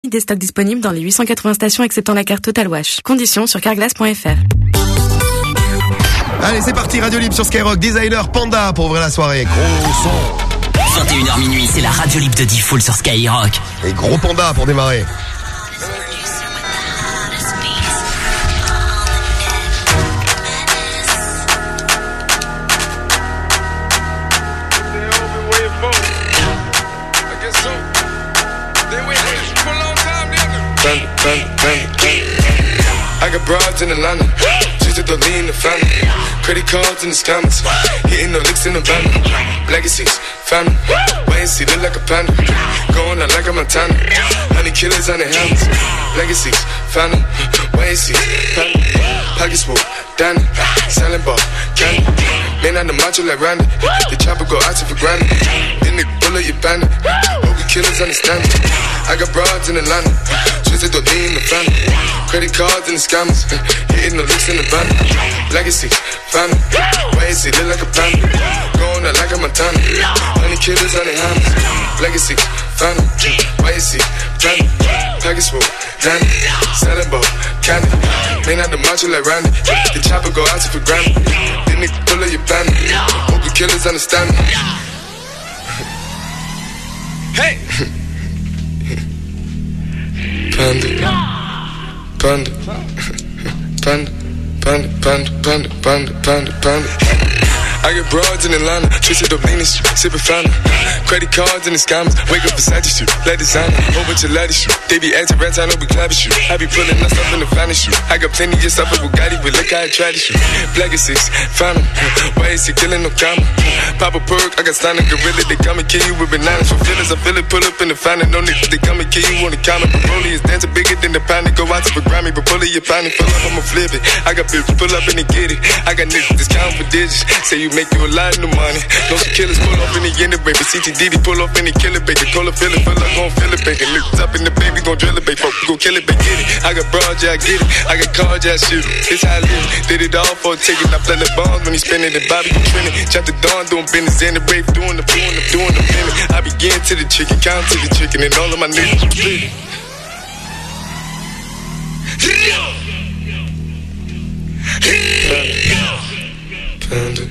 Des stocks disponibles dans les 880 stations acceptant la carte Total Wash. Conditions sur carglass.fr. Allez, c'est parti, Radio Libre sur Skyrock. Designer Panda pour ouvrir la soirée. Gros son. 21h minuit, c'est la Radio Libre de D-Fool sur Skyrock. Et gros Panda pour démarrer. I got broads in Atlanta, just to lean the family. Credit cards in the scammers, hitting the licks in the van. Legacies, family, wait and see, look like a panda. Going out like a Montana, honey killers on the helmets. Legacies, family, wait and see, family. Pockets full, Danny, selling ball, candy. Man on the macho like Randy, the chopper go out for granted. Then the bullet you bandit, hope the killers understand it. I got broads in Atlanta, just to lean the family. Credit cards and the scammers, hitting the licks in the van. Legacy, family, wait and see, look like a panda. Going out like a Montana, honey killers on their hands. Legacy, family, wait and see, family. Package full, Danny, selling ball, candy. Man out the macho like Randy, the chopper go out for granted. Then they pull up your bandit, hope the killers understand me. Hey! Panda, panda, panda, panda, panda, panda, panda, panda. I get broads in Atlanta, twisted up lean street, sippin' fountain. Credit cards and the scammers, wake up beside you, shoot, let designer, whole bunch of ladies shoot. They be acting rats, I know we clapping shoot. I be pulling us up in the finest shoot. I got plenty of stuff with Bugatti, but look how I try to shoot. Black is 6, fountain, why is he killing no comma? Pop a perk, I got stunning gorilla, they come and kill you with bananas. For feelings, I feel it, pull up in the fountain, no niggas, they come and kill you on the counter. Broly is dancing bigger than the pound, go out to the Grammy, but pull it, your pound, pull up, I'ma flip it. I got bitches, pull up and they get it. I got niggas, that's counting for digits, say you make you a lot of money. No some killers pull off in the end of baby. CTDD pull off in the killer baby. Call a feeling, feel like gon' feel it baby. Lift up in the baby, gon' drill it baby. Fuck, gon' kill it baby, get it. I got broad, yeah, I get it. I got cards, yeah, I shoot it. It's how I live. Did it all for a ticket. I play the bombs when he spinning the Bobby, you trending. Chop the dawn, doing business in the brave, doing the minute. I begin to the chicken, count to the chicken, and all of my niggas split. Panda.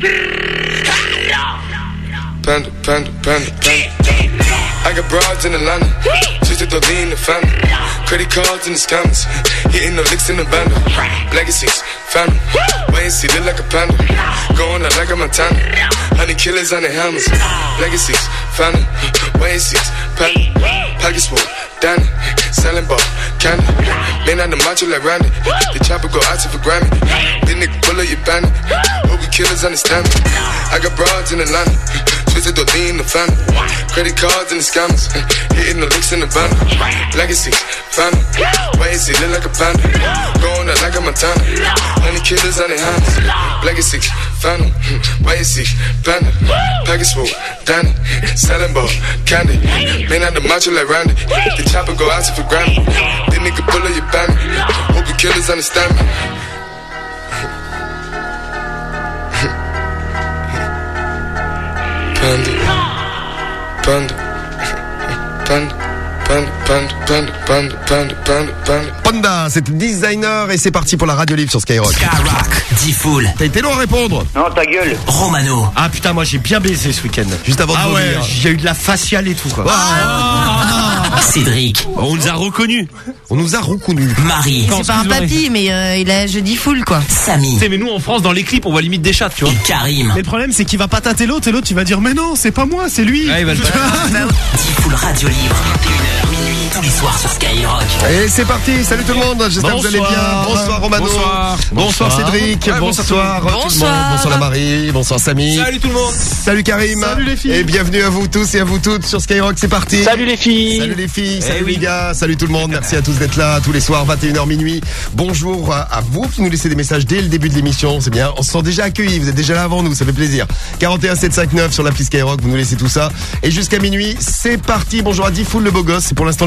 Panda, panda, panda, panda. I got broads in Atlanta, just to lean the family. Credit cards and the scammers, hitting the licks in the bundle. Legacies, family, wait and see, look like a panda. Going out like a Montana, honey killers on the helmets. Legacies, family, wait and see, family. Pockets full, Danny, selling ball, candy. Man on the macho like Randy, the chopper go out for Grammy. Then they pull up your bandit, hope the killers understand me. I got broads in Atlanta, twisted to lean the family. Credit cards and the scammers, hitting the licks in the bundle. Legacy, family, wait and see, look like a panda. Going out like a Montana, honey killers on their hands. Legacy, family, wait and see, panda. Package full, Danny, selling ball, candy. Man out the macho like Randy, the chopper go out for Grammy. Then nigga pull up your bandit, hope the killers understand me. Panda, panda, panda, panda, panda, panda, panda, panda, panda, panda. Panda, c'est Designer et c'est parti pour la Radio Libre sur Skyrock. Skyrock, D-Fool. T'as été long à répondre. Non, ta gueule. Romano. Ah putain, moi j'ai bien baisé ce week-end. Juste avant de Ah ouais, vomir. j'ai eu de la faciale et tout quoi. Cédric. On nous a reconnus. On nous a reconnus. Marie. C'est pas un papy, mais il a jeudi full quoi. Samy. Mais nous en France, dans les clips, on voit limite des chats, tu vois. Et Karim. Mais le problème, c'est qu'il va pas tâter l'autre et l'autre, il va dire mais non, c'est pas moi, c'est lui. Ouais, il va le D-Fool Radio Libre, 21h minuit, tous les soirs sur Skyrock. Et c'est parti, salut tout le monde, j'espère que vous allez bien. Bonsoir Romano. Bonsoir. Cédric. Ouais, bonsoir tout le monde. Bonsoir la Marie. Bonsoir Samy. Salut tout le monde. Salut Karim. Salut les filles. Et bienvenue à vous tous et à vous toutes sur Skyrock, c'est parti. Salut les filles. Salut les filles, salut oui. les gars, salut tout le monde, merci à tous d'être là tous les soirs, 21h minuit. Bonjour à vous qui nous laissez des messages dès le début de l'émission, c'est bien, on se sent déjà accueillis, vous êtes déjà là avant nous, ça fait plaisir. 41 759 sur l'appli Skyrock, vous nous laissez tout ça. Et jusqu'à minuit, c'est parti, bonjour à D-Fool le beau gosse, c'est pour l'instant le plus beau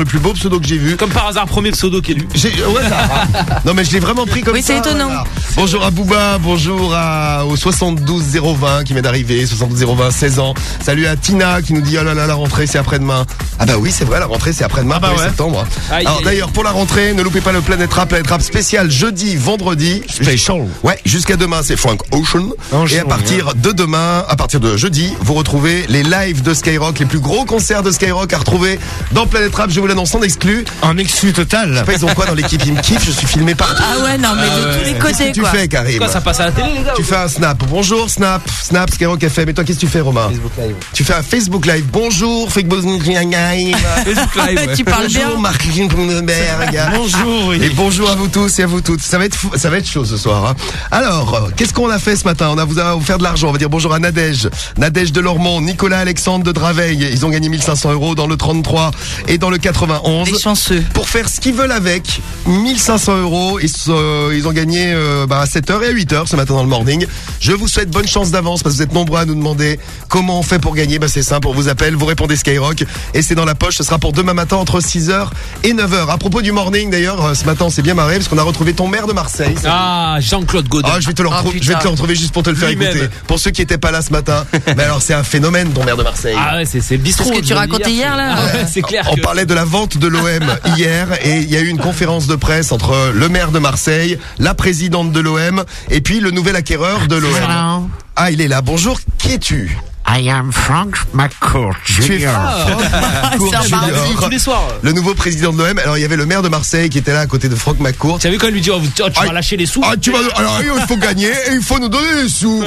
pseudo que j'ai vu. Comme par hasard, premier pseudo qui est lu. Non mais je l'ai vraiment pris comme ça. Oui, c'est étonnant. Voilà. Bonjour à Bouba, bonjour au 72020 qui vient d'arriver, 72020, 16 ans. Salut à Tina qui nous dit oh là là, la rentrée c'est après-demain. Ah bah oui, c'est vrai, la rentrée c'est après-demain, 1er septembre. Alors d'ailleurs, pour la rentrée, ne loupez pas le Planète Rap spécial jeudi, vendredi. Special. Ouais, jusqu'à demain, c'est Frank Ocean. Et à partir de demain, à partir de jeudi, vous retrouvez les lives de Skyrock, les plus gros concerts de Skyrock à retrouver dans Planète Rap. Je vous l'annonce en exclu. Un exclu total. Je sais pas, ils ont quoi dans l'équipe? Ils me kiffent, je suis filmé partout. Ah ouais, non, mais de tous les côtés, Qu'est-ce que tu fais, Karim? Quoi, ça passe à la télé, les gars? Tu fais un snap. Bonjour, snap, Skyrock FM. Et toi, qu'est-ce que tu fais, Romain? Facebook Live. Tu fais un Facebook Live. Bonjour, Facebook Live. Facebook Live. Tu parles bien. Bonjour, Marc Lindenberg. Bonjour. Et bonjour à vous tous et à vous toutes. Ça va être chaud ce soir. Hein. Alors, qu'est-ce qu'on a fait ce matin? On va vous faire de l'argent. On va dire bonjour à Nadège de Lormont, Nicolas Alexandre de Draveil. Ils ont gagné 1500 € dans le 33 et dans le 91. Les chanceux. Pour faire ce qu'ils veulent avec 1500 €. Ils ont gagné à 7h et à 8h ce matin dans le morning. Je vous souhaite bonne chance d'avance parce que vous êtes nombreux à nous demander comment on fait pour gagner. C'est simple, on vous appelle, vous répondez Skyrock et c'est dans la poche. Ce sera pour demain matin entre 6h et 9h. À propos du morning d'ailleurs, ce matin on s'est bien marré parce qu'on a retrouvé ton maire de Marseille. Ah, Jean-Claude Godin. Ah, je vais te le retrouver juste pour te le faire écouter. Pour ceux qui étaient pas là ce matin. Mais alors c'est un phénomène ton maire de Marseille. Ah ouais, c'est le bistrot. C'est ce que tu racontais hier là. Ah ouais, c'est clair. On parlait de la vente de l'OM hier et il y a eu une conférence de presse entre le maire de Marseille, la présidente de l'OM et puis le nouvel acquéreur de l'OM. Hello. Ah, il est là. Bonjour, qui es-tu? I am Frank McCourt Jr. Tous les soirs. Le nouveau président de l'OM. Alors il y avait le maire de Marseille qui était là à côté de Franck McCourt. Tu as vu quand il lui dit tu vas lâcher les sous? Alors il faut gagner et il faut nous donner les sous.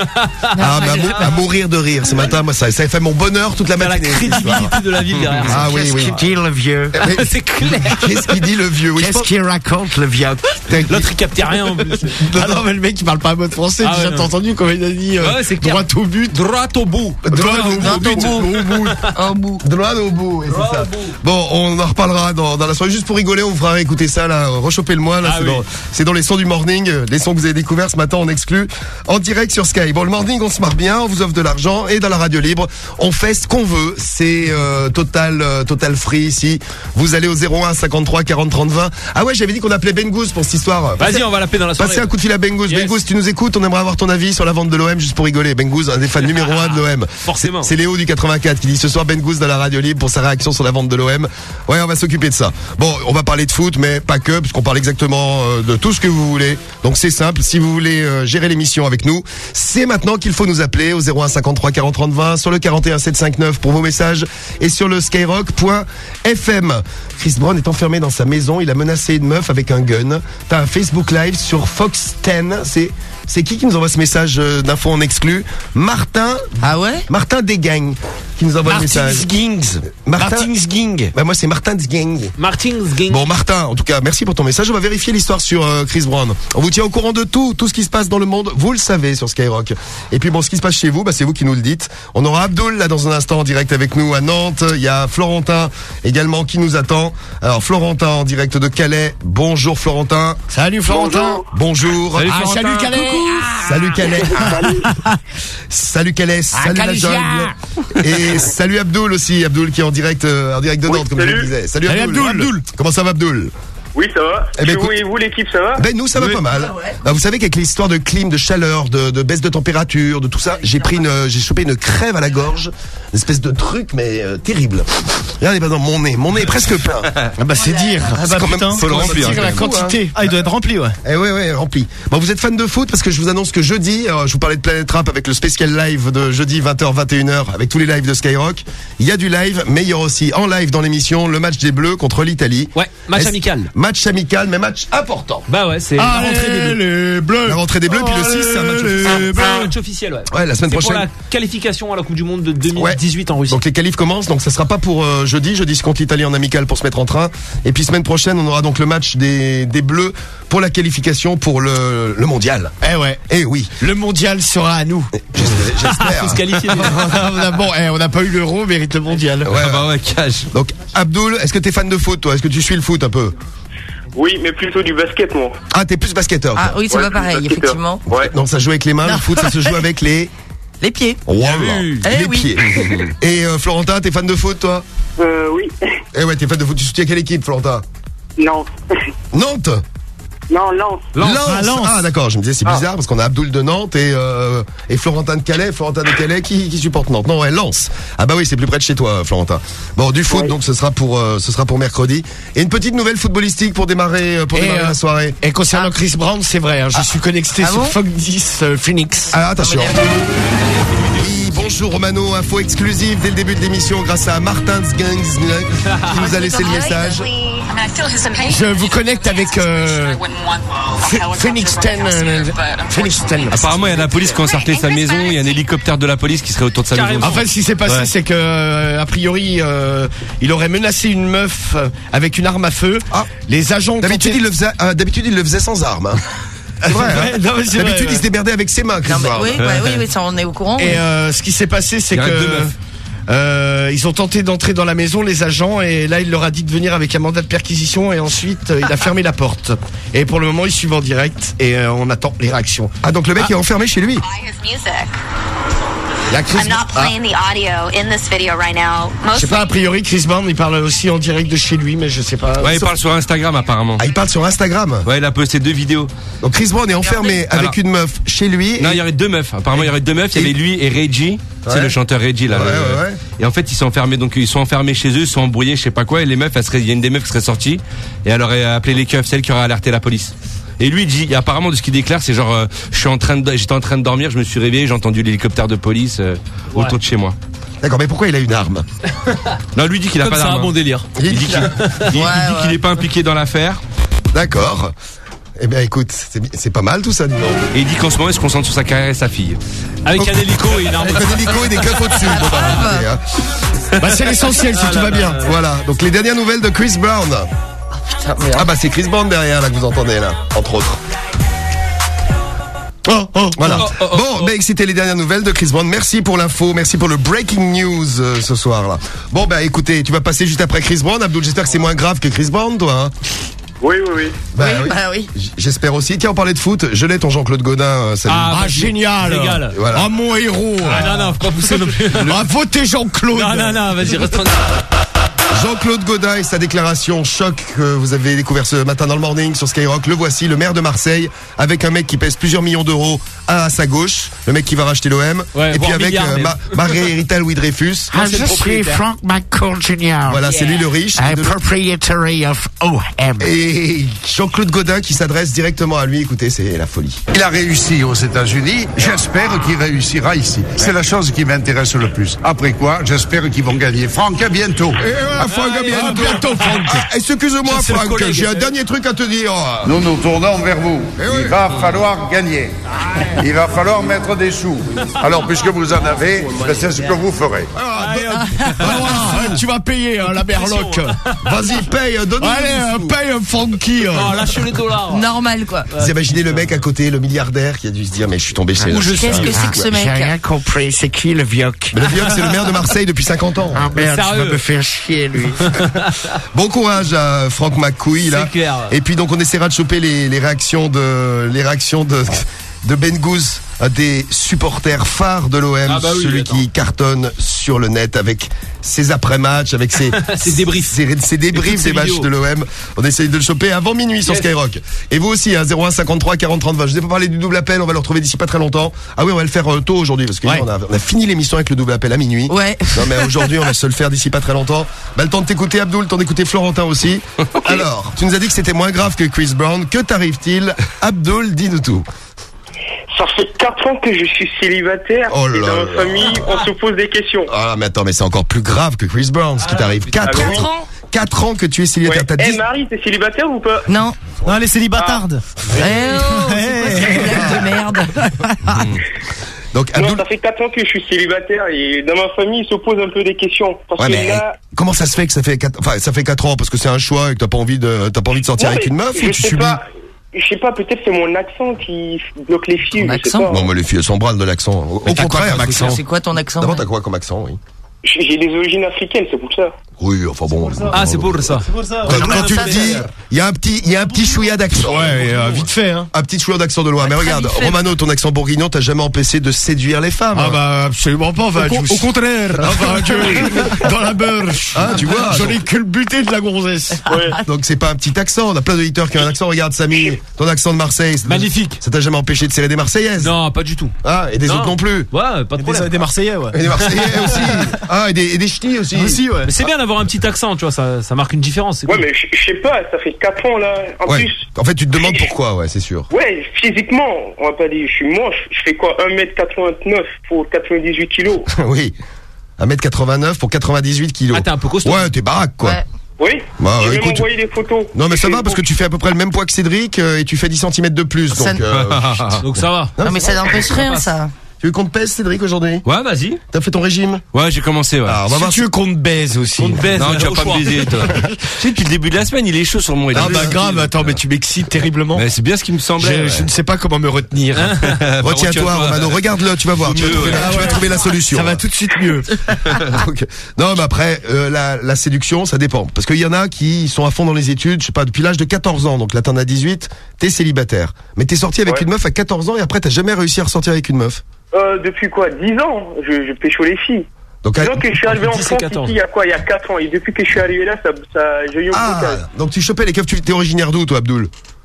À mourir de rire ce matin. Moi ça a fait mon bonheur toute la matinée. La crédibilité de la ville derrière. Ah oui, Qu'est-ce qu'il dit le vieux? C'est clair. Qu'est-ce qu'il dit le vieux? Oui, Qu'est-ce qu'il raconte le vieux? L'autre il captait rien en plus. Ah non, mais le mec il parle pas un mot de français. Ah Déjà ouais, t'as entendu comment il a dit c'est clair. droit au but. Droit au bout. Droit au bout, et c'est ça. Bon, on en reparlera dans la soirée. Juste pour rigoler, on vous fera écouter ça là, rechoper le mois là. C'est dans les sons du morning, les sons que vous avez découverts ce matin en exclu, en direct sur Sky. Bon, le morning, on se marre bien, on vous offre de l'argent et dans la radio libre, on fait ce qu'on veut. C'est total free ici. Vous allez au 01 53 40 30 20. Ah ouais, j'avais dit qu'on appelait Ben Goose pour cette histoire. Vas-y, on va l'appeler dans la soirée. Passez un coup de fil à Ben Goose. Yes. Ben Goose, tu nous écoutes, on aimerait avoir ton avis sur la vente de l'OM juste pour rigoler. Ben Goose, un des fans numéro 1 de l'OM. Forcément. C'est Léo du 84 qui dit ce soir Ben Goose dans la radio libre pour sa réaction sur la vente de l'OM. Ouais, on va s'occuper de ça. Bon, on va parler de foot, mais pas que, parce qu'on parle exactement de tout ce que vous voulez. Donc c'est simple, si vous voulez gérer l'émission avec nous, c'est maintenant qu'il faut nous appeler au 01 53 40 30 20 sur le 41 759 pour vos messages et sur le skyrock.fm. Chris Brown est enfermé dans sa maison, il a menacé une meuf avec un gun. T'as un Facebook Live sur Fox 10, c'est qui nous envoie ce message d'info en exclu? Martin. Ah ouais? Martin Desgagnes qui nous envoie le message. Martin Sging. Bah moi c'est Martin Desgagnes. Martin Sging. Bon Martin, en tout cas merci pour ton message. On va vérifier l'histoire sur Chris Brown. On vous tient au courant de tout ce qui se passe dans le monde. Vous le savez sur Skyrock. Et puis bon, ce qui se passe chez vous, c'est vous qui nous le dites. On aura Abdoul là dans un instant en direct avec nous à Nantes. Il y a Florentin également qui nous attend. Alors Florentin en direct de Calais. Bonjour Florentin. Salut Florentin. Bonjour. Salut, Salut Calais. Salut Calais. Salut Calais. Salut la jungle. Et salut Abdoul aussi. Abdoul qui est en direct de Nantes comme je le disais. Salut Abdoul. Comment ça va Abdoul? Oui, ça va. Eh ben, Et vous, l'équipe, ça va? Ben, nous, ça va pas mal. Bah, vous savez qu'avec l'histoire de clim, de chaleur, de baisse de température, de tout ça, j'ai chopé une crève à la gorge. Une espèce de truc, mais terrible. Regardez, par exemple, mon nez est presque plein. Ah bah c'est dire. Ah bah putain, faut le remplir. La quantité. Ah, il doit être rempli, ouais. Eh ouais, rempli. Bon, vous êtes fan de foot parce que je vous annonce que jeudi, je vous parlais de Planète Rap avec le spécial live de jeudi 20h 21h avec tous les lives de Skyrock. Il y a du live, mais il y aura aussi en live dans l'émission le match des Bleus contre l'Italie. Ouais, match amical. Match amical, mais match important. Bah ouais, c'est la rentrée des Bleus. Les Bleus. La rentrée des Bleus, puis le 6, c'est un match officiel. C'est un match officiel, ouais. Ouais, la semaine prochaine. C'est pour la qualification à la Coupe du Monde de 2018 en Russie. Donc les qualifs commencent, donc ça sera pas pour jeudi c'est contre l'Italie en amical pour se mettre en train. Et puis semaine prochaine, on aura donc le match des Bleus pour la qualification pour le mondial. Eh ouais. Eh oui. Le mondial sera à nous. J'espère. Faut se qualifier. On n'a pas eu l'euro, mérite le mondial. Ouais, cash. Donc Abdoul, est-ce que t'es fan de foot toi? Est-ce que tu suis le foot un peu? Oui, mais plutôt du basket, moi. Ah, t'es plus basketteur. Ah oui, c'est pas pareil, effectivement. Ouais. Non, ça se joue avec les mains, le foot, ça se joue avec les Les pieds. Voilà, les oui. pieds. Et Florentin, t'es fan de foot, toi? Oui. Eh ouais, t'es fan de foot. Tu soutiens quelle équipe, Florentin? Non. Nantes? Non, Lens. Lens. Ah d'accord, je me disais c'est bizarre parce qu'on a Abdoul de Nantes et Florentin de Calais. Florentin de Calais qui supporte Nantes. Non, ouais, Lens. Ah bah oui, c'est plus près de chez toi, Florentin. Bon, du foot, donc ce sera pour mercredi. Et une petite nouvelle footballistique pour démarrer la soirée. Et concernant Chris Brown, c'est vrai, je suis connecté sur Fox 10 Phoenix. Ah attention. Oui, bonjour Romano, info exclusive dès le début de l'émission grâce à Martin Sgangs qui nous a laissé le message. Je vous connecte avec Phoenix 10. Apparemment, il y a la police qui a encerclé sa maison. Il y a un hélicoptère de la police qui serait autour de sa maison. En fait, ce qui s'est passé, c'est que a priori, il aurait menacé une meuf avec une arme à feu. Les agents. D'habitude, il le faisait sans arme. Hein. C'est vrai. Hein. Non, mais d'habitude, il se démerdait avec ses mains. Oui, ça on est au courant. Et ce qui s'est passé, c'est que ils ont tenté d'entrer dans la maison, les agents, et là il leur a dit de venir avec un mandat de perquisition, et ensuite il a fermé la porte. Et pour le moment ils suivent en direct et on attend les réactions. Ah donc le mec est enfermé chez lui. I'm not playing the audio in this video right now. Je sais pas, a priori Chris Brown il parle aussi en direct de chez lui, mais je sais pas. Ouais, il parle sur Instagram apparemment. Ah, il parle sur Instagram. Ouais, il a posté 2 vidéos. Donc Chris Brown est enfermé avec une meuf chez lui. Non, il y aurait 2 meufs. Apparemment, il y aurait 2 meufs. Il y avait lui et Reggie. C'est le chanteur Reggie là. Ouais. Et en fait, ils sont enfermés. Donc ils sont enfermés chez eux, ils sont embrouillés, je sais pas quoi. Et les meufs, il y a une des meufs qui serait sortie et elle aurait appelé les keufs, celle qui aurait alerté la police. Et lui il dit, et apparemment de ce qu'il déclare, c'est genre j'étais en train de dormir, je me suis réveillé, j'ai entendu l'hélicoptère de police autour de chez moi. D'accord, mais pourquoi il a une arme? Non, lui dit qu'il a pas d'arme. C'est un bon délire. Il dit qu'il est pas impliqué dans l'affaire. D'accord. Eh bien écoute, c'est pas mal tout ça, dis donc. Et il dit qu'en ce moment il se concentre sur sa carrière et sa fille. Avec un hélico et une arme. Avec un hélico et des keufs au-dessus. C'est l'essentiel si tout va bien. Voilà, donc les dernières nouvelles de Chris Brown. Ah bah c'est Chris Brown derrière là que vous entendez là, entre autres. Voilà. Bon, c'était les dernières nouvelles de Chris Brown. Merci pour l'info, merci pour le breaking news ce soir là. Bon écoutez, tu vas passer juste après Chris Brown. Abdoul, j'espère que c'est moins grave que Chris Brown, toi. Hein. Oui. Oui. J'espère aussi. Tiens, on parlait de foot. Je l'ai ton Jean-Claude Godin. Génial. Régal. Voilà. Ah mon héros. Non, faut pas pousser non plus. Votez Jean-Claude. Non, vas-y, reste en... Jean-Claude Godin et sa déclaration choc que vous avez découvert ce matin dans le morning sur Skyrock. Le voici, le maire de Marseille, avec un mec qui pèse plusieurs millions d'euros à sa gauche, le mec qui va racheter l'OM, et puis avec Marguerite Louis Dreyfus. Je suis Frank McCourt Jr. Voilà, c'est lui le riche. Proprietary of OM. Et Jean-Claude Godin qui s'adresse directement à lui. Écoutez, c'est la folie. Il a réussi aux États-Unis. J'espère qu'il réussira ici. C'est la chose qui m'intéresse le plus. Après quoi, j'espère qu'ils vont gagner. Franck, à bientôt. Franck, à bientôt, Franck. Excuse-moi, Franck, j'ai un dernier truc à te dire. Nous nous tournons vers vous. Il va falloir gagner. Il va falloir mettre des sous. Alors, puisque vous en avez, c'est ce que vous ferez. Tu vas payer la berloque. Vas-y, paye, donne-nous. Allez, paye Francky. Lâchez les dollars. Normal quoi. Vous imaginez le mec à côté, le milliardaire qui a dû se dire mais je suis tombé chez Qu'est-ce que c'est que ce mec? J'ai rien compris. C'est qui le Vioc? Le Vioc, c'est le maire de Marseille depuis 50 ans. Ah merde, tu vas me faire chier lui. Bon courage à Franck McCouille là. Clair. Et puis donc on essaiera de choper les réactions de Ben Gouz, un des supporters phares de l'OM, celui qui cartonne sur le net avec ses après-matchs, avec ses débriefs, ses débriefs des matchs de l'OM. On essaye de le choper avant minuit sur Skyrock. Et vous aussi, 01 53 40 30 20. Je vous ai pas parlé du double appel, on va le retrouver d'ici pas très longtemps. Ah oui, on va le faire tôt aujourd'hui parce que on a fini l'émission avec le double appel à minuit. Ouais. Non mais aujourd'hui, on va se le faire d'ici pas très longtemps. Le temps de t'écouter Abdoul, le temps d'écouter Florentin aussi. Alors, tu nous as dit que c'était moins grave que Chris Brown. Que t'arrive-t-il? Abdoul, dis-nous tout. Ça fait 4 ans que je suis célibataire et dans ma famille, on se pose des questions. Ah mais attends, mais c'est encore plus grave que Chris Brown ce qui t'arrive. 4 ans. 4 ans que tu es célibataire. Ouais. Marie, t'es célibataire ou pas? Non. Non, elle est célibatarde. C'est quoi cette blague de merde? Donc, non, ça fait 4 ans que je suis célibataire et dans ma famille, ils se posent un peu des questions. Parce que là... Comment ça se fait que ça fait 4 ans? Parce que c'est un choix et que t'as pas envie de sortir avec une meuf ou tu subis? Je sais pas, peut-être c'est mon accent qui bloque les filles. Je sais pas. Non, mais les filles, elles s'en branlent de l'accent. Au contraire, c'est quoi ton accent? D'abord, t'as quoi comme accent, oui? J'ai des origines africaines, c'est pour ça. Oui, enfin bon. Ah, c'est pour ça. Quand tu le dis, il y a un petit chouïa d'accent. Ouais, vite fait, hein. Un petit chouïa d'accent de loi. Mais regarde, Romano, ton accent bourguignon t'a jamais empêché de séduire les femmes. Ah bah, absolument pas, Au contraire. Ah bah, dans la beurre. Ah, tu vois. J'en ai que le buté de la gonzesse. Ouais. Donc c'est pas un petit accent. On a plein d'auditeurs qui ont un accent. Regarde, Samy, ton accent de Marseille. Magnifique. Ça t'a jamais empêché de serrer des Marseillaises? Non, pas du tout. Ah, et des autres non plus. Ouais, pas de problème. Des Marseillais, ouais. Et des Marseillais aussi. Ah, et des ch'tis aussi. Aussi, ouais. Mais c'est bien d'avoir un petit accent, tu vois, ça marque une différence. Ouais, mais je sais pas, ça fait 4 ans là. En plus. En fait, tu te demandes pourquoi, ouais, c'est sûr. Ouais, physiquement, on va pas dire, je suis moche. Je fais quoi, 1m89 pour 98 kilos. Oui. 1m89 pour 98 kilos. Ah, t'es un peu costaud. Ouais, t'es baraque, quoi. Ouais. Oui. Bah, je vais écoute, m'envoyer des photos. Non, mais ça va parce que tu fais à peu près le même poids que Cédric et tu fais 10 cm de plus. Ça Donc ça va. Non, mais ça n'empêche rien, ça. Tu veux qu'on te pèse, Cédric, aujourd'hui? Ouais, vas-y. T'as fait ton régime? Ouais, j'ai commencé, ouais. Alors, on va voir. Tu veux qu'on te baise aussi? Non, tu vas pas me baiser, toi. Tu sais, depuis le début de la semaine, il est chaud sur moi. Ah bah grave, attends, mais tu m'excites terriblement. Mais c'est bien ce qui me semblait. Je ne sais pas comment me retenir. Retiens-toi, Romano, regarde-le, tu vas voir. Tu vas trouver la solution. Ça va tout de suite mieux. Donc, non, mais après, la séduction, ça dépend. Parce qu'il y en a qui sont à fond dans les études, je sais pas, depuis l'âge de 14 ans. Donc là, t'en as 18, t'es célibataire. Mais t'es sorti avec une meuf à 14 ans et après, t'as jamais réussi à ressortir avec une meuf. Depuis quoi, 10 ans, je pécho les filles. Donc, que je suis arrivé en France ici, il y a quoi, il y a 4 ans. Et depuis que je suis arrivé là, j'ai eu un blocage. Donc tu chopais les keufs, tu étais originaire d'où, toi, Abdoul?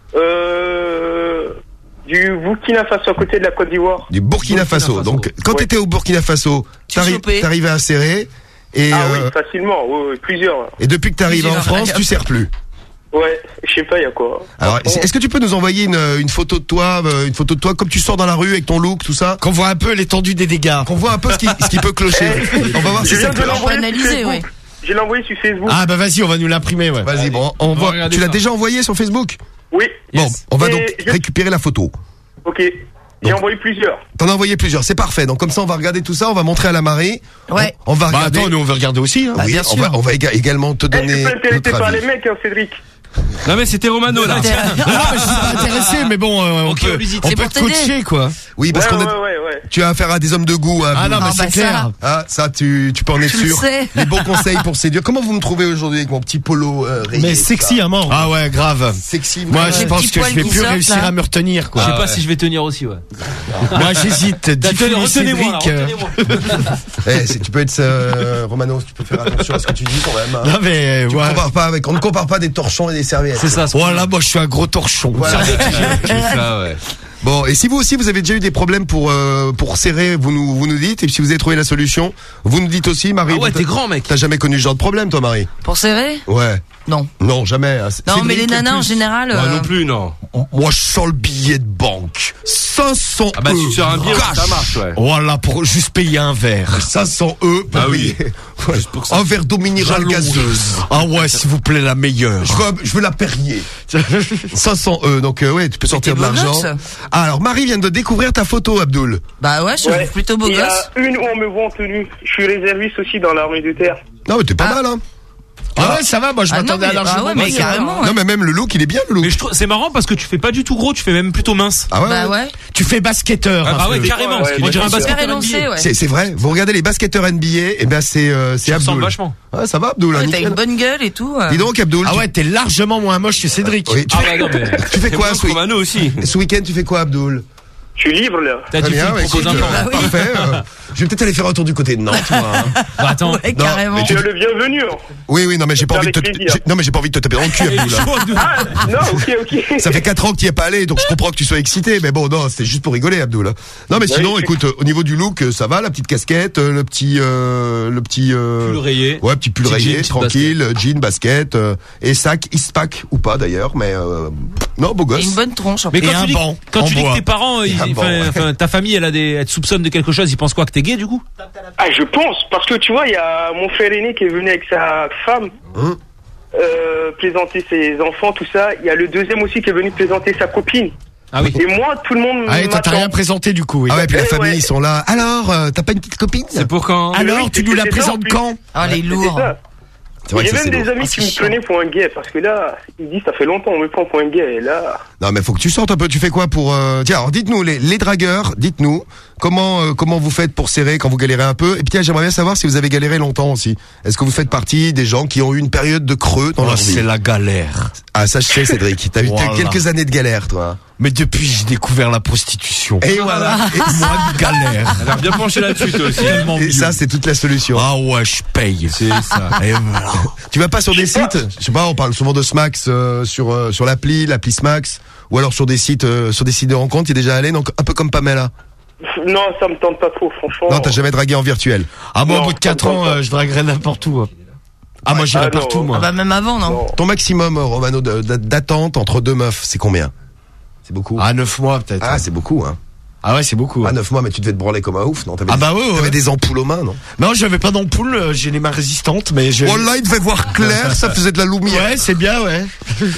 Du Burkina Faso, à côté de la Côte d'Ivoire. Du Burkina Faso. Donc, quand t'étais au Burkina Faso, t'arrivais à serrer. Et, oui, facilement, oui, plusieurs. Et depuis que t'arrives en France, tu serres plus. Ouais, je sais pas, il y a quoi. Alors, est-ce que tu peux nous envoyer une photo de toi, comme tu sors dans la rue avec ton look, tout ça? Qu'on voit un peu l'étendue des dégâts. Qu'on voit un peu ce qui peut clocher. On va voir si ça cloche. On va analyser, oui. Je l'ai envoyé sur Facebook. Ah bah vas-y, on va nous l'imprimer, ouais. Vas-y, bon, on voit. Tu l'as déjà envoyé sur Facebook? Oui. Bon, on va donc récupérer la photo. Ok. J'ai envoyé plusieurs. T'en as envoyé plusieurs, c'est parfait. Donc comme ça, on va regarder tout ça, on va montrer à la Marie. Ouais. On va regarder. Attends, nous on veut regarder aussi. Hein. Oui, bien sûr. on va également te donner. Tu peux intéresser par les mecs, Cédric. Non mais c'était Romano là. Non, mais je suis pas intéressé, mais bon, on peut te coacher quoi. Oui, parce qu'on tu as affaire à des hommes de goût. Ah non, mais c'est clair. Ça, tu peux en être sûr. Les bons conseils pour séduire. Comment vous me trouvez aujourd'hui avec mon petit polo rayé? Mais sexy à mort. Ah ouais, grave. Sexy. Moi, je pense que je vais plus réussir à me retenir quoi. Je sais pas si je vais tenir aussi, ouais. Moi, j'hésite. Retenez-moi. Tu peux être Romano, tu peux faire attention à ce que tu dis quand même. Non mais on ne compare pas des torchons et des serviettes. C'est ça. Voilà, moi je suis un gros torchon. Voilà. Ça, ouais. Bon, et si vous aussi vous avez déjà eu des problèmes pour serrer, vous nous dites. Et si vous avez trouvé la solution, vous nous dites aussi, Marie. Ah ouais, t'es grand mec. T'as jamais connu ce genre de problème, toi, Marie? Pour serrer? Ouais. Non. Non, jamais. Non, mais les nanas en général. Non plus, non. Moi, je sens le billet de banque. 500 Ah bah tu sors un billet, ça marche, ouais. Voilà, pour juste payer un verre. 500 Ah oui. Un verre d'eau minérale gazeuse. Ah ouais, s'il vous plaît, la meilleure. Je veux la Perrier. 500 donc ouais, tu peux sortir de l'argent. Ah, alors Marie vient de découvrir ta photo, Abdoul. Bah ouais, je suis plutôt beau gosse. Il y a une où on me voit en tenue. Je suis réserviste aussi dans l'armée de terre. Non, mais t'es pas mal, hein. Ah ouais, ça va, moi je m'attendais à l'argent. Ah ouais, mais carrément. Non, mais même le look, il est bien, le look. Mais je trouve c'est marrant parce que tu fais pas du tout gros, tu fais même plutôt mince. Ah ouais. Bah ouais. Tu fais basketteur. Ah ouais, carrément. On dirait un basketteur NBA. C'est vrai. Vous regardez les basketteurs NBA, et ben c'est Abdoul. Vachement. Ouais, ça va, Abdoul. T'as une bonne gueule et tout. Dis donc, Abdoul. Ah ouais, t'es largement moins moche que Cédric. Oui, tu fais quoi Romano aussi. ce week-end? Tu fais quoi, Abdoul? Je suis libre là. T'as dit qu'il propose un plan. Parfait. Je vais peut-être aller faire un tour du côté de Nantes. Bah attends. Ouais, carrément. Tu es le bienvenu. Oui, non mais j'ai pas envie de te taper dans le cul, Abdoul. Ah, non, ok. Ça fait 4 ans que tu y es pas allé, donc je comprends que tu sois excité, mais bon, non, c'était juste pour rigoler, Abdoul. Non, mais sinon, écoute, au niveau du look, ça va, la petite casquette, le petit pull rayé. Ouais, petit pull rayé, jean, tranquille, jean, basket, et sac, Eastpak ou pas d'ailleurs, mais non, beau gosse. Et une bonne tronche. Mais quand tu dis que tes parents, ta famille, elle te soupçonne de quelque chose, ils pensent quoi, que t'es gay du coup? Ah, je pense, parce que tu vois, il y a mon frère aîné qui est venu avec sa femme présenter ses enfants, tout ça. Il y a le deuxième aussi qui est venu présenter sa copine. Ah oui. Et moi, tout le monde toi t'as rien présenté du coup. Oui. Ah ouais, puis la famille, ils sont là. Alors, t'as pas une petite copine? C'est pour quand? Alors, tu nous la présentes quand? Ah, les lourds. Il y a même des amis qui me prenaient pour un gay, parce que là, ils disent, ça fait longtemps on me prend pour un gay, et là... Non, mais faut que tu sortes un peu. Tu fais quoi pour... Tiens, alors dites-nous, les dragueurs, dites-nous, Comment vous faites pour serrer quand vous galérez un peu? Et puis tiens, j'aimerais bien savoir si vous avez galéré longtemps aussi. Est-ce que vous faites partie des gens qui ont eu une période de creux dans leur vie? C'est la galère. Ah, ça je sais, Cédric. T'as eu quelques années de galère, toi. Mais depuis, j'ai découvert la prostitution. Et voilà. Et moi, de galère. Elle a bien penché là-dessus, toi aussi. Et ça, c'est toute la solution. Ah ouais, je paye. C'est ça. Et voilà. Tu vas pas sur des sites? Je sais pas, on parle souvent de Smax sur l'appli Smax, ou alors sur des sites de rencontres. Tu es déjà allé, donc un peu comme Pamela. Non, ça me tente pas trop, franchement. Non, t'as jamais dragué en virtuel. Ah moi, Non, au bout de 4 ans, je draguerais n'importe où. Ah moi, j'irais partout, moi. Bah même avant, non. Ton maximum, Romano, d'attente entre deux meufs, c'est combien? C'est beaucoup. Ah 9 mois peut-être. Ah, c'est beaucoup, hein. Ah ouais, c'est beaucoup. Ah 9 mois, mais tu devais te branler comme un ouf, non? Ah bah ouais. T'avais des ampoules aux mains, non? Non, j'avais pas d'ampoule, j'ai les mains résistantes, mais Oh là, il devait voir clair, ça faisait de la lumière. Ouais, c'est bien, ouais.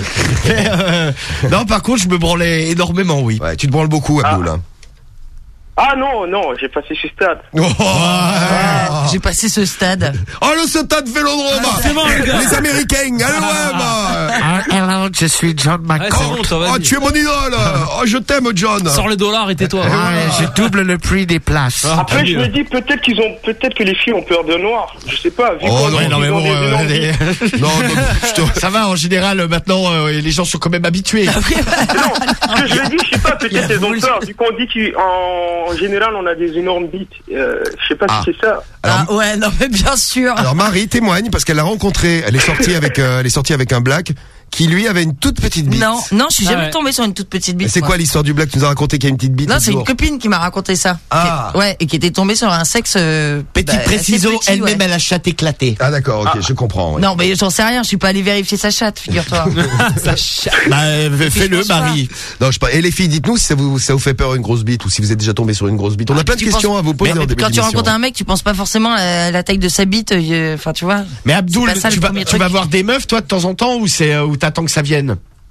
Non, par contre, je me branlais énormément, oui. Ouais, tu te branles beaucoup, Abdoul. Hein. Ah non, j'ai passé ce stade. J'ai passé ce stade. Oh, le stade Vélodrome. C'est bon, les gars. Les Américains, allez, Hello, je suis John McCall. C'est bon, ça va. Oh, tu es mon idole. Oh, je t'aime, John. Sors le dollar et tais-toi. Je double le prix des places. Après, je me dis peut-être que les filles ont peur de noir. Je sais pas. Vu qu'on ouais, non mais bon, non, ça va en général. Maintenant, les gens sont quand même habitués. Non, ce que je me dis, je sais pas. Peut-être elles ont peur. Vu qu'on dit qu'en général, on a des énormes bites. Je sais pas si c'est ça. Alors, ouais, non mais bien sûr. Alors Marie témoigne parce qu'elle l'a rencontré. Elle est sortie avec un black qui lui avait une toute petite bite. Non, je suis jamais tombée sur une toute petite bite. C'est quoi l'histoire du black? Tu nous as raconté qu'il y a une petite bite? Non, c'est une copine qui m'a raconté ça. Ah. Et qui était tombée sur un sexe Petit préciso, elle-même elle a chatte éclatée. Ah d'accord, ok, je comprends. Ouais. Non, mais j'en sais rien, je suis pas allé vérifier sa chatte, figure-toi. Sa chatte. Bah, fais-le, Marie. Non, je sais pas. Et les filles, dites-nous si ça vous fait peur une grosse bite ou si vous êtes déjà tombé sur une grosse bite. On a plein de questions à vous poser. Quand tu rencontres un mec, tu penses pas forcément à la taille de sa bite, enfin tu vois. Mais Abdoul, tu vas voir des meufs toi de temps en temps ou t'attends que ça vienne?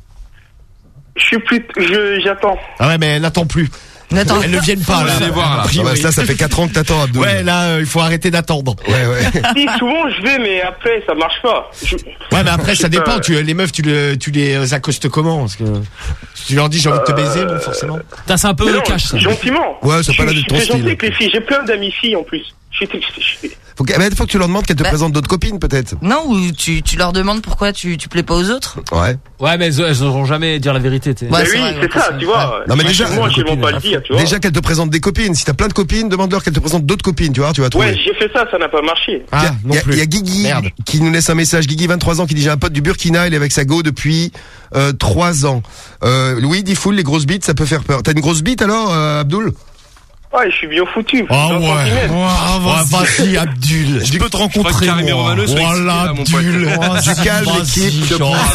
J'attends. Ah ouais, mais elle n'attend plus. Attends. Elles ne viennent pas là. Ça fait 4 ans que t'attends, Abdoul. Ouais, là, il faut arrêter d'attendre. Ouais. Si, souvent je vais, mais après ça marche pas. Ouais, mais après ça dépend. Les meufs, tu les accostes comment? Parce que si tu leur dis j'ai envie de te baiser, bon forcément. C'est un peu cash ça. Gentiment. Ouais, c'est pas là de ton style. Gentil avec les filles. J'ai plein d'amis filles en plus. Faut que tu leur demandes qu'elles te présentent d'autres copines peut-être. Non, ou tu leur demandes pourquoi tu plais pas aux autres. Ouais. Ouais, mais elles n'auront jamais dire la vérité. Ouais, oui, c'est ça, tu vois. Non mais déjà, moi, ils vont pas le dire, tu vois. Déjà qu'elles te présentent des copines. Si t'as plein de copines, demande-leur qu'elles te présentent d'autres copines, tu vois, tu vas trouver. Ouais, j'ai fait ça n'a pas marché. Il y a Guigui qui nous laisse un message. Guigui, 23 ans, qui dit j'ai un pote du Burkina, il est avec sa go depuis 3 ans. Louis dit full, les grosses bites, ça peut faire peur. T'as une grosse bite alors, Abdoul? Ouais, je suis bien foutu. Ah ouais. Vas-y, Abdul. Je peux te rencontrer. Voilà, Abdul. Du calme, l'équipe.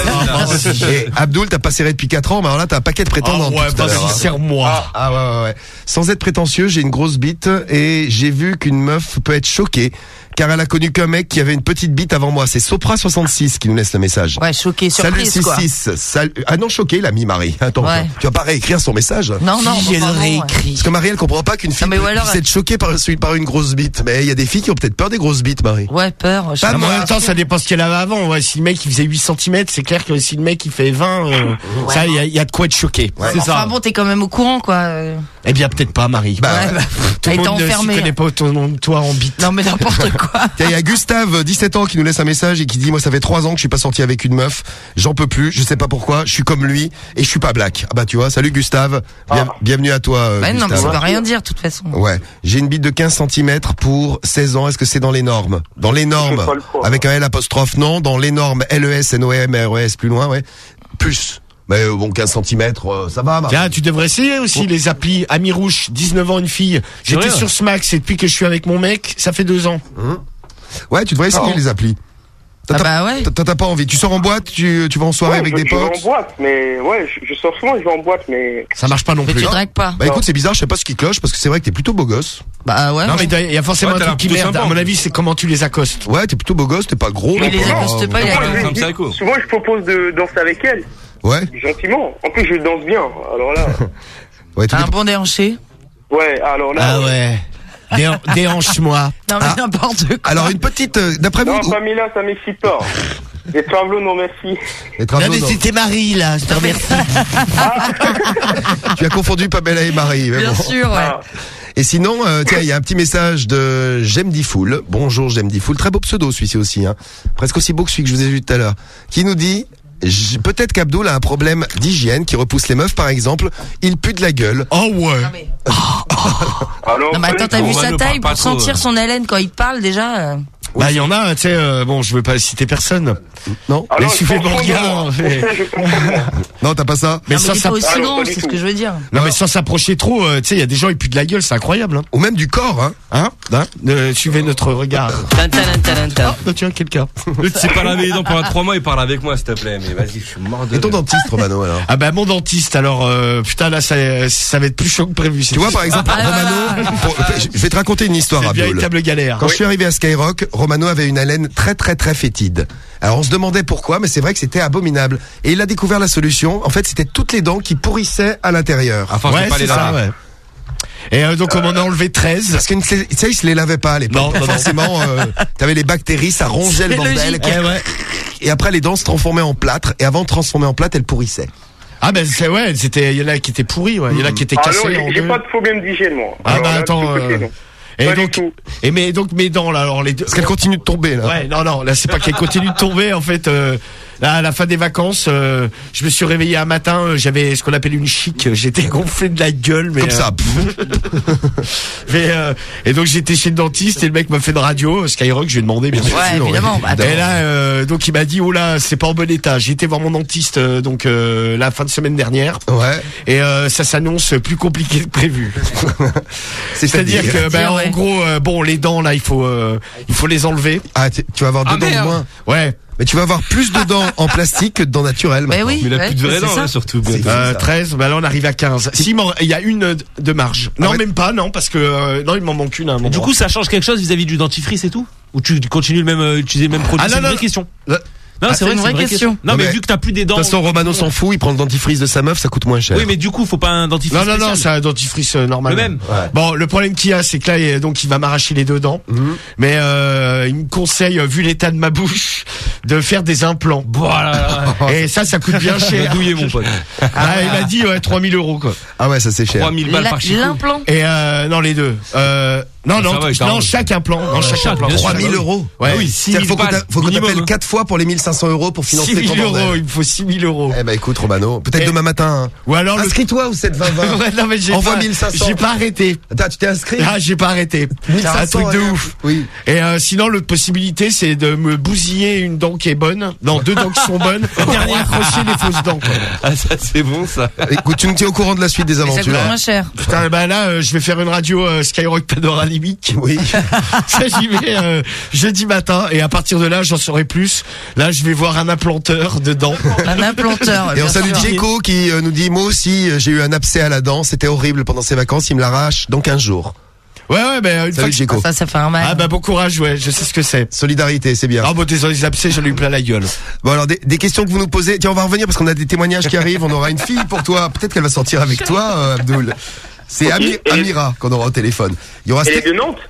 Et Abdoul, t'as pas serré depuis 4 ans, mais alors là, t'as un paquet de prétendants. Ah ouais, vas-y, serre-moi. Ah ouais. Sans être prétentieux, j'ai une grosse bite et j'ai vu qu'une meuf peut être choquée car elle a connu qu'un mec qui avait une petite bite avant moi. C'est Sopra66 qui nous laisse le message. Ouais, choqué, surprise, Salut, quoi. 6-6. Ah non, choqué, il a mis Marie. Attends, tu vas pas réécrire son message? Non, j'ai le réécrit. Parce que Marie, elle comprend pas qu'une fille puisse être choquée par une grosse bite. Mais il y a des filles qui ont peut-être peur des grosses bites, Marie. Ouais, peur. En même temps, ça dépend ce qu'elle avait avant. Ouais, si le mec il faisait 8 cm, c'est clair que si le mec il fait 20, ça, il y a de quoi être choqué. Ouais. C'est ça. Enfin bon, t'es quand même au courant, quoi. Eh bien, peut-être pas, Marie. Tout le monde ne connaît pas ton toi en bite. Non, mais n'importe quoi. Il y a Gustave, 17 ans, qui nous laisse un message et qui dit, moi, ça fait 3 ans que je suis pas sorti avec une meuf. J'en peux plus. Je sais pas pourquoi. Je suis comme lui et je suis pas black. Ah bah, tu vois. Salut, Gustave. Bienvenue à toi, Gustave. Non, mais ça va rien dire, de toute façon. Ouais. J'ai une bite de 15 cm pour 16 ans. Est-ce que c'est dans les normes? Dans les normes. Avec un L apostrophe, non. Dans les normes, LES, plus loin, ouais. Plus. Mais bon, 15 cm, ça va. Tiens, tu devrais essayer aussi les applis. Ami Rouge, 19 ans, une fille. J'étais sur Smax et depuis que je suis avec mon mec, ça fait 2 ans. Ouais, tu devrais essayer les applis. Ouais. T'as pas envie. Tu sors en boîte, tu vas en soirée avec des potes. Je vais en boîte, mais ouais, je sors souvent, je vais en boîte, mais ça marche pas non plus. Mais tu dragues pas. Bah écoute, c'est bizarre, je sais pas ce qui cloche parce que c'est vrai que t'es plutôt beau gosse. Bah ouais. Non mais il y a forcément un truc qui merde. À mon avis, c'est comment tu les accostes. Ouais, t'es plutôt beau gosse, t'es pas gros. Mais les accostes pas, souvent je propose de danser avec elle. Ouais. Gentiment. En plus, je danse bien. Alors là. Ouais, un bon déhanché. Ouais, alors là. Ah ouais. Déhanche-moi. Non mais n'importe quoi. Alors une petite, d'après vous. Non, Pamela, ça m'excite pas. Les travaux, non merci. Non mais c'était Marie là, je te remercie. Tu as confondu Pamela et Marie. Bien sûr, ouais. Et sinon, tiens, il y a un petit message de J'aime Diffoul. Bonjour J'aime Diffoul, très beau pseudo celui-ci aussi, hein. Presque aussi beau que celui que je vous ai vu tout à l'heure. Qui nous dit peut-être qu'Abdoul a un problème d'hygiène qui repousse les meufs par exemple. Il pue de la gueule. Oh ouais. Alors, Non, mais attends, t'as vu sa taille pour sentir son haleine quand il te parle déjà Bah il y en a, tu sais, bon, je veux pas citer personne. Non. Mais suivez mon regard. Non, t'as pas ça. Mais ça, sans il est pas aussi grand, c'est ce que je veux dire. Non, mais sans s'approcher trop, tu sais, il y a des gens ils puent de la gueule, c'est incroyable. Hein. Ou même du corps, hein. Suivez notre regard. Oh, tiens, quelqu'un. C'est pas laver les dents pendant 3 mois, il parle avec moi, s'il te plaît. Mais vas-y, je suis mort de. Et ton dentiste, Romano, alors? Ah bah mon dentiste, alors putain là ça va être plus chaud que prévu. Tu vois par exemple Romano, je vais te raconter une histoire. C'est une Abdoul. véritable galère. Quand je suis arrivé à Skyrock, Romano avait une haleine très très très fétide. Alors on se demandait pourquoi, mais c'est vrai que c'était abominable. Et il a découvert la solution. En fait, c'était toutes les dents qui pourrissaient à l'intérieur. Ouais, c'est ça, ouais. Et donc on en a enlevé 13. Parce que tu sais, ils se les lavaient pas à l'époque. Non. Forcément, t'avais les bactéries, ça rongeait le bordel. Et après les dents se transformaient en plâtre. Et avant de transformer en plâtre, elles pourrissaient. Ah ben c'est ouais, il y en a qui étaient pourris, ouais. Il y en a qui étaient cassés. Non, j'ai pas de problème d'hygiène moi. Ah bah attends. Et pas donc, mais donc mes dents là, alors les deux. Parce qu'elles continuent de tomber là. Ouais, non, là c'est pas qu'elles continuent de tomber en fait. Là, à la fin des vacances, je me suis réveillé un matin, j'avais ce qu'on appelle une chic, j'étais gonflé de la gueule, mais comme ça. Et donc j'étais chez le dentiste et le mec m'a fait une radio Skyrock, je lui ai demandé bien sûr. Ouais, évidemment. Et là, donc il m'a dit oh là, c'est pas en bon état. J'ai été voir mon dentiste donc la fin de semaine dernière. Ouais. Et ça s'annonce plus compliqué que prévu. C'est-à-dire que en gros, bon les dents là, il faut les enlever. Ah, tu vas avoir 2 dents de moins. Ouais. Mais tu vas avoir plus de dents en plastique que de dents naturelles. Mais oui. Mais il a plus de vraies dents, là, surtout. 13, bah là on arrive à 15. Si, il y a une de marge. Non, même pas, non, parce que non, il m'en manque une à un moment. Du coup, ça change quelque chose vis-à-vis du dentifrice et tout? Ou tu continues utiliser le même produit? C'est une vraie question. Non, c'est vrai, une vraie question. Non, mais vu que t'as plus des dents. De toute façon, Romano s'en fout, il prend le dentifrice de sa meuf, ça coûte moins cher. Oui, mais du coup, faut pas un dentifrice. Non, c'est un dentifrice normal. Le même. Ouais. Bon, le problème qu'il y a, c'est que là, donc, il va m'arracher les 2 dents. Mais, il me conseille, vu l'état de ma bouche, de faire des implants. Voilà. Et ça coûte bien cher. Douillé, mon pote. Ah, il m'a dit, 3 000 €, quoi. Ah ouais, ça c'est cher. 3 000 balles par chicot. L'implant. Et, non, les deux. Non, chaque implant. Non, chaque implant. 3 000 €. Ouais, oui, 6 000 balles. Faut qu'on t'appelle 4 fois pour les 1 500 € pour financer 6 ton 000 bordel. €, il me faut 6 000 €. Eh ben écoute Romano, peut-être demain matin. Hein. Ou alors inscris-toi au 7 20 20. Ouais, non mais Envoie 1500. j'ai pas arrêté. Attends, tu t'es inscrit? Ah, j'ai pas arrêté. C'est un truc de ouf. Oui. Et sinon l'autre possibilité c'est de me bousiller une dent qui est bonne. Non, 2 dents qui sont bonnes. Et accrocher les fausses dents. Quoi. Ah ça c'est bon ça. Écoute, tu nous tiens au courant de la suite des Ça aventures. coûte moins cher. Putain, bah là je vais faire une radio Skyrock panoramique. Oui. Ça j'y vais jeudi matin et à partir de là j'en saurai plus. Là je vais voir un implanteur de dents. Un implanteur. Et on salue sûr. Djeko qui nous dit moi aussi j'ai eu un abcès à la dent, c'était horrible pendant ses vacances, il me l'arrache dans 15 jours. Ouais, ben une fois Salut Djeko. Ça fait un mal. Ah bah bon courage, ouais, je sais ce que c'est. Solidarité, c'est bien. Ah bon, désolé, les abcès, j'en ai eu plein la gueule. Bon alors des questions que vous nous posez. Tiens, on va revenir parce qu'on a des témoignages qui arrivent. On aura une fille pour toi. Peut-être qu'elle va sortir avec toi, Abdoul. C'est Amira qu'on aura au téléphone. Il y aura Elle est de Nantes?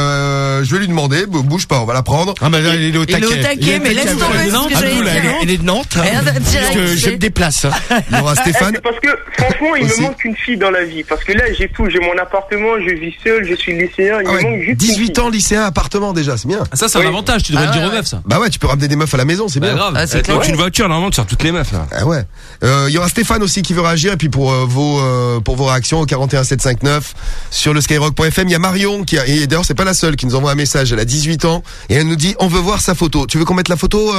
Je vais lui demander, bouge pas, on va la prendre. Ah bah là, il est au taquet. Il est au taquet, mais laisse tomber ce que j'allais dire. Elle est de Nantes. Parce que je me déplace. Il y aura Stéphane. Parce que franchement, il me manque une fille dans la vie. Parce que là, j'ai tout. J'ai mon appartement, je vis seul, je suis lycéen. Il me manque juste 18 ans, lycéen, appartement déjà, c'est bien. Ça, c'est un avantage. Tu devrais le dire aux meufs, ça. Bah ouais, tu peux ramener des meufs à la maison, c'est bien. Grave. Donc une voiture, normalement, tu sors toutes les meufs là. Ah ouais. Il y aura Stéphane aussi qui veut réagir et puis pour vos réactions au 41 759 sur le skyrock.fm, il y a Marion et d'ailleurs c'est pas la seule qui nous envoie un message, elle a 18 ans et elle nous dit on veut voir sa photo. Tu veux qu'on mette la photo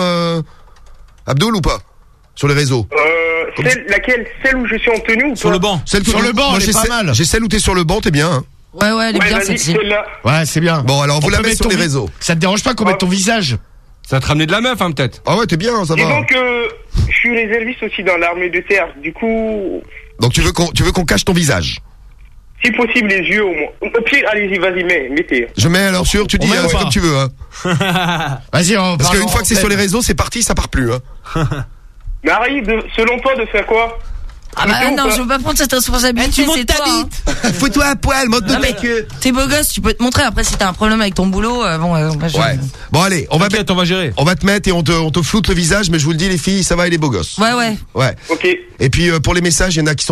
Abdoul ou pas sur les réseaux? Laquelle? Celle où je suis en tenue ou sur pas? le banc. Celle sur le banc, elle est pas mal. J'ai celle où t'es sur le banc, t'es bien. Hein. Ouais, elle est bien celle-ci. Ouais, c'est bien. Bon alors vous la mettez sur les réseaux. Ça te dérange pas qu'on mette ton visage? Ça va te ramener de la meuf, hein, peut-être. Ah ouais, t'es bien, ça va. Et donc je suis réserviste aussi dans l'armée de terre. Du coup. Donc tu veux qu'on cache ton visage? Si possible, les yeux au moins. Au pire, allez-y, vas-y, mettez. Je mets alors sur, tu dis c'est comme tu veux. Hein. Vas-y, parce qu'une fois que c'est sur les réseaux, c'est parti, ça part plus. Hein. Mais arrive, selon toi, de faire quoi? Ah bah non, je veux pas prendre cette responsabilité, c'est toi. Hein. Fous-toi à poil, monte ta queue. T'es beau gosse, tu peux te montrer. Après, si t'as un problème avec ton boulot, ouais. Bon allez, on va gérer. On va te mettre et on te floute le visage, mais je vous le dis les filles, ça va, il est beau gosse. Ouais. Ouais. Ok. Et puis pour les messages, il y en a qui sont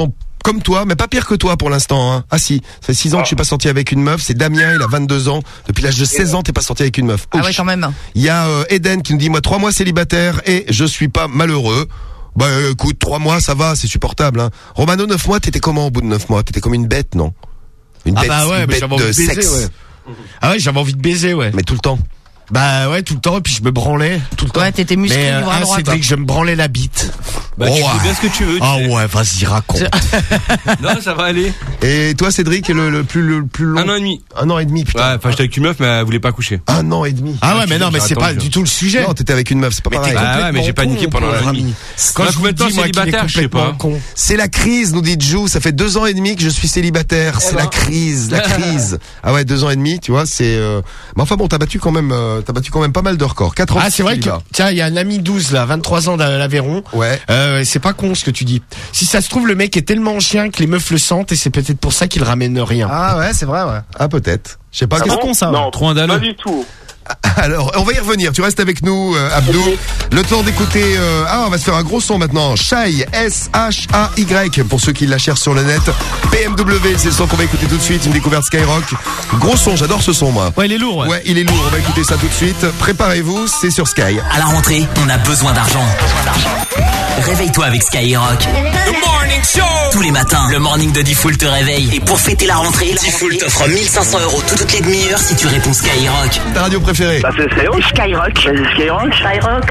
comme toi, mais pas pire que toi pour l'instant. Hein. Ah si, ça fait 6 ans que je suis pas sorti avec une meuf. C'est Damien, il a 22 ans. Depuis l'âge de 16 ans, t'es pas sorti avec une meuf. Ah ouais, quand même. Il y a Eden qui nous dit, moi 3 mois célibataire et je suis pas malheureux. Bah écoute, 3 mois ça va, c'est supportable. Hein. Romano, 9 mois, t'étais comment au bout de 9 mois? T'étais comme une bête, non? Une bête, bah ouais, une bête j'avais envie de baiser, sexe. ouais. Ah ouais, j'avais envie de baiser, ouais. Mais tout le temps. Bah ouais, tout le temps, et puis je me branlais tout le temps. Ouais, t'étais musclé mais du bras droit. Cédric, je me branlais la bite. Bah, tu fais bien ce que tu veux. Ah ouais, vas-y, raconte. Non, ça va aller. Et toi, Cédric, le plus long? 1 an et demi. 1 an et demi, putain. Ouais, enfin, j'étais avec une meuf, mais elle voulait pas coucher. 1 an et demi. Ah ouais, mais non, mais c'est pas du tout le sujet. Non, t'étais avec une meuf, c'est pas pareil. Ah ouais, mais j'ai paniqué pendant un an et demi. Quand je vous dis, moi, célibataire, je sais pas. C'est la crise, nous dit Jou. Ça fait 2 ans et demi que je suis célibataire. C'est la crise, la crise. Ah ouais, 2 ans et demi, tu vois, c'est. Mais enfin bon, t'as battu quand même pas mal de records. 4 ans. Ah, c'est vrai que tiens, il y a un ami 12 là, 23 ans d'Aveyron. Ouais. C'est pas con ce que tu dis. Si ça se trouve, le mec est tellement chien que les meufs le sentent et c'est peut-être pour ça qu'il ramène rien. Ah ouais, c'est vrai, ouais. Ah peut-être. Je sais pas. C'est pas con ça. Non, Trop indaleux. pas du tout. Alors, on va y revenir. Tu restes avec nous, Abdou. Le temps d'écouter. on va se faire un gros son maintenant. Shai, S-H-A-Y, pour ceux qui la cherchent sur le net. PMW, c'est le son qu'on va écouter tout de suite. Une découverte Skyrock. Gros son, j'adore ce son, moi. Ouais, il est lourd, ouais. Ouais, il est lourd. On va écouter ça tout de suite. Préparez-vous, c'est sur Sky. À la rentrée, on a besoin d'argent. Réveille-toi avec Skyrock. The Morning Show. Tous les matins, le morning de Diffoul te réveille. Et pour fêter la rentrée, Diffoul t'offre 1500 € toutes les demi-heures si tu réponds Skyrock. Ta radio préférée? Bah, c'est Skyrock. Skyrock. Skyrock. Skyrock.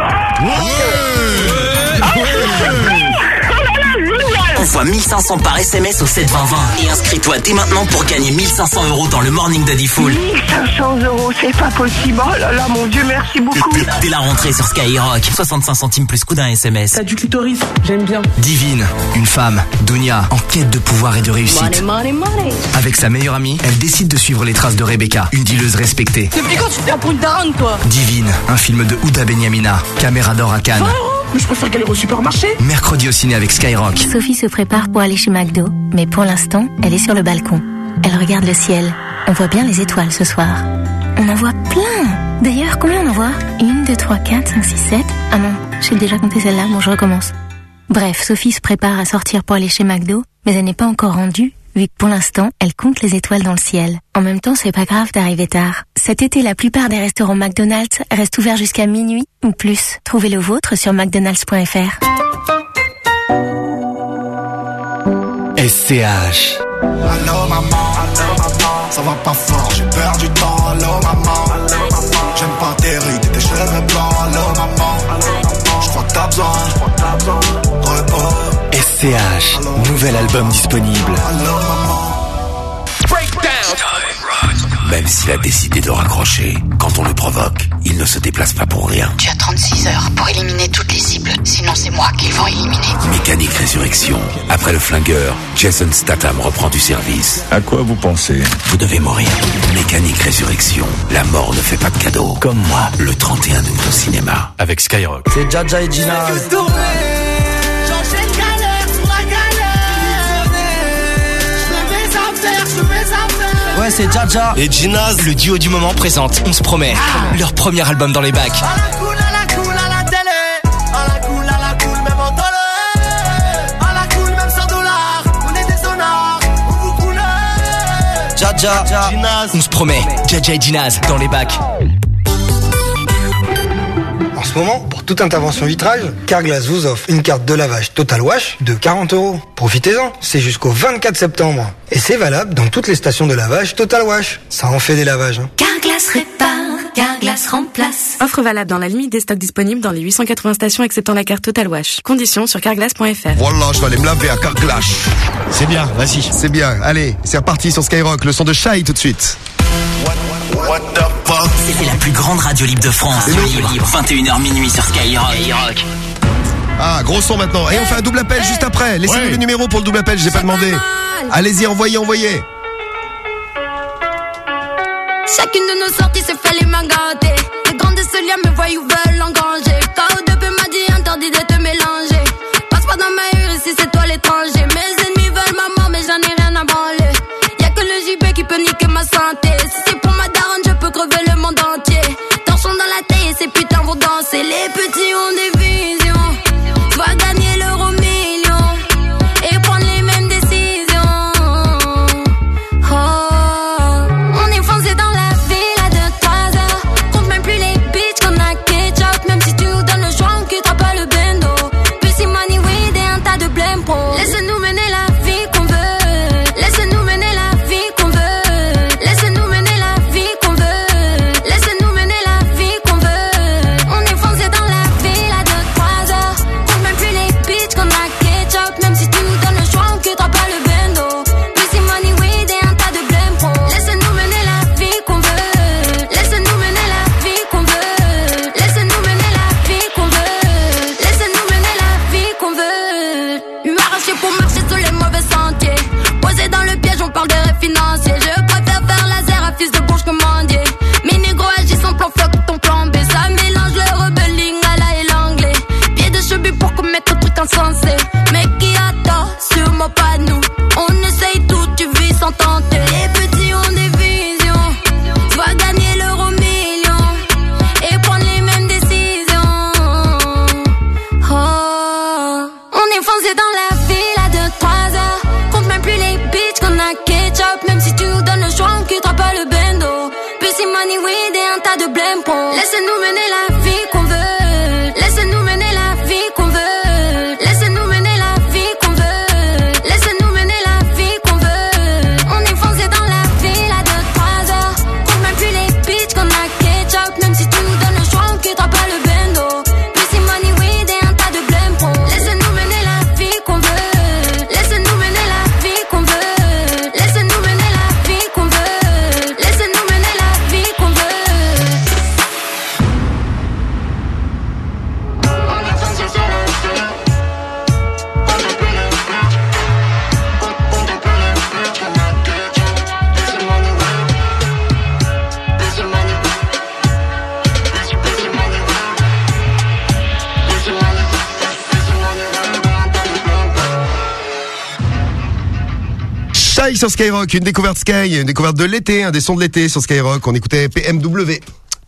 Envoie 1500 par SMS au 72020 et inscris-toi dès maintenant pour gagner 1500 € dans le morning de Diffoul. 1500 €, c'est pas possible. Oh là là, mon Dieu, merci beaucoup. Dès la rentrée sur Skyrock, 65 centimes plus coût d'un SMS. T'as du clitoris, j'aime bien. Divine, une femme, Dunia, en quête de pouvoir et de réussite. Money, money, money. Avec sa meilleure amie, elle décide de suivre les traces de Rebecca, une dealeuse respectée. Depuis quand tu te prends pour une daronne, toi? Divine, un film de Houda Benyamina, caméra d'or à Cannes. 20 €? Mais je préfère galérer au supermarché. Mercredi au ciné avec Skyrock. Sophie se prépare pour aller chez McDo, mais pour l'instant, elle est sur le balcon. Elle regarde le ciel. On voit bien les étoiles ce soir. On en voit plein. D'ailleurs, combien on en voit? 1, 2, 3, 4, 5, 6, 7. Ah non, j'ai déjà compté celle-là, bon je recommence. Bref, Sophie se prépare à sortir pour aller chez McDo, mais elle n'est pas encore rendue, vu que pour l'instant, elle compte les étoiles dans le ciel. En même temps, c'est pas grave d'arriver tard. Cet été, la plupart des restaurants McDonald's restent ouverts jusqu'à minuit ou plus. Trouvez le vôtre sur mcdonalds.fr. SCH. Allô maman, ça va pas fort, j'ai perdu du temps. Allô maman, j'aime pas tes rides et tes cheveux blancs. Allô maman, j'crois que t'as besoin repos. SCH, nouvel album disponible. Allô maman. Même s'il a décidé de raccrocher, quand on le provoque, il ne se déplace pas pour rien. Tu as 36 heures pour éliminer toutes les cibles, sinon c'est moi qu'ils vont éliminer. Mécanique Résurrection. Après le flingueur, Jason Statham reprend du service. À quoi vous pensez? Vous devez mourir. Mécanique Résurrection. La mort ne fait pas de cadeau. Comme moi, le 31 août au cinéma. Avec Skyrock. C'est Jaja et Gina. Ouais, c'est Jaja et Ginaz. Le duo du moment présente On se promet, leur premier album dans les bacs. À la cool, à la télé. À la cool, même en dollar. À la cool, même 100 $. On est des honnards, on vous connaît. Jaja, Ginaz. On se promet, Jaja et Ginaz dans les bacs. En ce moment, pour toute intervention vitrage, Carglass vous offre une carte de lavage Total Wash de 40 €. Profitez-en, c'est jusqu'au 24 septembre. Et c'est valable dans toutes les stations de lavage Total Wash. Ça en fait des lavages. Carglass répare, Carglass remplace. Offre valable dans la limite des stocks disponibles dans les 880 stations acceptant la carte Total Wash. Conditions sur carglass.fr. Voilà, je vais aller me laver à Carglass. C'est bien, vas-y. C'est bien, allez, c'est reparti sur Skyrock. Le son de Shai tout de suite. What the fuck? C'est la plus grande radio libre de France. Radio libre, 21h minuit sur Skyrock. Ah, gros son maintenant. Et on fait un double appel juste après. Laissez-nous le numéro pour le double appel, j'ai pas demandé. Allez-y, envoyez. Chacune de nos sorties se fait les mains gâtées. Les grands de ce lien me voient ou veulent engranger. KO2P m'a dit interdit de te mélanger. Passe pas dans ma rue ici, c'est toi l'étranger. Mes ennemis veulent ma mort, mais j'en ai rien à branler. Y'a que le JB qui peut niquer ma santé. Si c'est pour ma daronne, je peux crever le monde entier. Torchons dans la taille et ces putains vont danser. Les petits ont des visions. Va gagner l'euro million. Et prendre les mêmes veut. Arraché pour marcher sur les mauvais sentiers. Posé dans le piège, on parle de rêves financiers. Je préfère faire laser à fils de bourge commandier. Mes négros agissent en plan floc, ton plan B. Ça mélange le rebelling à la et l'anglais. Pied de cheveux pour commettre un truc insensé. Mais qui attend sur moi, pas nous. On essaye tout, tu vis sans tenter. Les petits ont des visions. Soit gagner l'euro million. Et prendre les mêmes décisions. Oh, on est foncé dans la ville à 2-3 heures. Compte même plus les bitches qu'on a ketchup. Même si tu nous donnes le choix, on quittera pas le bendo. Pussy money weed et un tas de blême pour. Laissez-nous mener la vie qu'on veut. Laissez-nous mener la vie qu'on veut. Laissez-nous mener la vie qu'on veut. Laissez-nous mener la vie qu'on veut. On est foncé dans la ville à 2-3 heures. Compte même plus les bitches qu'on a ketchup. Même si tu nous donnes le choix, on quittera pas le bendo. Pussy money weed et un tas de blême pour. Laissez-nous mener la vie qu'on veut. Laissez-nous mener la vie qu'on veut. Laissez-nous mener la vie qu'on veut. Laissez-nous mener la vie qu'on veut. Shy sur Skyrock, une découverte Sky, une découverte de l'été, un des sons de l'été sur Skyrock. On écoutait PMW.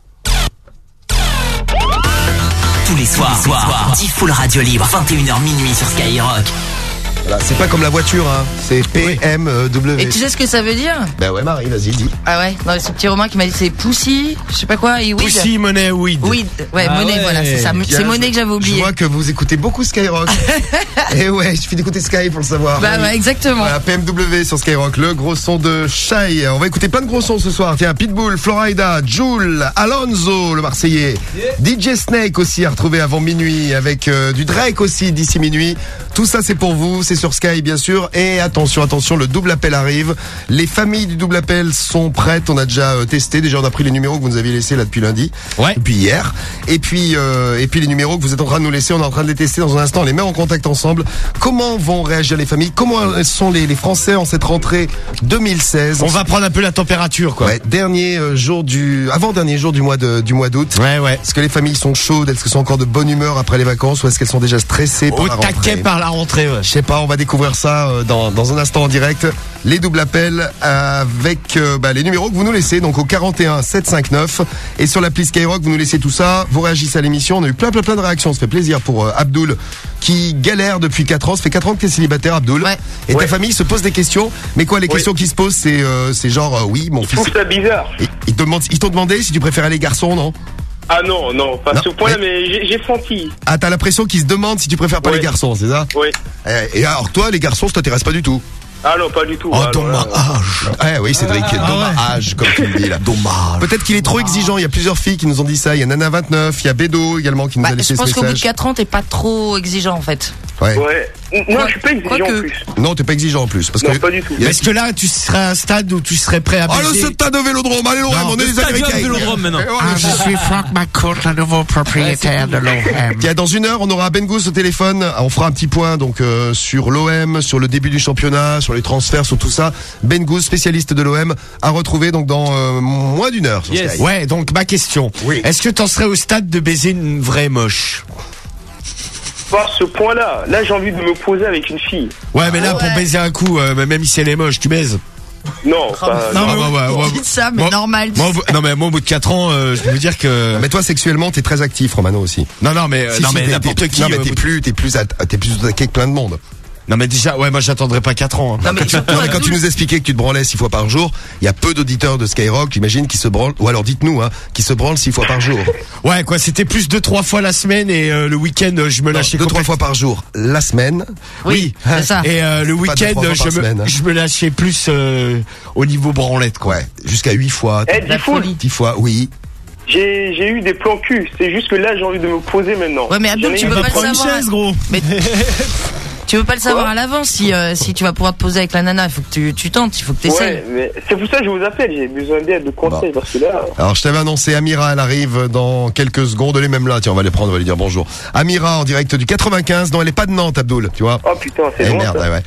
Tous les soirs, 10 full radio libre, 21h minuit sur Skyrock. Voilà, c'est pas comme la voiture, hein. C'est PMW. Et tu sais ce que ça veut dire? Ben ouais, Marie, vas-y, dis. Ah ouais, non, c'est petit Romain qui m'a dit c'est Pussy, je sais pas quoi, et weed. Pussy, monnaie, weed. Weed, ouais, monnaie, voilà, c'est ça. C'est monnaie que j'avais oublié. Je vois que vous écoutez beaucoup Skyrock. Et ouais, il suffit d'écouter Sky pour le savoir. Bah ouais, exactement. Voilà, PMW sur Skyrock, le gros son de Shy. On va écouter plein de gros sons ce soir. Tiens, Pitbull, Florida, Jul, Alonso, le Marseillais. DJ Snake aussi à retrouver avant minuit avec du Drake aussi d'ici minuit. Tout ça c'est pour vous, c'est sur Sky bien sûr. Et attention, le double appel arrive. Les familles du double appel sont prêtes. On a déjà testé. Déjà on a pris les numéros que vous nous aviez laissés là depuis lundi. Ouais. Depuis hier. Et puis les numéros que vous êtes en train de nous laisser, on est en train de les tester dans un instant. On les met en contact ensemble. Comment vont réagir les familles? Comment sont les Français en cette rentrée 2016? On va prendre un peu la température, quoi. Ouais. Avant-dernier jour du mois d'août. Ouais. Est-ce que les familles sont chaudes? Est-ce qu'elles sont encore de bonne humeur après les vacances? Ou est-ce qu'elles sont déjà stressées par la rentrée? Taquet par la rentrée, ouais. Je sais pas, on va découvrir ça dans un instant en direct. Les doubles appels avec les numéros que vous nous laissez, donc au 41 759 et sur l'appli Skyrock, vous nous laissez tout ça, vous réagissez à l'émission. On a eu plein de réactions, ça fait plaisir pour Abdoul qui galère depuis 4 ans. Ça fait 4 ans que t'es célibataire, Abdoul. Ouais. Et ta famille se pose des questions. Mais quoi, les questions qui se posent, c'est genre oui, mon fils. Je trouve ça bizarre. Ils t'ont demandé si tu préférais les garçons, non? Ah non, pas à ce point-là, mais j'ai senti. Ah, t'as l'impression qu'ils se demandent si tu préfères pas les garçons, c'est ça? Oui. Et alors toi, les garçons, ça t'intéresse pas du tout? Ah non, pas du tout. Oh, dommage. Oui, Cédric, dommage, comme tu le dis là. Dommage. Peut-être qu'il est trop exigeant. Il y a plusieurs filles qui nous ont dit ça. Il y a Nana29, il y a Bédo également qui nous a laissé ce message. Je pense qu'au bout de 4 ans, t'es pas trop exigeant en fait. Ouais. Non, je suis pas exigeant en plus. Non, t'es pas exigeant en plus. Parce non, que pas du tout. Est-ce que là, tu serais à un stade où tu serais prêt à baiser? Le stade de Vélodrome, allez l'OM, on est les Américains. Vélodrome maintenant. Je suis Franck McCourt, le nouveau propriétaire de l'OM. Tiens, dans une heure, on aura Ben Gous au téléphone. On fera un petit point donc sur l'OM, sur le début du championnat, sur les transferts, sur tout ça. Ben Gous, spécialiste de l'OM, à retrouver donc dans moins d'une heure. Sur Sky. Ouais, donc ma question. Oui. Est-ce que t'en serais au stade de baiser une vraie moche? Pas ce point-là. Là, j'ai envie de me poser avec une fille. Ouais, mais là, pour baiser un coup, même si elle est moche, tu baises. Non, pas. Non, dites ça, mais normal. Moi, au bout de 4 ans, je veux dire que. Mais toi, sexuellement, t'es très actif, Romano aussi. Non, mais n'importe qui. Non, mais t'es plus attaqué que plein de monde. Non mais déjà, moi j'attendrai pas 4 ans. Non, mais quand tu nous expliquais que tu te branlais 6 fois par jour, il y a peu d'auditeurs de Skyrock, j'imagine, qui se branlent, ou alors dites-nous, qui se branlent 6 fois par jour. Ouais, quoi, c'était plus 2-3 fois la semaine et le week-end, je me lâchais 2-3 fois par jour la semaine. Oui, c'est ça. Et le week-end, je me lâchais plus au niveau branlette, quoi. Ouais, jusqu'à 8 fois. 10 fois, oui. J'ai eu des plans cul, c'est juste que là j'ai envie de me poser maintenant. Ouais, mais Abdou, tu peux pas le savoir. Une chaise, gros. Mais Tu veux pas le savoir à l'avance si tu vas pouvoir te poser avec la nana. Il faut que tu tentes, il faut que t'essayes. Ouais, mais c'est pour ça que je vous appelle. J'ai besoin d'aide, de conseils, parce que là. Alors, je t'avais annoncé Amira, elle arrive dans quelques secondes. Elle est même là. Tiens, on va les prendre, on va lui dire bonjour. Amira, en direct du 95. Non, elle est pas de Nantes, Abdoul, tu vois. Oh putain, c'est long. Merde, ouais.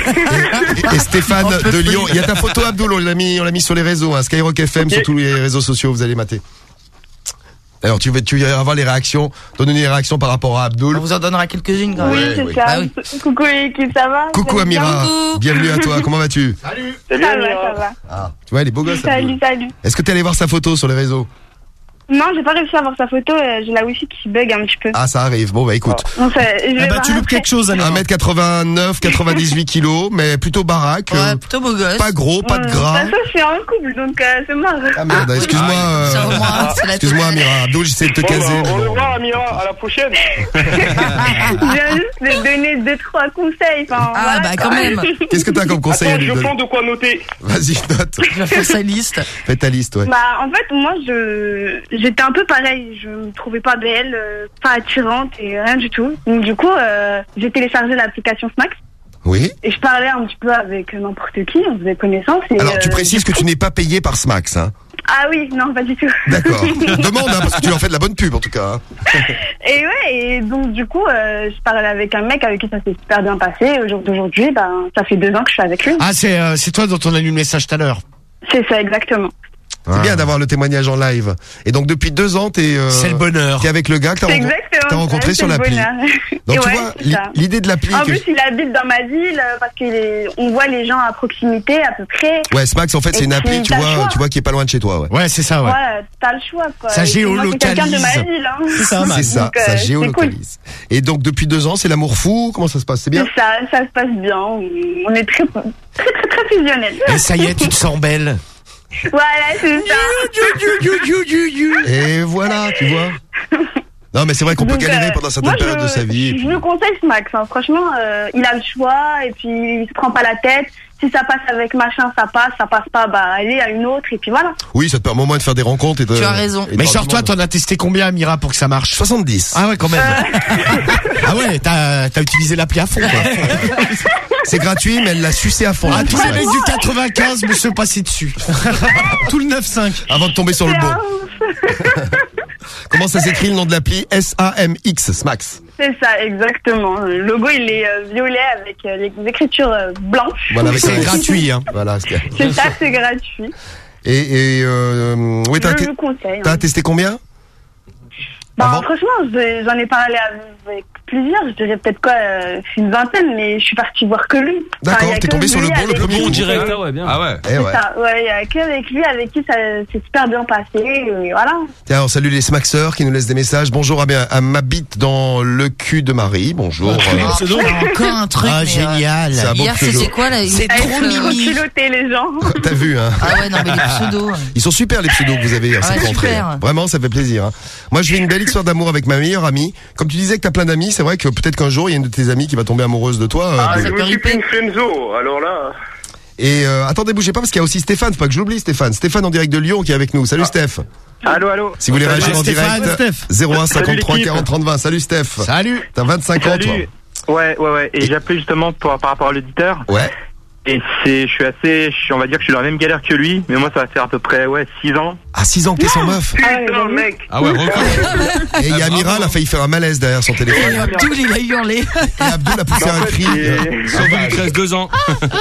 Et Stéphane de Lyon. Il y a ta photo, Abdoul. On l'a mis sur les réseaux, hein. Skyrock FM, sur tous les réseaux sociaux. Vous allez mater. Alors, tu vas avoir les réactions. Donne-nous les réactions par rapport à Abdoul. On vous en donnera quelques-unes quand même. Oui, c'est ça. Ah, oui. Coucou l'équipe, ça va? Coucou Amira. Bienvenue à toi. Comment vas-tu? Salut. Ça va. Ah, tu vois, elle est beau gosse. Salut. Est-ce que t'es allé voir sa photo sur les réseaux? Non, j'ai pas réussi à voir sa photo, j'ai la wifi qui bug un petit peu. Ah, ça arrive. Bon, bah, écoute. Tu loupes quelque chose, alors. 1m89, 98 kilos, mais plutôt baraque. Ouais, plutôt beau gosse. Pas gros, pas de gras. De toute façon, je suis en couple, donc c'est marrant. Ah merde, excuse-moi Amira, Abdoul, j'essaie de te caser. On le voit Amira, à la prochaine. Je viens juste de donner 2-3 conseils. Bah quand même. Qu'est-ce que t'as comme conseil? Attends, je prends de quoi noter. Vas-y, note. Je vais faire sa liste. Fais ta liste, ouais. Bah en fait, moi j'étais un peu pareil, je me trouvais pas belle, pas attirante et rien du tout. Donc du coup, j'ai téléchargé l'application Smax. Oui. Et je parlais un petit peu avec n'importe qui, on faisait connaissance. Et, alors tu précises que tu n'es pas payé par Smax, hein? Ah oui, non, pas du tout. D'accord. Demande, hein, parce que tu leur fais de la bonne pub en tout cas. Hein. Et ouais, et donc du coup, je parlais avec un mec avec qui ça s'est super bien passé. Au jour d'aujourd'hui, ça fait 2 ans que je suis avec lui. Ah, c'est toi dont on a lu le message tout à l'heure. C'est ça, exactement. C'est bien d'avoir le témoiage en live. Et donc depuis 2 ans, c'est le bonheur. T'es avec le gars que t'as rencontré sur l'appli. Donc tu vois, l'idée de l'appli. En plus, il habite dans ma ville parce qu'on voit les gens à proximité à peu près. Ouais, Smax en fait c'est une appli, tu vois, qui est pas loin de chez toi. Ouais, c'est ça. Ouais. Voilà, t'as le choix. Quoi. Ça géolocalise. C'est quelqu'un de ma ville. Hein. C'est ça, ça géolocalise. Cool. Et donc depuis 2 ans, c'est l'amour fou. Comment ça se passe? C'est bien. Ça se passe bien. On est très fusionnels. Et ça y est, tu te sens belle. Voilà, c'est ça. Et voilà, tu vois. Non, mais c'est vrai qu'on peut galérer pendant certaines périodes de sa vie. Je le conseille Smax, hein. Franchement, il a le choix et puis il se prend pas la tête. Si ça passe avec machin, ça passe pas, allez à une autre et puis voilà. Oui, ça te permet au moins de faire des rencontres et de. Tu as raison. Mais genre toi, t'en as testé combien, Amira, pour que ça marche? 70. Ah ouais, quand même. Ah ouais, t'as utilisé l'appli à fond, quoi. C'est gratuit, mais elle l'a sucé à fond. Ah, tous les mecs du 95 me sont passés dessus. Tout le 9-5. Avant de tomber sur le bon. Comment ça s'écrit le nom de l'appli? SAMX, Smax. C'est ça, exactement. Le logo, il est violet avec les écritures blanches. Voilà, c'est gratuit, hein. Voilà. C'est ça, c'est gratuit. Oui, je le conseille. T'as testé combien? Franchement, j'en ai parlé avec plusieurs, je dirais peut-être une vingtaine, mais je suis partie voir que lui. D'accord, t'es tombé sur le bon direct, ouais, bien. Ah ouais. C'est ça, ouais, il y a qu'avec lui, avec qui ça s'est super bien passé, et voilà. Tiens, on salue les Smaxeurs qui nous laissent des messages. Bonjour à m'habite dans le cul de Marie. Bonjour. Encore un truc. Ah, génial. Hier, c'était quoi là? C'est trop mimi. Culotter les gens. T'as vu, hein? Ah ouais, non, mais les pseudos. Ils sont super les pseudos que vous avez à cette rentrée. Vraiment, ça fait plaisir. Hein. Moi, je vis une belle histoire d'amour avec ma meilleure amie. Comme tu disais que t'as plein d'amis, c'est vrai que peut-être qu'un jour il y a une de tes amies qui va tomber amoureuse de toi. Je me suis pris une friendzone, alors là. Et attendez, bougez pas parce qu'il y a aussi Stéphane, faut pas que je l'oublie Stéphane. Stéphane en direct de Lyon qui est avec nous. Salut Steph. Allô. Si vous voulez réagir en direct, 01 53 40 30 20. Salut Steph. Salut. T'as 25 ans toi. Ouais. Et j'appelais justement par rapport à l'auditeur. Ouais. Et on va dire que je suis dans la même galère que lui, mais moi ça va faire à peu près 6 ans. Ah, 6 ans que t'es sans meuf. Putain, mec. Ah ouais, et il y a Amira, elle a failli faire un malaise derrière son téléphone. Et Abdoul, il a hurlé. Et Abdoul a poussé un cri. Il reste 2 ans.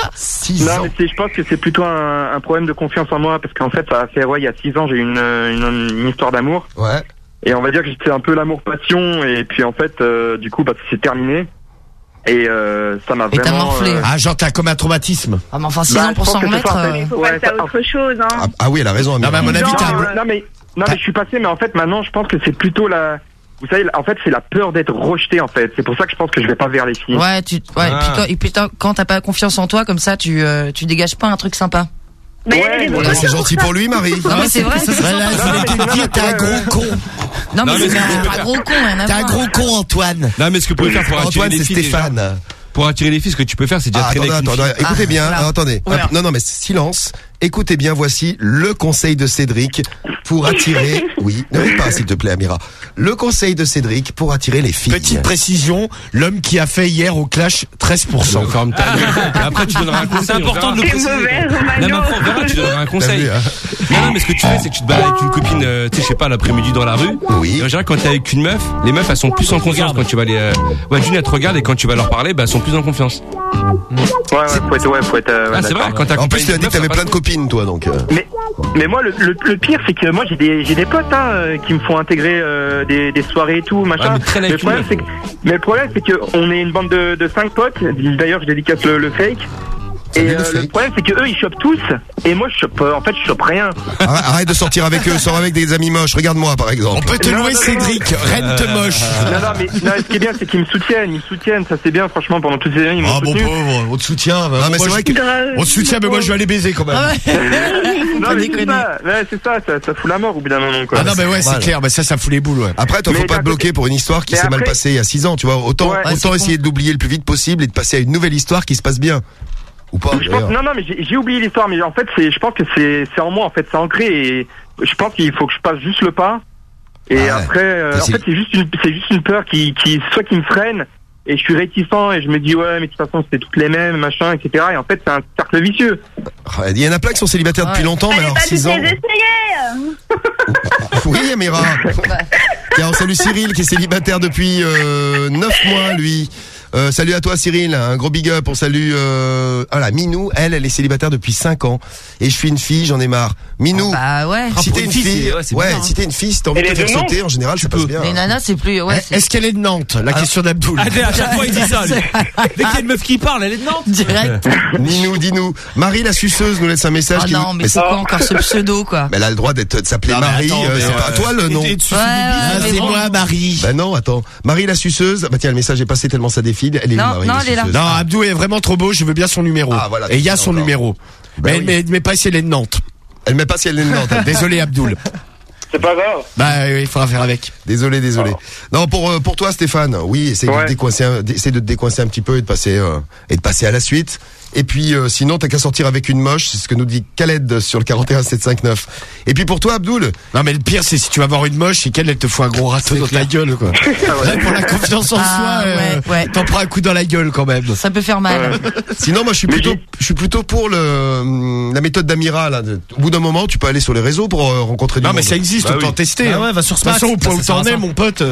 6 ans. Non, mais je pense que c'est plutôt un problème de confiance en moi, parce qu'en fait, ça a fait, il y a 6 ans, j'ai eu une histoire d'amour. Ouais. Et on va dire que c'était un peu l'amour-passion, et puis en fait, du coup, c'est terminé. Et ça m'a vraiment. Et t'as morflé. Ah, genre t'as comme un traumatisme. Ah, mais enfin 6 ans pour s'en remettre. Il faut passer à autre chose, hein. Ah oui, elle a raison. Non, mais à mon avis, non mais je suis passé, mais en fait maintenant, je pense que c'est plutôt vous savez, en fait, c'est la peur d'être rejeté, en fait. C'est pour ça que je pense que je vais pas vers les filles. Ouais, et puis quand t'as pas confiance en toi, comme ça, tu dégages pas un truc sympa. Mais c'est gentil pour lui, Marie. Non, mais c'est vrai. T'es un gros con. Non, mais c'est un gros con, T'es un gros con, Antoine. Non, mais ce que vous pouvez faire pour attirer Antoine, les c'est filles. Stéphane. Pour attirer les filles, ce que tu peux faire, c'est déjà traîner avec une fille. Écoutez bien, voilà. attendez. Voilà. Non, mais silence. écoutez bien, voici le conseil de Cédric pour attirer... Oui, ne ris pas s'il te plaît Amira. Le conseil de Cédric pour attirer les filles. Petite précision, l'homme qui a fait hier au Clash 13%. Ferme ta gueule. Après tu donneras un conseil. C'est important de le préciser. Même après on verra, tu donneras un conseil. Non, mais ce que tu fais, c'est que tu te balades avec une copine, tu sais, je sais pas, l'après-midi dans la rue. Oui. Et en général, quand t'es avec une meuf, les meufs, elles sont plus en confiance quand tu vas les... Ouais, d'une, elles te regardent et quand tu vas leur parler, bah, elles sont plus en confiance. Faut être. Ah, c'est vrai, quand t'as En plus, tu as dit que t'avais plein de copines, toi, donc. Mais moi, le pire, c'est que moi, j'ai des potes qui me font intégrer des soirées et tout, machin. Ouais, mais le problème, c'est que on est une bande de 5 potes. D'ailleurs, je dédicace le fake. Et le problème, c'est que eux, ils chopent tous, et moi, je chope rien. Arrête de sortir avec eux, sors avec des amis moches. Regarde-moi, par exemple. On peut te louer Cédric, rente moche. Mais ce qui est bien, c'est qu'ils me soutiennent, ça c'est bien, franchement, pendant toutes ces années, ils m'ont soutenu. Bon pauvre, on te soutient. Non, mais c'est vrai que... On te soutient, mais moi, je vais aller baiser quand même. Non, mais c'est ça fout la mort au bout d'un moment, quoi. Ah non, mais ouais, c'est clair, ça fout les boules, ouais. Après, toi, faut pas te bloquer pour une histoire qui s'est mal passée il y a 6 ans, tu vois. Autant essayer d'oublier le plus vite possible et de passer à une nouvelle histoire qui se passe bien. Ou pas, non, mais j'ai oublié l'histoire, mais en fait, je pense que c'est en moi, en fait, c'est ancré, et je pense qu'il faut que je passe juste le pas. Et après, en fait, c'est juste une peur qui me freine, et je suis réticent, et je me dis, ouais, mais de toute façon, c'est toutes les mêmes, machin, etc. Et en fait, c'est un cercle vicieux. Il y en a plein qui sont célibataires depuis longtemps, mais alors 6 ans. Oui, Amira. Tiens, on salue Cyril qui est célibataire depuis 9 mois, lui. Salut à toi Cyril, un gros big up, on salue Minou, elle est célibataire depuis 5 ans et je suis une fille, j'en ai marre. Minou, si t'es une fille, si t'es une fille, si t'as envie de te faire sauter, en général ça passe bien. Les nanas c'est plus, Est-ce qu'elle est de Nantes? La question d'Abdoul. À chaque fois il dit ça. Dès qu'il y a une meuf qui parle, elle est de Nantes. Direct. Minou, dis-nous. Marie la suceuse nous laisse un message. Non, mais c'est quoi encore ce pseudo quoi? Mais elle a le droit de s'appeler Marie, c'est pas à toi le nom. C'est moi Marie. Bah non, attends. Marie la suceuse, bah tiens le message est passé tellement ça défile. Elle est non, elle est là. Non, Abdou est vraiment trop beau, je veux bien son numéro. Et il y a son numéro. Mais met pas si elle est de Nantes. Elle met pas si elle est de Nantes. Désolé Abdoul. C'est pas grave. Bah il faudra faire avec. Désolé. Non, pour toi Stéphane, oui, essaie de te décoincer un petit peu et de passer à la suite. Et puis sinon t'as qu'à sortir avec une moche, c'est ce que nous dit Khaled sur le 41759. Et puis pour toi Abdoul, non mais le pire c'est si tu vas voir une moche et qu'elle te fout un gros râteau dans la gueule quoi. Pour la confiance en soi, t'en prends un coup dans la gueule quand même. Ça peut faire mal. Sinon moi je suis plutôt pour la méthode d'Amira là. Au bout d'un moment tu peux aller sur les réseaux pour rencontrer du monde. Non mais ça existe, autant tester. Ouais, va sur Smash. De toute façon où t'en es mon pote.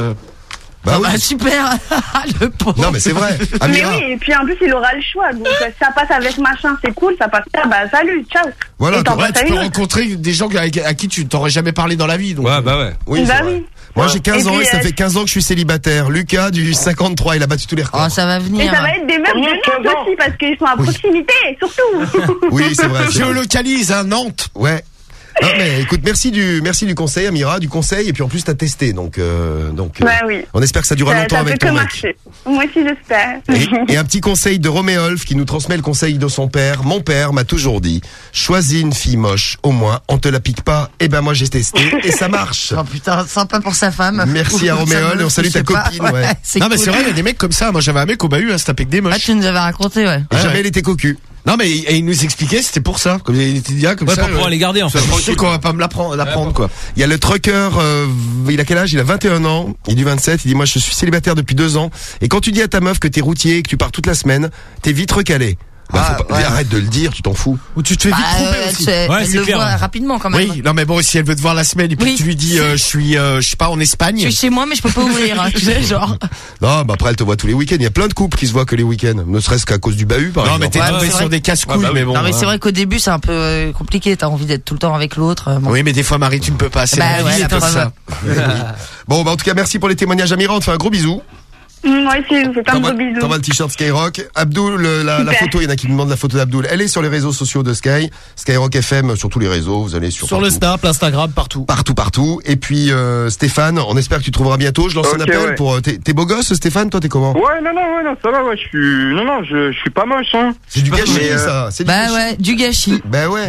Super. Le pauvre. Non mais c'est vrai. Amira. Mais oui, et puis en plus il aura le choix. Donc si ça passe avec machin, c'est cool, ça passe pas, bah salut, ciao. Voilà, tu peux rencontrer des gens à qui tu t'aurais jamais parlé dans la vie. Donc. Ouais. Oui, Moi j'ai 15 ans et ça fait 15 ans que je suis célibataire. Lucas du 53, il a battu tous les records. Oh, ça va venir. Et ça va être des meufs de Nantes aussi parce qu'ils sont à proximité, surtout. Oui, c'est vrai. Géolocalise, Nantes. Ouais. Non, mais écoute, merci du conseil, Amira, du conseil, et puis en plus t'as testé, donc oui. On espère que ça durera longtemps avec ton mec. Moi aussi j'espère. Et un petit conseil de Roméolf qui nous transmet le conseil de son père. Mon père m'a toujours dit, choisis une fille moche, au moins on te la pique pas. Et ben moi j'ai testé et ça marche. Oh putain, sympa pour sa femme. Merci à Roméolf et on salue ta copine. Ouais. Non mais c'est vrai, il y a des mecs comme ça. Moi j'avais un mec au bahut, se taper que des moches. Ah tu nous avais raconté, ouais. Et jamais il était cocu. Non mais il nous expliquait c'était pour ça, comme il était dit comme ça. Pour pouvoir les garder en fait. Je sais qu'on va pas me l'apprendre quoi. Il y a le trucker, il a quel âge? Il a 21 ans, il est du 27, il dit moi je suis célibataire depuis 2 ans et quand tu dis à ta meuf que t'es routier et que tu pars toute la semaine, t'es vite recalé. Arrête de le dire, tu t'en fous. Ou tu te fais vite tromper aussi. Elle le voit rapidement quand même. Oui, non mais bon, si elle veut te voir la semaine et puis tu lui dis je suis je sais pas en Espagne. Je suis chez moi mais je peux pas ouvrir, tu sais genre. Non, bah après elle te voit tous les week-ends, il y a plein de couples qui se voient que les week-ends, ne serait-ce qu'à cause du bahut par exemple. Non mais t'es tombé sur des casse-couilles mais bon. Non mais c'est vrai qu'au début c'est un peu compliqué, t'as envie d'être tout le temps avec l'autre. Oui, mais des fois Marie, tu ne peux pas, c'est la vie, c'est ça. Bon, bah en tout cas merci pour les témoignages Amira, on te fait un gros bisou. Moi aussi, je vous fais un gros bisou. T'envoies le t-shirt Skyrock. Abdoul, la photo, il y en a qui me demandent la photo d'Abdoul. Elle est sur les réseaux sociaux de Sky. Skyrock FM, sur tous les réseaux. Vous allez sur le Snap, l'Instagram, partout. Partout. Et puis, Stéphane, on espère que tu trouveras bientôt. Je lance un appel pour, t'es beau gosse, Stéphane? Toi, t'es comment? Ouais, non, ça va, je suis pas moche, hein. C'est du gâchis, ça. Du gâchis. Bah ouais.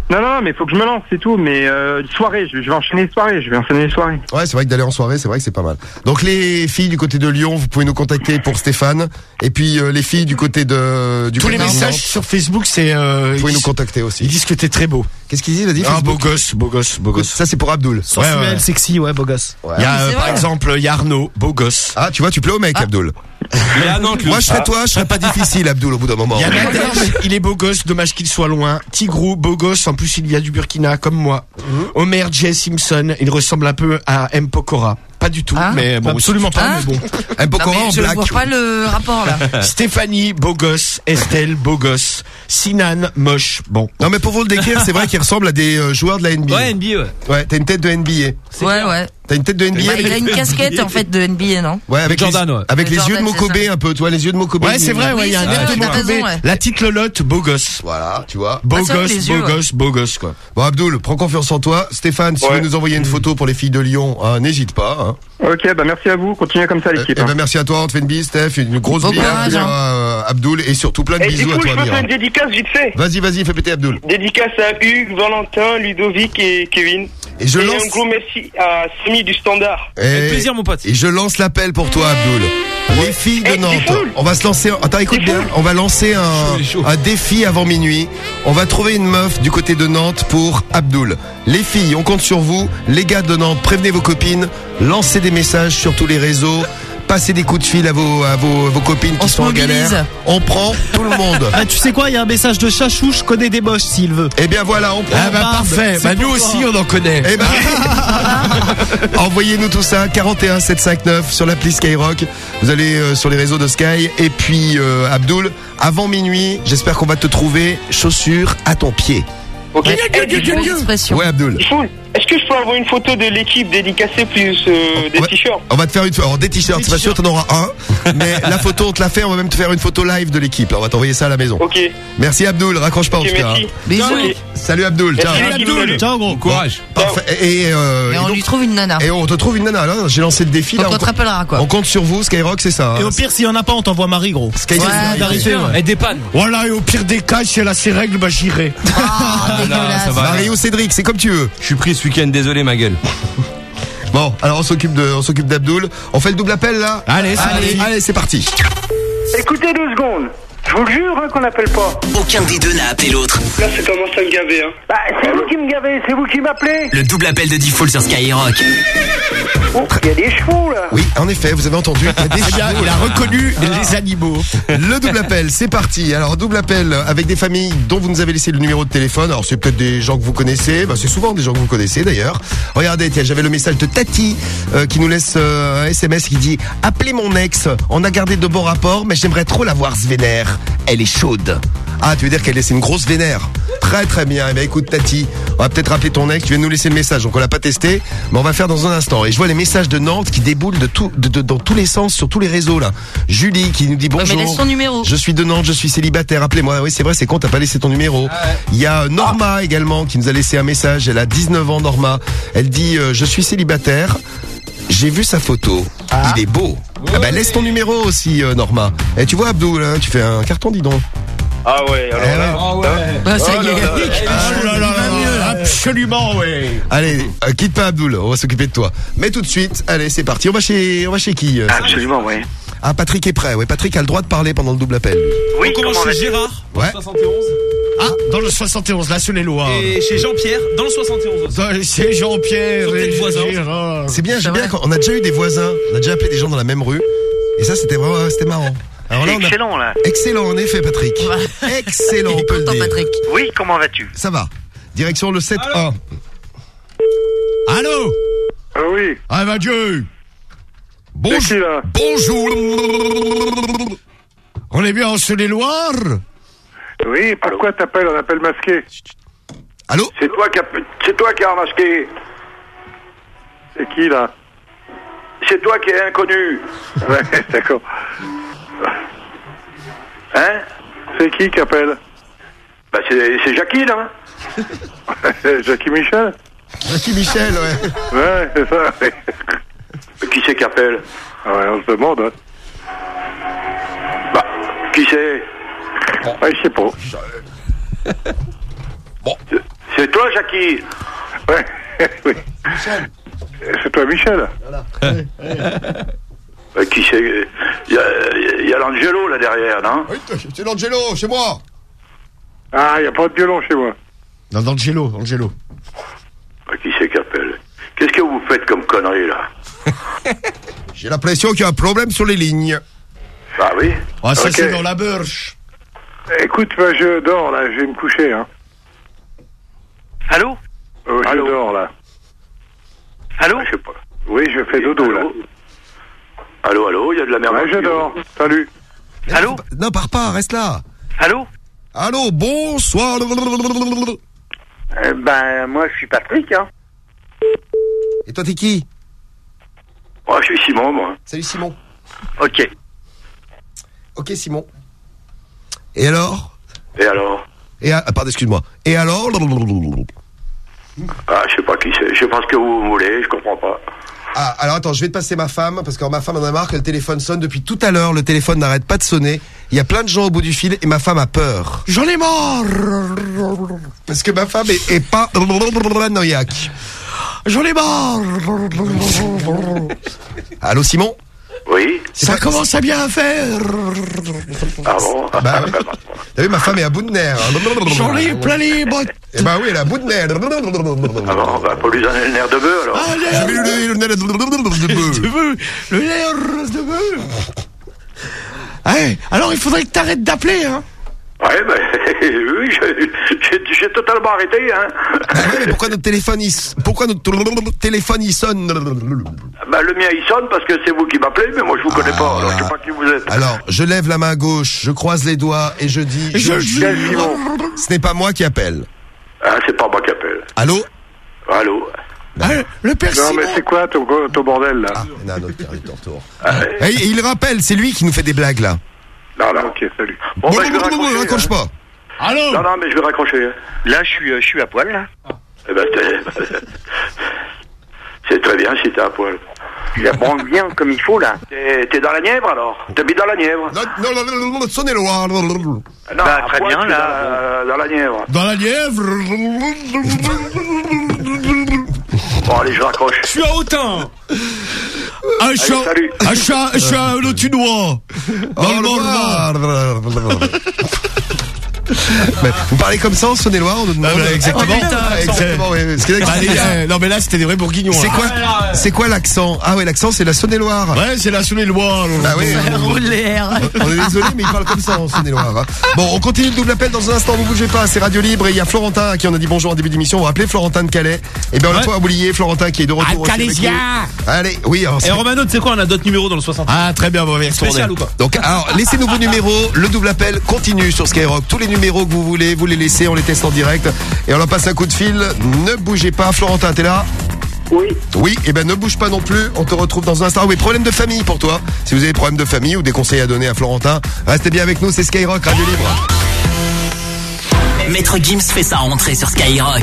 Non, mais faut que je me lance, c'est tout. Mais soirée, je vais enchaîner les soirées. Ouais, c'est vrai que d'aller en soirée, c'est vrai que c'est pas mal. Donc les filles du côté de Lyon, vous pouvez nous contacter pour Stéphane. Et puis les filles du côté de... Tous les messages sur Facebook, c'est... vous pouvez nous contacter aussi. Ils disent que t'es très beau. Qu'est-ce qu'ils disent? Vas-y, Ah, beau gosse. Ça, c'est pour Abdul. Sensuel, sexy, ouais, beau gosse. Ouais. Il y a, par exemple, il y a Arnaud, beau gosse. Ah, tu vois, tu plais au mec, Abdul. Moi, je serais toi, je serais pas difficile, Abdul, au bout d'un moment. Il y a Nadège, il est beau gosse, dommage qu'il soit loin. Tigrou, beau gosse, en plus il vient du Burkina, comme moi. Homer J. Simpson, il ressemble un peu à M. Pokora. Pas du tout, mais bon, absolument pas, mais bon. M. Pokora en Je black. vois pas le rapport, là. Stéphanie, beau gosse. Estelle, beau gosse. Sinan, moche. Bon. Non, mais pour vous le décrire, c'est vrai qu'il ressemble à des joueurs de la NBA. Ouais, NBA, ouais. Ouais, t'as une tête de NBA. Ouais. T'as une tête de NBA. Il a une casquette, en fait, de NBA, non? Ouais, avec Jordan, ouais. Avec les Jordan, yeux de Mokobé c'est ça. un peu, tu vois, les yeux de Mokobé. Ouais, c'est vrai, ouais, il y a un air de Mokobé. La petite Lolotte, beau gosse. Voilà, tu vois. Beau c'est vrai, gosse, les yeux, beau gosse, quoi. Bon, Abdul, prends confiance en toi. Stéphane, si vous veux nous envoyer une photo pour les filles de Lyon, n'hésite pas. Hein. Ok, bah merci à vous. Continuez comme ça, l'équipe. Eh ben, merci à toi. On te fait une bise, Steph. Une grosse Bon bise courage, à Abdul. Et surtout plein de Et du bisous à coup, toi, je peux faire Mira. une dédicace vite fait. Vas-y, fais péter Abdul. Dédicace à Hugues, Valentin, Ludovic et Kevin. Et je lance. un gros merci à Samy du Standard. Avec plaisir, mon pote. Et je lance l'appel pour toi, Abdul. Les filles de Nantes. On va se lancer. Attends, écoute bien. On va lancer un défi avant minuit. On va trouver une meuf du côté de Nantes pour Abdul. Les filles, on compte sur vous. Les gars de Nantes, prévenez vos copines. Lancez des messages sur tous les réseaux. Passez des coups de fil à vos copines qui sont en galère. On prend tout le monde. Ah, tu sais quoi, il y a un message de Chachou, je connais des moches s'il veut. Eh bien voilà, on prend. Ah bah parfait. Bah nous aussi on en connaît. Eh ben, envoyez-nous tout ça 41 759 sur l'appli Skyrock. Vous allez sur les réseaux de Sky. Et puis Abdul, avant minuit, j'espère qu'on va te trouver chaussures à ton pied. Ok. Ouais, Abdul. Est-ce que je peux avoir une photo de l'équipe dédicacée plus des t-shirts? On va te faire une photo. Des t-shirts, c'est pas sûr, t'en auras un. Mais la photo, on te la fait. On va même te faire une photo live de l'équipe. Là, on va t'envoyer ça à la maison. Ok. Merci Abdul. Raccroche pas en tout cas. Merci. Bisous. Salut Abdul. Ciao. Merci, Abdul. Ciao, gros. Courage. Parfait. Et on lui trouve une nana. Et on te trouve une nana. Là, j'ai lancé le défi. Donc Là, on te rappellera, quoi. on compte sur vous, Skyrock, c'est ça. Et Hein. au pire, s'il y en a pas, on t'envoie Marie, gros. Skyrock, Elle dépanne. Voilà, et au pire des cas, si elle a ses règles, bah j'irai. Ah, dégueulasse. ça va. Marie ou Cédric, c'est comme tu veux. Je suis pris ce week-end, désolé ma gueule. Bon, alors on s'occupe d'Abdul. On fait le double appel là. Allez, c'est parti. Écoutez 2 secondes. Je vous le jure qu'on n'appelle pas. Aucun des deux n'a appelé l'autre. Là, ça commence à me gaver. Hein. Bah, c'est vous qui me gavez, c'est vous qui m'appelez. Le double appel de Diffoul sur Skyrock. Oh, il y a des chevaux là. Oui, en effet, vous avez entendu. Il y a des chevaux, il a reconnu les animaux. Le double appel, c'est parti. Alors, double appel avec des familles dont vous nous avez laissé le numéro de téléphone. Alors, c'est peut-être des gens que vous connaissez. Bah, c'est souvent des gens que vous connaissez d'ailleurs. Regardez, tiens, j'avais le message de Tati qui nous laisse un SMS qui dit « Appelez mon ex, on a gardé de bons rapports, mais j'aimerais trop la voir se vénère. Elle est chaude. » Ah, tu veux dire qu'elle est une grosse vénère. Très très bien. Eh bien, écoute Tati, on va peut-être rappeler ton ex. Tu viens de nous laisser le message, donc on l'a pas testé, mais on va faire dans un instant. Et je vois les messages de Nantes qui déboulent dans tous les sens sur tous les réseaux là. Julie qui nous dit bonjour. mais laisse ton numéro. Je suis de Nantes, je suis célibataire. Appelez-moi. Oui, c'est vrai, c'est con, t'as pas laissé ton numéro. Il y a Norma également qui nous a laissé un message. Elle a 19 ans, Norma. Elle dit je suis célibataire. J'ai vu sa photo. Il est beau. Ah bah laisse ton numéro aussi, Norma. Et tu vois Abdou, là, tu fais un carton, dis donc. Ah ouais, alors là. Ah ouais. Bah, ça y est. Oh là là, absolument, ouais. Allez, quitte pas Abdoul, on va s'occuper de toi. Mais tout de suite, allez, c'est parti. On va chez qui Absolument, ouais. Ah, Patrick est prêt. Ouais, Patrick a le droit de parler pendant le double appel. Oui, on commence chez Gérard, dans Ouais. le 71. Ah, dans le 71, là, sur les lois. Et chez Jean-Pierre, dans le 71 aussi. C'est Jean-Pierre Sur et tes voisins. Gérard. C'est bien, j'aime bien quand on a déjà eu des voisins, on a déjà appelé des gens dans la même rue. Et ça, c'était vraiment, c'était marrant. Alors là, excellent, là. Excellent, en effet, Patrick. Excellent, on peut le dire. Patrick. Oui, comment vas-tu? Ça va. Direction le 7A. Allô? Ah oui. Ah, bah Dieu. C'est qui, là? Bonjour. On est bien en Saône-et-Loire? Oui, pourquoi t'appelles? On appelle masqué. Allô? C'est toi qui as masqué. C'est qui, là? C'est toi qui es inconnu. Ouais, d'accord. Hein? C'est qui appelle? Bah, c'est Jackie, là. Jackie Michel? Jackie Michel, ouais. Ouais, c'est ça. Qui c'est qui appelle? Ah ouais, on se demande, hein. Bah, qui c'est? Ah, je sais pas. Bon. C'est toi, Jackie? Ouais, oui. Michel. C'est toi, Michel? Voilà. Qui c'est? Il y a l'Angelo là derrière, non? Oui, c'est l'Angelo, chez moi. Ah, il n'y a pas de violon chez moi. Non, Angelo. Qui c'est qui appelle? Qu'est-ce que vous faites comme connerie là? J'ai l'impression qu'il y a un problème sur les lignes. Ah oui? Ah, ça Ok. c'est dans la Burche. Écoute, moi, je dors, là. Je vais me coucher, hein. Allô? Je dors, là. Allô? Je sais pas. Oui, je fais dodo, là. Allô, il y a de la merde. Ouais, je dors. Salut. Allô? Non, pars pas, reste là. Allô? Allô, bonsoir. Ben, moi, je suis Patrick, hein. Et toi, t'es qui? Moi, je suis Simon, moi. Salut, Simon. Ok. Ok, Simon. Et alors? Pardon, excuse-moi. Et alors? Ah, je sais pas qui c'est. Je sais pas ce que vous voulez, je comprends pas. Ah, alors attends, je vais te passer ma femme, parce que ma femme en a marre que le téléphone sonne depuis tout à l'heure, le téléphone n'arrête pas de sonner. Il y a plein de gens au bout du fil et ma femme a peur. J'en ai marre. Parce que ma femme est pas paranoïaque. J'en ai marre. Allô, Simon? Oui. Ça commence à bien faire. Ah bon? Bah oui. T'as vu, ma femme est à bout de nerfs. J'en ai plein les bottes. Eh bah oui, elle est à bout de nerfs. Alors, bah, faut lui donner le nerf de bœuf, alors. J'ai vu le nerf de bœuf. Le nerf de bœuf. Hey, alors il faudrait que t'arrêtes d'appeler, hein. Ouais, bah, oui, j'ai totalement arrêté, hein. Bah oui, mais pourquoi notre téléphone il sonne? Bah, le mien, il sonne parce que c'est vous qui m'appelez, mais moi, je vous connais pas, alors je sais pas qui vous êtes. Alors, je lève la main gauche, je croise les doigts et je dis... Ce n'est pas moi qui appelle. Ah, c'est pas moi qui appelle. Allô? Le père Non, mais c'est quoi ton bordel, là? Non, notre père est en retour. Et il rappelle, c'est lui qui nous fait des blagues, là. Non. Ok, salut. Bon, bah, je vais raccrocher. Raccroche pas. Allô? Non, mais je vais raccrocher. Là, je suis à poil, là. Eh ben, c'est très bien si t'es à poil. Il branle bien comme il faut, là. T'es dans la Nièvre, alors? T'habites dans la Nièvre? Non, Saône-et-Loire. Non, Bah, très poil, bien, là. Dans la Nièvre. Dans la Nièvre. Bon, allez, je raccroche. Je suis à Autun. Un chat, salut. un chat, le tunois. Dans le Morvan. Mais vous parlez comme ça en Saône-et-Loire, on nous demande. Exactement. Exactement, oui. Non, mais là, c'était des vrais bourguignons. C'est quoi l'accent? Ah ouais, l'accent, c'est la Saône-et-Loire. Ouais, c'est la Saône-et-Loire. Ah oui. Roulère. On est désolé, mais il parle comme ça en Saône-et-Loire. Bon, on continue le double appel dans un instant, vous bougez pas, c'est Radio Libre et il y a Florentin à qui on a dit bonjour en début d'émission. On va appeler Florentin de Calais. Et bien, on va pas oublier Florentin qui est de retour. Calésien. Allez, oui. Alors, Et Romano, tu sais quoi, on a d'autres numéros dans le 60. Ah, très bien, on va y retourner. Spécial ou pas? Donc, alors, laissez-nous vos numéros. Le double appel continue sur Skyrock. Tous les numéros que vous voulez, vous les laissez, on les teste en direct. Et on leur passe un coup de fil. Ne bougez pas. Florentin, t'es là? Oui, et ben ne bouge pas non plus. On te retrouve dans un instant. Oui, problème de famille pour toi. Si vous avez des problèmes de famille ou des conseils à donner à Florentin, restez bien avec nous. C'est Skyrock, Radio Libre. Maître Gims fait sa rentrée sur Skyrock.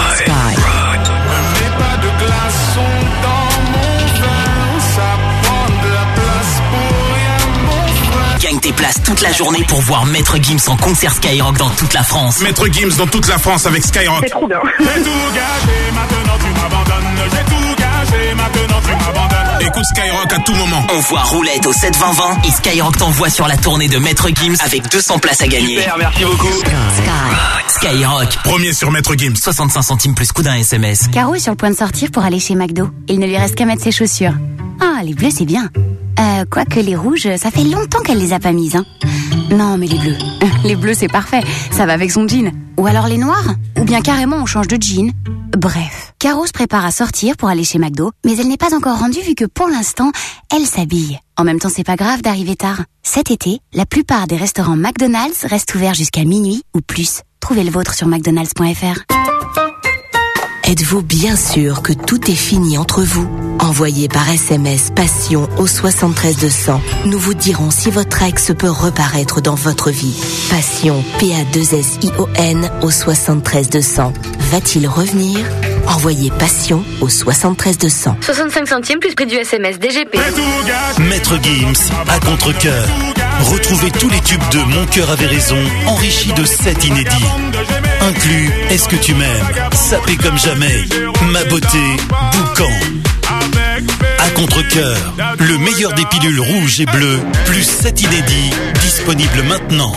Gagne tes places toute la journée pour voir Maître Gims en concert Skyrock dans toute la France. Maître Gims dans toute la France avec Skyrock. C'est trop bien. J'ai tout gâché, maintenant tu m'abandonnes. J'ai tout gâché, maintenant tu m'abandonnes. Écoute Skyrock à tout moment. Envoie roulette au 72020 et Skyrock t'envoie sur la tournée de Maître Gims avec 200 places à gagner. Super, merci beaucoup. Skyrock. Premier sur Maître Gims. 65 centimes plus coût d'un SMS. Caro est sur le point de sortir pour aller chez McDo. Il ne lui reste qu'à mettre ses chaussures. Ah, les bleus, c'est bien. Quoique les rouges, ça fait longtemps qu'elle les a pas mises, hein. Non, mais les bleus. Les bleus, c'est parfait. Ça va avec son jean. Ou alors les noirs. Ou bien carrément, on change de jean. Bref. Caro se prépare à sortir pour aller chez McDo, mais elle n'est pas encore rendue vu que pour l'instant, elle s'habille. En même temps, c'est pas grave d'arriver tard. Cet été, la plupart des restaurants McDonald's restent ouverts jusqu'à minuit ou plus. Trouvez le vôtre sur mcdonalds.fr. Êtes-vous bien sûr que tout est fini entre vous? Envoyez par SMS Passion au 73 200. Nous vous dirons si votre ex peut reparaître dans votre vie. Passion, PA2SION au 73 200. Va-t-il revenir? Envoyez Passion au 73 200. 65 centimes plus prix du SMS DGP. Maître Gims à contre-cœur. Retrouvez tous les tubes de Mon cœur avait raison, enrichis de 7 inédits. Inclus, est-ce que tu m'aimes? Sapé comme jamais, ma beauté, boucan. À contre-cœur, le meilleur des pilules rouges et bleues, plus 7 inédits, disponible maintenant.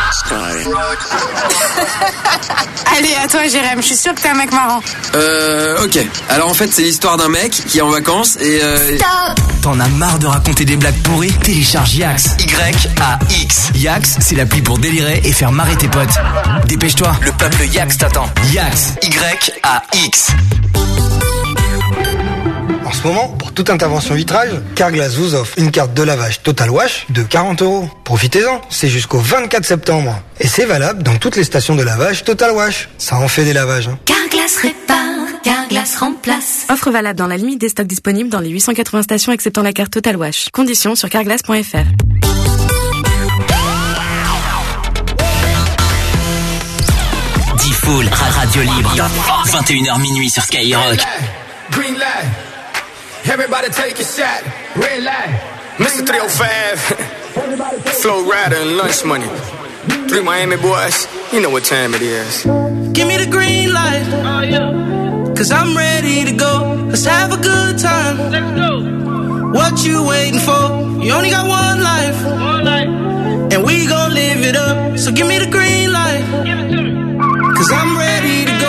Allez, à toi, Jérém, je suis sûre que t'es un mec marrant. Ok. Alors en fait, c'est l'histoire d'un mec qui est en vacances et T'en as marre de raconter des blagues pourries? Télécharge Yax. Y-A-X. Yax, c'est l'appli pour délirer et faire marrer tes potes. Dépêche-toi, le peuple Yax t'attend. Yax. Y-A-X. En ce moment, pour toute intervention vitrage, Carglass vous offre une carte de lavage Total Wash de 40 €. Profitez-en, c'est jusqu'au 24 septembre. Et c'est valable dans toutes les stations de lavage Total Wash. Ça en fait des lavages. Carglass répare, Carglass remplace. Offre valable dans la limite des stocks disponibles dans les 880 stations acceptant la carte Total Wash. Conditions sur carglass.fr. Diffoul, radio libre. 21h minuit sur Skyrock. Green light, everybody take a shot. Red light, Mr. 305, Flow Rider and Lunch Money. 3 Miami boys, you know what time it is. Give me the green light, cause I'm ready to go. Let's have a good time. Let's go. What you waiting for? You only got one life, and we gon' live it up. So give me the green light, cause I'm ready to go.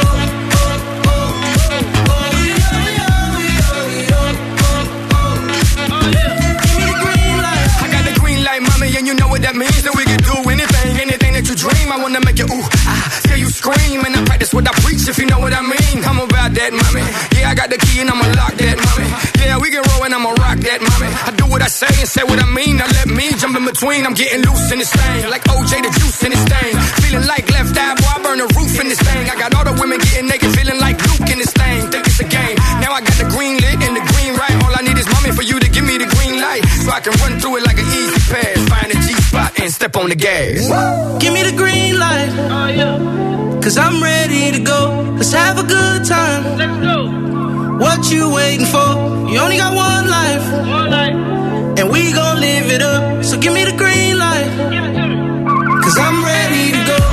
And you know what that means, that we can do anything that you dream. I wanna make you ooh, hear you scream. And I practice what I preach, if you know what I mean. I'm about that, mommy. Yeah, I got the key and I'ma lock that, mommy. Yeah, we can roll and I'ma rock that, mommy. I do what I say and say what I mean. Now let me jump in between. I'm getting loose in this thing, like OJ the juice in this thing. Feeling like left eye, boy, I burn the roof in this thing. I got all the women getting naked, feeling like Luke in this thing. Think it's a game. Now I got the green lit and the green right. All I need is mommy for you to give me the green light, so I can run through it like an easy pass. Find a G-spot and step on the gas. Give me the green light, cause I'm ready to go. Let's have a good time. Let's go. What you waiting for? You only got one life, and we gon' live it up. So give me the green light, cause I'm ready to go.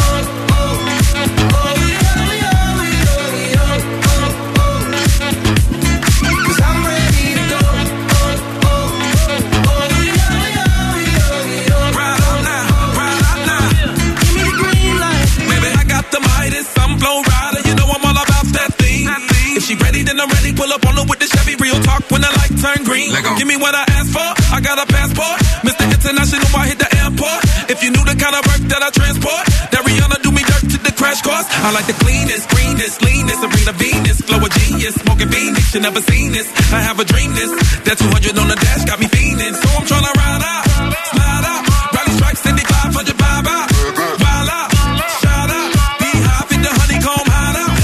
If she ready, then I'm ready. Pull up on her with the Chevy. Real talk when the light turn green. Give me what I asked for. I got a passport. Mr. International, I hit the airport. If you knew the kind of work that I transport, that Rihanna do me dirt to the crash course. I like the cleanest, greenest, leanest, Serena Venus, flow a genius, smoking Phoenix. You never seen this. I have a dream this. That 200 on the dash got me fiending. So I'm tryna ride out, slide out, rally strikes, 500 vibe out, wild out, shout out, be high, fit the honeycomb hide out.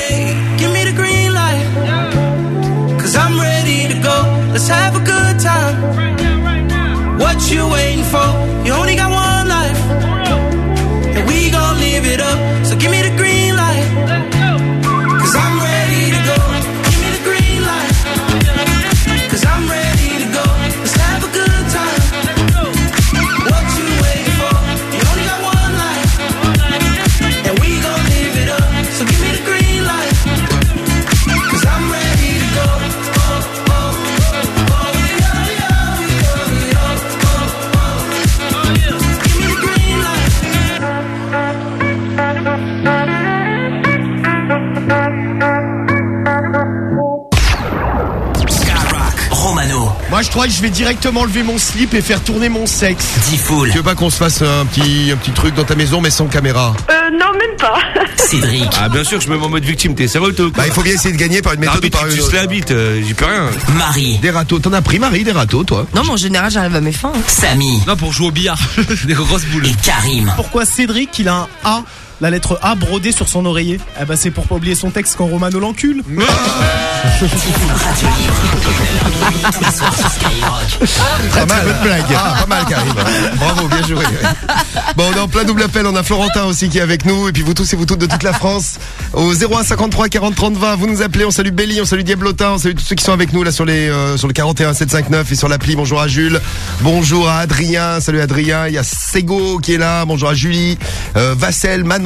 I'm ready to go. Let's have a good time. What you waiting for? You only got one life, and we gon' live it up. So give me the green light, cause I'm ready to go. Give me the green light, cause I'm ready to go. Let's have a good time. What you waiting for? You only got one life, and we gon' live it up. So give me the green light, cause I'm ready to go. Moi je crois que je vais directement lever mon slip et faire tourner mon sexe. Diffoul. Tu veux pas qu'on se fasse un petit truc dans ta maison mais sans caméra? Non, même pas. Cédric. Ah bien sûr, je me mets en mode victime, t'es sérieux toi? Bah il faut bien essayer de gagner par une méthode ou par une autre. Tu se l'habites, j'y peux rien. Marie. Des râteaux, t'en as pris Marie, des râteaux toi? Non mais en général j'arrive à mes fins. Samy. Non, pour jouer au billard. Des grosses boules. Et Karim. Pourquoi Cédric il a un A, la lettre A brodée sur son oreiller? Eh ben c'est pour pas oublier son texte quand Romano l'encule. Radio libre. Tous les soirs sur Skyrock. Pas mal, blague. Pas mal Karim. Bravo, bien joué. Bon, on est en plein double appel, on a Florentin aussi qui est avec nous, et puis vous tous et vous toutes de toute la France. Au 01 53 40 30 20, vous nous appelez, on salue Belly, on salue Diablotin, on salue tous ceux qui sont avec nous là sur le 41 759 et sur l'appli. Bonjour à Jules, bonjour à Adrien, salut Adrien, il y a Sego qui est là, bonjour à Julie, Vassel, Manon,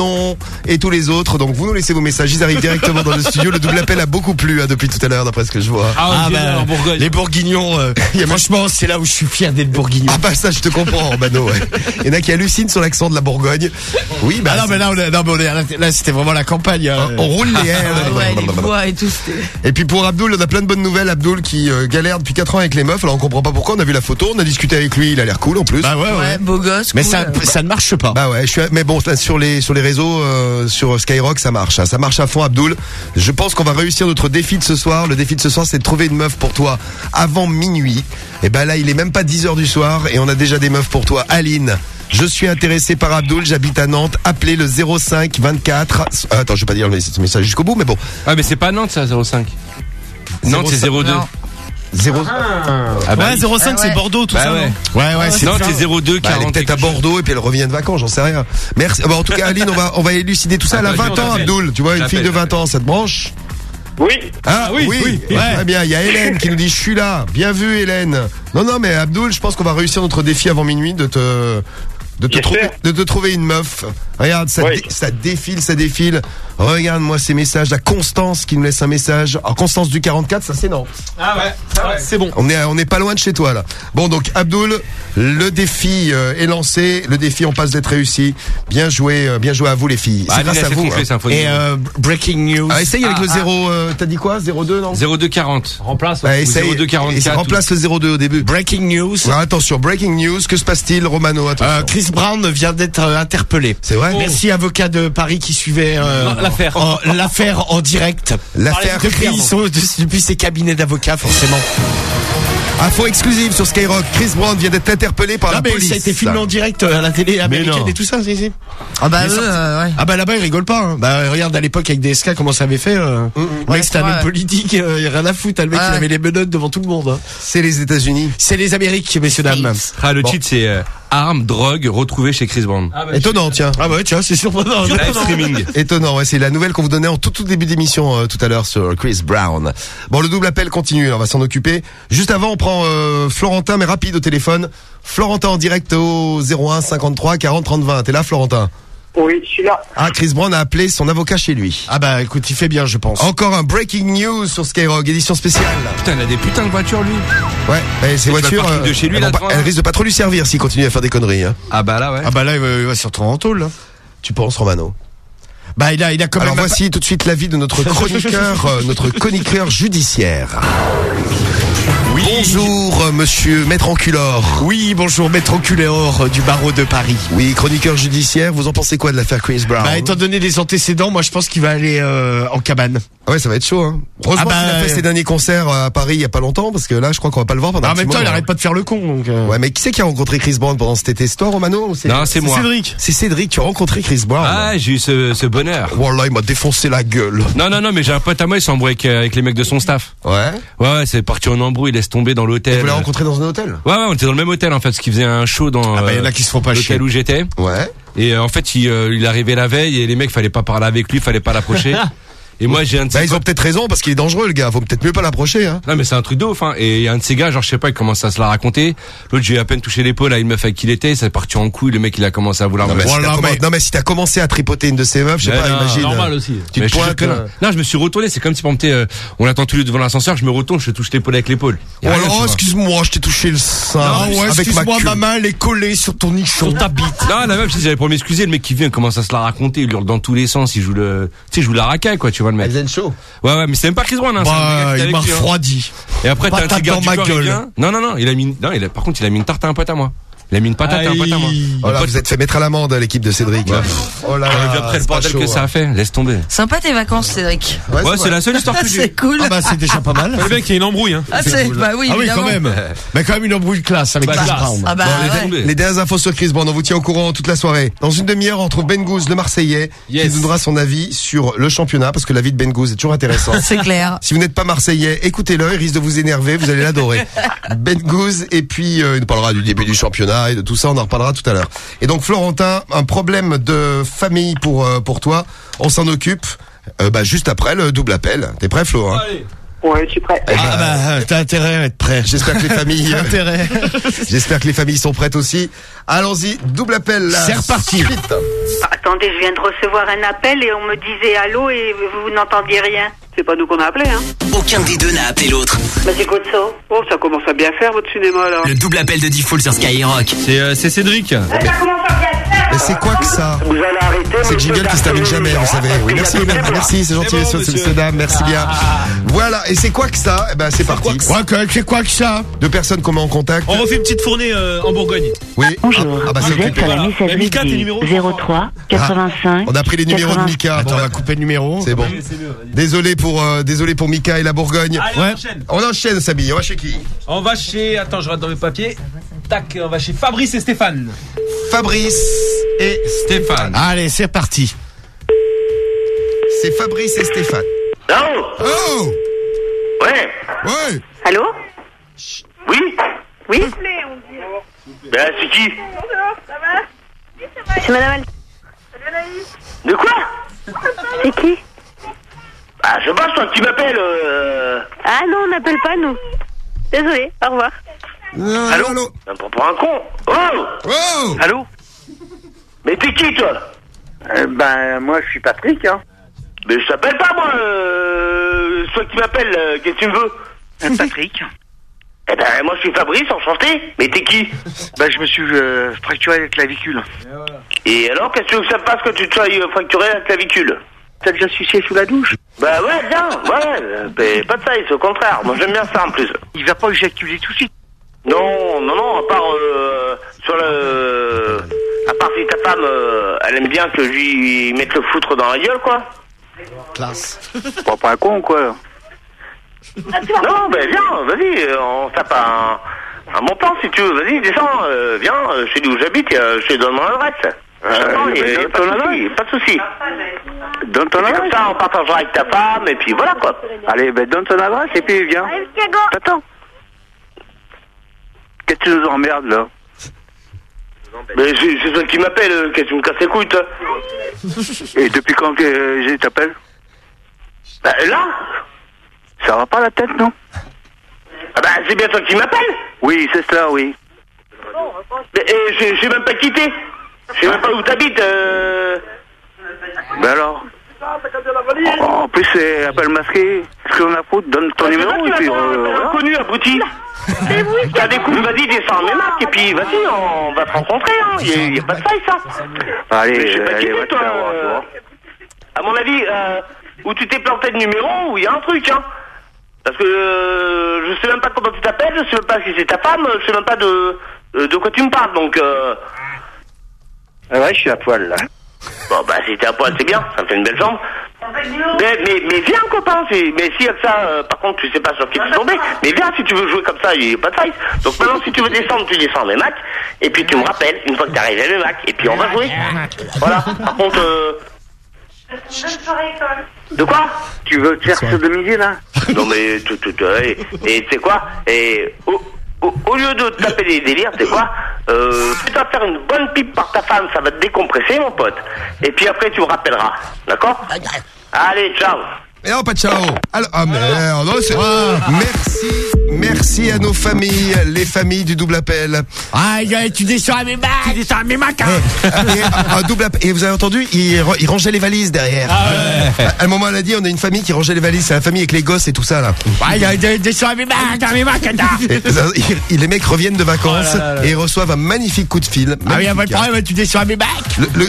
Manon et tous les autres. Donc vous nous laissez vos messages, ils arrivent directement dans le studio. Le double appel a beaucoup plu depuis tout à l'heure, d'après ce que je vois. En Bourgogne. Les Bourguignons, franchement, c'est là où je suis fier d'être Bourguignon. Ah bah ça, je te comprends, Mano. Ouais. Il y en a qui hallucinent sur l'accent de la Bourgogne. Oui, bah. Ah non, mais là, c'était vraiment la campagne. On roule les airs. Les voix et tout. Et puis pour Abdoul, on a plein de bonnes nouvelles. Abdoul qui galère depuis 4 ans avec les meufs. Alors on comprend pas pourquoi. On a vu la photo, on a discuté avec lui. Il a l'air cool en plus. Bah ouais. Beau gosse. Mais cool. ça ne marche pas. Bah ouais, mais bon, là, sur les réseaux, sur Skyrock, ça marche. Hein. Ça marche à fond, Abdoul. Je pense qu'on va réussir notre défi de ce soir. Le défi de ce soir, c'est de trouver une meuf pour toi avant minuit. Et ben là, il est même pas 10h du soir et on a déjà des meufs pour toi. Aline, je suis intéressé par Abdoul, j'habite à Nantes. Appelez le 05 24. Attends, je vais pas dire le message jusqu'au bout, mais bon. Ah, mais c'est pas Nantes, ça, 05. Nantes, c'est 02. 0. Ah bah ouais, 05 c'est Bordeaux tout ça. Ouais, c'est Nantes, c'est 02 40. Elle est peut-être à Bordeaux et puis elle revient de vacances, j'en sais rien. Merci. Bon, en tout cas, Aline, on va élucider tout ça. Elle a 20 ans, Abdoul. Tu vois, une fille de 20 ans, ça te branche? Oui. Ah oui. Très bien, il y a Hélène qui nous dit je suis là. Bien vu Hélène. Non mais Abdoul, je pense qu'on va réussir notre défi avant minuit de te trouver une meuf. Regarde, ça défile. Regarde-moi ces messages. La Constance qui nous laisse un message. Alors Constance du 44, ça c'est Nantes. Ah ouais, c'est bon. On est pas loin de chez toi là. Bon donc Abdoul, le défi est lancé. Le défi en passe d'être réussi. Bien joué à vous les filles. C'est grâce à vous. Et breaking news. Essaye avec le 0. T'as dit quoi? 02 non? 02 40. Remplace. Essaye. 02 44. Remplace le 02 au début. Breaking news. Alors, attention, breaking news. Que se passe-t-il, Romano? Attention. Chris Brown vient d'être interpellé. C'est vrai. Merci avocat de Paris qui suivait l'affaire en direct. L'affaire depuis ses cabinets d'avocats forcément. Info exclusive sur Skyrock. Chris Brown vient d'être interpellé par la police. Ça a été filmé en direct à la télé américaine et tout ça. Ah bah ouais. Ah bah là-bas ils rigolent pas. Hein. Bah regarde à l'époque avec DSK comment ça avait fait. Le mec c'était un homme politique. Il y a rien à foutre. Le mec il avait les menottes devant tout le monde. Hein. C'est les États-Unis. C'est les Amériques, messieurs dames. Le titre c'est armes, drogue retrouvées chez Chris Brown. Étonnant, tiens. Ah bah tiens, c'est surprenant. Live streaming. Étonnant, ouais, c'est la nouvelle qu'on vous donnait en tout début d'émission tout à l'heure sur Chris Brown. Bon, le double appel continue, on va s'en occuper. Juste avant, on prend Florentin, mais rapide au téléphone. Florentin en direct au 01 53 40 30 20. T'es là, Florentin? Oui, je suis là. Ah, Chris Brown a appelé son avocat chez lui. Ah bah écoute, il fait bien, je pense. Encore un breaking news sur Skyrock, édition spéciale. Putain, il a des putains de voitures, lui. Ouais, ces voitures, de chez lui, elles risquent de pas trop lui servir s'il continue à faire des conneries. Hein. Ah bah là, ouais. Ah bah là, il va se retrouver en tôle. Là. Tu penses, Romano? Bah il a quand même. Alors voici tout de suite l'avis de notre chroniqueur judiciaire. Oui. Bonjour, monsieur Maître Enculor. Oui, bonjour, Maître Enculor du barreau de Paris. Oui, chroniqueur judiciaire, vous en pensez quoi de l'affaire Chris Brown? Bah, étant donné les antécédents, moi je pense qu'il va aller en cabane. Ah ouais, ça va être chaud, hein. Heureusement qu'il a fait ses derniers concerts à Paris il y a pas longtemps, parce que là, je crois qu'on va pas le voir pendant un petit moment. En même temps, il arrête pas de faire le con, donc. Ouais, mais qui c'est qui a rencontré Chris Brown pendant cet été? C'est toi, Romano? Non, c'est moi. Cédric. C'est Cédric, tu as rencontré Chris Brown. Ah, j'ai eu ce bonheur. Wallah, il m'a défoncé la gueule. Non, mais j'ai un pote à moi, il s'embrouille avec les mecs de son staff. Ouais, c'est parti en embrouille, il laisse tomber dans l'hôtel. Vous l'avez rencontré dans un hôtel? Ouais, on était dans le même hôtel, en fait, parce qu'il faisait un show dans, il y en a qui se font pas chier. L'hôtel où j'étais. Ouais. Et en fait, il est arrivé la veille et les mecs, fallait pas parler avec lui, fallait pas l'approcher. Et moi j'ai un de ces ils ont peut-être raison parce qu'il est dangereux le gars, faut peut-être mieux pas l'approcher hein. Non mais c'est un truc de ouf hein. Et il y a un de ces gars, genre je sais pas, il commence à se la raconter. L'autre j'ai à peine touché l'épaule à une meuf avec qui il était, ça est parti en couille, le mec il a commencé à vouloir non, mais si t'as commencé à tripoter une de ces meufs, je sais pas, imagine. Normal aussi. Tu te pointes, non, je me suis retourné, c'est comme si on attend tous les deux devant l'ascenseur, je me retourne, je te touche l'épaule avec l'épaule. Oh excuse-moi, je t'ai touché le sein avec ma main elle est collée sur ton nichon, sur ta bite. Non, la meuf, j'avais pour m'excuser, le mec qui vient commence à se la raconter, il hurle dans tous les sens, il joue joue la racaille quoi, tu vois le mec. Ouais, mais c'est même pas Chris Brown, hein. Il m'a refroidi. Et après, t'as un petit gars dans ma gueule. Non, par contre, il a mis une tarte à un pote à moi. Il a mis une patate à un pote à moi. Oh là, vous êtes fait mettre à l'amende, l'équipe de Cédric. Ouais. Oh là là. Après le bordel que ça a fait, laisse tomber. Sympa tes vacances, Cédric. Ouais, c'est la seule histoire que j'ai. C'est cool. Ah bah, c'est déjà pas mal. Le mec, il y a une embrouille, hein. Ah, bah oui, quand même. Mais quand même une embrouille de classe avec Chris Brown. Ah bah, les dernières infos sur Chris Brown, on vous tient au courant toute la soirée. Dans une demi-heure, on trouve Ben Gouz, le Marseillais, qui nous donnera son avis sur le championnat, parce que l'avis de Ben Gouz est toujours intéressant. C'est clair. Si vous n'êtes pas Marseillais, écoutez-le, il risque de vous énerver, vous allez l'adorer. Ben Gouz, et puis, il nous parlera du début du championnat et de tout ça, on en reparlera tout à l'heure. Et donc Florentin, un problème de famille pour toi, on s'en occupe juste après le double appel. T'es prêt Flo hein? Allez. Ouais, je suis prêt. T'as intérêt à être prêt. J'espère que les familles. Intérêt. J'espère que les familles sont prêtes aussi. Allons-y, double appel là. C'est reparti. Suite. Attendez, je viens de recevoir un appel et on me disait allô et vous n'entendiez rien. C'est pas nous qu'on a appelé, hein. Aucun des deux n'a appelé l'autre. Bah c'est quoi de ça? Oh, ça commence à bien faire votre cinéma là. Le double appel de Diffoul sur Skyrock. C'est Cédric. Ça commence à bien faire. Mais c'est quoi que ça? Vous allez arrêter. C'est le jingle qui se termine jamais, vous savez. Oui, merci, c'est gentil, monsieur dame, merci bien. Voilà, et c'est quoi que ça? Eh ben, c'est parti. C'est quoi que ça? Deux personnes qu'on met en contact. On refait une petite fournée en Bourgogne. Oui. Bonjour, Ah bah c'est vous êtes occupé. à la messagerie Mika, tes numéros 03 85. On a pris les numéros de Mika. Attends, on va couper le numéro. C'est bon. Désolé pour Mika et la Bourgogne. Allez, Ouais. on enchaîne. On enchaîne, Samy. On va chez qui? On va chez... Attends, je regarde dans mes papiers. Tac, on va chez Fabrice et Stéphane. Fabrice et Stéphane. Allez, c'est parti. C'est Fabrice et Stéphane. Allô? Oh! Ouais. Ouais! Allô? Oui? Oui? Ben, c'est qui? C'est madame De quoi? C'est qui? Ah, je passe, toi, tu m'appelles, Ah non, on n'appelle pas nous. Désolé, au revoir. Allô? Ça me prend pour un con. Oh! Oh! Allô? Mais t'es qui, toi? Ben, moi, je suis Patrick, hein. Mais je t'appelle pas, moi, c'est toi qui m'appelles, qu'est-ce que tu me veux? Patrick. Eh ben, moi, je suis Fabrice, enchanté. Mais t'es qui? Ben, je me suis fracturé la clavicule. Et alors, qu'est-ce que tu veux que ça passe quand tu te sois fracturé la clavicule? T'as déjà sucé sous la douche? Bah ouais, bien, ouais, pas de ça, c'est au contraire. Moi, j'aime bien ça, en plus. Il va pas éjaculer tout de suite. Non, à part à part si ta femme, elle aime bien que je lui mette le foutre dans la gueule, quoi. Classe. Pas un con, quoi. Non, ben viens, vas-y, on tape un bon plan si tu veux. Vas-y, descends, viens, chez où j'habite, je te donne mon adresse. Pas de soucis. Donne ton adresse. Comme ça, on partagera avec ta femme, et puis voilà, quoi. Allez, ben donne ton adresse et puis viens. T'attends. Qu'est-ce que tu nous emmerdes, là? Mais c'est toi qui m'appelle, qu'est-ce que tu me casses les couilles, toi? Et depuis quand que je t'appelle? Bah, là. Ça va pas la tête, non? Ah bah, c'est bien toi qui m'appelles? Oui, c'est cela, oui. Mais je sais même pas qui t'es. Je sais même pas où t'habites, Ben alors? En plus, c'est appel masqué. Qu'est-ce qu'on a foutu? Donne ton numéro et puis... Reconnu, abruti. T'as des coups, vas-y, descends mes marques et puis vas-y, on va te rencontrer, hein. Y a pas de faille, ça. Allez, mais je sais pas qui allez, t'es, toi. À mon avis, où tu t'es planté de numéro, où il y a un truc, hein. Parce que je sais même pas comment tu t'appelles, je sais même pas si c'est ta femme, je sais même pas de quoi tu me parles, donc Ah ouais, je suis à poil, là. Bon, bah, si t'es à poil, c'est bien, ça me fait une belle jambe. Mais viens, copain, mais si avec ça, par contre, tu sais pas sur qui tu es tombé, mais viens, si tu veux jouer comme ça, il n'y a pas de faille. Donc maintenant, si tu veux descendre, tu descends mes Mac, et puis tu me rappelles, une fois que t'arrives à mes Mac, et puis on va jouer. Voilà, par contre, de quoi? Tu veux te faire sodomiser, là? Non, mais, et tu sais quoi? Et, au lieu de te taper des délires, tu sais quoi? Tu vas faire une bonne pipe par ta femme, ça va te décompresser, mon pote. Et puis après, tu me rappelleras. D'accord? Allez, ciao. Et non, pas de ciao. Alors, ah merde, non, c'est... Merci à nos familles, les familles du double appel. Ah, tu descends à mes bacs. Tu descends à mes bacs. Un double appel. Et vous avez entendu, il rangeait les valises derrière. Ah ouais. À un moment, elle a dit, on a une famille qui rangeait les valises. C'est la famille avec les gosses et tout ça, là. Ouais, descends à mes bacs, Et les mecs reviennent de vacances et reçoivent un magnifique coup de fil. Ah oui, pas de problème, tu descends à mes bacs.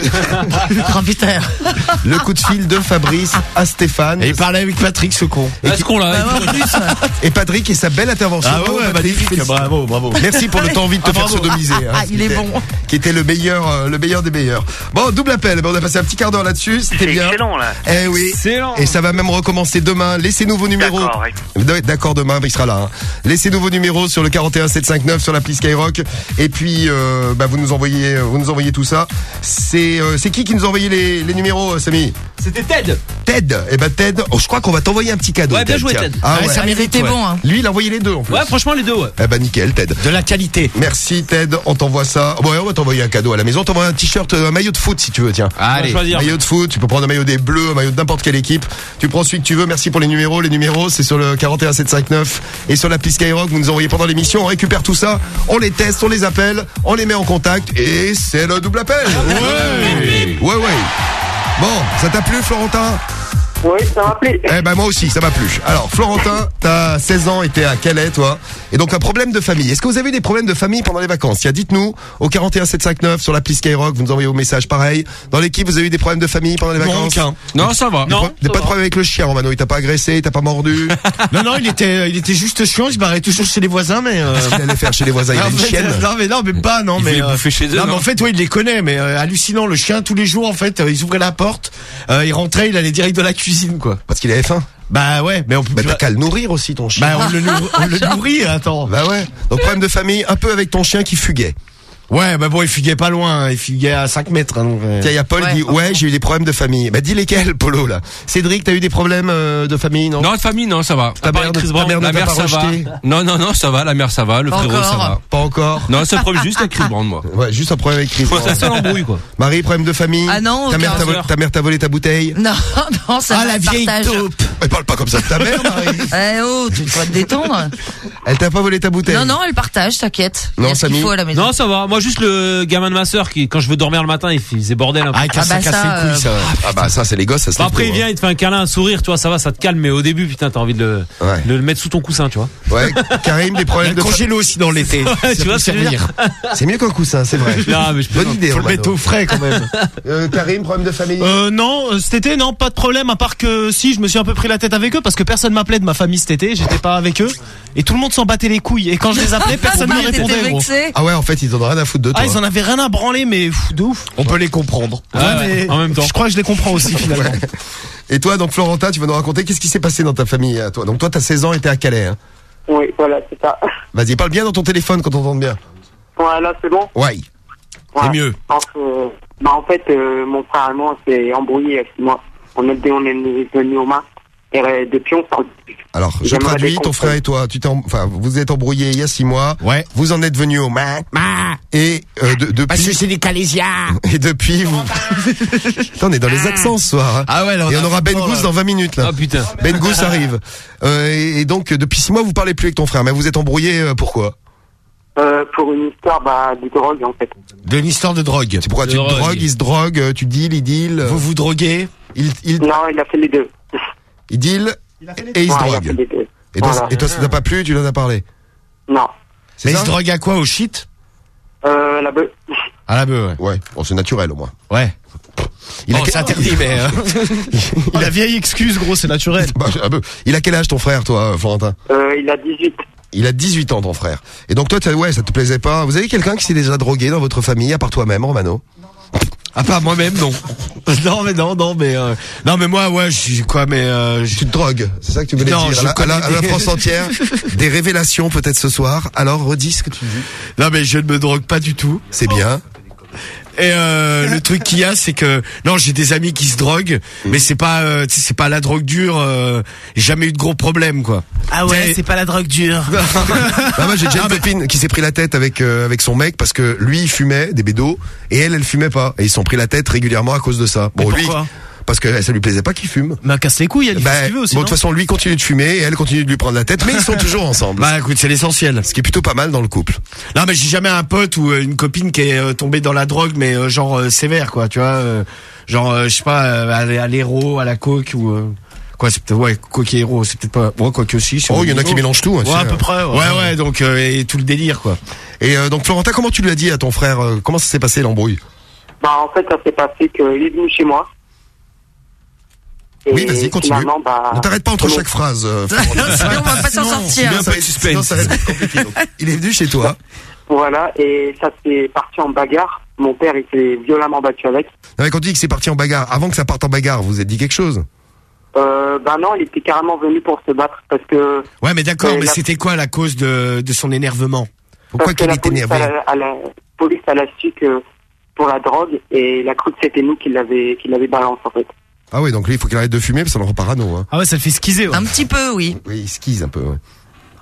Le coup de fil de Fabrice à Stéphane. Et il parlait avec Patrick, ce con. Et Patrick et sa belle intervention. Ah ouais, magnifique, bravo. Merci pour le temps envie de te faire sodomiser. Hein, il est bon. Qui était le meilleur des meilleurs. Bon, double appel. On a passé un petit quart d'heure là-dessus. C'était bien. C'est excellent, là. Eh oui. Excellent. Et ça va même recommencer demain. Laissez-nous vos numéros. D'accord, oui. D'accord, demain, il sera là. Hein. Laissez-nous vos numéros sur le 41 759 sur l'appli Skyrock. Et puis, vous nous envoyez tout ça. C'est qui nous a envoyé les numéros, Samy? C'était Ted. Eh ben Ted, je crois qu'on va t'envoyer un petit cadeau. Ouais, bien joué, Ted. Ah ouais. Ça méritait bon, hein. Lui, il a envoyé les deux. deux en plus. Ouais, franchement les deux, ouais. Eh ben nickel, Ted. De la qualité. Merci Ted, on t'envoie ça. Bon, on va t'envoyer un cadeau à la maison. On t'envoie un t-shirt, un maillot de foot si tu veux, tiens. Allez, maillot de foot, tu peux prendre un maillot des Bleus, un maillot de n'importe quelle équipe. Tu prends celui que tu veux. Merci pour les numéros. Les numéros, c'est sur le 41759 et sur l'appli Skyrock. Vous nous envoyez pendant l'émission, on récupère tout ça, on les teste, on les appelle, on les met en contact et c'est le double appel. Ouais. Bon, ça t'a plu, Florentin? Oui, ça m'a plu. Eh ben moi aussi, ça m'a plu. Alors Florentin, t'as 16 ans et t'es à Calais, toi. Et donc un problème de famille. Est-ce que vous avez des problèmes de famille pendant les vacances? Dites-nous au 41759 sur l'appli Skyrock, vous nous envoyez vos messages pareil. Dans l'équipe, vous avez eu des problèmes de famille pendant les vacances? Non, ça va. Pas de problème avec le chien, Romano. Il t'a pas agressé, il t'a pas mordu? Non, il était juste chiant. Il se barrait toujours chez les voisins, mais. Qu'est-ce qu'il allait faire chez les voisins? Il a une chienne. Non, mais pas, non, mais. Il bouffer chez eux. Non, mais en fait, ouais, il les connaît, mais hallucinant. Le chien, tous les jours, en fait, ils ouvraient la porte, il rentrait, il allait direct de la cuisine, quoi. Parce qu'il avait faim. Bah ouais, mais on peut. Bah t'as qu'à le nourrir aussi ton chien. Bah on le nourrit, attends. Bah ouais. Donc problème de famille, un peu avec ton chien qui fuguait. Ouais, bah bon, il fuguait pas loin, il fuguait à 5 mètres. Hein, donc, Tiens, il y a Paul qui dit ouais, j'ai eu des problèmes de famille. Bah dis lesquels, Polo là. Cédric, t'as eu des problèmes de famille, non? Non, de famille, non, ça va. Ta mère la mère, ça va. Non, ça va. La mère, ça va. Le frérot, ça va. Pas encore. Non, c'est un problème juste avec Chris Brown, moi. Ouais, juste un problème avec Chris Brown. C'est un embrouille, quoi. Marie, problème de famille. Ah non, ta mère t'a volé ta bouteille. Non, ça la vieille taupe. Elle parle pas comme ça de ta mère, Marie. Tu dois te détendre. Elle t'a pas volé ta bouteille? Non, elle partage, t'inquiète. Non, Samy. Non, ça va. Moi, juste le gamin de ma sœur qui, quand je veux dormir le matin, il faisait bordel un peu. Ça casse les couilles, ça. Ah bah ça, c'est les gosses, ça se après, il vient, il te fait un câlin, un sourire, tu vois, ça va, ça te calme, mais au début, putain, t'as envie de le mettre sous ton coussin, tu vois. Ouais. Karim, des problèmes de congélo aussi dans l'été. Tu vois, c'est mieux qu'un coussin, c'est vrai. Non, mais bonne idée. Faut le mettre au frais quand même. Karim, problème de famille? Non, cet été, non, pas de problème, à part que si, je me suis un peu pris la tête avec eux parce que personne m'appelait de ma famille cet été, j'étais pas avec eux et tout le monde s'en battait les couilles et quand je les appelais, personne ne répondait. Ah ouais, en fait, ils en ont rien à foutre de toi. Ah, ils en avaient rien à branler, mais de ouf. On peut les comprendre. Mais en même temps. Je crois que je les comprends aussi finalement. Ouais. Et toi, donc Florentin, tu vas nous raconter qu'est-ce qui s'est passé dans ta famille, toi. Donc toi, t'as 16 ans et t'es à Calais, hein? Oui, voilà, c'est ça. Vas-y, parle bien dans ton téléphone quand on t'entend bien. Voilà, c'est bon? Ouais. C'est mieux. En fait, mon frère allemand s'est embrouillé avec moi. On est venu au Mans. Et depuis, on s'en... Alors, je traduis, ton frère et toi, vous êtes embrouillés il y a 6 mois. Ouais. Vous en êtes venus au Mans. Et depuis. Parce que c'est des Calaisiens. Et depuis, vous. Putain, on est dans les accents ce soir. Hein. Ah ouais. Et on aura Ben Gous dans 20 minutes là. Ah putain. Ben Gous arrive. Et donc depuis 6 mois, vous parlez plus avec ton frère, mais vous êtes embrouillés pourquoi? Pour une histoire de drogue en fait. De l'histoire de drogue. C'est pourquoi tu te drogues, il se drogue, tu deals, il deal. Vous vous droguez? Non, il a fait les deux. Il deal et il se drogue. Et toi, ça t'a pas plu, tu l'en as parlé? Non. Mais il se drogue à quoi? Au shit? La bœuf. À la bœuf, ouais. Ouais, bon, c'est naturel au moins. Ouais. C'est interdit, mais... La vieille excuse, gros, c'est naturel. Il a quel âge ton frère, toi, Florentin? Il a 18. Il a 18 ans, ton frère. Et donc toi, ça te plaisait pas? Vous avez quelqu'un qui s'est déjà drogué dans votre famille, à part toi-même, Romano? À part moi-même, non. Non, mais moi, ouais, je suis quoi, mais tu te drogues, c'est ça que tu voulais dire à la France entière. Des révélations peut-être ce soir. Alors redis ce que tu dis. Non, mais je ne me drogue pas du tout. C'est bien. Et le truc qu'il y a, c'est que non, j'ai des amis qui se droguent, mais c'est pas, c'est pas la drogue dure. J'ai jamais eu de gros problèmes, quoi. Ah ouais, c'est pas la drogue dure. Moi, j'ai déjà une copine qui s'est pris la tête avec son mec parce que lui il fumait des bédos et elle fumait pas et ils se sont pris la tête régulièrement à cause de ça. Bon, lui. Parce que ça lui plaisait pas qu'il fume. Mais casse les couilles, elle fait ce qu'il veut aussi. Bon, de toute façon, lui continue de fumer et elle continue de lui prendre la tête, mais ils sont toujours ensemble. Bah écoute, c'est l'essentiel. Ce qui est plutôt pas mal dans le couple. Non, mais j'ai jamais un pote ou une copine qui est tombée dans la drogue, mais genre sévère, quoi, tu vois. Je sais pas, à l'héros, à la coke ou... Quoi, c'est peut-être, coke et héros, c'est peut-être pas... Bon, quoi que aussi. Oh, il y en a qui mélangent tout. Ouais, à peu près. Ouais, donc, et tout le délire, quoi. Et donc, Florentin, comment tu lui as dit à ton frère, comment ça s'est passé l'embrouille? En fait, ça s'est passé qu'il est venu chez moi. Oui, vas-y, continue. Ne t'arrête pas entre chaque phrase. Sinon, on va pas s'en sortir. Sinon, ça va être compliqué. Donc, il est venu chez toi. Voilà, et ça s'est parti en bagarre. Mon père, il s'est violemment battu avec. Non, mais quand tu dis que c'est parti en bagarre, avant que ça parte en bagarre, vous vous êtes dit quelque chose? Non, il était carrément venu pour se battre parce que... Ouais, mais d'accord, mais c'était quoi la cause de son énervement? Pourquoi qu'il était énervé? La police, elle a su que pour la drogue, et il a cru que c'était nous qui l'avait balancé, en fait. Ah oui, donc lui, il faut qu'il arrête de fumer parce que ça le rend parano. Hein. Ah ouais, ça le fait skizer. Ouais. Un petit peu, oui. Oui, il skise un peu, ouais.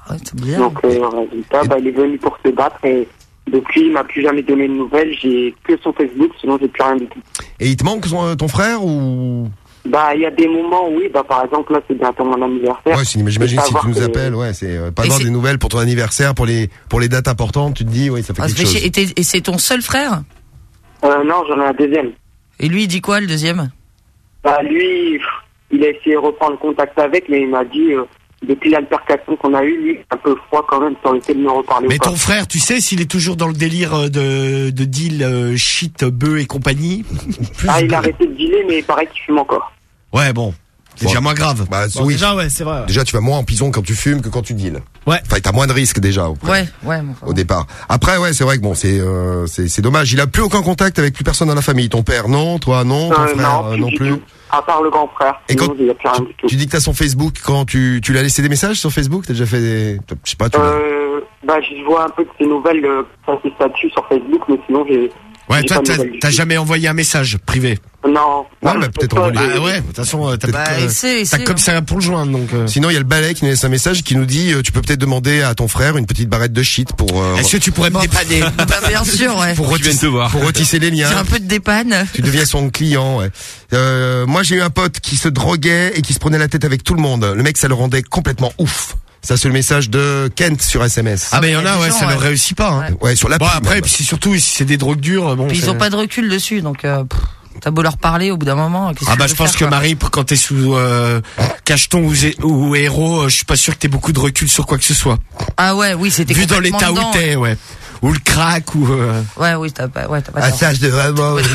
c'est bien. Donc, résultat, il est venu pour se battre et depuis, il m'a plus jamais donné de nouvelles. J'ai que son Facebook, sinon j'ai plus rien du tout. Et il te manque ton frère ou? Il y a des moments, oui. Par exemple, là, c'est bientôt mon anniversaire. Ouais, j'imagine si tu nous appelles, c'est pas avoir des nouvelles pour ton anniversaire, pour les dates importantes, tu te dis, ça fait quelque chose. Et c'est ton seul frère? Non, j'en ai un deuxième. Et lui, il dit quoi, le deuxième? Lui, il a essayé de reprendre contact avec, mais il m'a dit, depuis l'altercation qu'on a eue, lui, un peu froid quand même, sans essayer de me reparler. Mais ton frère, tu sais s'il est toujours dans le délire de deal shit, bœuf et compagnie? Il a arrêté de dealer, mais il paraît qu'il fume encore. Ouais, bon. C'est déjà moins grave. Oui. Déjà, c'est vrai. Déjà, tu vas moins en prison quand tu fumes que quand tu deals. Ouais. Enfin, t'as moins de risques déjà. Au départ. Après, c'est vrai que bon, c'est dommage. Il a plus aucun contact avec plus personne dans la famille. Ton père, non. Toi, non. Ton frère, non plus. À part le grand frère. Et quand tu dis que t'as son Facebook, quand tu l'as laissé des messages sur Facebook, t'as déjà fait des, je sais pas, je vois un peu de ses nouvelles, ses statuts sur Facebook, mais sinon j'ai. Ouais, toi, t'as jamais envoyé un message privé? Non. Mais peut-être envoyer. De toute façon, t'as comme ça pour le joindre, donc. Sinon, il y a le balai qui nous laisse un message qui nous dit, tu peux peut-être demander à ton frère une petite barrette de shit pour. Est-ce que tu pourrais me dépanner? Bien sûr, ouais. Pour retisser les liens. J'ai un peu de dépanne. Tu deviens son client, ouais. Moi, j'ai eu un pote qui se droguait et qui se prenait la tête avec tout le monde. Le mec, ça le rendait complètement ouf. Ça, c'est le message de Kent sur SMS. Il y en a, ça ne réussit pas, hein. Ouais, sur la. Bon, après, puis c'est surtout, si c'est des drogues dures, bon. Puis ils ont pas de recul dessus, donc, t'as beau leur parler au bout d'un moment. Je pense que Marie, quand t'es sous cacheton ou héros, je suis pas sûr que t'aies beaucoup de recul sur quoi que ce soit. Ah ouais, oui, c'était vu dans l'état où t'es, ouais. Ou le crack ou. Oui, t'as pas. Ça, je devrais vraiment. Non,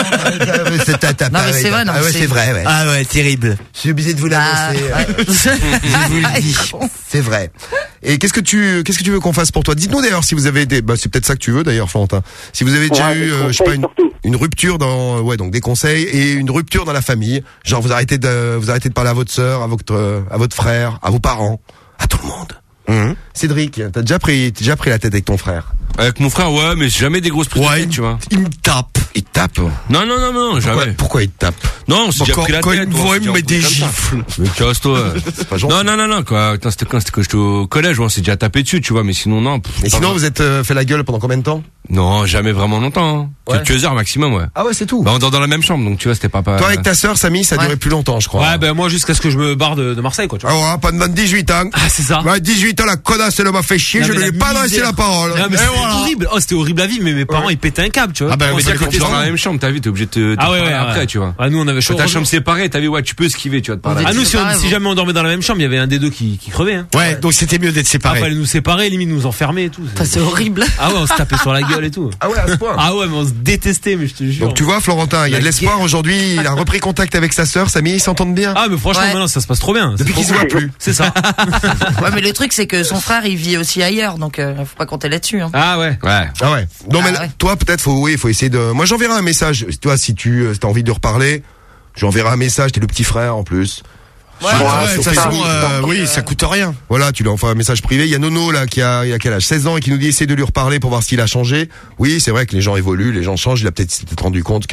mais c'est vrai, non. C'est vrai, ouais. Ah ouais, terrible. Je suis obligé de vous l'annoncer. Je vous le dis. C'est vrai. Et qu'est-ce que tu veux qu'on fasse pour toi? Dites-nous d'ailleurs si vous avez c'est peut-être ça que tu veux d'ailleurs, Florentin. Si vous avez déjà eu, je sais pas, une rupture donc des conseils et une rupture dans la famille. Genre vous arrêtez de parler à votre sœur, à votre frère, à vos parents, à tout le monde. Cédric, t'as déjà pris la tête avec ton frère? Avec mon frère, ouais, mais jamais des grosses prises de tête, tu vois. Il me tape. Il tape? Non, jamais. Pourquoi il te tape? Non, on s'est déjà pris la tête. Quand il me voit, il me met des gifles. Mais casse-toi. C'est pas gentil. Non, quoi. C'était quand j'étais au collège, on s'est déjà tapé dessus, tu vois, mais sinon, non. Et sinon, vous êtes fait la gueule pendant combien de temps? Non, jamais vraiment longtemps, hein. Quelques heures maximum, ouais. Ah ouais, c'est tout. On dort dans la même chambre, donc tu vois, c'était pas. Toi, avec ta sœur, Samy, ça a duré plus longtemps, je crois. Ouais, moi, jusqu'à ce que je me barre de Marseille, quoi, tu vois. Ah ouais, pendant 18 ans. Ah, c'est ça. 18 ans, la connasse, elle m'a fait chier, je ne lui ai pas adressé la parole. Non, mais c'était horrible. C'était horrible la vie, mais mes parents, ils pétaient un câble, tu vois. Mais quand tu dors dans la même chambre, t'as vu, t'es obligé de te parler après, tu vois. Ah, nous, on avait chaud. Ta chambre séparée, t'as vu, tu peux esquiver, tu vas te parler. Ah, nous, si jamais on dormait dans la même chambre, il y avait un des deux qui crevait, hein. Ouais, donc c'était mieux d'être séparés. Fallait nous séparer, limite nous enfermer et tout. C'est horrible. Ah ouais, on se tapait sur la gueule et tout. Ah ouais, à ce point. Ah ouais, mais on se détestait, mais je te jure. Donc tu vois, Florentin, il y a de l'espoir aujourd'hui. Il a repris contact avec sa sœur, Samy, ils s'entendent bien. Ah, mais franchement, maintenant, ça se passe trop bien. Depuis qu'ils se voient plus. C'est ça. Ouais, mais le truc, c'est que son frère, il vit aussi ailleurs, donc faut pas compter là-dessus. Hein. Ah ouais. Ah ouais. Non, mais toi, peut-être, faut essayer de. Moi, j'enverrai un message. Toi, si t'as envie de reparler, j'enverrai un message. T'es le petit frère en plus. De toute façon, oui, ça coûte rien. Voilà, tu lui envoies un message privé. Il y a Nono là qui a quel âge, 16 ans, et qui nous dit essayer de lui reparler pour voir s'il a changé. Oui, c'est vrai que les gens évoluent, les gens changent. Il a s'est peut-être rendu compte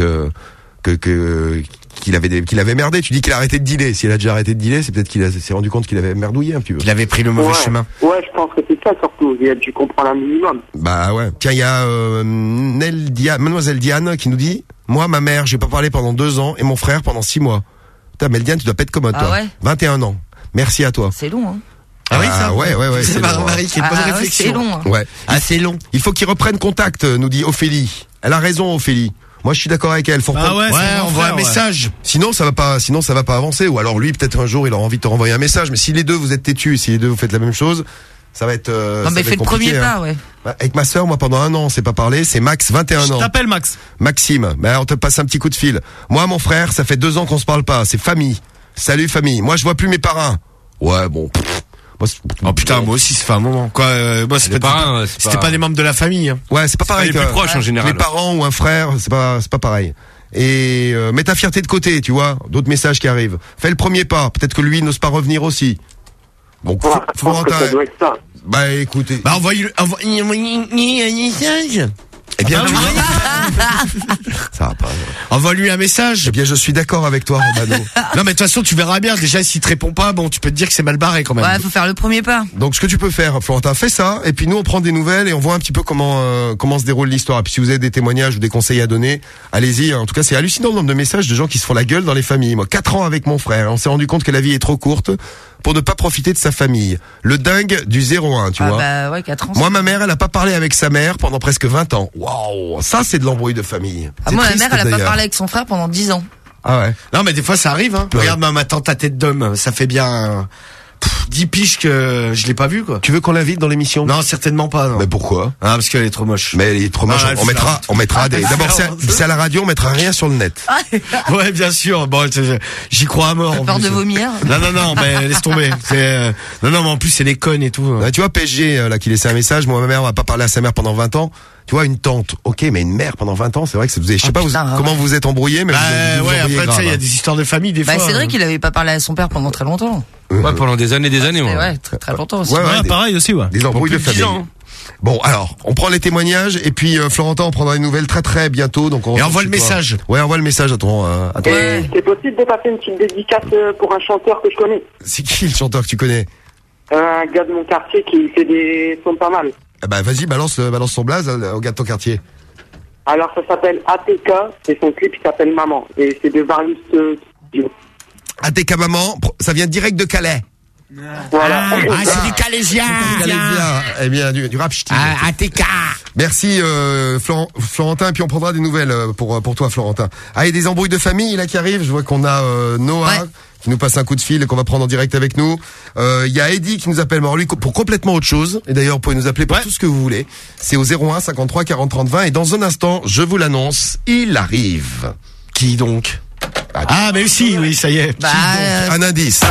qu'il avait merdé. Tu dis qu'il a arrêté de dealer. S'il a déjà arrêté de dealer, c'est peut-être qu'il s'est rendu compte qu'il avait merdouillé un petit peu. Il avait pris le mauvais chemin. Ouais, je pense que c'est ça surtout. Il a dû comprendre un minimum. Bah ouais. Tiens, il y a Mademoiselle Diane qui nous dit, moi, ma mère, j'ai pas parlé pendant 2 ans et mon frère pendant 6 mois. Putain, Meldiane, tu dois pas être commode, toi. Ouais. 21 ans. Merci à toi. C'est long, hein. Ah oui, ça. Ouais. C'est Marie qui est bonne réflexion. C'est long, hein. Ouais. C'est long. Il faut qu'ils reprennent contact, nous dit Ophélie. Elle a raison, Ophélie. Moi, je suis d'accord avec elle. Faut on voit un message. Sinon, ça va pas avancer. Ou alors lui, peut-être un jour, il aura envie de te renvoyer un message. Mais si les deux vous êtes têtus, si les deux vous faites la même chose, ça va être. Non, mais fais le premier pas, ouais. Avec ma sœur, moi, pendant 1 an, on s'est pas parlé. C'est Max, 21 ans. Je t'appelle Max. Maxime. On te passe un petit coup de fil. Moi, mon frère, ça fait 2 ans qu'on se parle pas. C'est famille. Salut famille. Moi, je vois plus mes parrains. Ouais, bon. Oh putain, moi aussi, ça fait un moment. Quoi, moi, c'était pas des membres de la famille. Hein. Ouais, c'est pas pareil. Les plus proches en général. Les parents ou un frère, c'est pas pareil. Et mets ta fierté de côté, tu vois. D'autres messages qui arrivent. Fais le premier pas. Peut-être que lui n'ose pas revenir aussi. Bon, ça doit être ça. Bah écoutez. Envoyez un message. Eh bien, ça va pas. Envoie-lui un message. Eh bien, je suis d'accord avec toi, Romano. Non, mais de toute façon, tu verras bien. Déjà, s'il te répond pas, bon, tu peux te dire que c'est mal barré quand même. Ouais, faut faire le premier pas. Donc, ce que tu peux faire, Florentin, fais ça, et puis nous, on prend des nouvelles et on voit un petit peu comment se déroule l'histoire. Et puis, si vous avez des témoignages ou des conseils à donner, allez-y. En tout cas, c'est hallucinant le nombre de messages de gens qui se font la gueule dans les familles. Moi, 4 ans avec mon frère, on s'est rendu compte que la vie est trop courte pour ne pas profiter de sa famille. Le dingue du 01, tu vois. Bah ouais, 4 ans. Moi, ma mère, elle a pas parlé avec sa mère pendant presque 20 ans. Waouh, ça, c'est de l'embrouille de famille. Moi, C'est ma mère, triste, elle a pas d'ailleurs. parlé avec son frère pendant 10 ans. Ah ouais. Non, mais des fois, ça arrive, hein. Ouais. Regarde, ma tante à tête d'homme, ça fait bien 10 piges que je l'ai pas vu, quoi. Tu veux qu'on l'invite dans l'émission? Non, certainement pas, non. Mais pourquoi? Ah, parce qu'elle est trop moche. Mais elle est trop moche. Ah, On mettra des, d'abord, c'est à la radio, on mettra rien sur le net. Ouais, bien sûr. Bon, j'y crois à mort. T'as peur de vomir? Non, mais laisse tomber. Non, mais en plus, c'est les connes et tout. Ouais, tu vois, PSG, là, qui laissait un message. Moi, ma mère va pas parler à sa mère pendant 20 ans. Tu vois, une tante, ok, mais une mère pendant 20 ans, c'est vrai que ça vous je sais pas comment vous êtes embrouillés, mais vous ouais, embrouillez après, tu sais, il y a grave. des histoires de famille, des fois. Bah, Cédric, il avait pas parlé à son père pendant très longtemps. Ouais, pendant des années, Ouais, très longtemps aussi. Ouais, pareil aussi, ouais. Des embrouilles de famille. Bon, alors, on prend les témoignages et puis Florentin, on prendra des nouvelles très très bientôt. Donc Et envoie le message. Ouais, envoie le message à ton. C'est possible de passer une petite dédicace pour un chanteur que je connais. C'est qui le chanteur que tu connais? Un gars de mon quartier qui fait des sons pas mal. Ah bah vas-y, balance son blaze au gars de ton quartier. Alors ça s'appelle ATK et son clip il s'appelle Maman et c'est de Various Studio. ATK Maman, ça vient direct de Calais. Voilà. C'est du Calaisien. Eh bien, du rap ch'ti. ATK. Merci Florentin, et puis on prendra des nouvelles pour toi Florentin. Ah, il y a des embrouilles de famille là qui arrivent. Je vois qu'on a Noah qui nous passe un coup de fil et qu'on va prendre en direct avec nous. Il y a Eddie qui nous appelle, mais lui pour complètement autre chose. Et d'ailleurs, vous pouvez nous appeler pour tout ce que vous voulez. C'est au 01 53 40 30 20 et dans un instant, je vous l'annonce, il arrive. Qui donc? Ah, mais oui, ça y est. Bah, Un indice.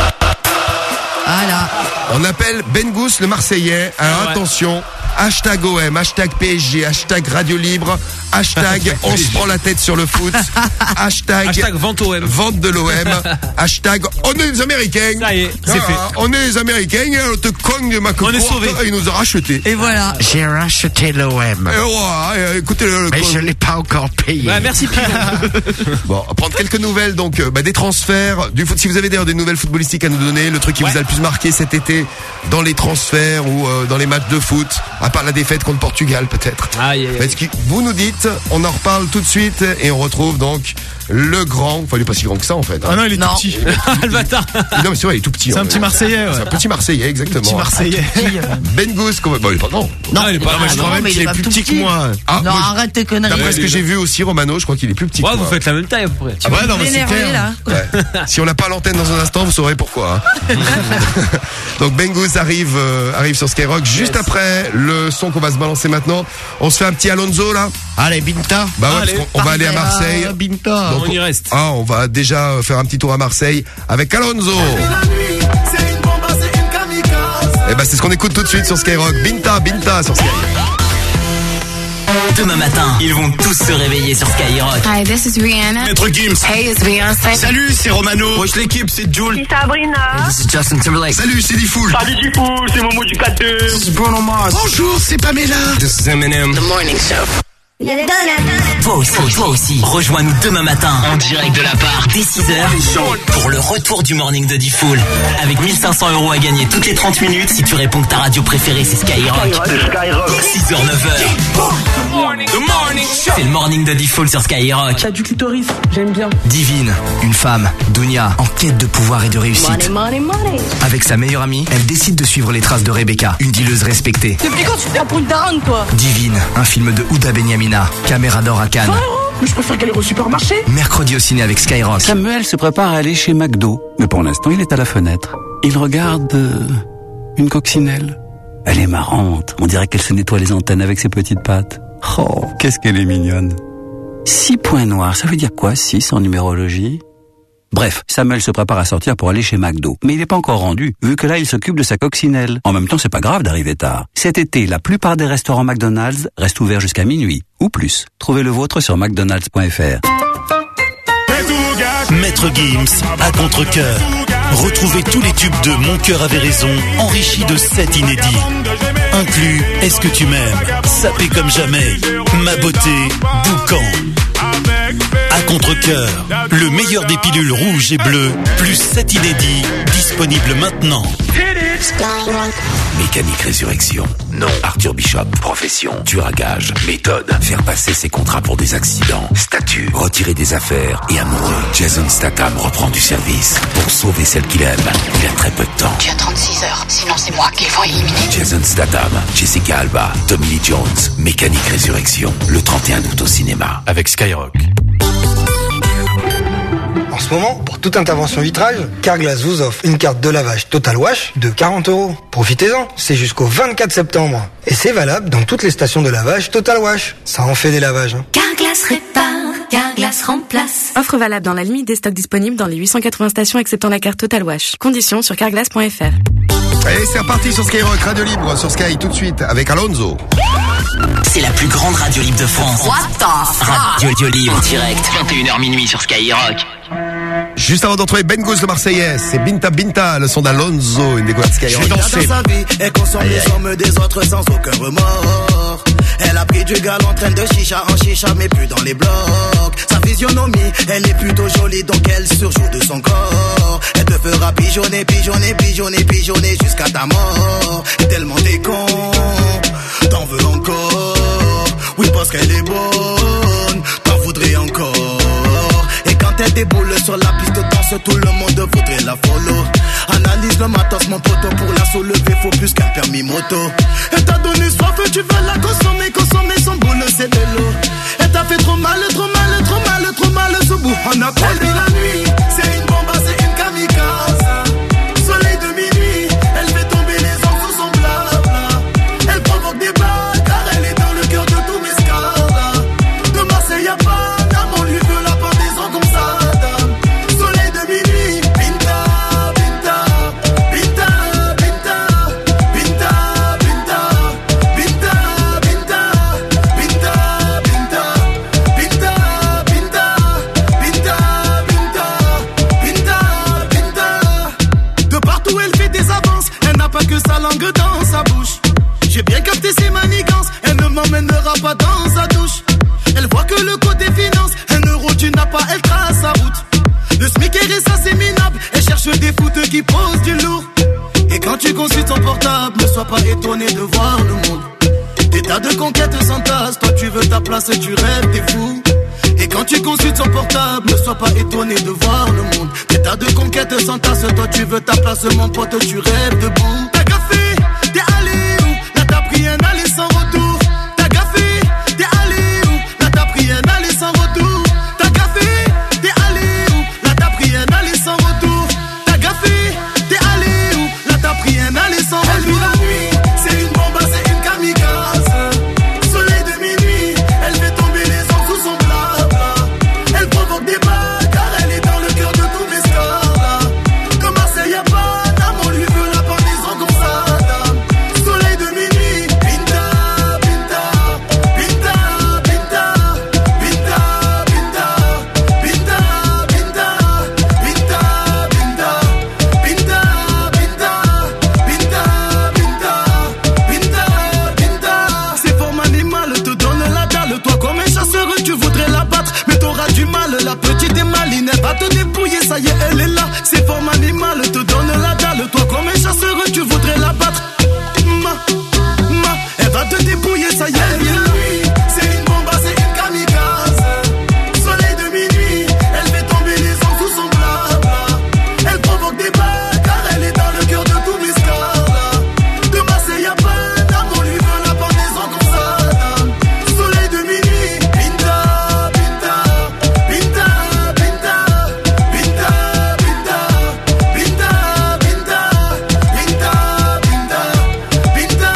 Voilà. On appelle Bengous le Marseillais. Alors attention, hashtag OM, hashtag PSG, hashtag Radio Libre, hashtag on se prend la tête sur le foot, hashtag vente OM, vente de l'OM, hashtag on est les Américains. Ça y est, c'est fait. On est les Américains, on te cogne de ma On est sauvés. Il nous a racheté. Et voilà. J'ai racheté l'OM. Écoutez mais je l'ai pas encore payé. Ouais, merci Pierre. Bon, on va prendre quelques nouvelles donc des transferts du foot. Si vous avez d'ailleurs des nouvelles footballistiques à nous donner, le truc qui vous a le plus marqué cet été dans les transferts ou dans les matchs de foot, à part la défaite contre Portugal peut-être. Est-ce que vous nous dites, on en reparle tout de suite et on retrouve donc le grand, enfin il est pas si grand que ça en fait. Ah non, il est tout petit. Le bâtard. Non mais c'est vrai, il est tout petit. C'est un petit Marseillais, ouais. C'est un petit Marseillais, exactement. Petit Marseillais. Bengous, bon, il est pas grand. Non, il est pas je crois même qu'il est plus petit que moi. Ah, Non, moi, arrête tes conneries. d'après ce que j'ai vu aussi, Romano, je crois qu'il est plus petit. Ouais, que vous moi. faites la même taille à peu près. Ah ouais, non, mais c'est L'énervé, clair. là. Ouais. Si on n'a pas l'antenne dans un instant, vous saurez pourquoi. Hein. Donc Bengous arrive sur Skyrock juste après le son qu'on va se balancer maintenant. On se fait un petit Alonso là. Allez, Binta. Bah ouais, Allez. parce qu'on va aller à Marseille. Binta. Donc, On y reste. Ah, on va déjà faire un petit tour à Marseille avec Alonso. Et bah c'est ce qu'on écoute tout de suite sur Skyrock. Binta sur Skyrock. Demain matin, ils vont tous se réveiller sur Skyrock. Hi, this is Rihanna. Maître Gims. Hey, it's Beyoncé. Salut, c'est Romano. Wesh l'équipe, c'est Jules. C'est Sabrina. This is Justin Timberlake. Salut, c'est Diffoul. Salut Diffoul, c'est Momo du 4-2. Bruno Mars. Bonjour, c'est Pamela. This is Eminem. The Morning Show. Toi aussi, rejoins-nous demain matin en direct de la part dès 6h pour le retour du morning de Diffoul avec 1500 € à gagner toutes les 30 minutes si tu réponds que ta radio préférée c'est Skyrock. 6h, 9h. C'est le morning de Diffoul sur Skyrock. T'as du clitoris, j'aime bien. Divine, une femme, Dunia, en quête de pouvoir et de réussite. Money. Avec sa meilleure amie, elle décide de suivre les traces de Rebecca, une dealeuse respectée. Depuis quand tu te prends pour une daronne, toi? Divine, un film de Houda Benyamina, caméra d'or à Cannes. 20 €? Mais je préfère qu'elle aille au supermarché. Mercredi au ciné avec Skyrock. Samuel se prépare à aller chez McDo, mais pour l'instant il est à la fenêtre. Il regarde une coccinelle. Elle est marrante, on dirait qu'elle se nettoie les antennes avec ses petites pattes. Oh, qu'est-ce qu'elle est mignonne. 6 points noirs, ça veut dire quoi 6 en numérologie? Bref, Samuel se prépare à sortir pour aller chez McDo. Mais il n'est pas encore rendu, vu que là il s'occupe de sa coccinelle. En même temps, c'est pas grave d'arriver tard. Cet été, la plupart des restaurants McDonald's restent ouverts jusqu'à minuit, ou plus. Trouvez le vôtre sur mcdonalds.fr. Maître Gims, à contre-cœur. Retrouvez tous les tubes de Mon cœur avait raison, enrichis de 7 inédits. Inclus Est-ce que tu m'aimes, Sapé comme jamais, Ma beauté, Boucan. À contre-cœur, le meilleur des pilules rouges et bleues, plus 7 inédits, disponibles maintenant. Mécanique Résurrection. Nom, Arthur Bishop. Profession, tueur à gage. Méthode, faire passer ses contrats pour des accidents. Statut, retirer des affaires et amoureux. Jason Statham reprend du service pour sauver celle qu'il aime. Il a très peu de temps. Tu as 36 heures, sinon c'est moi qu'ils vont éliminer. Jason Statham, Jessica Alba, Tommy Lee Jones. Mécanique Résurrection. Le 31 août au cinéma. Avec Skyrock. En ce moment, pour toute intervention vitrage, Carglass vous offre une carte de lavage Total Wash de 40 €. Profitez-en, c'est jusqu'au 24 septembre. Et c'est valable dans toutes les stations de lavage Total Wash. Ça en fait des lavages. Carglass répare, Carglass remplace. Offre valable dans la limite des stocks disponibles dans les 880 stations acceptant la carte Total Wash. Conditions sur carglass.fr. Allez, c'est reparti sur Skyrock, Radio Libre, sur Sky tout de suite, avec Alonso. C'est la plus grande radio libre de France. What the fuck? Radio Libre en direct, 21h minuit sur Skyrock. Juste avant d'entrer Ben Gouz, le Marseillais, c'est Binta Binta, le son d'Alonso, une découverte Skyrock. Dans sa vie, elle consomme les sommes des autres sans aucun remords. Elle a pris du gal en train de chicha en chicha, mais plus dans les blocs. Sa physionomie, elle est plutôt jolie, donc elle surjoue de son corps. Elle te fera pigeonner, pigeonner, pigeonner, pigeonner jusqu'à ta mort. Et tellement t'es con, t'en veux encore. Oui, parce qu'elle est bonne, t'en voudrais encore. Et quand elle déboule sur la piste de danse, tout le monde voudrait la follow. Analyse le matos, mon poteau, pour la soulever, faut plus qu'un permis moto. Elle t'a donné soif, tu veux la consommer, consommer son boule, c'est de l'eau. Elle t'a fait trop mal, trop mal, trop mal, trop mal, ce bout. On a perdu la nuit, c'est une bombe, c'est une kamikaze. Soleil de minuit, elle fait tomber les ans sous son blabla. Elle provoque des balles, car elle est dans le cœur de tous mes scars. De Marseille à Paname, on lui veut la pendaison comme ça. Soleil de minuit, Binta, Binta, Binta, Binta, Binta, Binta, Binta, Binta, Binta, Binta, Binta, Binta, Binta, Binta, Binta. De partout elle fait des avances, elle n'a pas que sa langue dans sa bouche. J'ai bien capté ses manigances, elle ne m'emmènera pas dans sa douche. Elle voit que le côté finance, un euro tu n'as pas, elle trace sa route. Le SMIC est ça c'est minable, elle cherche des foutes qui posent du lourd. Et quand tu consultes son portable, ne sois pas étonné de voir le monde. Des tas de conquêtes s'entassent, toi tu veux ta place et tu rêves, t'es fou. Et quand tu consultes son portable, ne sois pas étonné de voir le monde. Des tas de conquêtes s'entassent, toi tu veux ta place, mon pote, tu rêves debout. T'as gaffé, t'es allé où? Là t'as pris un aller sans retour. T'as gaffé, t'es allé où? Là t'as pris un aller sans retour. T'as gaffé, t'es allé où? Là t'as pris un aller sans retour. T'as gaffé, t'es allé où? Là t'as pris un aller sans retour. Elle vit la nuit, c'est une bombe, c'est une kamikaze. Soleil de minuit, elle fait tomber les ans sous son blabla. Elle provoque des balles, car elle est dans le cœur de tous mes scars. De Marseille à Paname, on lui veut la pendaison comme ça. Soleil de minuit, Binta, Binta, Binta, Binta, Binta, Binta, Binta, Binta, Binta, Binta, Binta, Binta, Binta, Binta, Binta. C'est forme animale, te donne la dalle. Toi comme un chasseur, tu voudrais la battre, mais t'auras du mal. La petite est maline, elle va te dépouiller, ça y est, elle est là. C'est forme animale, te donne la dalle. Toi comme un chasseur, tu voudrais la battre. Elle va te dépouiller, ça y est, elle est là. C'est une bombe, c'est une kamikaze. Soleil de minuit, elle fait tomber les ans sous son blabla. Elle provoque des balles, car elle est dans le cœur de tous mes scars. De Marseille à Paname, on lui veut la pendaison comme ça. Soleil de minuit, Binta, Binta, Binta, Binta, Binta, Binta, Binta, Binta, Binta, Binta, Binta, Binta,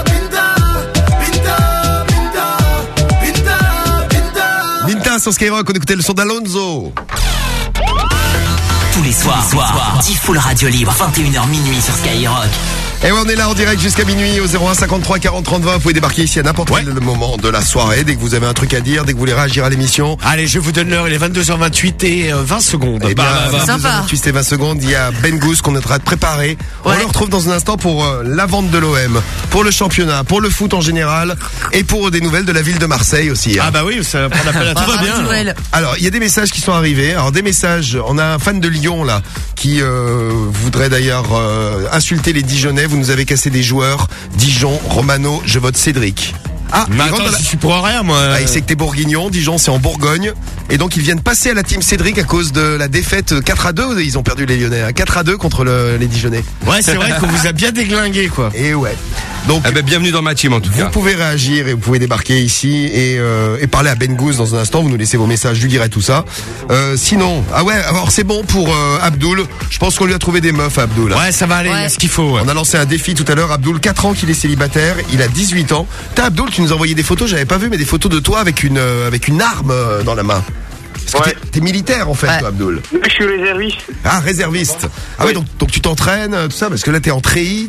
Binta, Binta. Binta sur Skyrock, on écoutait le son d'Alonso. Tous les soirs, 10 full radio libre, 21h minuit sur Skyrock. Et ouais, on est là en direct jusqu'à minuit au 01 53 40 30 20. Vous pouvez débarquer ici à n'importe quel moment de la soirée, dès que vous avez un truc à dire, dès que vous voulez réagir à l'émission. Allez, je vous donne l'heure, il est 22h28 et 20 secondes. Eh bien, 22h28 et 20 secondes, il y a Ben Goose qu'on est en train de préparer. On le retrouve dans un instant pour la vente de l'OM, pour le championnat, pour le foot en général et pour des nouvelles de la ville de Marseille aussi. Ah bah oui, ça prend l'appel à tout va bien. Alors, il y a des messages qui sont arrivés. Alors, des messages, on a un fan de Lyon là qui voudrait d'ailleurs insulter les Dijonais. Vous nous avez cassé des joueurs. Dijon, Romano, je vote Cédric. Ah, mais attends, je suis pour rien, moi. Ah, il sait que t'es bourguignon. Dijon, c'est en Bourgogne. Et donc, ils viennent passer à la team Cédric à cause de la défaite 4-2. Ils ont perdu les Lyonnais. 4-2 contre les Dijonais. Ouais, c'est vrai qu'on vous a bien déglingué, quoi. Et ouais. Donc, bienvenue dans ma team, en tout cas. Vous pouvez réagir et vous pouvez débarquer ici et parler à Ben Goose dans un instant. Vous nous laissez vos messages, je lui dirai tout ça. Sinon, alors c'est bon pour Abdoul. Je pense qu'on lui a trouvé des meufs à Abdoul. Ouais, ça va aller, il y a ce qu'il faut. Ouais. On a lancé un défi tout à l'heure. Abdoul, 4 ans qu'il est célibataire. Il a 18 ans. T'as Abdoul, tu nous as envoyé des photos, j'avais pas vu, mais des photos de toi avec une arme dans la main. Parce que t'es militaire en fait, toi, Abdoul. Je suis réserviste. Ah, réserviste. Ah oui, donc tu t'entraînes, tout ça, parce que là t'es en treillis,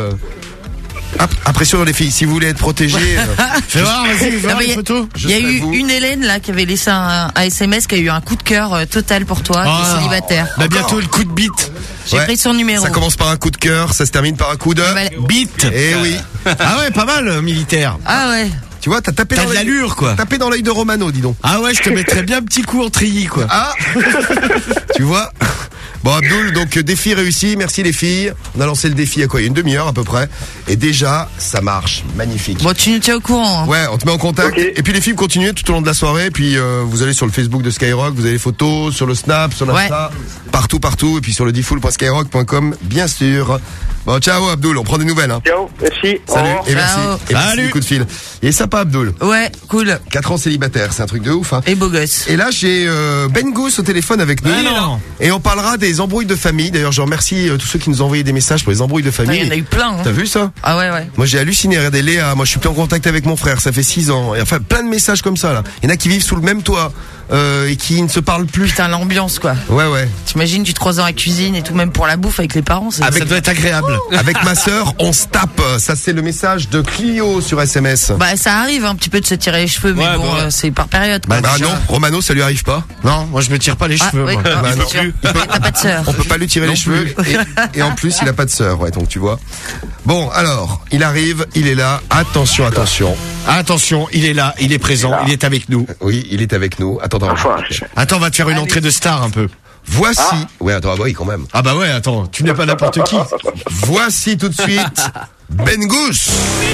Impression les filles, si vous voulez être protégés. Fais voir, vas-y, fais voir les photos. Il y a eu une Hélène là qui avait laissé un SMS qui a eu un coup de cœur total pour toi, qui est célibataire. Bah bientôt le coup de bite. J'ai pris son numéro. Ça commence par un coup de cœur, ça se termine par un coup de bite. Eh oui. Ah ouais, pas mal militaire. Ah ouais. Tu vois, t'as tapé dans de l'allure, quoi. Tapé dans l'œil de Romano, dis donc. Ah ouais, je te mettrais bien un petit coup en treillis, quoi. Ah. Tu vois. Bon, Abdoul, donc défi réussi, merci les filles. On a lancé le défi à quoi, une demi-heure à peu près. Et déjà, ça marche, magnifique. Bon, tu nous tiens au courant. Hein. Ouais, on te met en contact. Okay. Et puis les filles continuent tout au long de la soirée. Puis vous allez sur le Facebook de Skyrock, vous avez les photos, sur le Snap, sur l'Insta, partout. Et puis sur le dfull.skyrock.com, bien sûr. Bon, ciao Abdoul, on prend des nouvelles. Hein. Ciao, merci. Salut, et merci. Et merci Salut. du coup de fil. Il est sympa Abdoul. Ouais, cool. 4 ans célibataire, c'est un truc de ouf. Hein. Et beau gosse. Et là, j'ai Ben Goose au téléphone avec nous. Et on parlera des embrouilles de famille. D'ailleurs, je remercie tous ceux qui nous ont envoyé des messages pour les embrouilles de famille. Il y en a eu plein. Hein. T'as vu ça? Ah ouais. Moi, j'ai halluciné. Regardez Léa, moi je suis plus en contact avec mon frère, ça fait 6 ans. Et enfin, plein de messages comme ça là. Il y en a qui vivent sous le même toit. Et qui ne se parlent plus. Putain, l'ambiance quoi. Ouais. T'imagines, tu te croises dans la cuisine et tout, même pour la bouffe avec les parents. Ça doit être agréable. Avec ma sœur, on se tape. Ça, c'est le message de Clio sur SMS. Bah, ça arrive un petit peu de se tirer les cheveux, mais bon, c'est par période. Bah non, Romano, ça lui arrive pas. Non, moi je me tire pas les cheveux. Oui, moi. non, t'as pas de sœur. On peut pas lui tirer les cheveux. Et en plus, il a pas de sœur. Ouais, donc tu vois. Bon, alors, il arrive, il est là. Attention. Attention, il est là, il est présent, il est avec nous. Oui, il est avec nous. Attends, on va te faire une entrée de star un peu. Voici. Ouais, attends, oui, quand même. Ah bah ouais, attends, tu n'es pas n'importe qui. Voici tout de suite Ben Goose.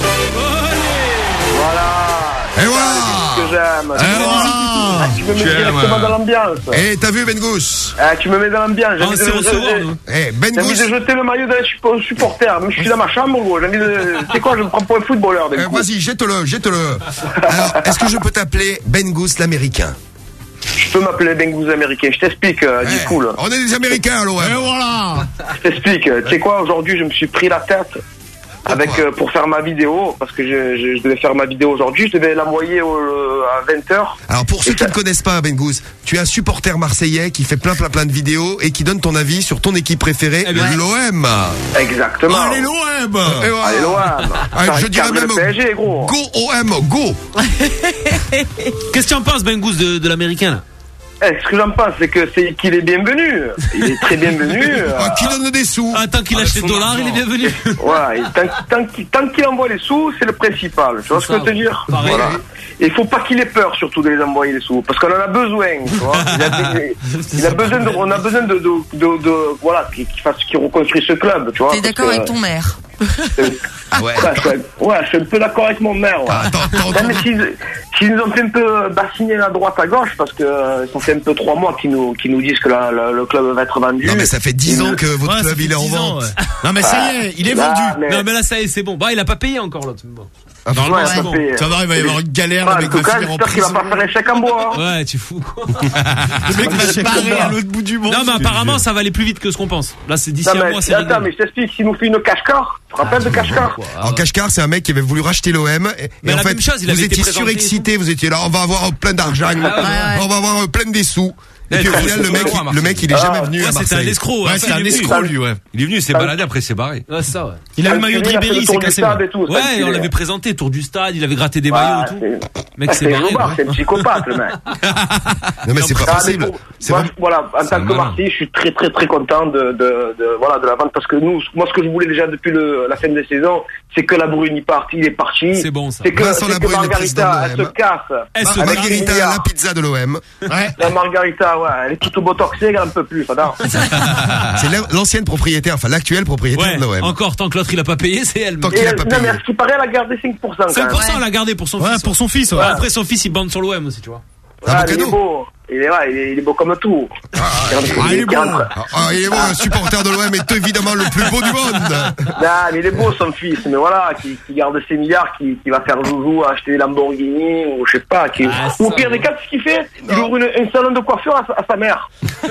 Voilà. Et voilà. C'est ce que j'aime. Tu me mets directement dans l'ambiance. Eh, t'as vu Ben Goose? Tu me mets dans l'ambiance. J'ai envie de jeter le maillot d'un supporter. Je suis dans ma chambre, gros. J'ai envie de. Tu sais quoi, je me prends pour un footballeur. Vas-y, jette-le. Alors, est-ce que je peux t'appeler Ben Goose l'américain? Je peux m'appeler Ben Goose américain. Je t'explique, dis cool. On est des Américains, alors. Et voilà. Je t'explique. Tu sais quoi, aujourd'hui, je me suis pris la tête pour faire ma vidéo, parce que je devais faire ma vidéo aujourd'hui. Je devais l'envoyer à 20h. Alors, pour ceux qui ne connaissent pas Ben Goose, tu es un supporter marseillais qui fait plein de vidéos et qui donne ton avis sur ton équipe préférée, l'OM. Exactement. Allez, l'OM. Allez, l'OM. Je dirais même PSG, gros. Go OM, go. Qu'est-ce que tu en penses, Ben Goose, de l'américain là? Ce que j'en pense, c'est qu'il est bienvenu. Il est très bienvenu. Qui donne des sous. Tant qu'il lâche les dollars, il est bienvenu. Ouais, tant qu'il envoie les sous, c'est le principal. Tu vois ce que je veux te dire? Voilà. Et il faut pas qu'il ait peur, surtout, de les envoyer les sous, parce qu'on en a besoin. Tu vois. On a besoin de voilà, qu'il reconstruise ce club. Tu vois. T'es d'accord avec ton maire? Ouais, je suis un peu d'accord avec mon maire. Ouais. Mais s'ils nous ont fait un peu bassiner la droite à gauche, parce que ça fait un peu 3 mois qu'ils nous disent que le club va être vendu. Non mais ça fait 10 ans que votre club il est en vente. Non mais ça y est, il est vendu. Non mais là ça y est, c'est bon. Bah il a pas payé encore l'autre. Normalement, c'est bon. Ça va, il va y avoir une galère avec le finir en prison. J'espère qu'il va pas faire échec en bois. Ouais, tu fous quoi. Le mec va se barrer à l'autre bout du monde. Non mais apparemment ça va aller plus vite que ce qu'on pense. Là c'est d'ici un mois, c'est Attends, mais je t'explique, s'il nous fait une cache-car, tu te rappelles de cache-car? Alors cache-car, c'est un mec qui avait voulu racheter l'OM et en fait, vous étiez surexcité, vous étiez là, on va avoir plein d'argent, on va avoir plein des sous. Et puis au final, le mec, il est jamais venu à Marseille. C'était un escroc. Ouais, c'était un escroc, lui, ouais. Il est venu, il s'est baladé, après il s'est barré. Ouais, c'est ça, ouais. Il a le maillot de Ribéry, il s'est cassé. Ouais, on l'avait présenté, tour du stade, il avait gratté des maillots et tout. Mec, c'est barré. C'est un psychopathe, le mec. Non, mais c'est pas possible. Voilà, en tant que Marseillais, je suis très très très content de la vente parce que moi, ce que je voulais déjà depuis la fin de la saison, c'est que la Brune il est parti. C'est bon, ça. C'est que Margarita, elle se casse. Margarita, la pizza de l'OM. Ouais. La Margarita, ouais, elle est toute botoxée, elle en peut plus, ça. C'est l'ancienne propriétaire, enfin l'actuelle propriétaire de l'OM. Encore, tant que l'autre il a pas payé, c'est elle. Tant qu'il a pas payé. Non, mais à ce qui paraît, elle a gardé 5%. 5%, elle a gardé pour son fils. Ouais, pour son fils, ouais. Après, son fils, il bande sur l'OM aussi, tu vois. Il est beau. Il est beau comme tout. Il est beau. Il est beau, un supporter de l'OM est évidemment le plus beau du monde. Non, mais il est beau son fils, mais voilà, qui garde ses milliards, qui va faire joujou, acheter des Lamborghini, ou je sais pas, ou au pire des cas, ce qu'il fait, il ouvre un salon de coiffure à sa mère.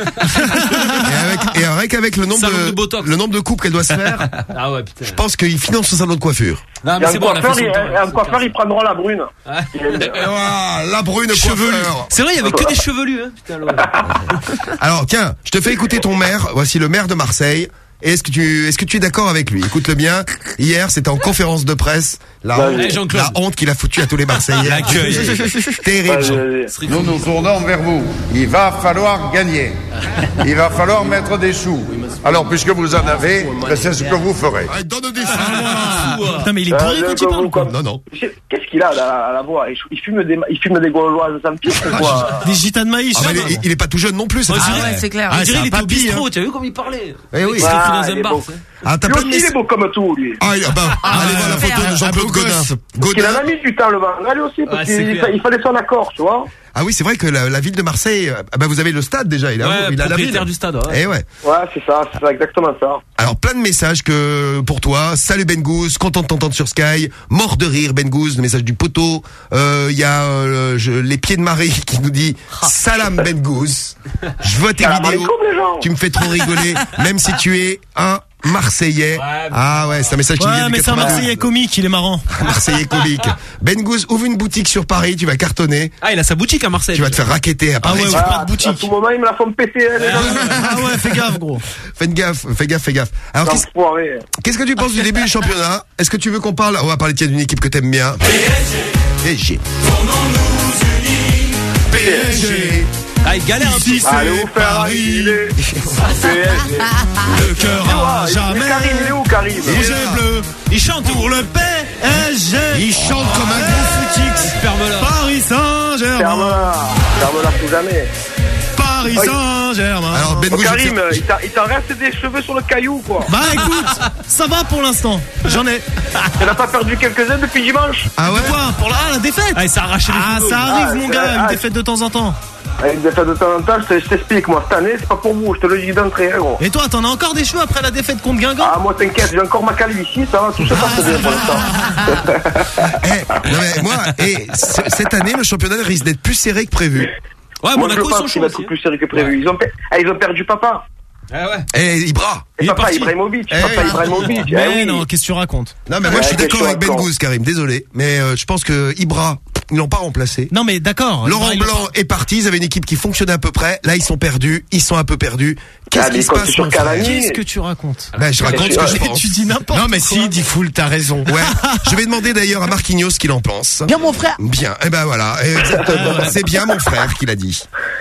Et avec le nombre de coupes qu'elle doit se faire, ah ouais, putain. Je pense qu'il finance son salon de coiffure. Non, mais c'est bon, un coiffeur, ils prendront la Brune. La Brune coiffeur. C'est vrai, il y avait que des chevelus, hein. Putain, alors tiens, je te fais écouter ton maire. Voici le maire de Marseille. Est-ce que tu es d'accord avec lui? Écoute-le bien. Hier, c'était en conférence de presse. La honte qu'il a foutue à tous les Marseillais. Terrible. Nous nous tournons vers vous. Il va falloir gagner. Il va falloir mettre des sous. Alors, puisque vous en avez, c'est ce que vous ferez. Donne des sous. Putain, mais il est pourri quand il parle. Non. Qu'est-ce qu'il a à la voix? Il fume des gauloises sans piste, quoi. Des gitanes maïs. Il est pas tout jeune non plus. Ah ouais, c'est clair. On dirait il était au bistrot, tu as vu comme il parlait? Eh oui. Dans un bar. Il est beau comme tout, lui. Allez voir la photo de Jean-Claude Godin. Il en a mis du temps, le Van Gaal aussi, parce qu'il fallait son accord, tu vois. Ah oui, c'est vrai que la ville de Marseille, vous avez le stade déjà, il a la ville du stade. Ouais, ouais. Ouais, c'est ça, exactement ça. Alors plein de messages pour toi. Salut Ben Gouz, content de t'entendre sur Sky. Mort de rire Ben Gouz, le message du poteau. Il y a les pieds de Marie qui nous dit salam Ben Gouz. Je vois tes vidéos. Tu me fais trop rigoler, même si tu es un Marseillais. Ah ouais, c'est un message qui vient du 92. Mais c'est un Marseillais comique, il est marrant. Marseillais comique. Ben Gouz, ouvre une boutique sur Paris, tu vas cartonner. Ah, il a sa boutique à Marseille. Tu vas te faire racketter à Paris. Ah ouais, pas de boutique. À tout moment, ils me la font péter. Ah ouais, fais gaffe, gros. Fais gaffe. Alors, qu'est-ce que tu penses du début du championnat? Est-ce que tu veux qu'on parle? On va parler d'une équipe que t'aimes bien. PSG. Tournons-nous unis. PSG. Ah, il galère un petit peu. Allez, vous faire arriver. Le cœur à jamais. Il est où, Karim? Rouge et bleu. Il chante pour le PSG. Il chante comme un gros footix. Ferme-la. Paris Saint-Germain. Ferme-la tout jamais. Paris Saint-Germain. Alors, Ben Karim, il t'en reste des cheveux sur le caillou, quoi. Bah écoute, ça va pour l'instant. J'en ai. Tu n'as pas perdu quelques-uns depuis dimanche? Ah ouais? Quoi? Pour la défaite? Ah, il s'est arraché les cheveux. Ça arrive, mon gars, une défaite de temps en temps. Avec des défaites de temps en temps, je t'explique, moi, cette année, c'est pas pour vous, je te le dis d'entrée, gros. Et toi, t'en as encore des cheveux après la défaite contre Guingamp? Ah, moi, t'inquiète, j'ai encore ma calvitie, ça va, tout se passe bien pour l'instant. Non mais moi, cette année, le championnat risque d'être plus serré que prévu. Ouais, moi, Monaco, je pense qu'il va être plus serré que prévu. Ils ont perdu papa. Ah ouais. Et Ibra. Et papa Ibrahimovic. Mais non, qu'est-ce que tu racontes? Non, mais moi, je suis d'accord avec Ben Gouz, Karim, désolé. Mais je pense que Ibra, ils l'ont pas remplacé. Non, mais d'accord. Laurent Blanc est parti, ils avaient une équipe qui fonctionnait à peu près. Là, ils sont perdus, ils sont un peu perdus. Qu'est-ce qui se passe sur Qu'est-ce que tu racontes? Ben, je raconte ce que je pense. Tu dis n'importe quoi. Non, mais si, dit Foul, t'as raison. Ouais. Je vais demander d'ailleurs à Marquinhos ce qu'il en pense. Bien, mon frère. Bien. Eh ben voilà. Exactement. C'est bien mon frère qui l'a dit.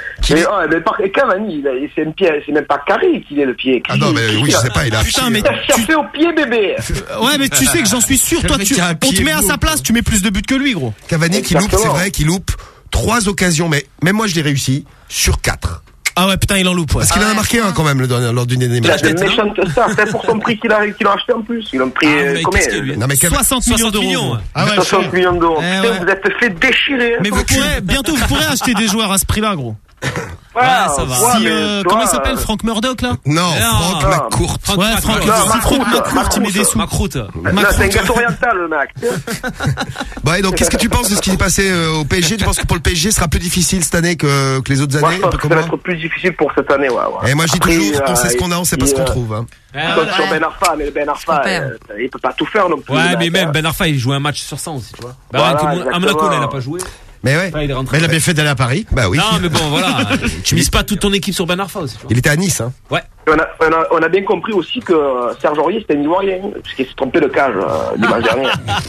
Et Cavani, c'est même pas carré qu'il est le pied. Ah non, mais oui, je sais pas, il a. Putain, mais tu fais au pied, bébé. Ouais, mais tu sais que j'en suis sûr, toi, on te met à sa place, tu mets plus de buts que lui, gros. Cavani qui loupe, c'est vrai, qu'il loupe 3 occasions, mais même moi je l'ai réussi sur 4. Ah ouais, putain, il en loupe, ouais. Parce qu'il en a marqué un quand même lors d'une des matchs. Il a des méchantes stars, c'est pour son prix qu'il a acheté en plus. Ils l'ont pris combien? Non, mais 60 millions d'euros. Ah ouais, 60 millions d'euros. Putain, vous êtes fait déchirer. Mais bientôt vous pourrez acheter des joueurs à ce prix-là, gros. Ouais, ça va. Comment il s'appelle, Franck Murdoch, là? Non, Franck McCourt. Ouais, Franck McCourt, il met des sous. Macroute. C'est un gâteau oriental, le mec. Bon, et donc, qu'est-ce que tu penses de ce qui s'est passé au PSG? Tu penses que pour le PSG, ce sera plus difficile cette année que les autres années? Moi, je pense que ça va être plus difficile pour cette année, ouais. Et moi, je dis toujours, on sait ce qu'on a, on sait pas ce qu'on trouve. Sur Ben Arfa, mais Ben Arfa, il peut pas tout faire non plus. Ouais, mais même Ben Arfa, il joue un match sur 100 aussi, tu vois. À Monaco, là, il a pas joué. Mais ouais. Enfin, il est rentré. Mais il a bien fait d'aller à Paris. Bah oui. Non, mais bon, voilà. Tu mises pas toute ton équipe sur Ben Arfa aussi. Il était à Nice, hein. Ouais. On a bien compris aussi que Serge Aurier c'était un Ivoirien, parce qu'il s'est trompé de cage dimanche dernier.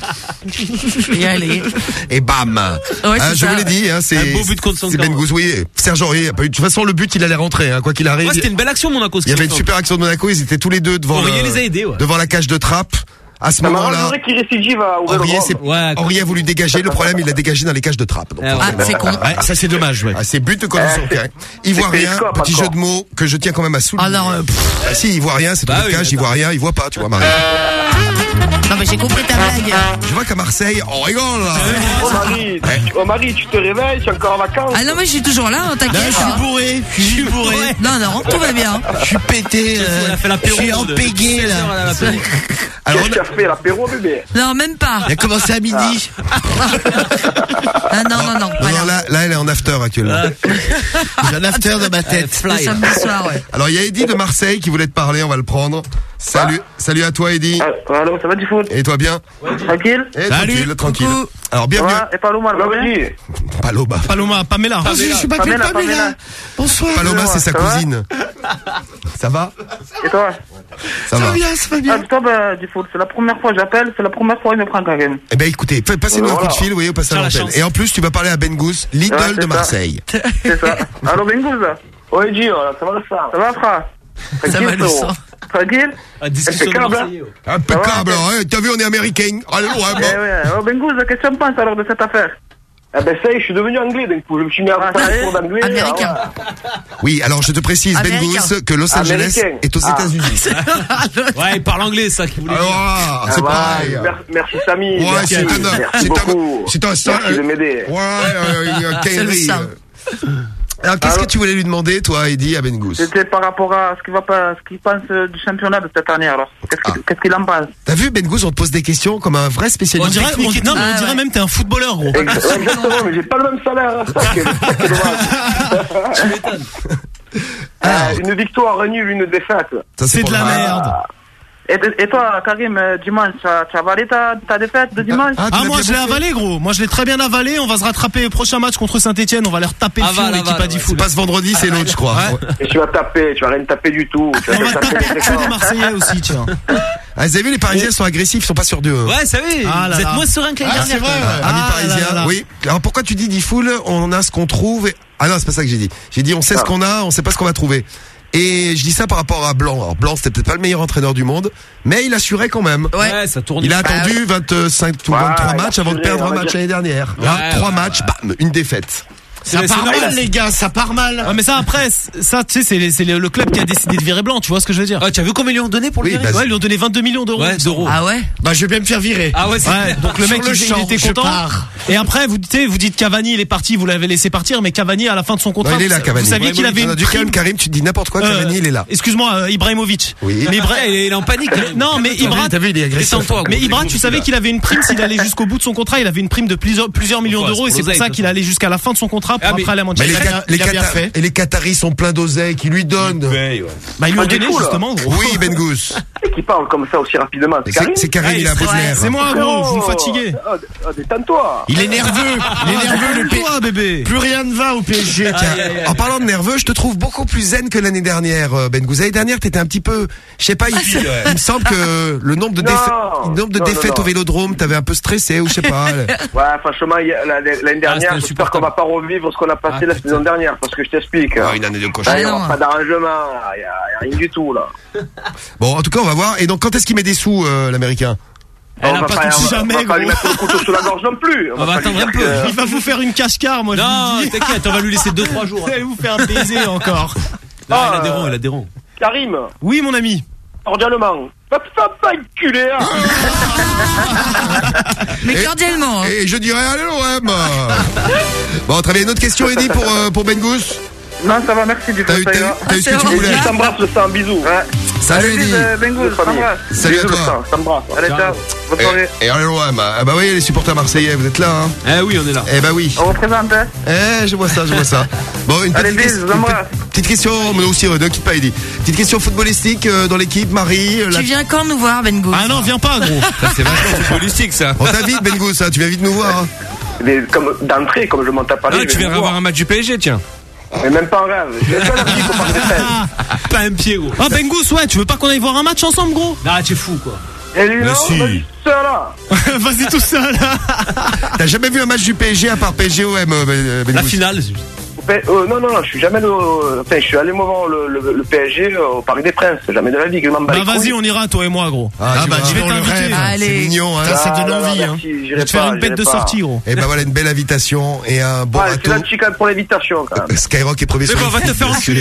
Et bam. Ouais, Je vous l'ai dit, hein, c'est un beau but contre son c'est Ben Gous, oui. Serge Aurier a pas eu. De toute façon, le but, il allait rentrer, hein, quoi qu'il arrive. Ouais, c'était une belle action, Monaco. Il y avait une super action de Monaco. Ils étaient tous les deux devant Aurier les a aidés, ouais. devant la cage de Trappe. À ce moment-là, qu'il récidive à ouvrir Aurier a voulu dégager. Le problème, il a dégagé dans les cages de Trappe. Donc, c'est con. Ouais, ça c'est dommage, ouais. c'est but de Colin Sonquin. Ivoirien, petit jeu de mots que je tiens quand même à souligner. Alors, si, Ivoirien, c'est tout le cage, Ivoirien, il voit pas, tu vois, Marie. non, mais j'ai compris ta blague. Je vois qu'à Marseille, on rigole, là. Marie, tu te réveilles, tu es encore en vacances. Ah non, mais je suis toujours là, hein, t'inquiète. Je suis bourré. Non, tout va bien. Je suis pété. Je suis empégué, là. Alors, Qu'est-ce que tu as fait, l'apéro, bébé? Non, même pas. Il a commencé à midi. Ah non. Non, là, elle est en after actuellement. J'ai un after dans ma tête. Le samedi soir, ouais. Alors, il y a Eddy de Marseille qui voulait te parler, on va le prendre. Salut à toi, Eddy. Allô, ça va du foot? Et toi bien? Tranquille? Tranquille. Alors, bienvenue. Et Paloma, Pamela. Je suis pas Pamela. Bonsoir. Paloma, c'est sa cousine. Ça va? Et toi? Ça va. Ça va bien. Toi, du foot, c'est la première fois que j'appelle, c'est la première fois qu'il me prend quand même. Eh ben, écoutez, passez-nous un coup de fil, au passage à l'antenne. Et en plus, tu vas parler à Ben Gous, l'idole de Marseille. C'est ça. Allô, Ben Gous? Ouais, Gio, ça va le sang? Ça va, frère? Ça va le sang. Tranquille? Impeccable. T'as vu, on est américain. Allez, ouais. Ben Gous, qu'est-ce que tu en penses alors de cette affaire? Eh ben ça y est, je suis devenu anglais, donc je me suis mis à parler pour d'anglais. Américain. Oui, alors je te précise, Ben Gous, que Los Angeles est aux États-Unis. Ouais, il parle anglais, ça qu'il voulait dire. C'est pareil. Merci Samy. Ouais, merci beaucoup. C'est un merci de m'aider. C'est le sang. Alors, qu'est-ce que tu voulais lui demander, toi, Eddy, à Ben Gous? C'était par rapport à ce qu'il pense du championnat de cette année, alors. Qu'est-ce qu'il en pense? T'as vu, Ben Gous, on te pose des questions comme un vrai spécialiste. On dirait même que t'es un footballeur, gros. Exactement, mais j'ai pas le même salaire. Tu m'étonnes. Une victoire, un nul, une défaite. C'est de la merde. Et toi, Karim, dimanche, tu as avalé ta défaite de dimanche? Moi je l'ai avalé, gros. Moi je l'ai très bien avalé. On va se rattraper au prochain match contre Saint-Etienne. On va leur taper le fion, l'équipe a dit fou. C'est pas ce vendredi, c'est l'autre, je crois. Et tu vas rien taper du tout. On va taper les Marseillais aussi, tiens. Vous avez vu, les Parisiens sont agressifs, ils sont pas sûrs d'eux. Ouais, ça oui. Vous êtes moins serein que l'année dernière. C'est vrai, amis parisiens. Oui. Alors pourquoi tu dis Diffoul, on a ce qu'on trouve? Ah non, c'est pas ça que j'ai dit. J'ai dit on sait ce qu'on a, on sait pas ce qu'on va trouver. Et je dis ça par rapport à Blanc. Alors Blanc, c'était peut-être pas le meilleur entraîneur du monde, mais il assurait quand même. Ouais, ça tourne. Il a attendu 25 ou 23 matchs avant de perdre un match l'année dernière. Là, 3 matchs, bam, une défaite. Ça part mal, les gars, ça part mal. Ouais, mais ça, après, ça, tu sais, c'est le club qui a décidé de virer Blanc, tu vois ce que je veux dire? Ah, tu as vu combien ils lui ont donné pour le virer? Ouais, ils lui ont donné 22 millions d'euros. Ouais, d'euros. Ah ouais? Bah, je vais bien me faire virer. Ah ouais, c'est donc le mec, il était content. Et après, vous dites Cavani, il est parti, vous l'avez laissé partir, mais Cavani, à la fin de son contrat. Non, il est là, Cavani. Vous saviez qu'il avait du calme, Karim, tu te dis n'importe quoi, Cavani, il est là. Excuse-moi, Ibrahimovic. Oui. Mais il est en panique. Non, mais Ibra, t'as vu, il est agressif. Mais Ibra, tu savais qu'il avait une prime s'il allait jusqu'au bout de son contrat, il avait une prime de plusieurs millions d'euros et c'est pour ça qu'il allait jusqu'à la fin de son contrat pour après aller à Manchester. Et les Qataris sont pleins d'oseilles qui lui donnent. Bah, ils lui ont donné justement, gros. Oui, Ben Gous. Et qui parle comme ça aussi rapidement. C'est Karim, il a beau nerf. C'est moi, gros, vous me fatiguez. Détends-toi. Il est nerveux. le bébé. Plus rien ne va au PSG. En parlant de nerveux, je te trouve beaucoup plus zen que l'année dernière, Ben Gous. L'année dernière, t'étais un petit peu, je sais pas, il me semble que le nombre de défaites au Vélodrome, t'avais un peu stressé ou je sais pas. Ouais, franchement, l'année dernière, j'espère qu'on va pas revivre ce qu'on a passé la saison dernière, parce que je t'explique. Une année de cochon. Il n'y aura pas d'arrangement, il n'y a rien du tout, là. Bon, en tout cas, on va voir. Et donc, quand est-ce qu'il met des sous, l'Américain? On va pas lui mettre le couteau sous la gorge non plus. On va attendre un peu. Il va vous faire une cache-car, moi. Non, t'inquiète, on va lui laisser 2-3 jours. Il va vous faire baiser encore. Non, il a des ronds. Karim. Oui, mon ami. Cordialement. Va pas enculer, hein. Mais cordialement. Et je dirais, allez, l'OM. Bon, très bien. Une autre question, Eddy, pour Ben Gous? Non, ça va, merci du coup. T'as eu ce que tu voulais. Je t'embrasse, je sens un bisou. Salut, Eddy. Salut à toi. Je t'embrasse. Allez, ciao. Bonne soirée. Et allez, l'OM. Ah bah oui, les supporters marseillais, vous êtes là, hein? Eh oui, on est là. Eh bah oui. On représente, hein? Je vois ça. Bon, une petite question, mais aussi, ne quitte pas, Eddy. Petite question footballistique dans l'équipe, Marie. Tu viens quand nous voir, Ben Gous? Ah non, viens pas, gros. Ça, c'est vachement footballistique, ça. On t'invite, Ben Gous, tu viens vite nous voir, hein. Mais comme d'entrée, comme je monte à Paris. Ah, tu viendras voir un match du PSG, tiens. Mais même pas en rêve. Je suis allergique au Parc des Princes. Pas un pied, gros. Ah, Bengus, ouais, tu veux pas qu'on aille voir un match ensemble, gros? Ah, tu es fou, quoi. Et lui, non, vas-y tout seul là. Vas-y tout seul là. T'as jamais vu un match du PSG à part PSG-OM, Bengus? La finale. Non, je suis jamais je suis allé voir le PSG au Parc des Princes. Jamais de la vie que je m'en bats. Bah vas-y, on ira toi et moi, gros. Ah bah je vais t'inviter. C'est mignon, hein. Ça c'est de l'envie, hein. Je vais te faire une bête de sortie, gros. Et bah voilà, une belle invitation et un bon râteau. râteau. C'est gentil quand même pour l'invitation, quand même. Skyrock est premier sur on va te faire enculer.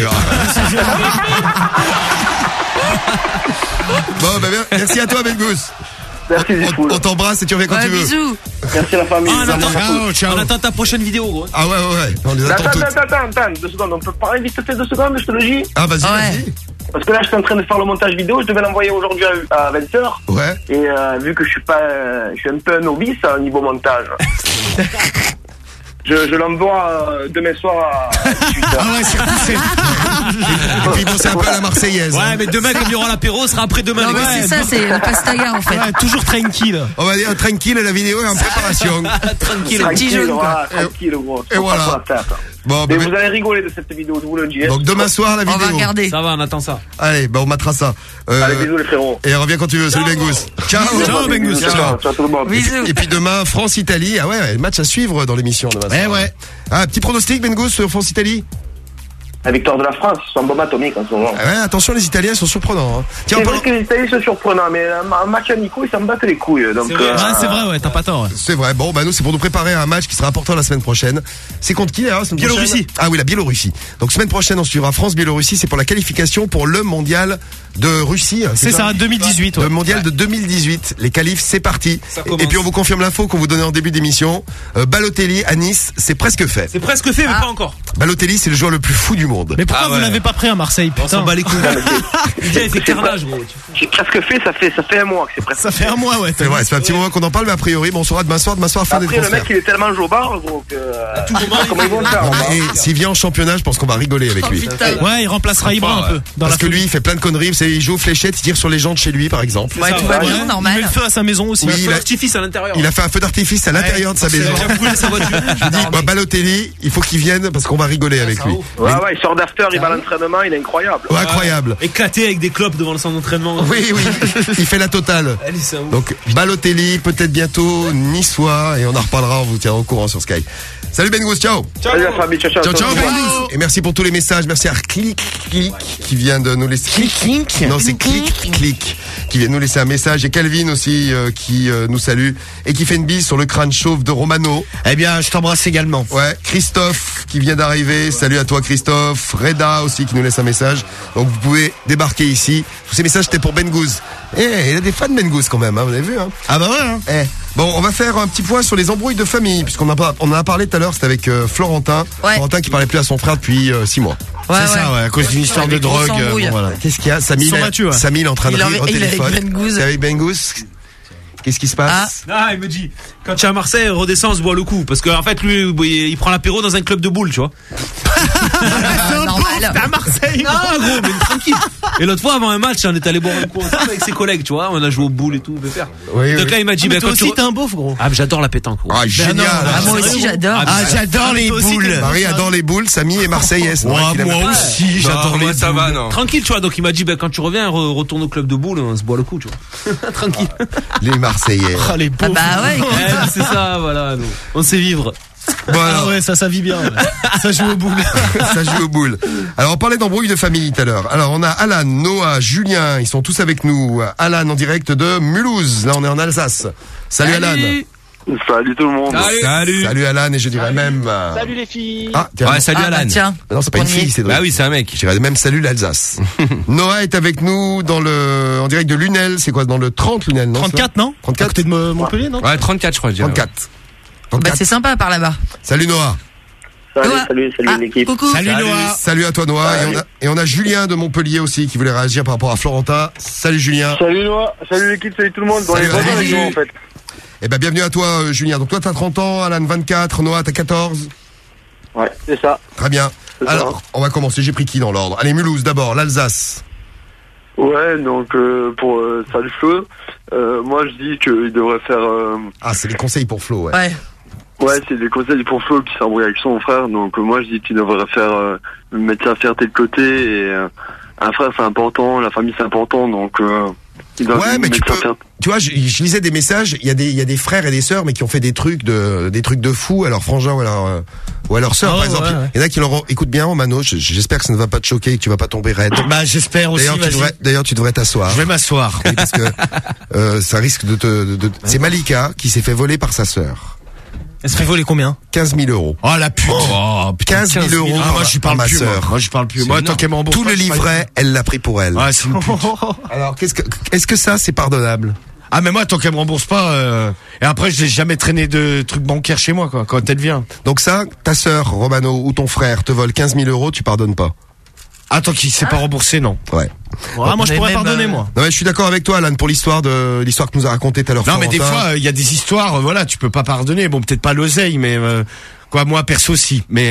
Bon, bah merci à toi, Bengus. Merci, on t'embrasse et tu reviens quand tu veux. Bisous. Merci la famille. On attend ta prochaine vidéo, gros. Ah ouais. On les attend toutes. Attends, 2 secondes. On peut parler vite fait 2 secondes, je te le dis. Ah, vas-y. Parce que là, je suis en train de faire le montage vidéo. Je devais l'envoyer aujourd'hui à 20h. Ouais. Et vu que je suis un peu un novice au niveau montage. Je l'envoie demain soir à 18h. Ah ouais, c'est repoussé. Et puis bon, c'est un peu à la Marseillaise. Ouais, mais demain, comme il y aura l'apéro, sera après-demain. Non, mais c'est ça, c'est le pastaga en fait. Ouais, toujours tranquille. On va dire tranquille, la vidéo est en préparation. Tranquille, gros. Et voilà. Bon, mais vous allez rigoler de cette vidéo, je vous le dis. Donc demain soir, la vidéo. On va regarder. Ça va, on attend ça. Allez, bah on matera ça. Allez, bisous les frérots. Et reviens quand tu veux. Salut Bengus. Ciao Bengus. Ciao tout le monde. Bisous. Et puis demain, France-Italie. Ah ouais, le match à suivre dans l'émission demain. Ouais. Ah, petit pronostic, Bengus, sur France-Italie. La victoire de la France, c'est un bombe atomique en ce moment. Ouais, attention, les Italiens sont surprenants. Hein. Tiens, c'est vrai que les Italiens sont surprenants, mais un match amico, ils s'en battent les couilles. Donc, c'est vrai, ouais, t'as pas tort. Ouais. C'est vrai. Bon, bah nous, c'est pour nous préparer à un match qui sera important la semaine prochaine. C'est contre qui d'ailleurs? Biélorussie. Ah oui, la Biélorussie. Donc semaine prochaine, on suivra France-Biélorussie. C'est pour la qualification pour le mondial de Russie. C'est ça, 2018. Le mondial de 2018. Les qualifs, c'est parti. Et puis on vous confirme l'info qu'on vous donnait en début d'émission. Balotelli à Nice, c'est presque fait. C'est presque fait, mais pas encore. Balotelli, c'est le joueur le plus fou du monde. Mais pourquoi vous l'avez pas pris à Marseille? Putain. On s'en bat les couilles. Il a fait carnage, gros. J'ai presque fait, ça fait un mois que c'est presque. Ça fait un mois, ouais. C'est vrai, c'est un petit moment qu'on en parle, mais a priori, bon, on saura demain soir fin des transferts. Après, le mec, il est tellement jobard, gros, que. Comment ils vont le faire? Et s'il vient en championnat, je pense qu'on va rigoler avec lui. Ouais, il remplacera Ibra un peu. Parce que lui, il fait plein de conneries. Il joue aux fléchettes, il tire sur les gens de chez lui, par exemple. Ouais, tout va bien, normal. Il met le feu à sa maison aussi. Il a un feu d'artifice à l'intérieur. Il a fait un feu d'artifice à l'intérieur de sa maison. Il a brûlé sa voiture. Je dis, Balotelli, il faut qu'il vienne parce qu'on va rigoler avec lui. Ouais, il sort d'after, il va à l'entraînement, il est incroyable. Ouais, incroyable. Éclaté avec des clopes devant le centre d'entraînement. Oui. Il fait la totale. Donc, Balotelli, peut-être bientôt niçois, et on en reparlera, on vous tiendra au courant sur Sky. Salut Bengus, ciao. Salut la famille, ciao Bengus. Et merci pour tous les messages. Merci à Click qui vient de nous laisser. Click. Non, c'est Click qui vient de nous laisser un message. Et Calvin aussi qui nous salue et qui fait une bise sur le crâne chauve de Romano. Eh bien, je t'embrasse également. Ouais, Christophe qui vient d'arriver. Salut à toi Christophe. Reda aussi qui nous laisse un message. Donc vous pouvez débarquer ici. Tous ces messages c'était pour Bengouz. Il a des fans de Bengouz quand même, hein, vous avez vu, hein. Ah bah ouais, hein. Bon, on va faire un petit point sur les embrouilles de famille, puisqu'on en a parlé tout à l'heure, c'était avec Florentin. Ouais. Florentin qui parlait plus à son frère depuis 6 mois. C'est ça, à cause d'une histoire de drogue. Voilà. Qu'est-ce qu'il y a? Samil est en train de rire au téléphone. C'est avec Bengouz. Qu'est-ce qui se passe? Il me dit, quand tu es à Marseille, redescends, on se boit le coup. Parce qu'en fait, lui, il prend l'apéro dans un club de boules, tu vois. Normal. T'es à Marseille. Non, gros, mais tranquille. Et l'autre fois, avant un match, on est allé boire un coup ensemble avec ses collègues, tu vois. On a joué aux boules et tout, pépère. Donc là, il m'a dit, toi aussi, t'es un beauf, gros. Ah, mais j'adore la pétanque, gros. Ah, génial. Moi aussi, j'adore. J'adore les boules. Marie adore les boules, Samy est marseillaise. Moi aussi, j'adore les boules. Tranquille, tu vois. Donc il m'a dit, quand tu reviens, retourne au club de boules, on se boit le coup, tu vois. Tranquille. Les Marseillais. Ah, les beaufs. Bah ouais. C'est ça, voilà. On sait vivre. Voilà. Ah ouais, ça vit bien. Ouais. Ça joue aux boules. Ça joue aux boules. Alors, on parlait d'embrouille de famille tout à l'heure. Alors, on a Alan, Noah, Julien, ils sont tous avec nous. Alan en direct de Mulhouse. Là, on est en Alsace. Salut Alan. Salut tout le monde. Salut Alan, et je dirais même... Salut les filles. Ah, tiens. Ouais, salut Alan. Tiens. Non, c'est pas une fille, c'est Bah oui, c'est un mec. Je dirais même salut l'Alsace. Noah est avec nous en direct de Lunel. C'est quoi, dans le 30 Lunel, non? 34, non? 34. À côté de Montpellier, non? Ouais, 34, je crois, je dirais. 34. Bah, c'est sympa par là-bas. Salut Noah. Salut l'équipe. Coucou. Salut Noah. Salut à toi Noah. Et on a Julien de Montpellier aussi qui voulait réagir par rapport à Florentin. Salut Julien. Salut Noah. Salut l'équipe, salut tout le monde. Salut, Bonjour en fait. Eh ben bienvenue à toi Julien. Donc toi t'as 30 ans, Alan 24, Noah t'as 14. Ouais, c'est ça. Très bien. Alors, on va commencer. J'ai pris qui dans l'ordre? Allez, Mulhouse d'abord, l'Alsace. Ouais, donc pour salut Flo, moi je dis qu'il devrait faire... Ah, c'est les conseils pour Flo, ouais. Ouais, c'est des conseils pour Flo qui s'embrouille avec son frère. Donc moi je dis qu'il devrait mettre sa fierté de côté. Et un frère c'est important, la famille c'est important. Donc il doit ouais, mais mettre sa fierté. tu vois, je lisais des messages. Il y a des frères et des sœurs, mais qui ont fait des trucs de fous à leur frangin ou à leur sœur, par exemple. Il y en a qui leur écoute bien, Romano. J'espère que ça ne va pas te choquer et que tu vas pas tomber raide. Bah j'espère aussi. D'ailleurs, tu devrais t'asseoir. Je vais m'asseoir. Oui, parce que ça risque de c'est Malika qui s'est fait voler par sa sœur. Elle se fait voler combien? 15 000 euros. Oh la pute. 15 000 euros moi je parle ma plus. sœur. Moi je parle plus. Moi tant qu'elle m'embourse. Tout le livret, elle l'a pris pour elle. Ouais, c'est une pute. Alors est-ce que ça c'est pardonnable? Ah mais moi tant qu'elle me rembourse pas et après je n'ai jamais traîné de trucs bancaires chez moi quoi quand elle vient. Donc ça, ta sœur Romano ou ton frère te vole 15 000 euros, tu pardonnes pas? Ah tant qu'il s'est pas remboursé, non. Ouais. Ouais, moi je pourrais pardonner moi. Non mais je suis d'accord avec toi Alan pour l'histoire que nous a raconté tout à l'heure. Non mais des fois il y a des histoires voilà, tu peux pas pardonner. Bon peut-être pas l'oseille mais moi perso si mais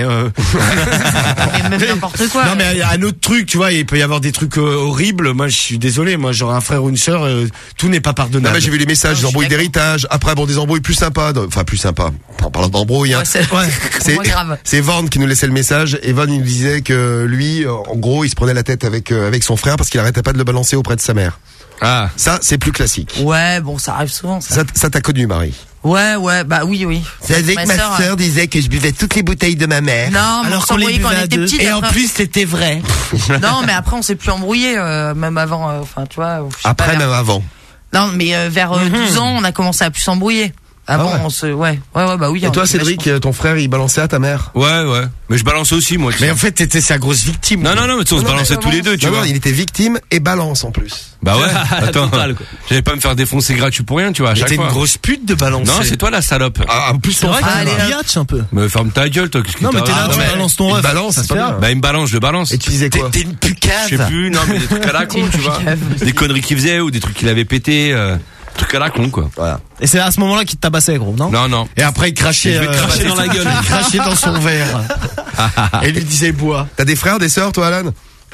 même n'importe quoi. Non mais il y a un autre truc, tu vois, il peut y avoir des trucs horribles. Moi je suis désolé, moi j'aurais un frère ou une sœur, tout n'est pas pardonnable. Non mais j'ai vu les messages, des embrouilles d'héritage. Après bon, des embrouilles plus sympas, plus sympas. En parlant d'embrouilles, hein. C'est moins grave. C'est Van qui nous laissait le message. Et Van il nous disait que lui, en gros, il se prenait la tête avec son frère parce qu'il arrêtait pas de le balancer auprès de sa mère. Ah, ça c'est plus classique. Ouais, bon, ça arrive souvent. Ça t'as connu, Marie? Ouais, bah oui. C'est avec ma sœur disait que je buvais toutes les bouteilles de ma mère. Non, mais alors qu'on les buvait quand on était petits. Et en plus, c'était vrai. Non, mais après, on s'est plus embrouillé, même avant, enfin, tu vois. Après, même avant. Non, mais vers 12 ans, on a commencé à plus s'embrouiller. Avant, ouais, bah oui. Et toi, Cédric, ton frère, il balançait à ta mère? Ouais. Mais je balançais aussi, moi. Mais en fait, t'étais sa grosse victime. Non, mais on se balançait tous les deux, tu vois. Non, il était victime et balance en plus. Bah ouais, attends. J'allais pas me faire défoncer gratuit pour rien, tu vois, à chaque fois. T'es une grosse pute de balancer. Non, c'est toi la salope. Ah, en plus, c'est vrai qu'il biatch un peu. Mais ferme ta gueule, toi. Non, mais t'es là, tu balances ton ref. Balance, c'est pas bien. Bah, il me balance, je le balance. Et tu disais quoi? T'es une pucave. Je sais plus, non, mais des trucs à la con, tu vois. Des conneries qu'il faisait ou des trucs qu'il avait pété. Truc à la con quoi. Voilà. Et c'est à ce moment-là qu'il te tabassait gros, non? Non. Et après il crachait, dans la gueule. Il crachait dans son verre. Et il lui disait bois. T'as des frères, des sœurs toi Alan?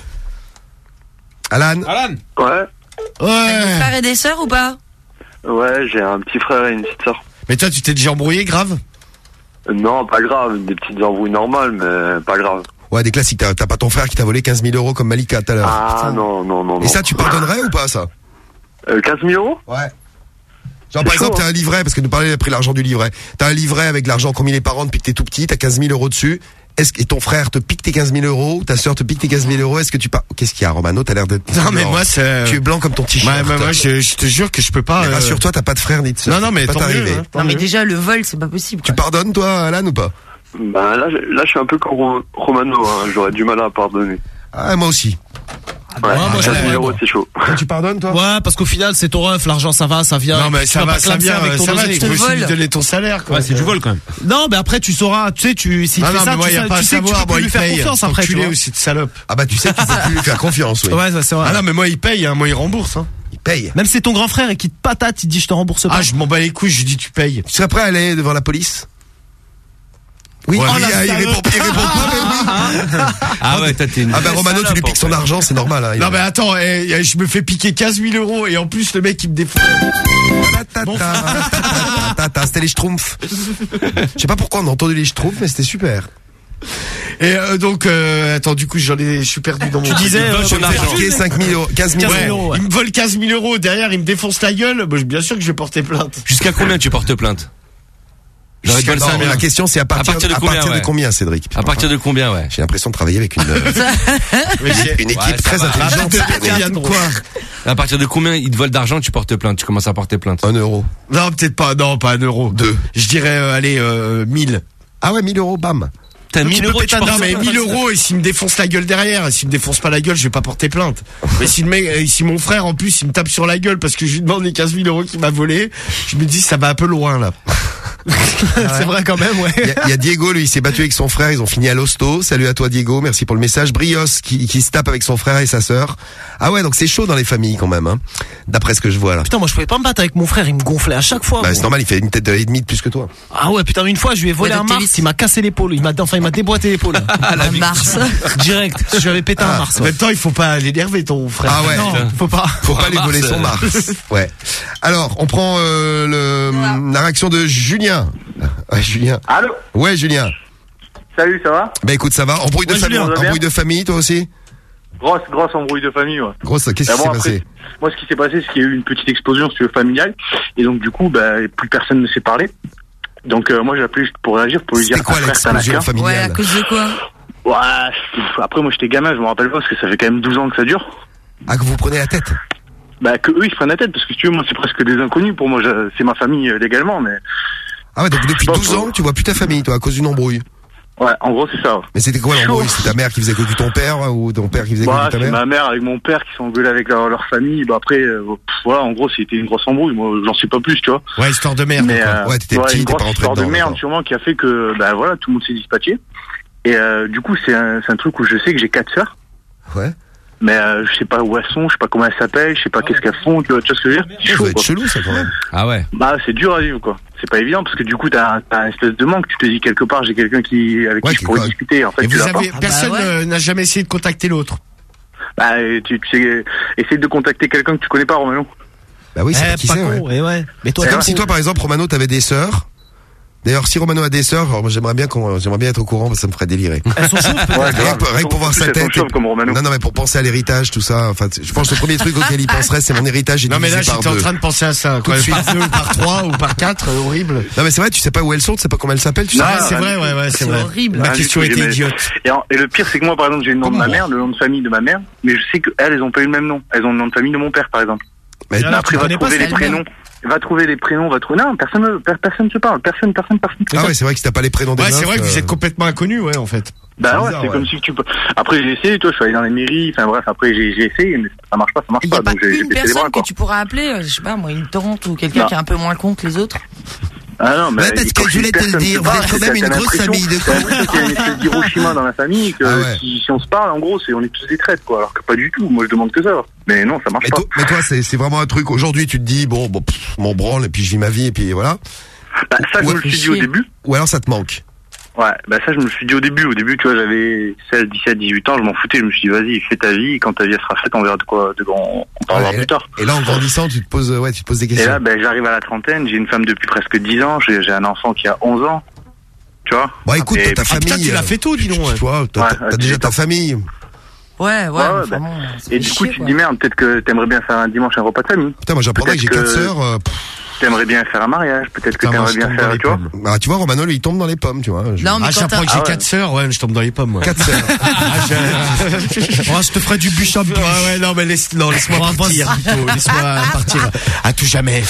Alan? Ouais. T'as des frères et des sœurs ou pas? Ouais, j'ai un petit frère et une petite sœur. Mais toi tu t'es déjà embrouillé grave? Non, pas grave, des petites embrouilles normales mais pas grave. Ouais, des classiques. T'as pas ton frère qui t'a volé 15 000 euros comme Malika tout à l'heure? Ah non. Et ça tu pardonnerais ou pas ça? 15 000 euros? Ouais. Genre par exemple, t'as un livret, parce que nous parlait après l'argent du livret. T'as un livret avec l'argent qu'ont mis les parents depuis que t'es tout petit, t'as 15 000 euros dessus. Et ton frère te pique tes 15 000 euros, ta sœur te pique tes 15 000 euros, est-ce que tu qu'est-ce qu'il y a, Romano? T'as l'air d'être... Non, mais moi, c'est... Tu es blanc comme ton t-shirt. Moi, je te jure que je peux pas... Mais rassure-toi, t'as pas de frère ni de sœur. Non, mais pas tant t'arriver. mieux. Non, mais déjà, le vol, c'est pas possible. Tu pardonnes, toi, Alan, ou pas? Bah, là, je suis un peu comme Romano, hein. J'aurais du mal à pardonner. Ah, moi aussi. Ouais, 15 000 euros, c'est chaud. Tu pardonnes, toi? Ouais, parce qu'au final, c'est ton ref, l'argent, ça va, ça vient. Non, mais ça va, ça vient, ça va, tu peux aussi lui donner ton salaire, quoi. Ouais, c'est du vol, quand même. Non, mais après, tu sauras, tu sais, si tu fais ça, tu sais que tu peux plus lui faire confiance après, tu vois. aussi de salope. Ah bah, tu sais que tu peux plus lui faire confiance, oui. Ouais, c'est vrai. Ah non, mais moi, il paye, hein, moi, il rembourse, hein. Il paye. Même si c'est ton grand frère et qu'il te patate, il dit je te rembourse pas. Ah, je m'en bats les couilles, je lui dis tu payes. Tu serais prêt à aller devant la police? Oui, ouais. Il répond pas, mais oui. Ah ouais, t'es une... Ah bah Romano, tu lui piques son argent, c'est normal. Hein, non mais attends, je me fais piquer 15 000 euros et en plus le mec il me défonce. C'était les Schtroumpfs. Je sais pas pourquoi on a entendu les Schtroumpfs, mais c'était super. Et donc attends, du coup je suis perdu dans mon... Tu disais son argent. 5 000 euros, 15 000 euros. Il me vole 15 000 euros, derrière il me défonce la gueule. Bah, bien sûr que je vais porter plainte. Jusqu'à combien tu portes plainte? La question c'est à partir de combien, Cédric? À partir de combien, ouais. J'ai l'impression de travailler avec une équipe très intelligente. À partir de combien il te vole d'argent, tu portes plainte? Tu commences à porter plainte? 1 euro. Non, peut-être pas. Non, pas 1 euro. 2. Je dirais, allez, 1000. Ah ouais, 1000 euros, bam. T'as 1000 euros, non, mais 1000 euros, et s'il me défonce la gueule derrière, s'il me défonce pas la gueule, je vais pas porter plainte. Mais si mon frère, en plus, il me tape sur la gueule parce que je lui demande les 15 000 euros qu'il m'a volé, je me dis, ça va un peu loin, là. C'est vrai quand même, ouais. Il y a Diego, lui, il s'est battu avec son frère, ils ont fini à l'hosto. Salut à toi, Diego, merci pour le message. Brios, qui se tape avec son frère et sa sœur. Ah ouais, donc c'est chaud dans les familles, quand même, hein. D'après ce que je vois, là. Putain, moi, je pouvais pas me battre avec mon frère, il me gonflait à chaque fois. Bah, c'est normal, il fait une tête et demie de plus que toi. Ah ouais, putain, une fois, je lui ai volé un Mars, il m'a cassé l'épaule, il m'a déboîté l'épaule. Un Mars. Direct. Je lui avais pété un Mars. En même temps, il faut pas l'énerver, ton frère. Ah ouais. Non, faut pas. Faut pas lui voler son Mars. Ouais. Alors, on prend la réaction de Julien. Ouais, Julien. Allô? Ouais, Julien. Salut, ça va? Bah écoute, ça va. Embrouille de famille, embrouille de famille, toi aussi? Grosse embrouille de famille, ouais. Grosse, qu'est-ce qui s'est passé? Moi, ce qui s'est passé, c'est qu'il y a eu une petite explosion, si tu veux, familiale. Et donc, du coup, plus personne ne s'est parlé. Donc, moi, j'ai appelé juste pour réagir, pour lui dire. C'était quoi l'explosion familiale? Ouais, à cause de quoi? Ouais, après, moi, j'étais gamin, je me rappelle pas, parce que ça fait quand même 12 ans que ça dure. Ah, que vous prenez la tête? Bah, que eux, ils se prennent la tête, parce que si tu veux, moi, c'est presque des inconnus. Pour moi, c'est ma famille légalement, mais. Ah ouais, donc depuis 12 ans, tu vois plus ta famille, toi, à cause d'une embrouille. Ouais, en gros, c'est ça. Ouais. Mais c'était quoi l'embrouille? C'est ta mère qui faisait que ton père, ou ton père qui faisait que ta mère? C'est ma mère avec mon père qui s'engueulaient avec leur famille. Bah après, voilà, en gros, c'était une grosse embrouille. Moi, j'en sais pas plus, tu vois. Ouais, histoire de merde. Mais, ouais, t'étais petit, t'es pas rentré dedans. Histoire de merde, sûrement, qui a fait que, voilà, tout le monde s'est dispatché. Et du coup, c'est un truc où je sais que j'ai 4 sœurs. Ouais. Mais je sais pas où elles sont, je sais pas comment elles s'appellent, je sais pas qu'est-ce qu'elles font, tu vois ce que je veux dire? Ça doit être chelou, ça, quand même. Ah ouais. Bah, c'est dur à vivre, quoi. C'est pas évident, parce que du coup, t'as un espèce de manque. Tu te dis quelque part, j'ai quelqu'un avec qui je pourrais discuter. En fait, et personne n'a jamais essayé de contacter l'autre? Bah, tu sais, essaye de contacter quelqu'un que tu connais pas, Romano. Bah oui, c'est qui c'est, ouais. Mais toi, c'est comme si toi, par exemple, Romano, t'avais des sœurs. D'ailleurs, si Romano a des sœurs, j'aimerais bien être au courant, parce que ça me ferait délirer. Elles sont chaudes, rien que pour voir sa tête. Non, mais pour penser à l'héritage, tout ça. Enfin, je pense que le premier truc auquel il penserait, c'est mon héritage. Non, mais là, j'étais en train de penser à ça. Quoi, par 2 ou par 3 ou par 4, horrible. Non, mais c'est vrai, tu sais pas où elles sont, tu sais pas comment elles s'appellent, tu sais. C'est vrai, ouais, c'est vrai. Horrible. Ma question était idiote. Et le pire, c'est que moi, par exemple, j'ai le nom de ma mère, le nom de famille de ma mère, mais je sais qu'elles ont pas eu le même nom. Elles ont le nom de famille de mon père, par exemple. Mais après, va trouver les prénoms. Va trouver les prénoms, non, personne se parle, personne. Ah ouais, c'est vrai que si t'as pas les prénoms des meufs, c'est vrai que vous êtes complètement inconnus, ouais, en fait. Bah ouais, c'est comme si tu peux. Après, j'ai essayé, toi, je suis allé dans les mairies, enfin bref, après, j'ai essayé, mais ça marche pas. Il y a pas donc j'ai une baissé les bras, personne que tu pourras appeler, je sais pas, moi, une tante ou quelqu'un qui est un peu moins con que les autres? Ah non, mais. Ouais, parce que je voulais te le dire, vous êtes quand même une grosse famille de cons. Il y a une espèce d'Hiroshima dans la famille, que si on se parle, en gros, on est tous des traites, quoi. Alors que pas du tout. Moi, je demande que ça. Mais non, ça marche pas. Mais toi, c'est vraiment un truc. Aujourd'hui, tu te dis, m'en branle, et puis je vis ma vie, et puis voilà. Bah, ça, je me le suis dit au début. Ou alors ça te manque. Ouais, bah ça, je me le suis dit au début. Au début, tu vois, j'avais 16, 17, 18 ans, je m'en foutais. Je me suis dit, vas-y, fais ta vie. Quand ta vie sera faite, on verra on parlera plus tard. Et là, en grandissant, tu te poses des questions. Et là, j'arrive à la trentaine, j'ai une femme depuis presque 10 ans, j'ai un enfant qui a 11 ans. Tu vois? Bon, écoute, t'as ta famille. Putain, tu l'as fait tout, dis donc. Tu vois, t'as déjà ta famille. Ouais. Et du coup, tu te dis, merde, peut-être que t'aimerais bien faire un dimanche un repas de famille. Putain, moi, j'apprendrais que j'ai 4 sœurs. T'aimerais bien faire un mariage, peut-être que t'aimerais bien faire, tu vois. Bah, tu vois, Romano, lui, il tombe dans les pommes, tu vois. Non, mais j'apprends que j'ai 4 sœurs, ouais, je tombe dans les pommes, moi. 4 sœurs. Je te ferai du bûche à bûche. Ouais, non, mais laisse-moi partir, laisse-moi partir. À tout jamais.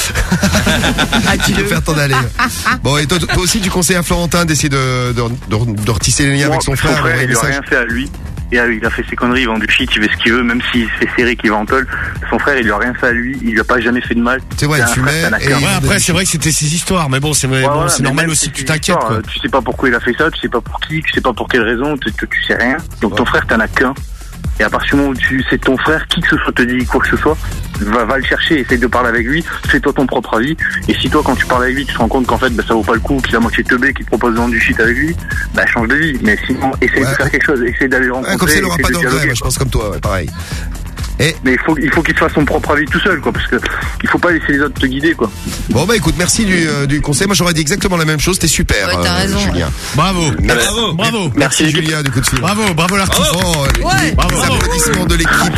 Tu peux faire ton aller. Bon, et toi aussi, tu conseilles à Florentin d'essayer de retisser les liens avec son frère. Il a rien fait à lui. Et il a fait ses conneries, il vend du shit, il fait ce qu'il veut, même s'il se fait serrer, qu'il va en tôle. Son frère, il lui a rien fait à lui, il lui a pas jamais fait de mal. C'est vrai, il fumait. Après, c'est vrai que c'était ses histoires, mais bon, c'est normal aussi que tu t'inquiètes, quoi. Tu sais pas pourquoi il a fait ça, tu sais pas pour qui, tu sais pas pour quelle raison, tu sais rien. Donc ton frère, t'en as qu'un. Et à partir du moment où c'est ton frère, qui que ce soit te dit quoi que ce soit, va le chercher, essaye de parler avec lui, fais-toi ton propre avis. Et si toi, quand tu parles avec lui, tu te rends compte qu'en fait, ça vaut pas le coup, qu'il a moitié teubé, qu'il te propose de vendre du shit avec lui, change de vie. Mais sinon, essaye de faire quelque chose, essaye d'aller le rencontrer. Comme ça, il aura pas d'orgueil, je pense comme toi, pareil. Mais il faut qu'il te fasse son propre avis tout seul, quoi, parce que il faut pas laisser les autres te guider, quoi. Bon, écoute, merci du conseil. Moi, j'aurais dit exactement la même chose. T'es super, t'as raison, Julien. Bravo. Bravo. Merci Julien du coup de fil. Bravo l'artiste. Les applaudissements de l'équipe.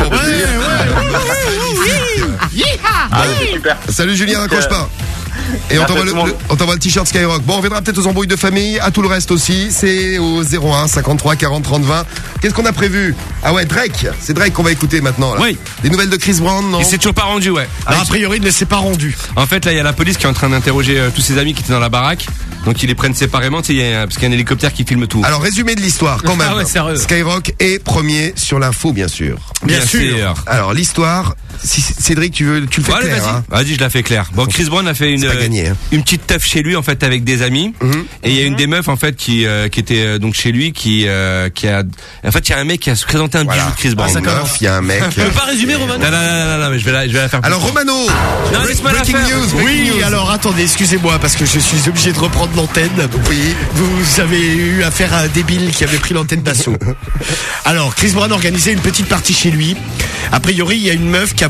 Super. Salut Julien, raccroche pas. Et on t'envoie le t-shirt Skyrock. Bon, on reviendra peut-être aux embrouilles de famille, à tout le reste aussi. C'est au 01 53 40 30 20. Qu'est-ce qu'on a prévu? Ah ouais, Drake. C'est Drake qu'on va écouter maintenant, là. Oui. Des nouvelles de Chris Brown, non? Il s'est toujours pas rendu, ouais. Alors, a priori, il ne s'est pas rendu. En fait, là, il y a la police qui est en train d'interroger tous ses amis qui étaient dans la baraque. Donc, ils les prennent séparément, parce qu'il y a un hélicoptère qui filme tout. Alors, résumé de l'histoire, quand même. Ah ouais, sérieux. Skyrock est premier sur l'info, bien sûr. Bien sûr. Alors, l'histoire, si Cédric, tu le fais clair, vas-y. hein. Vas-y, je la fais clair. Bon, Chris Brown a fait une petite teuf chez lui, en fait, avec des amis. Et il y a une des meufs, en fait, qui était donc chez lui, qui a, en fait, il y a un mec qui a se présenté un bijou de Chris Brown. Il y a un mec. Tu peux pas résumer, Romano? Non, mais je vais la faire. Alors, Romano! Non, laisse-moi la faire. Oui, alors attendez, excusez-moi, parce que je suis obligé de reprendre l'antenne. Oui. Vous avez eu affaire à un débile qui avait pris l'antenne d'assaut. Alors, Chris Brown organisait une petite partie chez lui. A priori, il y a une meuf qui a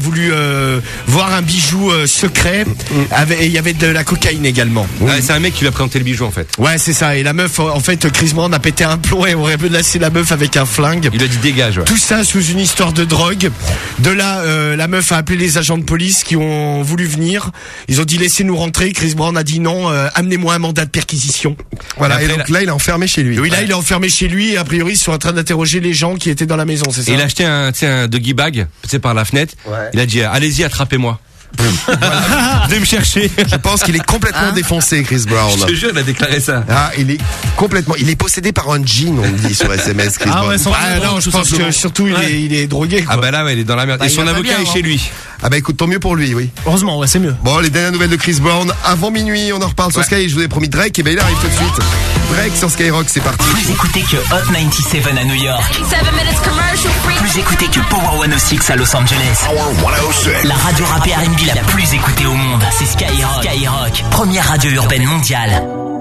voulu voir un bijou secret. Et il y avait de la cocaïne également. Ouais, c'est un mec qui lui a présenté le bijou en fait. Ouais, c'est ça. Et la meuf, en fait, Chris Brown a pété un plomb et aurait menacé la meuf avec un flingue. Il a dit dégage. Ouais. Tout ça sous une histoire de drogue. De là, la meuf a appelé les agents de police qui ont voulu venir. Ils ont dit laissez-nous rentrer. Chris Brown a dit non. Amenez-moi un mandat de perquisition. Voilà. Et donc là, il est enfermé chez lui. Oui, là, il est enfermé chez lui. Et a priori, ils sont en train d'interroger les gens qui étaient dans la maison. C'est ça. Et il a acheté un doggy bag, par la fenêtre. Ouais. Il a dit allez-y, attrapez-moi. Voilà. Venez me chercher. Je pense qu'il est complètement défoncé, Chris Brown. Je te jure, il a déclaré ça. Ah, il est possédé par un djinn, on dit sur SMS, Chris Brown. Non, je pense que surtout il est drogué. Quoi. Ah bah là, ouais, il est dans la merde. Et son avocat est chez lui. Ah bah écoute, tant mieux pour lui, oui. Heureusement, ouais, c'est mieux. Bon, les dernières nouvelles de Chris Brown avant minuit, on en reparle sur Sky. Je vous ai promis Drake, et ben il arrive tout de suite. Drake sur Skyrock, c'est parti. Plus écouté que Hot 97 à New York. 7 minutes commercial free. Plus écouté que Power 106 à Los Angeles. Power 106. La radio rap et R&B la plus écoutée au monde, c'est Skyrock. Skyrock, première radio urbaine mondiale.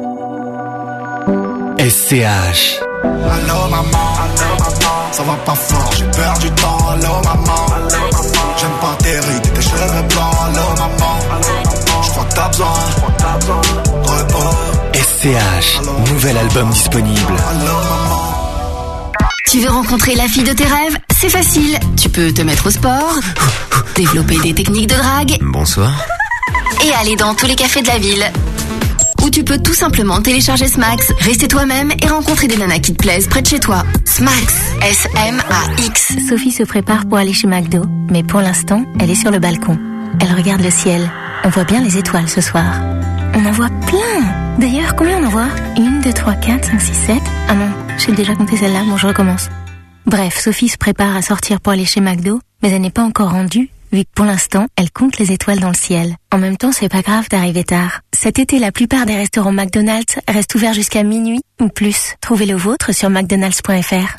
SCH. Allô maman, ça va pas fort, j'ai perdu du temps. Allô maman, j'aime pas tes rides, tes cheveux blancs. Allô maman, j'crois que t'as besoin repos. SCH, nouvel album disponible. Allô maman. Tu veux rencontrer la fille de tes rêves? C'est facile, tu peux te mettre au sport, développer des techniques de drague. Bonsoir. Et aller dans tous les cafés de la ville. Ou tu peux tout simplement télécharger Smax, rester toi-même et rencontrer des nanas qui te plaisent près de chez toi. Smax, S-M-A-X. Sophie se prépare pour aller chez McDo, mais pour l'instant, elle est sur le balcon. Elle regarde le ciel. On voit bien les étoiles ce soir. On en voit plein. D'ailleurs, combien on en voit? 1, 2, 3, 4, 5, 6, 7. Ah non, j'ai déjà compté celle-là, bon je recommence. Bref, Sophie se prépare à sortir pour aller chez McDo, mais elle n'est pas encore rendue, vu que pour l'instant, elle compte les étoiles dans le ciel. En même temps, c'est pas grave d'arriver tard. Cet été, la plupart des restaurants McDonald's restent ouverts jusqu'à minuit ou plus. Trouvez le vôtre sur mcdonalds.fr.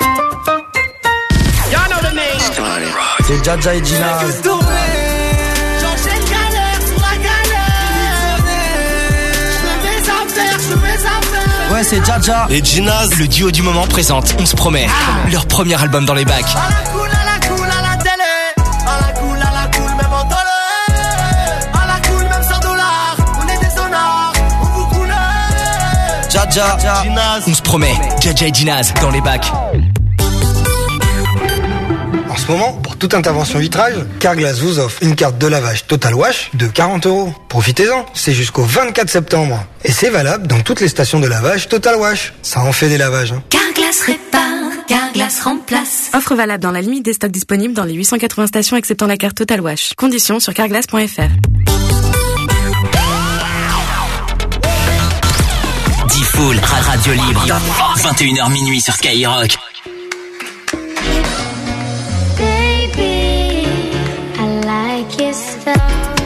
C'est Jaja et Gina. Ouais, c'est Jaja et Ginaz. Le duo du moment présente On se promet, leur premier album dans les bacs. Jaja, on se promet, Jaja et Ginaz dans les bacs. En ce moment, pour toute intervention vitrage, Carglass vous offre une carte de lavage Total Wash de 40 €. Profitez-en, c'est jusqu'au 24 septembre. Et c'est valable dans toutes les stations de lavage Total Wash. Ça en fait des lavages. Carglass répare, Carglass remplace. Offre valable dans la limite des stocks disponibles dans les 880 stations acceptant la carte Total Wash. Conditions sur carglass.fr. Full, radio libre. 21h minuit sur Skyrock. Baby, I like your stuff.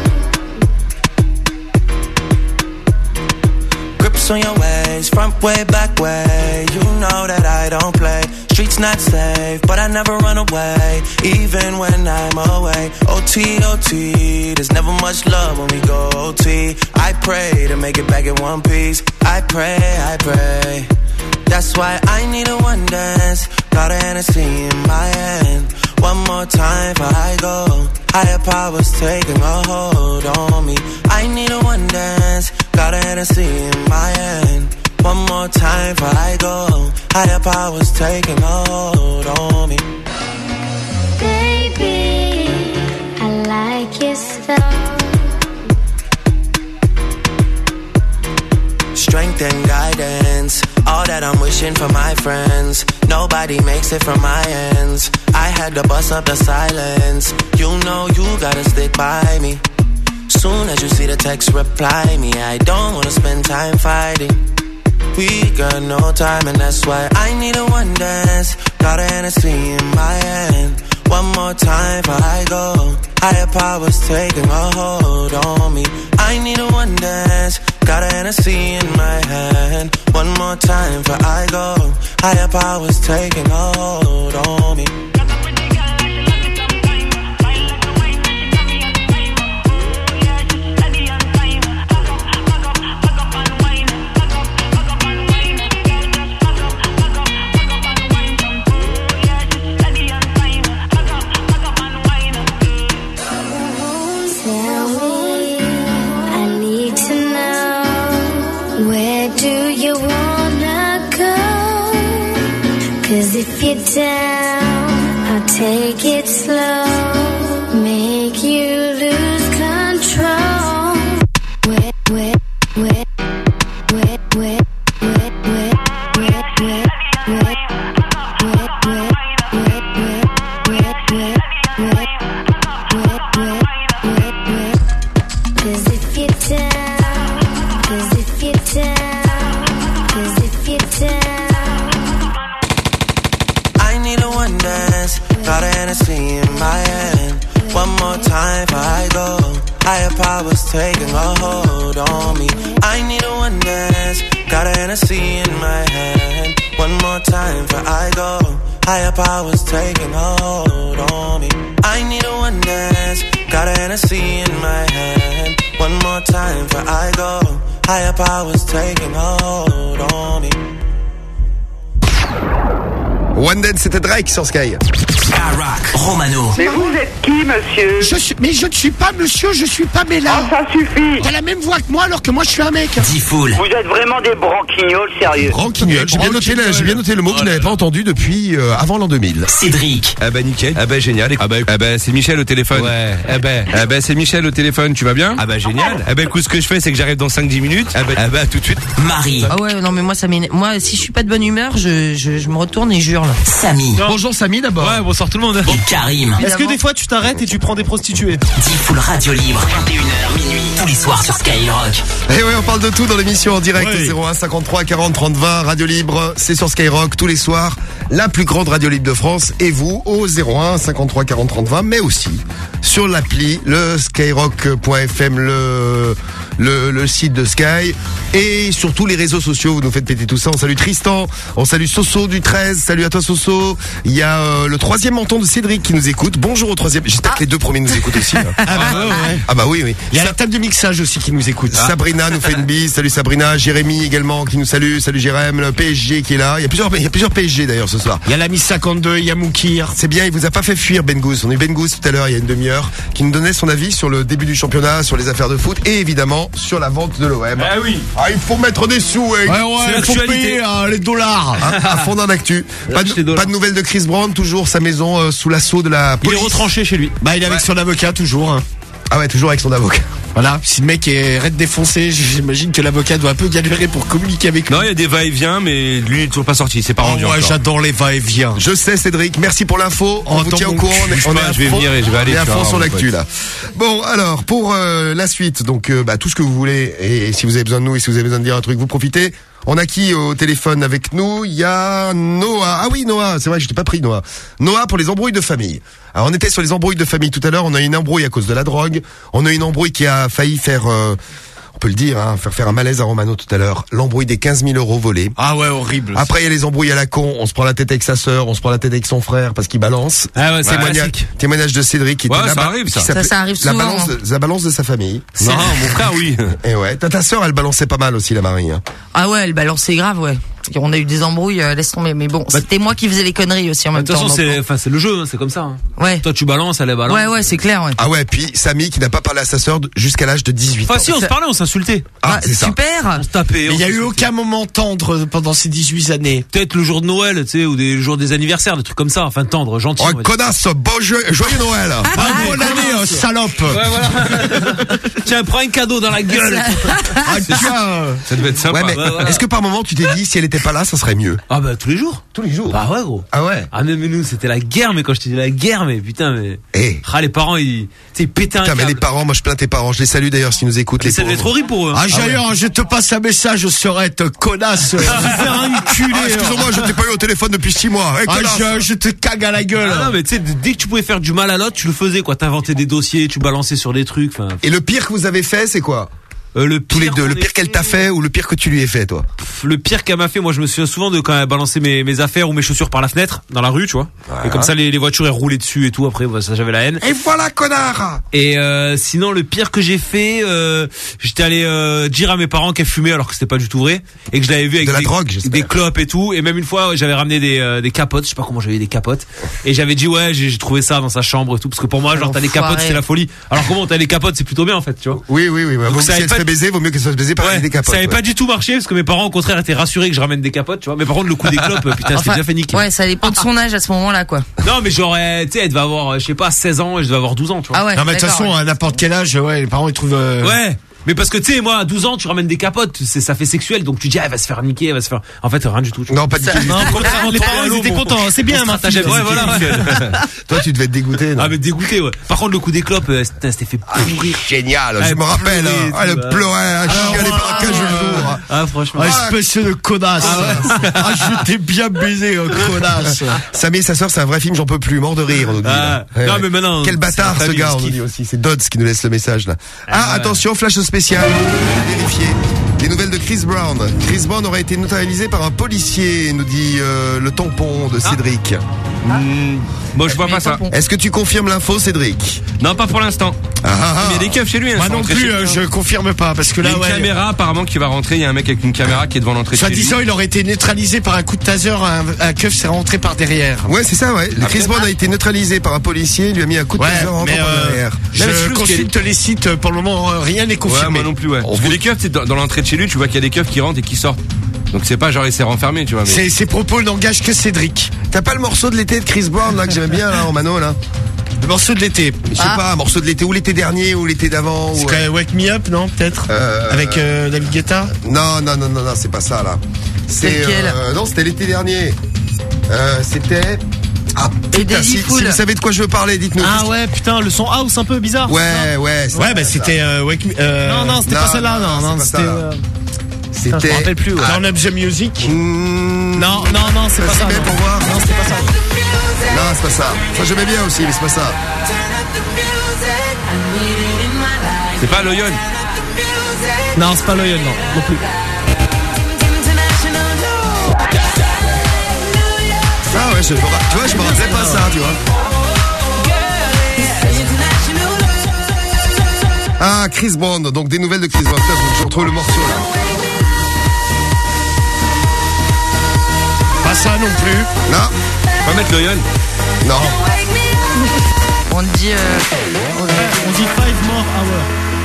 Grips on your ways, front way, back way. You know that I don't play. Streets not safe, but I never run away, even when I'm away. OT, OT, there's never much love when we go OT. I pray to make it back in one piece. I pray, I pray. That's why I need a one dance. Got a Hennessy in my hand. One more time before I go. Higher powers taking a hold on me. I need a one dance. Got a Hennessy in my hand. One more time before I go. Higher powers taking a hold on me. Baby, I like your stuff. Strength and guidance, all that I'm wishing for my friends. Nobody makes it from my ends. I had to bust up the silence. You know you gotta stick by me. Soon as you see the text, reply me. I don't wanna spend time fighting. We got no time and that's why I need a one dance. Got a Hennessy in my hand. One more time before I go. Higher powers taking a hold on me. I need a one dance. Got a Hennessy in my hand. One more time before I go. Higher powers taking a hold on me. 'Cause if you're down, I'll take it slow, make you lose control. Wet, wet, wet, wet, wet, wet, wet, wet, wet, wet, wet, wet, wet, wet, wet, wet, wet, wet, wet, wet. 'Cause if you're down, 'cause if you're down, 'cause if you're down. I need a one dance, got a Hennessy in my hand. One more time before I go. Higher powers taking a hold on me. I need a one dance, got a Hennessy in my hand. One more time before I go. Higher powers taking a hold on me. I need a one dance, got a Hennessy in my hand. One more time before I go. Higher powers taking a hold on me. One Dance, c'était Drake sur Sky. Skyrock, Romano. Mais vous êtes qui, monsieur? Mais je ne suis pas monsieur, je suis pas Bella. Oh, ça suffit. T'as la même voix que moi alors que moi je suis un mec. Diffoul. Vous êtes vraiment des branquignoles, sérieux. Branquignol. J'ai bien noté le mot que je n'avais pas entendu depuis avant l'an 2000. Cédric. Ah bah nickel. Ah bah génial. Ah bah c'est Michel au téléphone. Ouais. Ah bah c'est Michel au téléphone, tu vas bien? Ah bah génial. Ah bah écoute, ce que je fais c'est que j'arrive dans 5-10 minutes. Ah bah tout de suite. Marie. Ah ouais, non mais moi ça m'énerve. Moi si je suis pas de bonne humeur, je me retourne et jure là. Samy. Bonjour Samy d'abord. Ouais, bonsoir tout le monde. Et Karim. Est-ce que des fois tu t'arrêtes et tu prends des prostituées? Diffoul Radio Libre, 21h minuit, tous les soirs sur Skyrock. Et ouais, on parle de tout dans l'émission en direct. 01 53 40 30 20, Radio Libre, c'est sur Skyrock tous les soirs. La plus grande radio libre de France. Et vous, au 01 53 40 30 20, mais aussi sur l'appli, le skyrock.fm, le site de Sky. Et sur tous les réseaux sociaux, vous nous faites péter tout ça. On salue Tristan, on salue Soso du 13, salut à toi Soso. Il y a le troisième menton de Cédric qui nous écoute. Bonjour au troisième. J'espère que les deux premiers nous écoutent aussi. Hein. Ah bah oui. Il y a la table de mixage aussi qui nous écoute. Sabrina nous fait une bise. Salut Sabrina. Jérémy également qui nous salue. Salut Jérém. Le PSG qui est là. Il y a plusieurs PSG d'ailleurs ce soir. Il y a la Miss 52, il y a Moukir. C'est bien, il vous a pas fait fuir Ben Gous. On a eu Ben Gous tout à l'heure, il y a une demi-heure, qui nous donnait son avis sur le début du championnat, sur les affaires de foot et évidemment sur la vente de l'OM. Ah oui. Ah, il faut mettre des sous. Ouais, il faut payer les dollars. À fond dans l'actu. Pas de nouvelles de Chris Brown, toujours sa maison sous l'assaut de la police. Il est retranché chez lui. Bah il est avec son avocat toujours. Hein. Ah ouais, toujours avec son avocat. Voilà, si le mec est raide défoncé, j'imagine que l'avocat doit un peu galérer pour communiquer avec lui. Non, il y a des va-et-vient, mais lui il est toujours pas sorti, c'est pas rendu ouais, encore. J'adore les va-et-vient. Je sais Cédric, merci pour l'info. On vous tient au courant. Je vais venir et je vais aller à fond sur l'actu là. Bon, alors pour la suite, donc tout ce que vous voulez et si vous avez besoin de nous et si vous avez besoin de dire un truc, vous profitez. On a qui au téléphone avec nous? Il y a Noah. Ah oui, Noah, c'est vrai, je t'ai pas pris Noah. Noah pour les embrouilles de famille. Alors on était sur les embrouilles de famille tout à l'heure, on a eu une embrouille à cause de la drogue, on a eu une embrouille qui a failli faire on peut le dire, hein, faire un malaise à Romano tout à l'heure. L'embrouille des 15 000 € volés. Ah ouais, horrible. Après, il y a les embrouilles à la con. On se prend la tête avec sa sœur, on se prend la tête avec son frère parce qu'il balance. Ah ouais, c'est classique. Témoignage de Cédric qui était là. Ça arrive, ça. Ça arrive souvent. La balance de sa famille. Non, mon frère, oui. Et ouais, ta sœur, elle balançait pas mal aussi, la Marie. Hein. Ah ouais, elle balançait grave, ouais. On a eu des embrouilles, laisse tomber. Mais bon, c'était moi qui faisais les conneries aussi en même temps. De toute façon, c'est le jeu, hein, c'est comme ça. Hein. Ouais. Toi, tu balances, elle balance. Ouais, c'est clair, ouais. Ah ouais, puis Samy qui n'a pas parlé à sa sœur jusqu'à l'âge de 18 ans. Enfin, si, on se parlait, on s'insultait. Ah, c'est super. On se tapait. Il n'y a eu aucun moment tendre pendant ces 18 années. Peut-être le jour de Noël, tu sais, ou des jours des anniversaires, des trucs comme ça. Enfin, tendre, gentil. Oh, connasse, joyeux Noël. Bonne année, salope. Ouais, voilà. Tiens, prends un cadeau dans la gueule. Ça devait être sympa. Ouais, mais est-ce que par moment tu t'es dit, si elle était pas là, ça serait mieux? Ah bah tous les jours. Tous les jours. Bah ouais gros. Ah ouais. Ah mais nous c'était la guerre, mais quand je te dis la guerre, mais putain mais. Les parents ils pétaient un câble. Mais les parents, moi je plains tes parents, je les salue d'ailleurs s'ils nous écoutent. Ça devait être horrible pour eux. Ah d'ailleurs, je te passe un message, Sorette, connasse. Faire enculer. Excuse-moi, je t'ai pas eu au téléphone depuis 6 mois. Je te cague à la gueule. Ah non mais tu sais, dès que tu pouvais faire du mal à l'autre, tu le faisais quoi. T'inventais des dossiers, tu balançais sur des trucs. Et le pire que vous avez fait, c'est quoi? Le pire, tous les deux, le pire qu'elle t'a fait ou le pire que tu lui ai fait, toi? Le pire qu'elle m'a fait, moi je me souviens souvent de quand elle balançait mes affaires ou mes chaussures par la fenêtre dans la rue, tu vois. Et comme ça les voitures elles roulaient dessus et tout. Après ça j'avais la haine. Et voilà connard. Et sinon le pire que j'ai fait, j'étais allé dire à mes parents qu'elle fumait alors que c'était pas du tout vrai et que je l'avais vu avec des clopes et tout. Et même une fois j'avais ramené des capotes, je sais pas comment j'avais des capotes. Et j'avais dit ouais j'ai trouvé ça dans sa chambre et tout parce que pour moi genre t'as des capotes c'est la folie. Alors comment t'as des capotes c'est plutôt bien en fait, tu vois. Oui. Donc, ça avait pas de baiser, vaut mieux qu'elle se fasse baiser par des capotes. Ça avait pas du tout marché parce que mes parents au contraire étaient rassurés que je ramène des capotes, tu vois. Mais par contre le coup des clopes, putain, c'était déjà fait niquer. Ouais, ça dépend de son âge à ce moment-là, quoi. Non, mais j'aurais, tu sais, elle devait avoir, je sais pas, 16 ans et je devais avoir 12 ans, tu vois. Ah ouais. Non, mais de toute façon, à n'importe quel âge, les parents ils trouvent. Ouais. Mais parce que tu sais, moi, à 12 ans, tu ramènes des capotes, ça fait sexuel, donc tu dis, elle va se faire niquer, elle va se faire. En fait, rien du tout. Non, pas du tout. Non, les parents, ils étaient contents. C'est bien, ma fille. Ouais, voilà. Toi, tu devais être dégoûté. Ah, mais dégoûté, ouais. Par contre, le coup des clopes, c'était fait pourrir. Génial. Je me rappelle. Elle pleurait, elle chialait par 15 jours. Ah, franchement. Espèce de connasse. Je t'ai bien baisé, connasse. Samy et sa sœur, c'est un vrai film, j'en peux plus. Mort de rire, on nous dit. Non, mais maintenant. Quel bâtard, ce gars, on nous dit aussi. C'est Dodds qui nous laisse le message, là. Ah, attention, flash spécial. Vérifier. Les nouvelles de Chris Brown. Chris Brown aurait été neutralisé par un policier, nous dit le tampon de Cédric. Bon, je vois pas ça. Est-ce que tu confirmes l'info, Cédric? Non, pas pour l'instant. Mais il y a des keufs chez lui. Moi non plus, je confirme pas parce que là, il y a une caméra apparemment qui va rentrer. Il y a un mec avec une caméra qui est devant l'entrée. Soi-disant, il aurait été neutralisé par un coup de taser. Un keuf s'est rentré par derrière. Ouais, c'est ça, ouais. Chris Brown a été neutralisé par un policier. Il lui a mis un coup de taser en rentrant par derrière. Je consulte les sites. Pour le moment, rien n'est confirmé. Ouais, moi non plus, ouais. Parce que les keufs, dans l'entrée de chez lui, tu vois qu'il y a des keufs qui rentrent et qui sortent. Donc c'est pas genre il s'est renfermé, tu vois. Mais... Ces propos n'engagent que Cédric. T'as pas le morceau de l'été de Chris Brown là que j'aime bien là en mano là? Le morceau de l'été. Je sais pas, un morceau de l'été ou l'été dernier ou l'été d'avant. C'est Wake Me Up, non? Peut-être. Avec David Guetta. Non, c'est pas ça là. C'est non, c'était l'été dernier. C'était. Ah putain, si vous savez de quoi je veux parler, dites-nous. Ah ouais, putain, le son house un peu bizarre. Ouais. Bah c'était Wake Me. Non, c'était pas celle-là. Non, c'était. C'était. Je me rappelle plus. Ouais. Turn Up the Music. Non, c'est pas ça. Pour voir. Non, c'était pas ça. Non, c'est pas ça. Ça j'aimais bien aussi, mais c'est pas ça. C'est pas Loyon. Non, c'est pas Loyon, non plus. Ah ouais, tu vois, je me rappelais pas ça, tu vois. Ah, Chris Brown, donc des nouvelles de Chris Brown. Je retrouve le morceau là. Pas ça non plus. Non. Pas mettre Loyon. Non. On dit 5 more hours.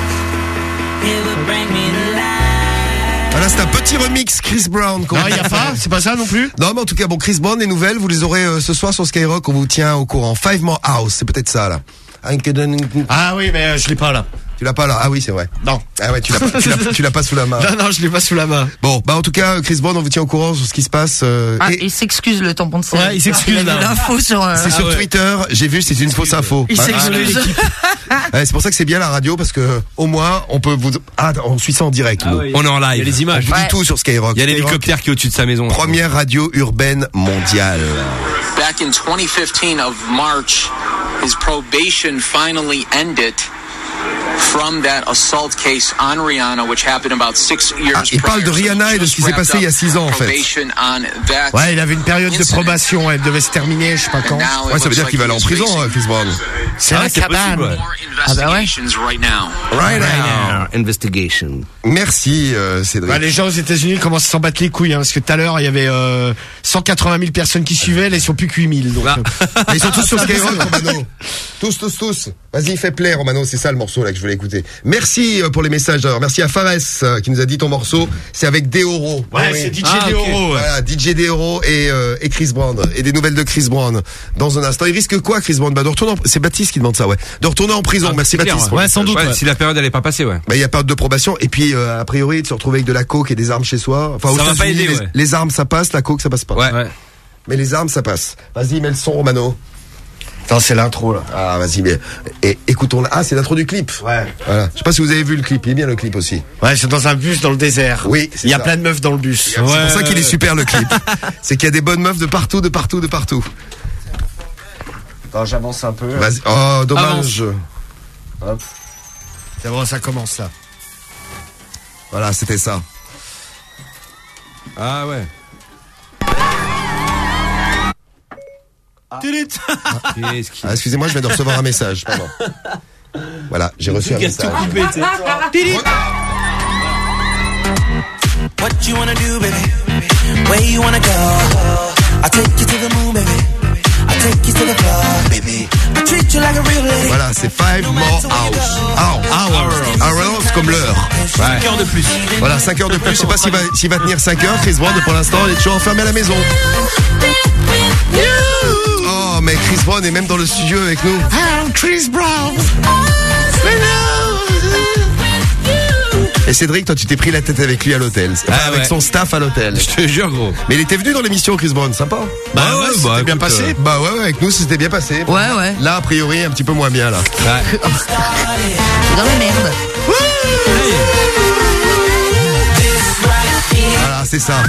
Voilà, c'est un petit remix Chris Brown. Non, il y a pas, c'est pas ça non plus. Non, mais en tout cas, bon, Chris Brown, les nouvelles, vous les aurez ce soir sur Skyrock, on vous tient au courant. 5 More House, c'est peut-être ça là. Ah oui, mais je l'ai pas là. Tu l'as pas là? Ah oui, c'est vrai. Non. Ah ouais, tu l'as pas sous la main. Non, je l'ai pas sous la main. Bon, bah en tout cas, Chris Brown, on vous tient au courant sur ce qui se passe. il s'excuse le tampon de Cédric. Ouais, il s'excuse là. L'info sur. C'est sur Twitter. J'ai vu, c'est une fausse info. Il s'excuse. C'est pour ça que c'est bien la radio parce que au moins on peut vous. On suit ça en direct. Oui. On est en live. Il y a les images. On vous dit tout sur Skyrock. Il y a l'hélicoptère qui est au-dessus de sa maison. Première radio urbaine mondiale. Back in 2015 of March, his probation finally ended. From that assault case on Rihanna, which happened about 6 years il parle de Rihanna et de ce qui s'est passé il y a 6 ans en fait. Ouais, il avait une période de probation, elle devait se terminer, je sais pas quand. Ouais, ça veut dire qu'il va aller en prison, Chris Brown. C'est un cabane. Ah bah ouais. Right now. Investigation. Merci Cédric. Bah, les gens aux États-Unis commencent à s'en battre les couilles, hein, parce que tout à l'heure il y avait 180 000 personnes qui suivaient, là ils sont plus que 8 000. Donc, ils sont tous sur Skyrock, Romano. Tous. Vas-y, fais plaire, Romano, c'est ça le morceau là que je voulais écouter. Merci pour les messages d'ailleurs. Merci à Fares qui nous a dit ton morceau. C'est avec Deoro. Ouais, c'est DJ Deoro. Okay. Voilà, DJ Deoro et Chris Brown. Et des nouvelles de Chris Brown dans un instant. Il risque quoi, Chris Brown? Bah de retourner. C'est Baptiste qui demande ça, ouais. De retourner en prison. Merci Baptiste. Ouais, sans doute. Si la période elle est pas passée, ouais. Bah il y a période de probation et puis a priori de se retrouver avec de la coke et des armes chez soi. Enfin, ça va pas aider. Les armes ça passe, la coke ça passe pas. Ouais. Mais les armes ça passe. Vas-y, mets le son, Romano. Attends, c'est l'intro là. Ah vas-y, mais écoutons. Ah, c'est l'intro du clip. Ouais. Voilà. Je sais pas si vous avez vu le clip. Il est bien le clip aussi. Ouais, c'est dans un bus dans le désert. Oui. Il y a plein de meufs dans le bus. C'est pour ça qu'il est super le clip. C'est qu'il y a des bonnes meufs de partout. Attends, j'avance un peu. Vas-y. Oh, dommage. Hop. C'est bon, ça commence là. Voilà, c'était ça. Ah ouais. Excusez-moi, je viens de recevoir un message. Pardon. Voilà, j'ai reçu un message. What you wanna do, baby? Where you wanna go? I'll take you to the moon, baby. I'll Voilà, c'est 5 more hours comme l'heure. 5 heures de plus. Voilà, 5 heures de plus. Je sais pas s'il va tenir 5 heures. Chris Brown, pour l'instant, il est toujours enfermé à la maison. Oh, mais Chris Brown est même dans le studio avec nous. Chris Brown. Et Cédric, toi, tu t'es pris la tête avec lui à l'hôtel. Avec son staff à l'hôtel. Je te jure, gros. Mais il était venu dans l'émission, Chris Brown, sympa. C'était bien passé. Bah ouais, avec nous, c'était bien passé. Ouais. Là, a priori, un petit peu moins bien, là. Ouais. Dans la merde. Voilà, c'est ça.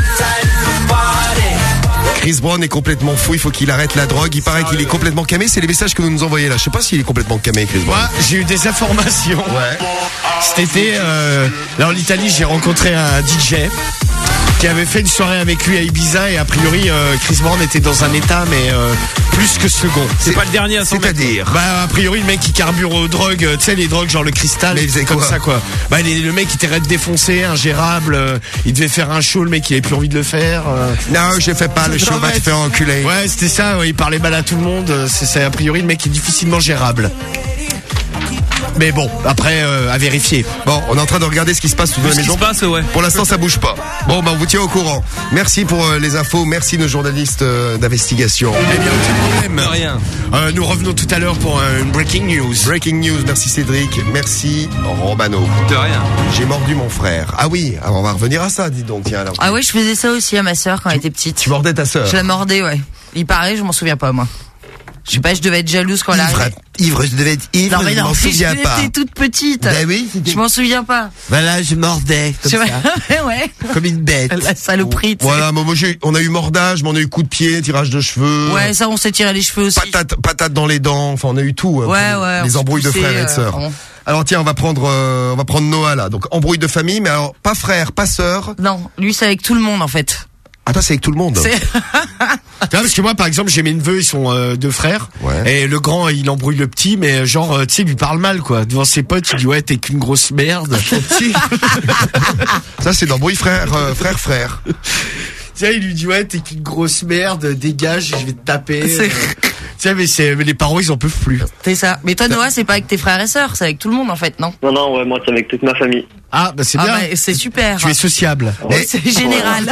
Chris Brown est complètement fou, il faut qu'il arrête la drogue. Il paraît qu'il est complètement camé, c'est les messages que vous nous envoyez là. Je sais pas s'il est complètement camé, Chris Brown. Moi, j'ai eu des informations. Ouais. Cet été, là en Italie, j'ai rencontré un DJ qui avait fait une soirée avec lui à Ibiza et a priori Chris Brown était dans un état mais plus que second. C'est pas le dernier à s'en mettre. C'est-à-dire a priori le mec qui carbure aux drogues, tu sais les drogues genre le cristal, mais comme ça quoi. Le mec il était raide défoncé, ingérable, il devait faire un show, le mec il avait plus envie de le faire. Non, je fais pas le show, va te faire enculer. Ouais, c'était ça, il parlait mal à tout le monde, c'est a priori le mec est difficilement gérable. Mais bon, après, à vérifier. Bon, on est en train de regarder ce qui se passe dans la maison. Pour l'instant, ça bouge pas. Bon, on vous tient au courant. Merci pour les infos. Merci nos journalistes d'investigation. Eh bien, aucun problème. Rien. Nous revenons tout à l'heure pour une breaking news. Breaking news. Merci Cédric. Merci Romano. De rien. J'ai mordu mon frère. Ah oui, alors on va revenir à ça, dis donc. Tiens, alors. Ah ouais, je faisais ça aussi à ma sœur quand elle était petite. Tu mordais ta sœur? Je la mordais, ouais. Il paraît, je m'en souviens pas, moi. Je sais pas, je devais être jalouse quand elle arrivait. Je devais être ivre, je m'en souviens pas. J'étais toute petite. Ben oui, je m'en souviens pas. Voilà, je mordais comme ça. Ouais. Comme une bête. La saloperie. Voilà, moi on a eu mordage, mais on a eu coup de pied, tirage de cheveux. Ouais, ça on s'est tiré les cheveux aussi. Patate dans les dents, enfin on a eu tout. Ouais. Les embrouilles de frères et de sœurs. Alors tiens, on va prendre Noah là. Donc embrouille de famille, mais alors pas frère, pas sœur. Non, lui c'est avec tout le monde en fait. Ah toi c'est avec tout le monde. Parce que moi par exemple j'ai mes neveux, ils sont deux frères. Ouais. Et le grand il embrouille le petit, mais genre tu sais il lui parle mal quoi. Devant ses potes il dit ouais t'es qu'une grosse merde. Ça c'est l'embrouille frère. Tiens, il lui dit ouais t'es qu'une grosse merde, dégage, je vais te taper. Tiens mais les parents ils en peuvent plus. C'est ça. Mais toi Noah c'est pas avec tes frères et sœurs, c'est avec tout le monde en fait, non? Non ouais, moi c'est avec toute ma famille. Ah bah c'est bien. Bah, c'est super. Tu es sociable. Ouais, c'est général.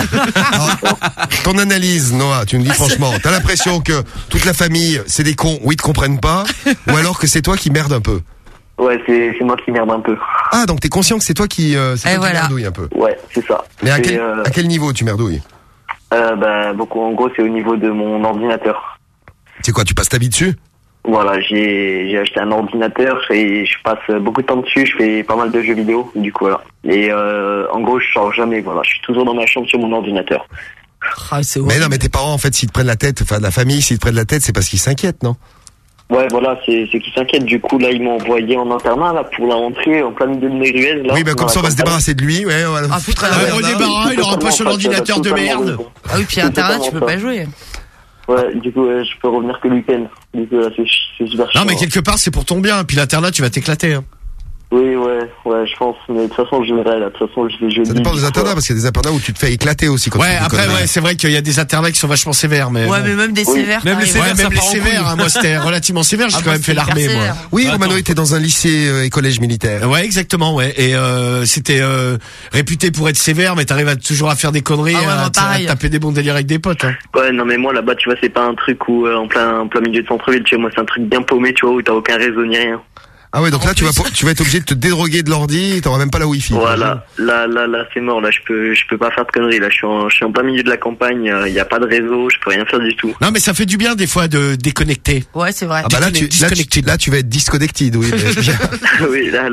Ton analyse, Noah, tu me dis franchement, t'as l'impression que toute la famille c'est des cons, ils te comprennent pas, ou alors que c'est toi qui merde un peu? Ouais, c'est moi qui merde un peu. Ah donc t'es conscient que c'est toi qui merdouille un peu? Ouais, c'est ça. Mais à quel niveau tu merdouilles? Beaucoup, en gros c'est au niveau de mon ordinateur. C'est quoi, tu passes ta vie dessus? Voilà, j'ai acheté un ordinateur et je passe beaucoup de temps dessus, je fais pas mal de jeux vidéo, du coup voilà. Et en gros je sors jamais, voilà, je suis toujours dans ma chambre sur mon ordinateur. Ah, c'est mais non, mais tes parents en fait s'ils te prennent la tête, enfin la famille s'ils te prennent la tête, c'est parce qu'ils s'inquiètent, non? Ouais, voilà, c'est qu'ils s'inquiètent. Du coup, là, ils m'ont envoyé en internat, là, pour la rentrée, en plein milieu de Méruez, là. Oui, comme ça, on va se débarrasser de lui, ouais. Ah, putain, il aura pas son ordinateur de merde. Ah oui, puis Internet, tu peux pas jouer. Ouais, du coup, je peux revenir que le week-end. Du coup, c'est super chiant. Non, mais quelque part, c'est pour ton bien. Puis l'internat, tu vas t'éclater, hein. Oui, je pense. Mais de toute façon, je verrai, là. De toute façon, je ça dépend des internats, parce qu'il y a des internats où tu te fais éclater aussi. Quand après, c'est vrai qu'il y a des internats qui sont vachement sévères, mais. Ouais, mais même des sévères. Même les sévères, même les sévères, hein. Moi, c'était relativement sévère. J'ai quand même fait l'armée, moi. Oui, Romano était dans un lycée et collège militaire. Ouais, exactement, ouais. Et, c'était, réputé pour être sévère, mais t'arrives toujours à faire des conneries, à taper des bons délires avec des potes, hein. Ouais, non, mais moi, là-bas, tu vois, c'est pas un truc où, en plein milieu de centre-ville, tu vois, moi, c'est un truc bien paumé, tu vois, où t'as aucun réseau ni rien. Ah ouais, donc là tu vas être obligé de te dédroguer de l'ordi, t'auras même pas la wifi. Voilà, là c'est mort, là je peux pas faire de conneries, là je suis en plein milieu de la campagne, y a pas de réseau, je peux rien faire du tout. Non mais ça fait du bien des fois de déconnecter. Ouais, c'est vrai. Ah bah là tu vas être disconnected, oui. Oui, là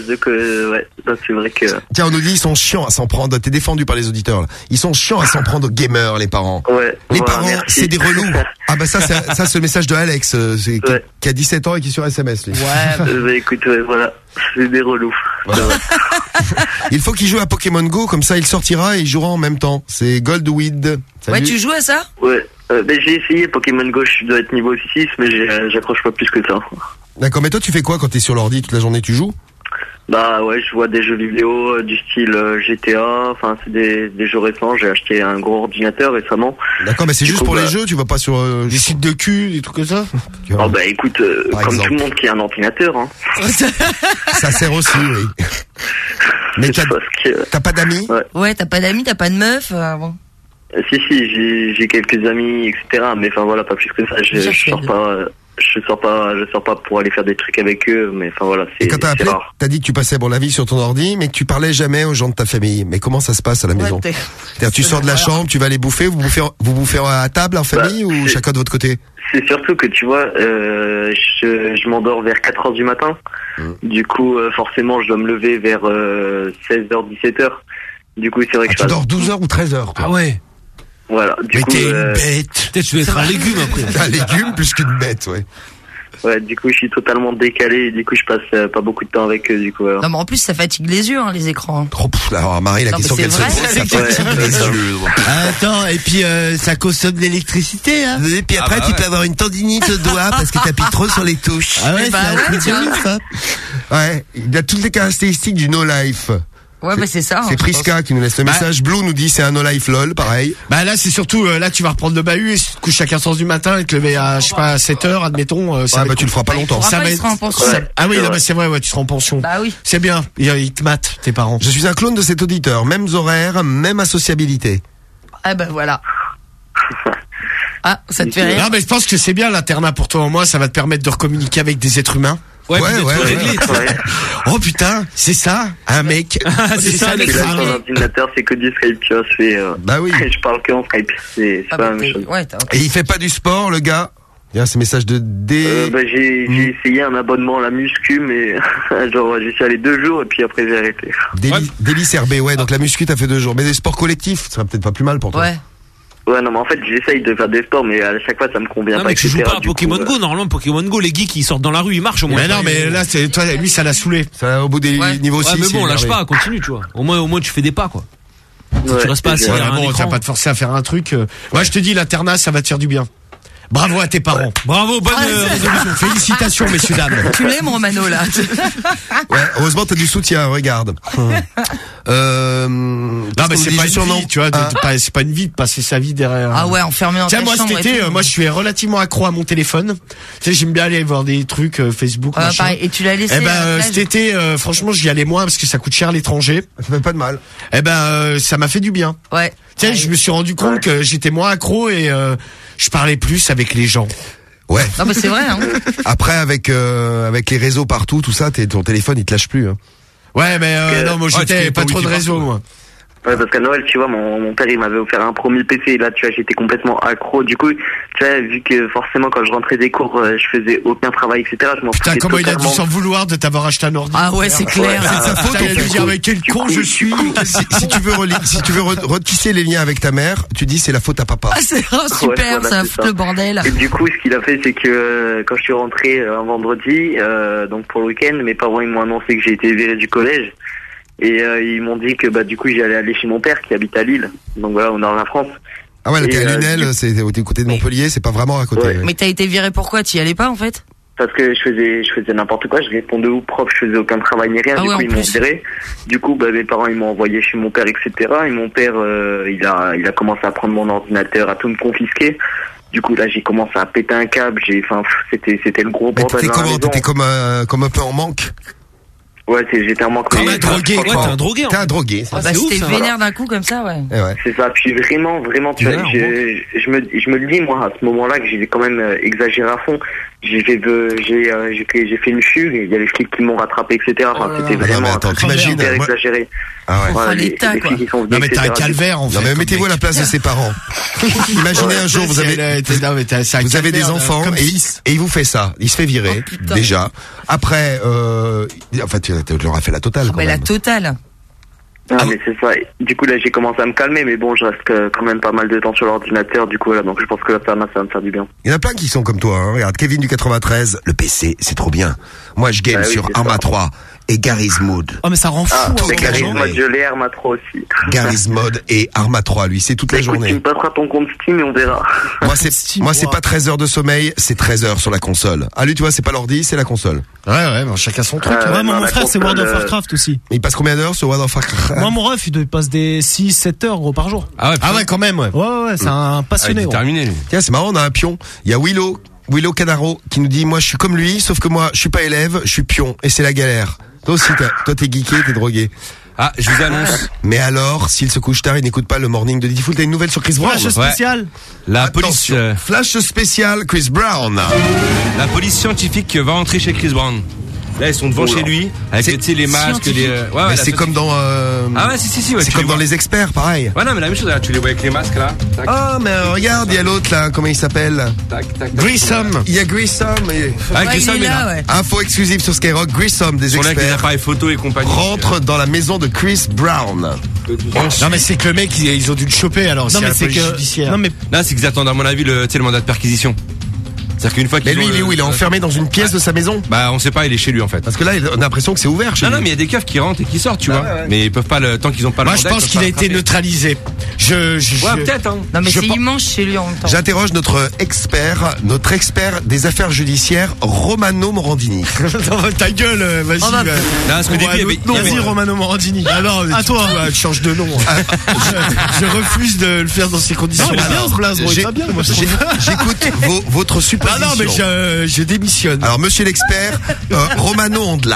c'est vrai que. Tiens, on nous dit ils sont chiants à s'en prendre, t'es défendu par les auditeurs là. Ils sont chiants à s'en prendre aux gamers les parents. Ouais. Les parents, c'est des relous. Ah bah ça c'est le message de Alex qui a 17 ans et qui est sur SMS lui. Ouais. Écoute, voilà, c'est des relous. Voilà. Il faut qu'il joue à Pokémon Go, comme ça il sortira et il jouera en même temps. C'est Goldweed. Ouais, tu joues à ça? Ouais, j'ai essayé Pokémon Go, je dois être niveau 6, mais j'accroche pas plus que ça. D'accord, mais toi tu fais quoi quand t'es sur l'ordi toute la journée, tu joues? Bah ouais, je vois des jeux vidéo du style GTA, enfin c'est des jeux récents, j'ai acheté un gros ordinateur récemment. D'accord, mais c'est juste pour les jeux, tu vas pas sur des sites de cul, des trucs comme ça? Oh bah écoute, comme tout le monde qui a un ordinateur, hein. Ça sert aussi, oui. Mais t'as pas d'amis? Ouais, t'as pas d'amis, t'as pas de meuf, bon. Si, j'ai quelques amis, etc. Mais enfin voilà, pas plus que ça, je sors pas pour aller faire des trucs avec eux, mais enfin voilà, c'est rare. T'as dit que tu passais la vie sur ton ordi, mais que tu parlais jamais aux gens de ta famille. Mais comment ça se passe à la maison? C'est-à-dire, tu sors de la chambre, tu vas aller bouffer, vous bouffez à table en famille ou chacun de votre côté? C'est surtout que tu vois, je m'endors vers 4h du matin. Du coup, forcément, je dois me lever vers 16h, 17h. Du coup, c'est vrai que tu dors 12h ou 13h, toi. Ah ouais. Voilà. Mais t'es une bête. Peut-être tu vas être un légume après. Un légume plus qu'une bête, ouais. Ouais, du coup, je suis totalement décalé et du coup, je passe pas beaucoup de temps avec eux, du coup. Non, mais en plus, ça fatigue les yeux, les écrans. Oh, là, Marie, la question qu'elle se pose, ça fatigue les yeux. Attends, et puis, ça consomme de l'électricité, hein. Et puis après, tu peux avoir une tendinite au doigt parce que t'appuies trop sur les touches. Ah ouais, c'est ça. Ouais, il a toutes les caractéristiques du no life. Ouais, bah c'est ça. C'est Priska qui nous laisse le message. Blue nous dit c'est un no life lol, pareil. Bah là c'est surtout là tu vas reprendre le bahut et tu te couches à 15h du matin et te lever à je sais pas à 7h admettons. Tu le feras pas longtemps. Ça va être en pension. Ah oui, non, mais c'est vrai, ouais, tu seras en pension. Bah oui. C'est bien. Ils te matent tes parents. Je suis un clone de cet auditeur, mêmes horaires, même associabilité. Ah bah voilà. Ah, ça te fait rire. Non mais je pense que c'est bien l'internat pour toi au moins, ça va te permettre de recommuniquer avec des êtres humains. Ouais. Oh putain, c'est ça, un mec. C'est ça, mon ordinateur, c'est que du Skype, tu vois, bah oui. Je parle que en Skype, c'est pas la même chose. Ouais, et il fait pas du sport, le gars? Il y a ces messages de j'ai essayé un abonnement à la muscu, mais genre, j'y suis allé 2 jours et puis après j'ai arrêté. Délice RB, ouais, donc la muscu t'as fait 2 jours. Mais des sports collectifs, ça serait peut-être pas plus mal pour toi. Ouais, non, mais en fait, j'essaye de faire des sports, mais à chaque fois, ça me convient pas. Non, mais tu joues pas à Pokémon Go, normalement, Pokémon Go, les geeks, ils sortent dans la rue, ils marchent au moins. Mais non, mais là, c'est, toi, lui, ça l'a saoulé. Ça, au bout des niveaux 6. Ouais, mais bon, lâche pas, continue, tu vois. Au moins, tu fais des pas, quoi. Tu restes pas assis derrière un écran. Tu vas pas te forcer à faire un truc. Ouais, je te dis, l'internat, ça va te faire du bien. Bravo à tes parents. Bravo, bonne résolution. Félicitations, messieurs, dames. Tu l'aimes, Romano, là. Ouais, heureusement, t'as du soutien, regarde. Non, mais c'est pas une vie, tu vois, c'est pas une vie de passer sa vie derrière. Ah ouais, enfermé dans ta chambre. Tiens, moi, cet été, moi, je suis relativement accro à mon téléphone. Tu sais, j'aime bien aller voir des trucs, Facebook, machin. Pareil. Et tu l'as laissé? Eh ben, cet été, franchement, j'y allais moins parce que ça coûte cher à l'étranger. Ça fait pas de mal. Eh ben, ça m'a fait du bien. Ouais. Tu sais, je me suis rendu compte que j'étais moins accro et je parlais plus avec les gens. Ouais. Non, mais c'est vrai, hein. Après, avec les réseaux partout, tout ça, ton téléphone, il te lâche plus, hein. Ouais, mais non, moi, j'étais pas trop de réseau, moi. Ouais, parce qu'à Noël, tu vois, mon père, il m'avait offert un premier PC, et là, tu vois, j'étais complètement accro. Du coup, tu vois, vu que forcément, quand je rentrais des cours, je faisais aucun travail, etc., je m'en foutais. Putain, comment il a dû s'en vouloir de t'avoir acheté un ordi? Ah ouais, c'est clair. C'est sa faute. Il a dû dire, mais quel con je suis. Si tu veux retisser les liens avec ta mère, tu dis c'est la faute à papa. Ah, c'est super, voilà, ça fout le bordel. Et du coup, ce qu'il a fait, c'est que quand je suis rentré un vendredi, donc pour le week-end, mes parents, ils m'ont annoncé que j'ai été viré du collège. Et ils m'ont dit que du coup j'allais aller chez mon père qui habite à Lille. Donc voilà, on est en France. Ah ouais, t'es à Lunel, c'est au côté de Montpellier, c'est pas vraiment à côté. Ouais. Mais t'as été viré pourquoi? T'y allais pas en fait? Parce que je faisais n'importe quoi, je répondais aux profs, je faisais aucun travail ni rien. Du coup ils m'ont viré. Du coup mes parents ils m'ont envoyé chez mon père, etc. Et mon père il a commencé à prendre mon ordinateur, à tout me confisquer. Du coup là j'ai commencé à péter un câble, c'était le gros bordel. T'étais comme un peu en manque. Ouais, j'étais un manque. Comme un drogué, ouais, t'es un drogué. T'es un drogué. C'était vénère d'un coup comme ça, ouais. C'est ça. Puis vraiment, tu vois, je me le dis moi à ce moment-là que j'ai quand même exagéré à fond. J'ai fait une fugue. Il y a les flics qui m'ont rattrapé, etc. Enfin, c'était vraiment super exagéré. Ah ouais. L'état, quoi. Non mais t'as un calvaire en fait. Non mais mettez-vous à la place de ses parents. Imaginez un jour vous avez des enfants et il vous fait ça. Il se fait virer déjà. Après, en fait, tu leur as fait la totale. Mais la totale. Ah mais c'est ça. Du coup là j'ai commencé à me calmer, mais bon je reste quand même pas mal de temps sur l'ordinateur. Du coup là donc je pense que là ça va me faire du bien. Il y en a plein qui sont comme toi. Hein. Regarde Kevin du 93, le PC c'est trop bien. Moi je game sur Arma 3 et Garry's Mod. Oh mais ça rend fou. Garry's Mod, je l'ai, Arma 3 aussi. Garry's Mod et Arma 3, lui, c'est toute la journée. Tu me passeras ton compte Steam et on verra. Moi, c'est pas 13 heures de sommeil, c'est 13 heures sur la console. Ah, lui, tu vois, c'est pas l'ordi, c'est la console. Ouais, bon, chacun son truc. Mon frère, c'est World of Warcraft aussi. Il passe combien d'heures sur World of Warcraft? Moi, mon ref, il passe des 6-7 heures, gros, par jour. Ah ouais, quand même, ouais. Ouais, c'est un passionné. Il est terminé, lui. Tiens, c'est marrant, on a un pion. Il y a Willow Canaro qui nous dit, moi, je suis comme lui, sauf que moi, je suis pas élève, je suis pion, et c'est la galère. Toi aussi, toi, t'es geeké, t'es drogué. Ah, je vous annonce. Mais alors, s'il se couche tard, il n'écoute pas le morning de Diffoul. T'as une nouvelle sur Chris Brown? Flash spécial. La police. Flash spécial Chris Brown. La police scientifique va entrer chez Chris Brown. Là, ils sont devant chez lui, avec les masques, mais c'est comme dans. Ah ouais, si. Ouais, c'est comme dans les experts, pareil. Ouais, non, mais la même chose. Là, tu les vois avec les masques là. Tac. Ah, mais regarde, il y a l'autre là. Comment il s'appelle? Grissom. Il y a Grissom. Grissom est là. Ouais. Info exclusive sur Skyrock. Grissom, des experts. Avec des appareils photo et compagnie. Rentre dans la maison de Chris Brown. Non, mais c'est que le mec, ils ont dû le choper alors. Non, mais c'est judiciaire. Non, mais là, c'est qu'ils attendent à mon avis le mandat de perquisition. C'est-à-dire qu'une fois qu'il. Mais lui, il est où? Il est enfermé dans une pièce de sa maison? Bah, on sait pas, il est chez lui en fait. Parce que là, on a l'impression que c'est ouvert chez lui. Non, mais il y a des keufs qui rentrent et qui sortent, tu vois. Ouais. Mais ils peuvent pas tant qu'ils ont pas le mandat. Moi, je pense qu'il a été neutralisé. Ouais, peut-être, hein. Non, mais c'est immense chez lui en même temps. J'interroge notre expert des affaires judiciaires, Romano Morandini. Ta gueule, vas-y. Non, parce qu'au début, vas-y, Romano Morandini. Alors, à toi. Change de nom. Je refuse de le faire dans ces conditions. Non, il est bien ce blaze, il va bien. J'écoute votre supposition. Non, mais je démissionne. Alors, monsieur l'expert, Romano Ondelat.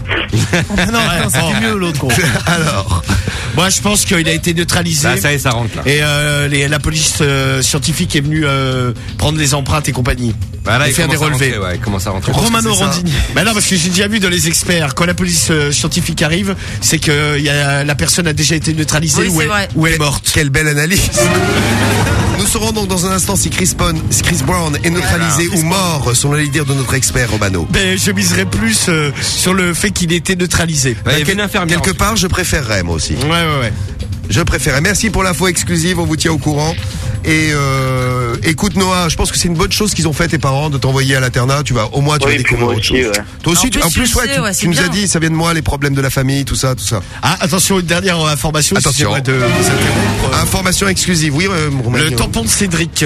Non, c'était mieux l'autre con. Alors, moi je pense qu'il a été neutralisé. Ça y est, ça rentre là. Et la police scientifique est venue prendre les empreintes et compagnie. Bah là, et faire des relevés. Ouais, il commence à rentrer. Romano Rondini. Bah non, parce que j'ai déjà vu dans les experts, quand la police scientifique arrive, c'est que la personne a déjà été neutralisée ou elle est morte. Quelle belle analyse. Nous saurons donc dans un instant si Chris Brown est neutralisé ou mort, selon les dires de notre expert Romano. Mais je miserais plus sur le fait qu'il ait été neutralisé. Quelque part, je préférerais moi aussi. Ouais. Je préférais. Merci pour l'info exclusive, on vous tient au courant. Et écoute Noah, je pense que c'est une bonne chose qu'ils ont fait tes parents de t'envoyer à l'internat. Tu vas au moins tu vas découvrir autre chose. Ouais. Toi aussi, en plus tu nous as dit ça vient de moi les problèmes de la famille, tout ça. Ah attention, une dernière information. Attention. Si de information exclusive. Oui. Le tampon de Cédric.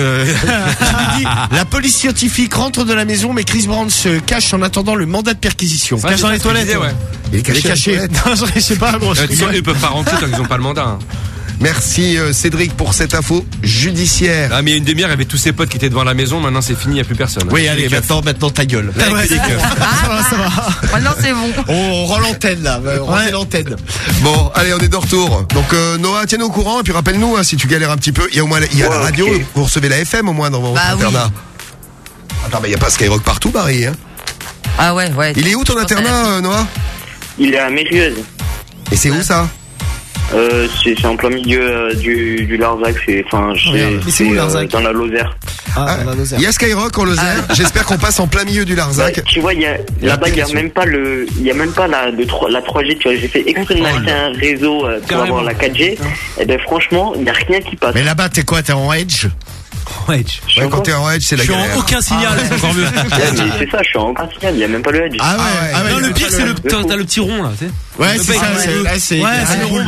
La police scientifique rentre de la maison, mais Chris Brown se cache en attendant le mandat de perquisition. Se cache dans les toilettes. Ouais. Il est caché. Non, je sais pas. Gros, ils peuvent pas rentrer tant qu'ils ont pas le mandat. Merci Cédric pour cette info judiciaire. Ah mais il y a une demi-heure, il y avait tous ses potes qui étaient devant la maison, maintenant c'est fini, il n'y a plus personne. Oui, allez, maintenant ta gueule. Ça va. Maintenant c'est bon. On rend l'antenne là, l'antenne. Bon, allez, on est de retour. Donc Noah, tiens-nous au courant et puis rappelle-nous si tu galères un petit peu. Il y a au moins la radio, vous recevez la FM au moins dans votre internat. Attends, mais il n'y a pas Skyrock partout, Marie. Hein. Ah ouais. Il est où ton internat, Noah? Il est à Mérieuse. Et c'est où ça? C'est en plein milieu du Larzac, c'est dans la Lozère. Dans la Lozère. Il y a Skyrock en Lozère. J'espère qu'on passe en plein milieu du Larzac. Bah, tu vois, là-bas il y a même pas la 3G. Tu vois, j'ai fait exprès de m'acheter un réseau pour avoir la 4G. Et ben franchement, il y a rien qui passe. Mais là-bas, t'es quoi? T'es en Edge? Ouais, quand t'es en Edge, c'est la galère. Je suis en aucun signal, c'est encore mieux. C'est ça, je suis en aucun signal, il n'y a même pas le Edge. Ah ouais, non, le pire, c'est t'as le petit rond là, tu sais. Ouais, c'est ça, c'est le rond,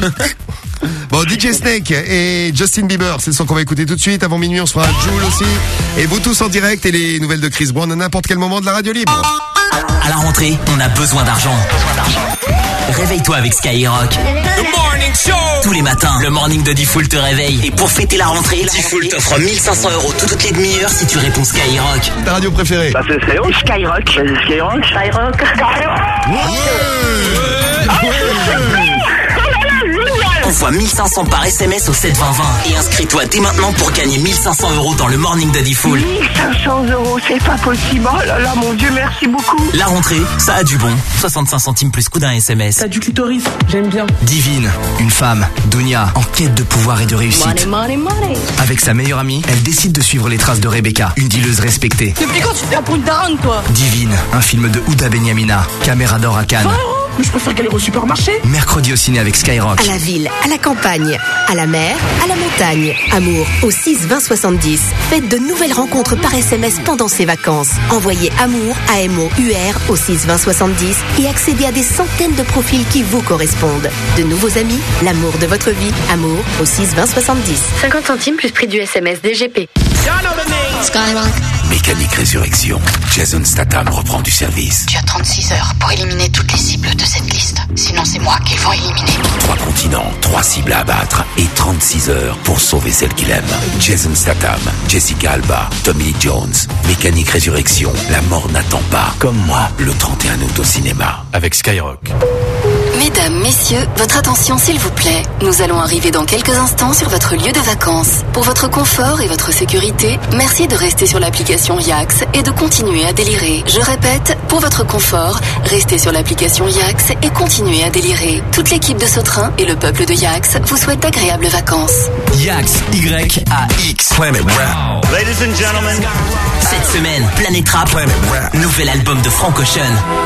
Bon, DJ Snake et Justin Bieber, c'est le son qu'on va écouter tout de suite. Avant minuit, on se fera Jul aussi. Et vous tous en direct et les nouvelles de Chris Brown à n'importe quel moment de la radio libre. À la rentrée, on a besoin d'argent. Réveille-toi avec Skyrock. The Morning Show. Tous les matins, le morning de Diffoul te réveille. Et pour fêter la rentrée, Diffoul t'offre 1500 € toutes les demi-heures si tu réponds Skyrock. Ta radio préférée? Bah c'est Skyrock. Skyrock. Envoie 1500 par SMS au 72020 et inscris-toi dès maintenant pour gagner 1500 € dans le morning de Diffoul. 1500 €, c'est pas possible. Oh là là, mon Dieu, merci beaucoup. La rentrée, ça a du bon. 65 centimes plus coût d'un SMS. T'as du clitoris, j'aime bien. Divine, une femme, Dunia, en quête de pouvoir et de réussite. Money. Avec sa meilleure amie, elle décide de suivre les traces de Rebecca, une dealeuse respectée. Depuis quand tu te prends pour une daronne, toi? Divine, un film de Houda Benyamina, Caméra d'or à Cannes. Mais je préfère galérer au supermarché. Mercredi au ciné avec Skyrock. À la ville, à la campagne, à la mer, à la montagne. Amour au 6 20 70. Faites de nouvelles rencontres par SMS pendant ces vacances. Envoyez Amour, AMOUR au 6 20 70 et accédez à des centaines de profils qui vous correspondent. De nouveaux amis, l'amour de votre vie. Amour au 6 20 70. 50 centimes plus prix du SMS DGP. Skyrock. Mécanique Résurrection. Jason Statham reprend du service. Tu as 36 heures pour éliminer toutes les cibles de cette liste. Sinon, c'est moi qu'ils vont éliminer. 3 continents, 3 cibles à abattre et 36 heures pour sauver celle qu'il aime. Jason Statham, Jessica Alba, Tommy Lee Jones. Mécanique Résurrection. La mort n'attend pas. Comme moi. Le 31 août au cinéma. Avec Skyrock. Mesdames, messieurs, votre attention s'il vous plaît. Nous allons arriver dans quelques instants sur votre lieu de vacances. Pour votre confort et votre sécurité, merci de rester sur l'application Yax et de continuer à délirer. Je répète, pour votre confort, restez sur l'application Yax et continuez à délirer. Toute l'équipe de Sautrin et le peuple de Yax vous souhaitent d'agréables vacances. Yax, Y-A-X. Planet Rap. Ladies and gentlemen. Cette semaine, Planet Rap, nouvel album de Frank Ocean.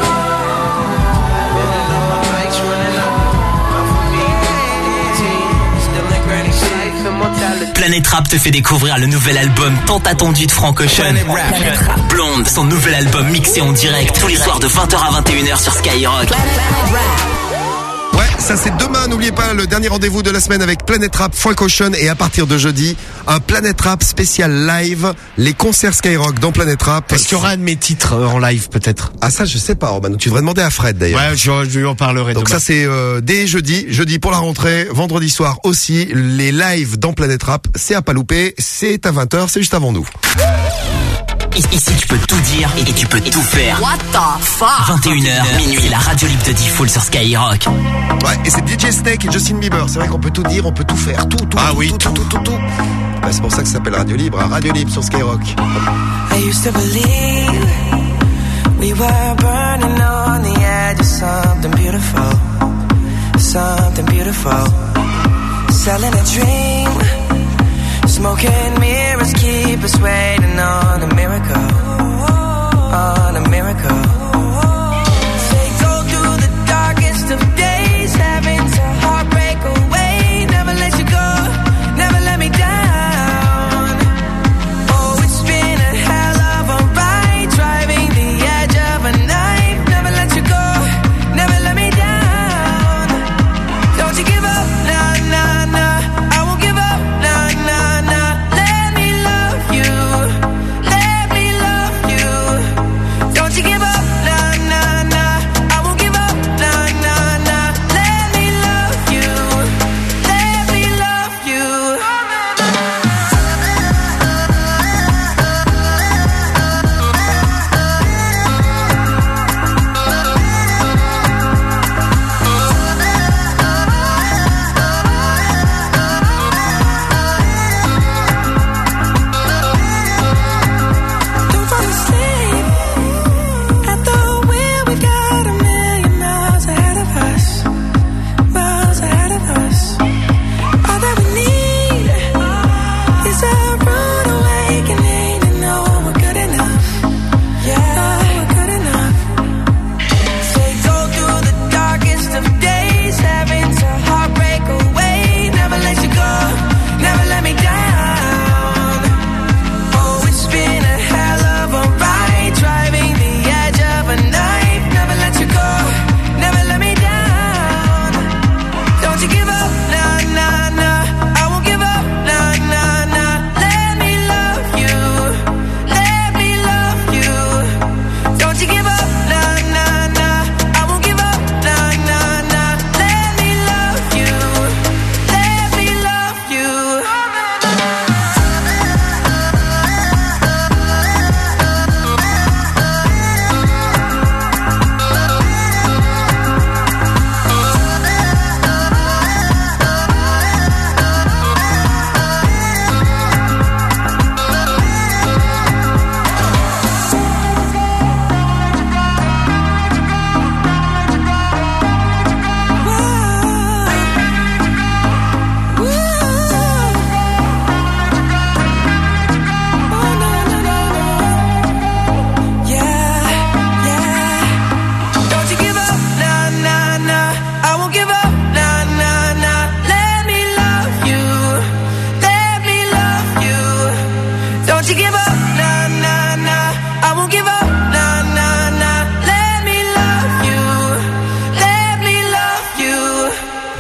Planet Rap te fait découvrir le nouvel album tant attendu de Frank Ocean. Blonde, son nouvel album mixé en direct tous les soirs de 20h à 21h sur Skyrock. Ouais, ça c'est demain, n'oubliez pas le dernier rendez-vous de la semaine avec Planet Rap, Frank Ocean, et à partir de jeudi, un Planet Rap spécial live, les concerts Skyrock dans Planet Rap. Est-ce qu'il y aura un de mes titres en live peut-être? Ah ça je sais pas, Orban, tu devrais demander à Fred d'ailleurs. Ouais, je lui en parlerai donc demain. Ça c'est dès jeudi pour la rentrée, vendredi soir aussi, les lives dans Planet Rap, c'est à pas louper, c'est à 20h, c'est juste avant nous. Ici tu peux tout dire et tu peux tout faire. What the fuck? 21h, minuit, la radio libre de D-Full sur Skyrock. Ouais, et c'est DJ Snake et Justin Bieber. C'est vrai qu'on peut tout dire, on peut tout faire, tout. Ah oui, tout. Bah, c'est pour ça que ça s'appelle Radio Libre, Radio Libre sur Skyrock. I used to believe we were burning on the edge of something beautiful, something beautiful. Selling a dream. Smoking mirrors keep us waiting on a miracle, on a miracle. Say go through the darkest of days, having to heartbreak away. Never let you go, never let me down. Oh, it's been a hell of a ride, driving the edge of a knife. Never let you go, never let me down. Don't you give up, nah, nah, nah. I won't give up, nah, nah, nah. Let me love you. Don't you give up,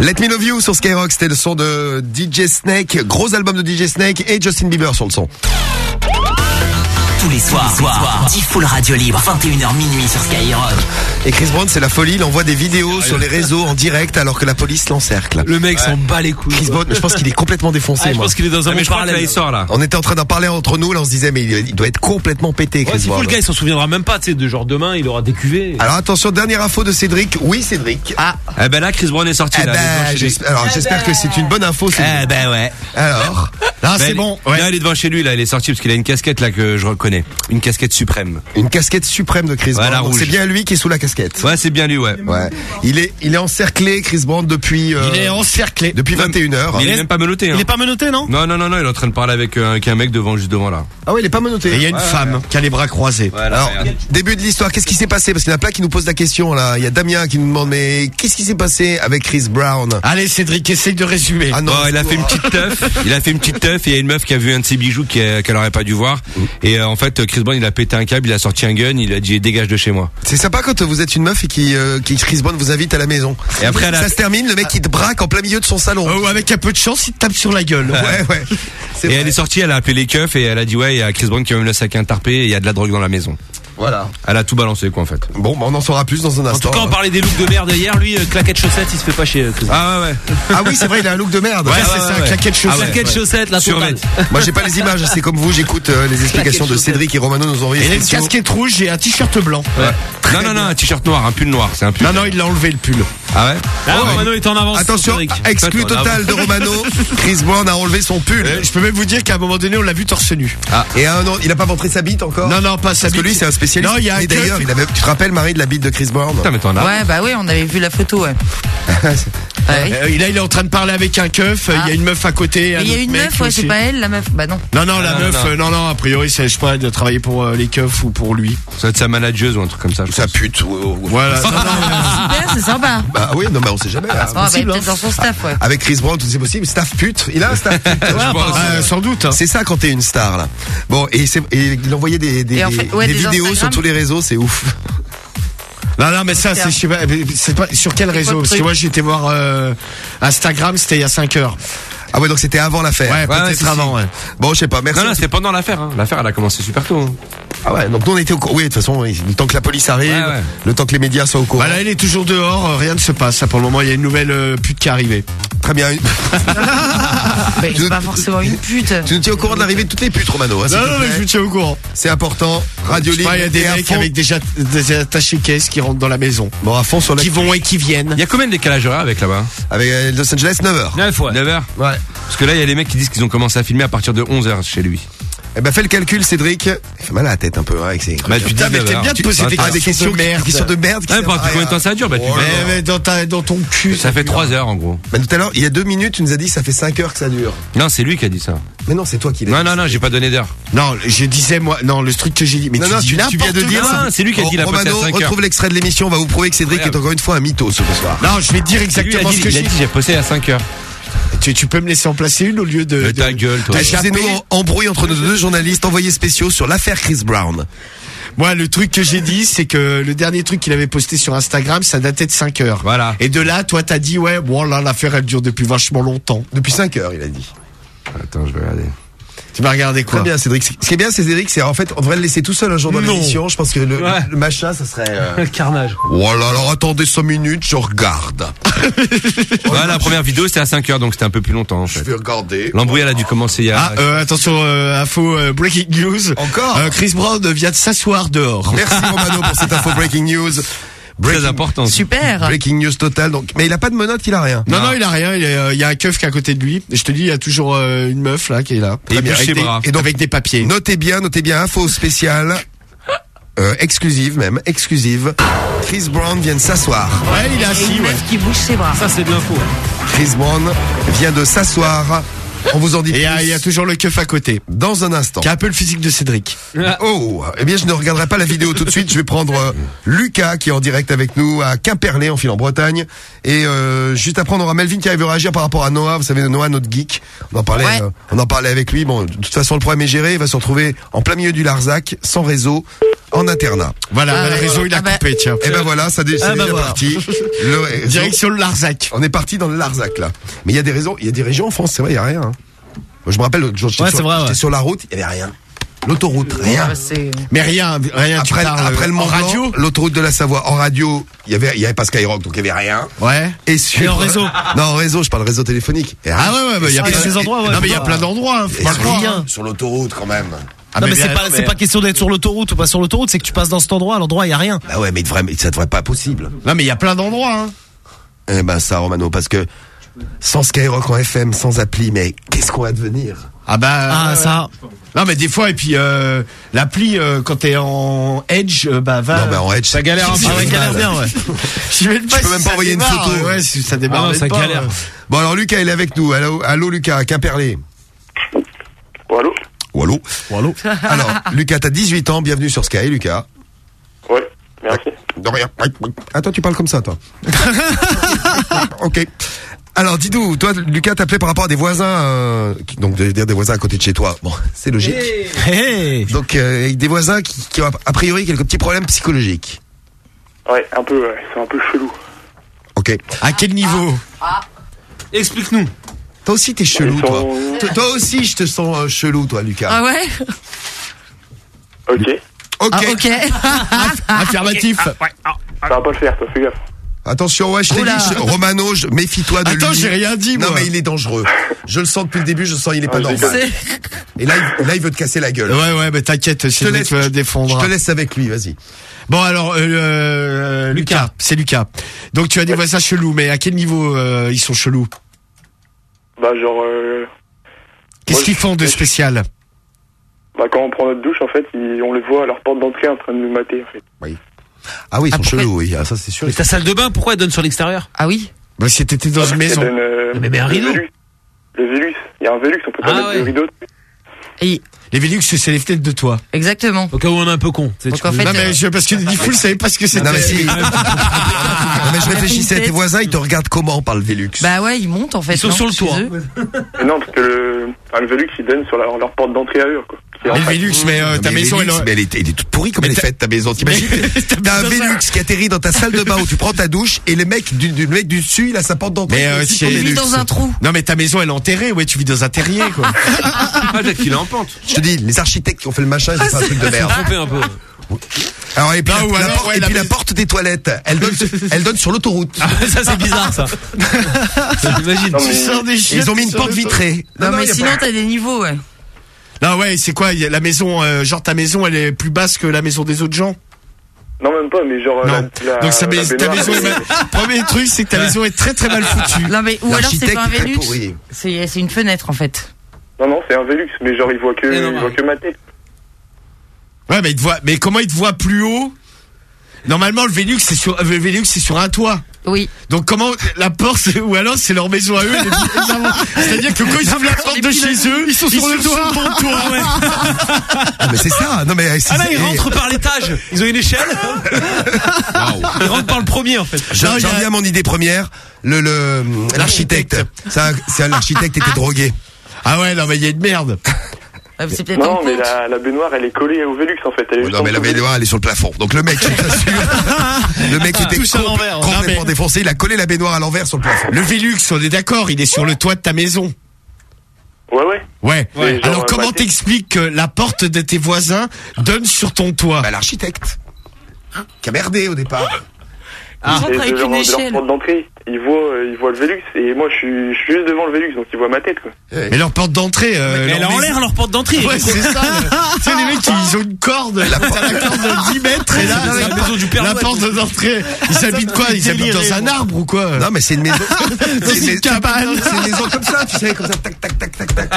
Let Me Love You sur Skyrock, c'était le son de DJ Snake, gros album de DJ Snake et Justin Bieber sur le son. Tous les soirs, Diffoul Radio Libre, 21h minuit sur Skyrock. Et Chris Brown, c'est la folie, il envoie des vidéos sur les réseaux en direct alors que la police l'encercle. Le mec s'en bat les couilles. Chris Brown, je pense qu'il est complètement défoncé. Je pense qu'il est dans un monde parallèle. Il sort là. On était en train d'en parler entre nous, là on se disait mais il doit être complètement pété, Chris Brown. Le gars il s'en souviendra même pas, tu sais, de genre demain il aura des cuvées. Alors attention, dernière info de Cédric. Oui Cédric. Ah. Eh ben là Chris Brown est sorti là. J'espère que c'est une bonne info. Eh ben ouais. Alors. Là c'est bon. Là il est devant chez lui, là il est sorti parce qu'il a une casquette là que je reconnais. Une casquette suprême. Une casquette suprême de Chris Brown. Donc c'est bien lui qui est sous la casquette. Ouais, c'est bien lui, ouais. Il est encerclé, Chris Brown, depuis. Il est encerclé depuis 21h. Il est même pas menotté. Il est pas menotté, non? Non, il est en train de parler avec un mec juste devant là. Ah ouais, il est pas menotté. Et il y a une femme qui a les bras croisés. Voilà, alors, début de l'histoire, qu'est-ce qui s'est passé? Parce qu'il y en a plein qui nous posent la question là. Il y a Damien qui nous demande mais qu'est-ce qui s'est passé avec Chris Brown? Allez Cédric, essaye de résumer. Ah non. Il a fait une petite teuf. Il a fait une petite teuf et il y a une meuf qui a vu un de ses bijoux qu'elle aurait pas dû voir. Et en fait, Chris Brown il a pété un câble, il a sorti un gun, il a dit dégage de chez moi. C'est sympa quand vous êtes une meuf et qui Chris Brown vous invite à la maison. Et après ça se termine, le mec il te braque en plein milieu de son salon. Ou avec un peu de chance, il te tape sur la gueule. Ouais. Et elle est sortie, elle a appelé les keufs et elle a dit ouais, il y a Chris Brown qui a même le sac intarpé et il y a de la drogue dans la maison. Voilà. Elle a tout balancé quoi en fait. Bon, on en saura plus dans un instant. En tout cas, on parlait des looks de merde hier. Lui, claquette chaussette, il se fait pas chez Chris. Ah ouais. Ah oui, c'est vrai, il a un look de merde. Ouais, c'est ça, claquette chaussette. Claquette chaussette, la totale. Moi, j'ai pas les images, c'est comme vous, j'écoute les explications de Cédric et Romano nous ont envoyé. Et une casquette rouge et un t-shirt blanc. Non, un t-shirt noir, un pull noir, c'est un pull. Non, il l'a enlevé le pull. Ah ouais. Romano est en avance. Attention, exclu total de Romano. Chris Brown a enlevé son pull. Je peux même vous dire qu'à un moment donné, on l'a vu torse nu. Ah. Et il a pas montré sa bite encore? Non, pas sa bite. Parce que lui, c'est un spécialiste. Non, il y a un d'ailleurs, tu te rappelles, Marie, de la bite de Chris Brown? Putain, mais t'en as. Ouais, bah oui, on avait vu la photo, ouais. Là, il est en train de parler avec un keuf. Il y a une meuf à côté. Il y a une meuf, ouais, c'est pas elle, la meuf. Bah non. Non, la meuf, non, a priori, c'est, je sais pas, de travailler pour les keufs ou pour lui. Ça va être sa manageuse ou un truc comme ça. Sa pute. Voilà. Super, c'est sympa. Bah oui, non, mais on sait jamais. C'est possible, peut-être dans son staff, ouais. Avec Chris Brown, tout c'est possible. Staff pute. Il a un staff pute. Sans doute. C'est ça quand t'es une star, là. Bon, et il envoyait des vidéos sur tous les réseaux, c'est ouf. Non, mais ça, c'est pas sur quel réseau? Parce que moi, j'étais voir Instagram, c'était il y a 5 heures. Ah ouais, donc c'était avant l'affaire. Ouais, peut-être avant, ouais. Bon, je sais pas, merci. Non, c'était pendant l'affaire, hein. L'affaire, elle a commencé super tôt. Hein. Ah ouais, donc nous on était au courant. Oui, de toute façon, le temps que la police arrive, le temps que les médias soient au courant. Bah là, il est toujours dehors, rien ne se passe. Pour le moment, il y a une nouvelle pute qui est arrivée. Très bien. Mais c'est pas forcément une pute. Tu nous tiens au courant de l'arrivée de toutes les putes, Romano. Hein, non, mais je me tiens au courant. C'est important. Radio Libre. Il y a des mecs avec déjà des attachés caisses qui rentrent dans la maison. Bon, à fond sur la. Qui vont et qui viennent. Il y a combien de décalage horaire avec là-bas? Avec Los Angeles, 9h. 9h? Ouais. Parce que là, il y a les mecs qui disent qu'ils ont commencé à filmer à partir de 11h chez lui. Eh ben, fais le calcul, Cédric. Il fait mal à la tête un peu, avec ces. Bah, tu dis, mais t'aimes bien te poser des questions de merde. Des questions de merde. Ouais, pendant combien de temps ça dure? Bah, mais dans ton cul. Ça fait 3 heures, en gros. Bah, tout à l'heure, il y a 2 minutes, tu nous as dit, ça fait 5 heures que ça dure. Non, c'est lui qui a dit ça. Mais non, c'est toi qui l'as dit. Non, j'ai pas donné d'heure. Non, je disais, moi, non, le truc que j'ai dit. Mais non, tu viens de dire. C'est lui qui a dit la Romano, retrouve l'extrait de l'émission, on va vous prouver que Cédric est encore une fois un mytho ce soir. Non, je vais dire exactement ce que j'ai dit. J'ai posté à 5 heures. Tu peux me laisser en placer une au lieu de... Ta gueule, toi. Excusez-nous, embrouille entre nos 2 journalistes envoyés spéciaux sur l'affaire Chris Brown. Moi, le truc que j'ai dit, c'est que le dernier truc qu'il avait posté sur Instagram, ça datait de 5 heures. Voilà. Et de là, toi, t'as dit, ouais, bon, là, l'affaire, elle dure depuis vachement longtemps. Depuis 5 heures, il a dit. Attends, je vais regarder. Tu vas regarder quoi? Très bien, Cédric. Ce qui est bien, c'est Cédric, c'est en fait, on devrait le laisser tout seul un jour dans l'émission. Je pense que le machin, ça serait... Carnage. Voilà, alors attendez 5 minutes, je regarde. Ouais, la première vidéo, c'était à 5 heures, donc c'était un peu plus longtemps, en fait. Je vais regarder. L'embrouille, elle a dû commencer il y a... attention, info breaking news. Encore Chris Brown vient de s'asseoir dehors. Merci Romano pour cette info breaking news. Très important. Super. Breaking news total. Donc, mais il a pas de menottes, il a rien. Non, il a rien. Il y a un keuf qui est à côté de lui. Et je te dis, il y a toujours une meuf là qui est là. Et bien, et donc, avec des papiers. Notez bien, info spéciale. Exclusive. Chris Brown vient de s'asseoir. Ouais, il est assis. Une meuf qui bouge ses bras. Ça, c'est de l'info. Chris Brown vient de s'asseoir. On vous en dit plus. Et il y a toujours le keuf à côté. Dans un instant. Qui a un peu le physique de Cédric. Oh, eh bien, je ne regarderai pas la vidéo tout de suite. Je vais prendre Lucas qui est en direct avec nous à Quimperlé, en file en Bretagne. Et juste après, on aura Melvin qui arrive à réagir par rapport à Noah. Vous savez, Noah, notre geek. On en parlait avec lui. Bon, de toute façon, le problème est géré. Il va se retrouver en plein milieu du Larzac, sans réseau, en internat. Voilà, le réseau il a coupé, tiens. Et ben voilà, c'est déjà parti. Direction le Larzac. On est parti dans le Larzac là. Mais il y a des régions en France, c'est vrai, il y a rien. Hein. Moi, je me rappelle, j'étais sur la route, il y avait rien. L'autoroute, rien. Mais rien. Après le Mont Blanc, radio, l'autoroute de la Savoie. En radio, il y avait pas Skyrock, donc il y avait rien. Ouais. Et en réseau. Non, en réseau, je parle réseau téléphonique. Ah ouais, il y a des endroits, non, mais il y a plein d'endroits, rien. Sur l'autoroute, quand même. Non, mais c'est pas question d'être sur l'autoroute ou pas sur l'autoroute, c'est que tu passes dans cet endroit, à l'endroit, il y a rien. Ah ouais, mais ça devrait pas possible. Non, mais il y a plein d'endroits, hein. Eh ben, ça, Romano, parce que sans Skyrock en FM, sans appli, mais qu'est-ce qu'on va devenir? Ça. Non, mais des fois, et puis l'appli, quand t'es en Edge, va. Non, mais en Edge, ça galère un peu. Ça galère bien, ouais. Tu peux même pas envoyer une photo. Ouais, si ça démarre. Non, ça galère. Bon, alors Lucas, il est avec nous. Allô Lucas, à Quimperlé. Allô. Alors, Lucas, t'as 18 ans, bienvenue sur Sky, Lucas. Ouais, merci. De rien. Ah, toi, tu parles comme ça, toi. Ok. Alors, dis-nous, toi, Lucas, t'appelais par rapport à des voisins, donc des voisins à côté de chez toi. Bon, c'est logique. Hey. Donc, des voisins qui ont a priori quelques petits problèmes psychologiques. Ouais, un peu, ouais. C'est un peu chelou. Ok. À quel niveau? Explique-nous. Toi aussi, t'es chelou, toi. Toi aussi, je te sens chelou, toi, Lucas. Ah ouais? Ok. Affirmatif. Ça va pas le faire, toi, fais gaffe. Attention, ouais, je t'ai dit, Romano, méfie-toi de lui. Attends, j'ai rien dit, moi. Non, mais il est dangereux. Je le sens depuis le début, je sens il est pas normal. Et là, il veut te casser la gueule. Ouais, mais t'inquiète, je te laisse défendre. Je te laisse avec lui, vas-y. Bon, alors, Lucas, c'est Lucas. Donc, tu as des voisins chelous, mais à quel niveau ils sont chelous? Bah, genre... Qu'est-ce qu'ils font de spécial? Bah, quand on prend notre douche, en fait, on les voit à leur porte d'entrée en train de nous mater, en fait. Oui. Ah oui, ils sont chelous, oui. Ah, ça, c'est sûr. Mais ta salle de bain, pourquoi elle donne sur l'extérieur? Ah oui. Bah, si t'étais dans une maison. Mais un rideau. Le Vélux. Il y a un Vélux, on peut pas mettre de rideau. Et les Vélux, c'est les fenêtres de toi. Exactement. Au cas où on est un peu con. Donc, en fait, non, mais parce que Diffoul savait pas ce que c'était. Non, mais si. Non, mais je réfléchissais à tes voisins, ils te regardent comment par le Vélux? Bah ouais, ils montent, en fait. Ils sont sur le toit. Non, parce que le Vélux, il donne sur leur porte d'entrée à eux, quoi. Mais le Vélux, mais ta maison, elle est toute pourrie comme elle est faite, ta maison. T'imagines? T'as un Vélux qui atterrit dans ta salle de bain où tu prends ta douche et le mec du dessus, il a sa porte d'entrée. Mais il vit dans un trou. Non, mais ta maison, elle est enterrée. Ouais, tu vis dans un terrier, quoi. Peut-être qu'il est en pente. Je te dis, les architectes qui ont fait le machin, c'est un truc de merde. Trompé un peu. Alors, et puis, la porte des toilettes, elle donne sur l'autoroute. Ça, c'est bizarre, ça. J'imagine. Ils ont mis une porte vitrée. Non, mais sinon, t'as des niveaux, ouais. Non, ouais, c'est quoi? La maison, genre ta maison, elle est plus basse que la maison des autres gens? Non, même pas, mais genre. Donc ta maison premier truc, c'est que ta maison est très très mal foutue. Non, mais ou alors c'est pas un Vélux. C'est une fenêtre, en fait. Non, c'est un Vélux, mais genre il voit que ma tête. Ouais, mais mais comment il te voit plus haut? Normalement, le Vélux, c'est sur un toit. Oui. Donc comment la porte, ou alors c'est leur maison à eux. C'est-à-dire que quand ils ouvrent la porte de chez eux, ils sont sur le toit. Ouais. Ah, mais c'est ça. Non, mais là, ils rentrent par l'étage. Ils ont une échelle. Ils rentrent par le premier, en fait. J'en viens à mon idée première. L'architecte. L'architecte était drogué. Ah ouais, non, mais il y a une merde. Non, mais la baignoire, elle est collée au Vélux, en fait. Non, mais la baignoire, elle est sur le plafond. Donc le mec, je t'assure, le mec était complètement défoncé. Il a collé la baignoire à l'envers sur le plafond. Le Vélux, on est d'accord, il est sur le toit de ta maison. Ouais. Alors comment t'expliques que la porte de tes voisins donne sur ton toit? Bah, l'architecte. Qui a merdé au départ. Avec une échelle. Leur porte d'entrée, ils voient le Vélux, et moi je suis juste devant le Vélux, donc ils voient ma tête, quoi. Mais leur porte d'entrée, mais elle est en l'air, leur porte d'entrée. Ouais, c'est ça. Tu sais, les mecs, ils ont une corde, la corde de 10 mètres, et là, la maison du Père la porte d'entrée. Ils habitent quoi? Ils habitent dans un arbre ou quoi? Non, mais c'est une maison. C'est une cabane. C'est une maison comme ça, tu sais, comme ça, tac, tac, tac, tac, tac.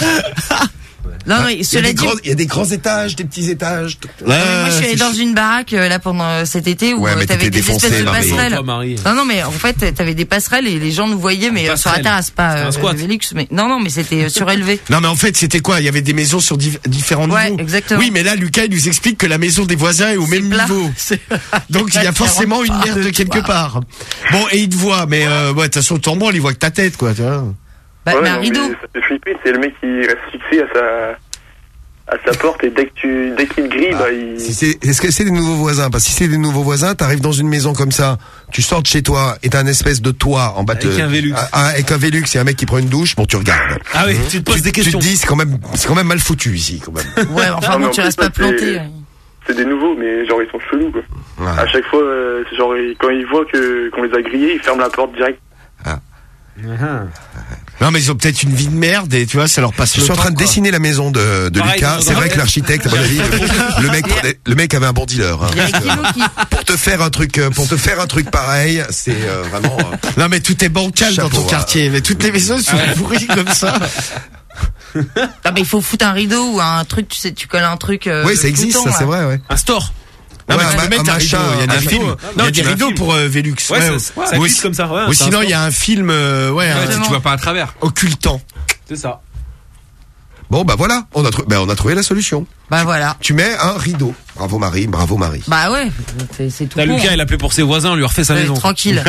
Non, mais cela dit. Il y a des grands étages, des petits étages. Moi, je suis allée dans une baraque, là, pendant cet été, où t'avais des espèces de passerelles. Non, mais en fait, t'avais des passerelles et les gens nous voyaient, mais sur la terrasse, pas le Vélux, mais non, mais c'était surélevé. Non, mais en fait, c'était quoi? Il y avait des maisons sur différents niveaux. Ouais, exactement. Oui, mais là, Lucas, il nous explique que la maison des voisins est au même niveau. Donc, il y a forcément une merde quelque part. Bon, et il te voit, mais, de toute façon, ton branle, il voit que ta tête, quoi, tu vois. Bah, mais un rideau. Ça fait flipper, c'est le mec qui reste fixé à à sa porte et dès qu'il grille, Est-ce que c'est des nouveaux voisins? Parce que si c'est des nouveaux voisins, t'arrives dans une maison comme ça, tu sors de chez toi et t'as un espèce de toit en bas avec un Velux. Avec un Velux et un mec qui prend une douche, bon tu regardes. Ah oui, tu te poses des questions. Tu te dis c'est quand même mal foutu ici quand même. Ouais, enfin bon, tu restes pas planté. C'est des nouveaux, mais genre ils sont chelous quoi. Ouais. À chaque fois, c'est genre quand ils voient qu'on les a grillés, ils ferment la porte direct. Ah. Non mais ils ont peut-être une vie de merde et tu vois ça leur passe le temps. Je suis en train de dessiner la maison de Lucas. C'est vrai que l'architecte, à mon avis, le mec avait un bon dealer. Hein. Pour te faire un truc pareil, c'est vraiment. Non mais tout est bancal dans ton quartier. Mais toutes les maisons sont pourries comme ça. Non mais il faut foutre un rideau ou un truc, tu sais, tu colles un truc. Oui, ça existe, ça c'est vrai, ouais. Un store. Non, mais tu peux mettre un rideau, il y a des films. Il y a des rideaux pour Velux. Ouais, ça glisse comme ça. Ou sinon, il y a un film, tu vois pas à travers. Occultant. C'est ça. Bon, bah voilà, on a trouvé la solution. Bah voilà. Tu mets un rideau. Bravo Marie. Bah ouais, c'est tout. Lucas, il a appelé pour ses voisins, on lui refait sa maison. Tranquille.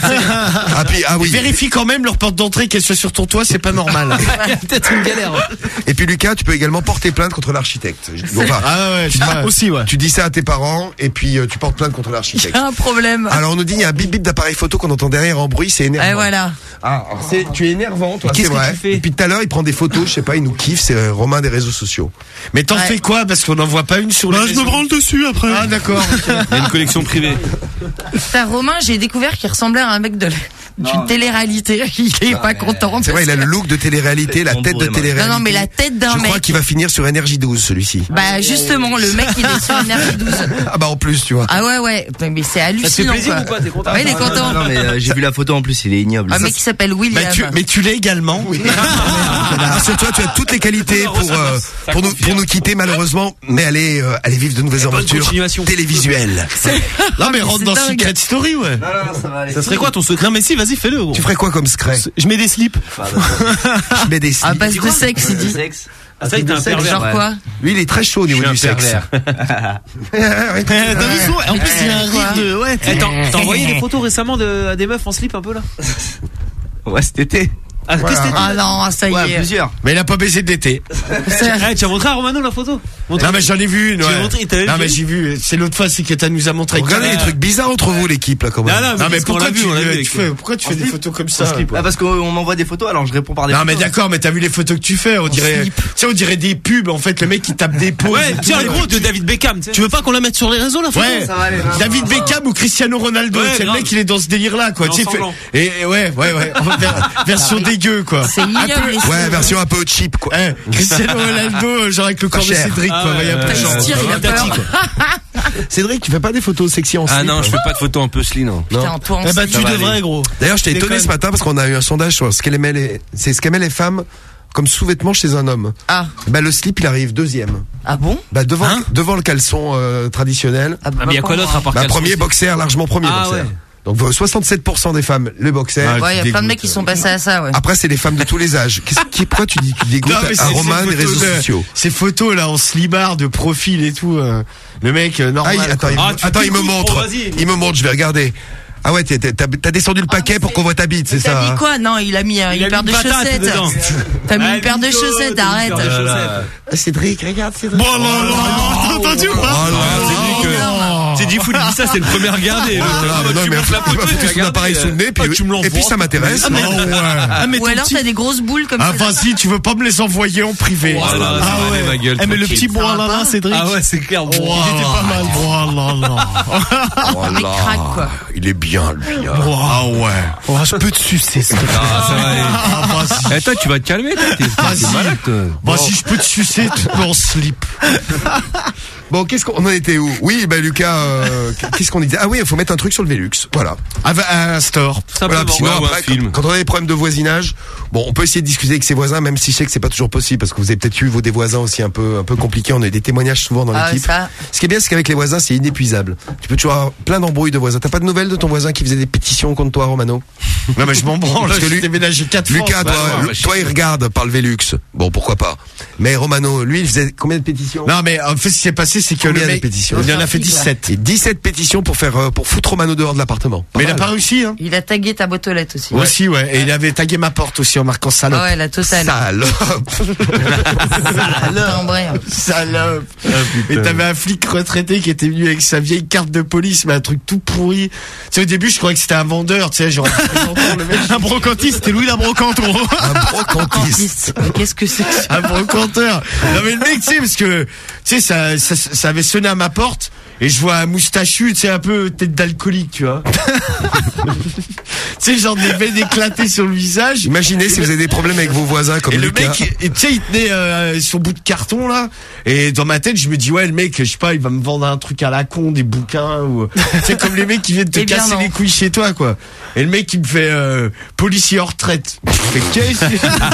Oui. Vérifie quand même leur porte d'entrée qu'elle soit sur ton toit, c'est pas normal. Il y a peut-être une galère. Et puis Lucas, tu peux également porter plainte contre l'architecte. Aussi, ouais. Tu dis ça à tes parents et puis tu portes plainte contre l'architecte. Il y a un problème. Alors on nous dit il y a un bip bip d'appareil photo qu'on entend derrière en bruit, c'est énervant. Et voilà. Tu es énervant, toi. Qu'est-ce c'est vrai. que tu fais? Et puis tout à l'heure, il prend des photos, je sais pas, il nous kiffe, c'est Romain des réseaux sociaux. Mais t'en fais quoi? Parce qu'on n'en voit pas une sur les réseaux. Je me branle dessus après. Ah d'accord. Il y a une collection privée. T'as Romain, j'ai découvert qu'il ressemblait à un mec d'une télé-réalité. Il est pas content. C'est vrai, il a le look de télé-réalité, la tête de télé-réalité. Non, mais la tête d'un mec. Je crois qu'il va finir sur Énergie 12, celui-ci. Bah, justement, le mec, il est sur Énergie 12. Ah bah, en plus, tu vois. Ah ouais. Mais c'est hallucinant. Ça te fait plaisir ou pas? T'es content? Ouais, il est content. Non, mais j'ai vu la photo en plus, il est ignoble. Un mec qui s'appelle William. Mais tu l'es également. Oui. Sur toi, tu as toutes les qualités pour nous quitter, malheureusement, mais aller vivre de nouvelles aventures télévisuelles. Non, mais rentre dans Secret Story, ouais. Non, ça va aller. Ça serait quoi ton secret? Non mais si, vas-y, fais-le. Tu ferais quoi comme secret? Je mets des slips. Je mets des slips. À base de sexe, il dit. Ah, ça, il est un pervers. Genre quoi? Lui, il est très chaud au niveau du sexe. En plus, il a un rire de. Ouais. T'as envoyé des photos récemment à des meufs en slip un peu là? Ouais, cet été. Ah, qu'est-ce que ah non, ça y est. Plusieurs. Mais il a pas baisé de l'été. Tu as montré à Romano la photo? Non mais j'en ai vu une. Tu as montré, non mais j'ai vu. C'est l'autre fois, c'est que t'as nous a montré. Regardez les trucs bizarres entre vous, l'équipe là, quand même. Non mais pourquoi tu fais des photos comme ça? Parce qu'on m'envoie des photos, alors je réponds par des photos. Non mais d'accord, mais t'as vu les photos que tu fais? On dirait des pubs. En fait, le mec il tape des poses. Ouais, tiens le gros de David Beckham. Tu veux pas qu'on la mette sur les réseaux la photo? Ouais. David Beckham ou Cristiano Ronaldo. C'est le mec il est dans ce délire là quoi. Et ouais. Version dégueu quoi. Ouais, version un peu cheap quoi. Cristiano Ronaldo, genre avec le corps de Cédric quoi. Cédric, tu fais pas des photos sexy en slip? Ah non, je fais pas de photos un peu slim, non. Eh bah tu devrais, gros. D'ailleurs, je t'ai étonné ce matin parce qu'on a eu un sondage sur ce qu'aimaient les femmes comme sous-vêtements chez un homme. Ah. Bah le slip, il arrive deuxième. Ah bon? Bah devant le caleçon traditionnel. Ah mais il y a quoi d'autre à part caleçon? Premier boxer, largement premier boxer. Ouais. Donc 67% des femmes, le boxer. Ouais, il y a plein de mecs qui sont passés à ça, ouais. Après, c'est les femmes de tous les âges. Pourquoi tu dégoûtes à Romain des réseaux sociaux? Ces photos là en slibard de profil et tout, le mec normal. Attends, il me montre. Il me montre, je vais regarder. Ah ouais, t'as descendu le paquet pour qu'on voit ta bite, c'est ça? T'as dit quoi? Non, il a mis une paire de chaussettes. T'as mis une paire de chaussettes, arrête. Cédric, regarde Cédric. Bon, t'as entendu ou pas? C'est dit fou, il dit ça, c'est le premier à regarder. Non, mais il faut son appareil sous le nez, et puis ça m'intéresse. Ou alors t'as des grosses boules comme ça. Ah, vas-y, tu veux pas me les envoyer en privé? Ah ouais. Mais le petit bois Cédric. Ah ouais, c'est clair. Il était pas mal. Le mec craque, quoi. Il est bien, lui. Ah ouais. Je peux te sucer, ça. Eh, toi, tu vas te calmer, t'es malade, toi. Vas-y, je peux te sucer, tu peux en slip. Bon, qu'est-ce qu'on en était où? Oui, bah Lucas, qu'est-ce qu'on disait? Ah oui, il faut mettre un truc sur le Velux. Voilà. Un store. Voilà, sinon après, quand on a des problèmes de voisinage, bon, on peut essayer de discuter avec ses voisins, même si je sais que c'est pas toujours possible, parce que vous avez peut-être eu des voisins aussi un peu compliqués. On a eu des témoignages souvent dans l'équipe. Ce qui est bien, c'est qu'avec les voisins, c'est inépuisable. Tu peux toujours avoir plein d'embrouilles de voisins. T'as pas de nouvelles de ton voisin qui faisait des pétitions contre toi, Romano? Non, mais je m'en branle, parce que j'ai déménagé 4 fois. Lucas, toi, il regarde par le Velux. Bon, pourquoi pas. Mais Romano, lui, il faisait combien de pétitions? Non, mais en fait, ce qui s'est passé, c'est que le mec, il en a fait 17. Et 17 pétitions pour foutre Romano dehors de l'appartement. Mais il a pas réussi, hein. Il a tagué ta boîte aux lettres aussi. Aussi, ouais. Et il avait tagué ma porte aussi en marquant salope. Ouais, la totale. Salope. Salope. Et t'avais un flic retraité qui était venu avec sa vieille carte de police, mais un truc tout pourri. Tu sais, au début, je croyais que c'était un vendeur, tu sais, genre, le mec. Un brocantiste, c'était Louis la brocante, gros. Un brocantiste. Qu'est-ce que c'est? Un brocanteur. Non, mais le mec, tu sais, parce que, tu sais, ça avait sonné à ma porte, et je vois un moustachu, tu sais, un peu tête d'alcoolique, tu vois. Tu sais, genre des veines éclatées sur le visage. Imaginez si vous avez des problèmes avec vos voisins comme Lucas. Et le mec, tu sais, il tenait son bout de carton, là. Et dans ma tête, je me dis, ouais, le mec, je sais pas, il va me vendre un truc à la con, des bouquins, ou, c'est comme les mecs qui viennent te casser les couilles chez toi, quoi. Et le mec, il me fait, policier en retraite. Je fais, qu'est-ce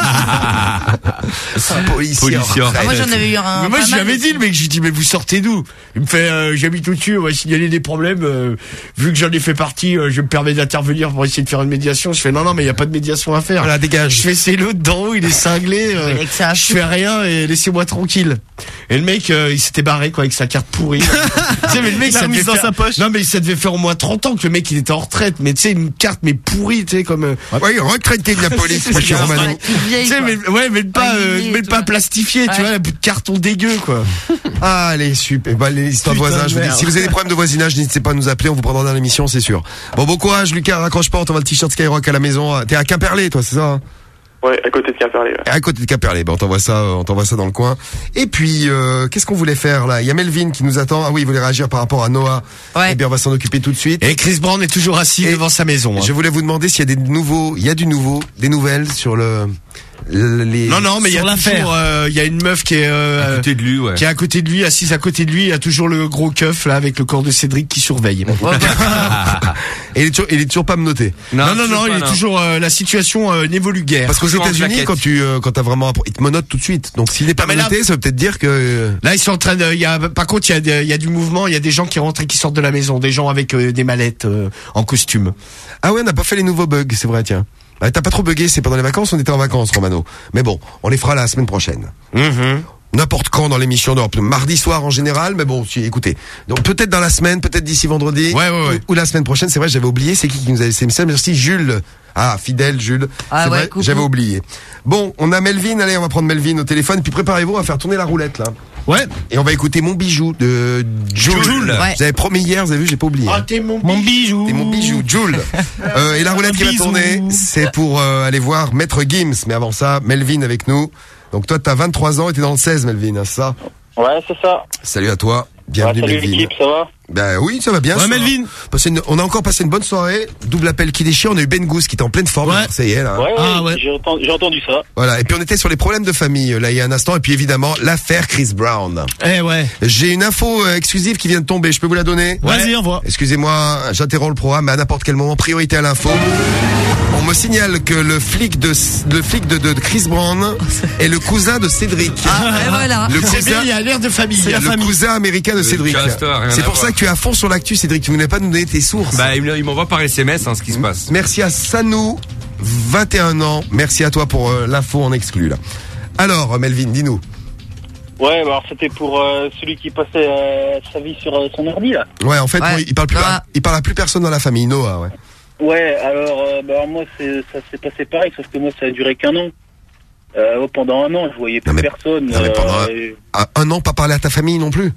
que policier en retraite. Moi, j'en avais eu un. Mais moi, je lui avais dit, le mec, je lui dis, mais vous sortez d'où? Il me fait, j'habite au-dessus, on va signaler des problèmes, vu que j'en ai fait partie, je me permets d'intervenir pour essayer de faire une médiation. Je fais, non, mais il y a pas de médiation à faire. Voilà, dégage. Je fais, c'est l'autre d'en haut, il est cinglé, je fais rien et laissez-moi tranquille. Et le mec, il s'était barré, quoi, avec sa carte pourrie. Tu sais, mais le mec, ça devait faire, sa poche. Non, mais ça devait faire au moins 30 ans que le mec, il était en retraite. Mais tu sais, une carte, mais pourrie, tu sais, comme, ouais, retraité de la police, moi, je suis Romano. Tu sais, mais, ouais, mais pas plastifié, tu vois, un bout de carton dégueu, quoi. Ah, allez, super. Bah, les histoires de voisins, je vous dis, si vous avez des problèmes de voisinage, n'hésitez pas à nous appeler, on vous prendra dans l'émission, c'est sûr. Bon courage, Lucas, raccroche pas, on t'envoie le t-shirt Skyrock à la maison. T'es à Quimperlé, toi, c'est ça, hein? Ouais, à côté de Quimperlé. Ouais. À côté de Quimperlé, on t'envoie ça dans le coin. Et puis, qu'est-ce qu'on voulait faire là? Il y a Melvin qui nous attend. Ah oui, il voulait réagir par rapport à Noah. Ouais. Eh bien, on va s'en occuper tout de suite. Et Chris Brown est toujours assis devant sa maison. Hein. Je voulais vous demander s'il y a des nouvelles sur Non, mais il y a toujours, il y a une meuf qui est à côté de lui, ouais. Qui est à côté de lui, assise à côté de lui. Il y a toujours le gros keuf là avec le corps de Cédric qui surveille. Et il est toujours pas menotté. Non, il est toujours. La situation n'évolue guère. Parce qu'aux États-Unis, quand t'as vraiment, il te menote tout de suite. Donc s'il n'est pas menotté, ça veut peut-être dire que. Là, ils sont en train de. Par contre, il y a du mouvement. Il y a des gens qui rentrent et qui sortent de la maison, des gens avec des mallettes en costume. Ah ouais, on n'a pas fait les nouveaux bugs, c'est vrai, tiens. T'as pas trop bugué, c'est pendant les vacances, on était en vacances, Romano. Mais bon, on les fera la semaine prochaine. N'importe quand dans l'émission d'Europe, mardi soir en général, mais bon, écoutez. Donc peut-être dans la semaine, peut-être d'ici vendredi. Ouais. Ou la semaine prochaine, c'est vrai, j'avais oublié, c'est qui nous a laissé ça? Merci Jules. Ah, fidèle Jules. Ah, c'est ouais, vrai, coucou. j'avais oublié. Bon, on a Melvin, allez, on va prendre Melvin au téléphone, puis préparez-vous, on va faire tourner la roulette là. Ouais. Et on va écouter Mon Bijou de Jules. Ouais. J'avais promis hier, vous avez vu, j'ai pas oublié. Ah, t'es mon bijou. T'es mon bijou, Jules. Et la roulette qui va tourner, c'est pour aller voir Maître Gims. Mais avant ça, Melvin avec nous. Donc toi, t'as 23 ans et t'es dans le 16, Melvin, hein, c'est ça? Ouais, c'est ça. Salut à toi. Bienvenue, salut Melvin. l'équipe, ça va? Ben oui, ça va bien. Ouais, Melvin. On a encore passé une bonne soirée. Double appel qui déchire. On a eu Ben Goose qui était en pleine forme. Ouais. Ça y est, là. Ouais. J'ai entendu ça. Voilà. Et puis on était sur les problèmes de famille, là, il y a un instant. Et puis évidemment, l'affaire Chris Brown. Ouais. J'ai une info exclusive qui vient de tomber. Je peux vous la donner? Vas-y, envoie. Excusez-moi, j'interromps le programme, mais à n'importe quel moment, priorité à l'info. On me signale que le flic de Chris Brown est le cousin de Cédric. Voilà. Le cousin, il y a l'air de famille. le cousin américain de Cédric. C'est pour ça que tu es à fond sur l'actu, Cédric. Tu voulais pas nous donner tes sources. Bah, il m'envoie par SMS, ce qui se passe. Merci à Sanou, 21 ans. Merci à toi pour l'info en exclu, là. Alors, Melvin, dis-nous. Ouais, alors c'était pour celui qui passait sa vie sur son ordi, là. Ouais, en fait, il parle à plus personne dans la famille, Noah, ouais. Ouais, alors moi, ça s'est passé pareil, sauf que moi, ça a duré qu'un an. Pendant un an, je voyais plus personne. Non, mais pendant un an, pas parler à ta famille non plus?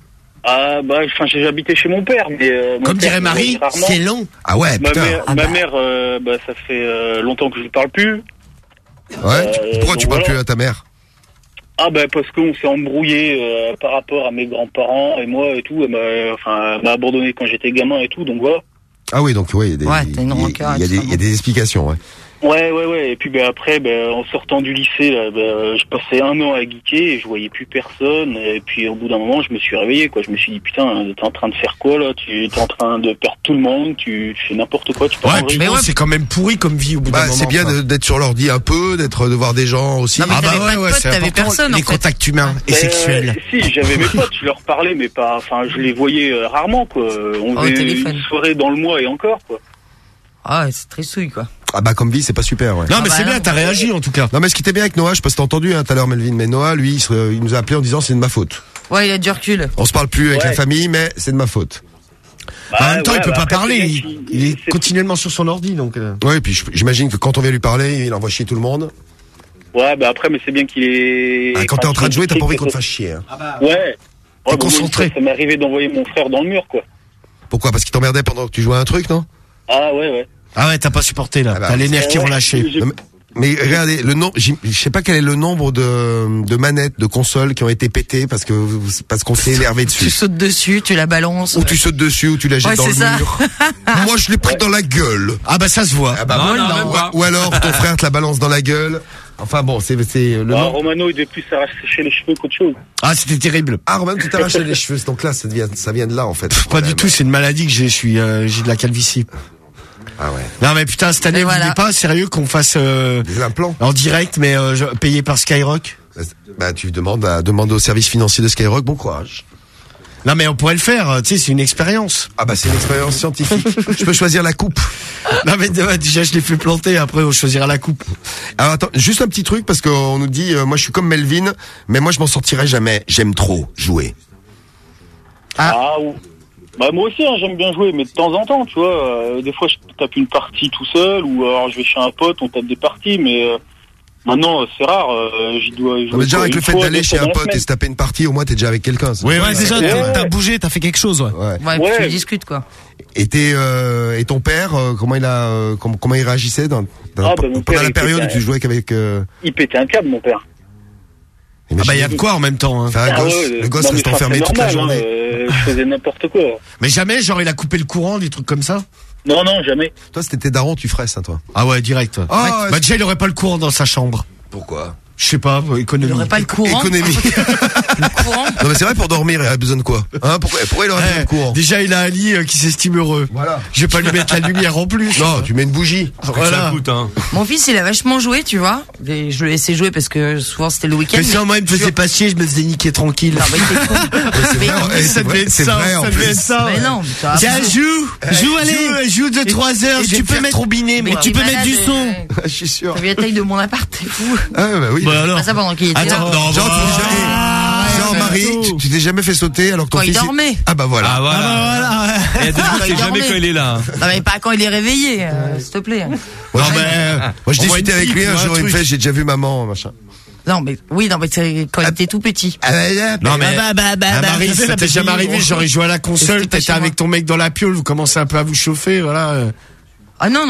J'ai habité chez mon père, mais comme dirait Marie, c'est long. Ah ouais, putain. Ma mère, ça fait longtemps que je ne parle plus. Ouais. Pourquoi tu parles plus à ta mère? Parce qu'on s'est embrouillé par rapport à mes grands-parents et moi et tout. Elle m'a abandonné quand j'étais gamin et tout, donc voilà. Ah oui, donc il y a des explications, ouais. Ouais. Et puis après, en sortant du lycée, je passais un an à geeker et je voyais plus personne. Et puis au bout d'un moment, je me suis réveillé, quoi. Je me suis dit, putain, t'es en train de faire quoi là? Tu es en train de perdre tout le monde. Tu fais n'importe quoi. C'est quand même pourri comme vie au bout d'un moment. C'est bien d'être sur l'ordi un peu, de voir des gens aussi. Non, mais t'avais personne. Les contacts humains et sexuels. Si, j'avais mes potes, je leur parlais, mais pas. Enfin, je les voyais rarement, quoi. On faisait une soirée dans le mois et encore, quoi. Ah, c'est tristouille, quoi. Ah bah comme vie, c'est pas super. Ouais. Non mais c'est bien, t'as réagi en tout cas. Non mais ce qui était bien avec Noah, je sais pas si t'as entendu tout à l'heure Melvin, mais Noah, lui, il nous a appelé en disant c'est de ma faute. Ouais, il a du recul. On se parle plus avec la famille, mais c'est de ma faute. En même temps, il peut pas parler. Il est continuellement sur son ordi, donc. Ouais, et puis j'imagine que quand on vient lui parler, il envoie chier tout le monde. Ouais, bah après, mais c'est bien qu'il est. Quand t'es en train de jouer, t'as pas envie qu'on te fasse chier. Hein. Ouais. T'es concentré. Ça m'est arrivé d'envoyer mon frère dans le mur, quoi. Pourquoi? Parce qu'il t'emmerdait pendant que tu jouais à un truc, non? Ah ouais. Ah ouais, t'as pas supporté là. T'as les nerfs qui ont lâché. Mais regardez, le nombre, je sais pas quel est le nombre de manettes, de consoles qui ont été pétées parce qu'on s'est énervé dessus. Tu sautes dessus, tu la balances. Ou tu sautes dessus, ou tu la jettes dans le mur. Moi, je l'ai pris dans la gueule. Ah bah ça se voit. Ah bah ou alors ton frère te la balance dans la gueule. Enfin bon, c'est le nom. Romano, il devait plus s'arracher les cheveux qu'autre chose. Ah, c'était terrible. Ah, Romano, tu t'arrachais les cheveux. Donc là, ça vient de là en fait. Pas du tout, c'est une maladie que j'ai de la calvitie. Ah ouais. Non mais putain, cette année, vous voulez pas sérieux qu'on fasse des implants en direct, mais payé par Skyrock? Bah tu demande au service financier de Skyrock, bon courage. Non mais on pourrait le faire, tu sais, c'est une expérience. Ah bah c'est une expérience scientifique. Je peux choisir la coupe. Non mais déjà je l'ai fait planter, après on choisira la coupe. Alors attends, juste un petit truc parce qu'on nous dit, moi je suis comme Melvin, mais moi je m'en sortirai jamais. J'aime trop jouer. Bah moi aussi j'aime bien jouer, mais de temps en temps, tu vois, des fois je tape une partie tout seul, ou alors je vais chez un pote, on tape des parties, mais maintenant c'est rare, j'y dois jouer. Non, mais déjà avec le fait d'aller chez un pote et se taper une partie, au moins t'es déjà avec quelqu'un. Ouais, déjà t'as bougé, t'as fait quelque chose, ouais. Tu discutes quoi. Et ton père, comment il réagissait pendant la période où tu jouais qu'avec Il pétait un câble, mon père. Ah bah il y a de quoi en même temps. Hein. Le gosse reste enfermé toute la journée. Je faisais n'importe quoi. Mais jamais, genre il a coupé le courant, des trucs comme ça? Non, jamais. Toi, c'était tes darons, tu ferais ça, toi. Ah ouais, direct. Bah déjà, il aurait pas le courant dans sa chambre. Pourquoi? Je sais pas, économie. Il aurait pas le courant. Économie. Le courant. Non mais c'est vrai, pour dormir, il a besoin de quoi? Hein, pourquoi il aurait besoin de courant? Déjà, il a un lit qui s'estime heureux. Voilà. Je vais pas lui mettre la lumière en plus. Non, tu mets une bougie. Voilà. Mon fils, il a vachement joué, tu vois. Et je le laissais jouer parce que souvent c'était le week-end. Mais si moi il me faisait pas chier, je me faisais niquer tranquille. Non, mais c'est vrai, c'est vrai en plus. Mais non, tiens, joue, allez, joue de 3 heures. Tu peux mettre robinet, mais tu peux mettre du son. Je suis sûr. T'as vu la taille de mon appart, t'es fou. Ah bah oui. Bah alors. Ça pendant qu'il était là. Jean-Marie, tu t'es jamais fait sauter alors que ton fils... fils... il dormait. Ah bah voilà. Il y a des trucs, c'est jamais quand il est là. Non mais pas quand il est réveillé, s'il te plaît. Moi je discutais avec lui un jour, il me fait, j'ai déjà vu maman, machin. Non mais c'est quand il était tout petit. Non mais Marie, ça t'est jamais arrivé, genre il jouait à la console, t'étais avec ton mec dans la piole, vous commencez un peu à vous chauffer, voilà. Ah non,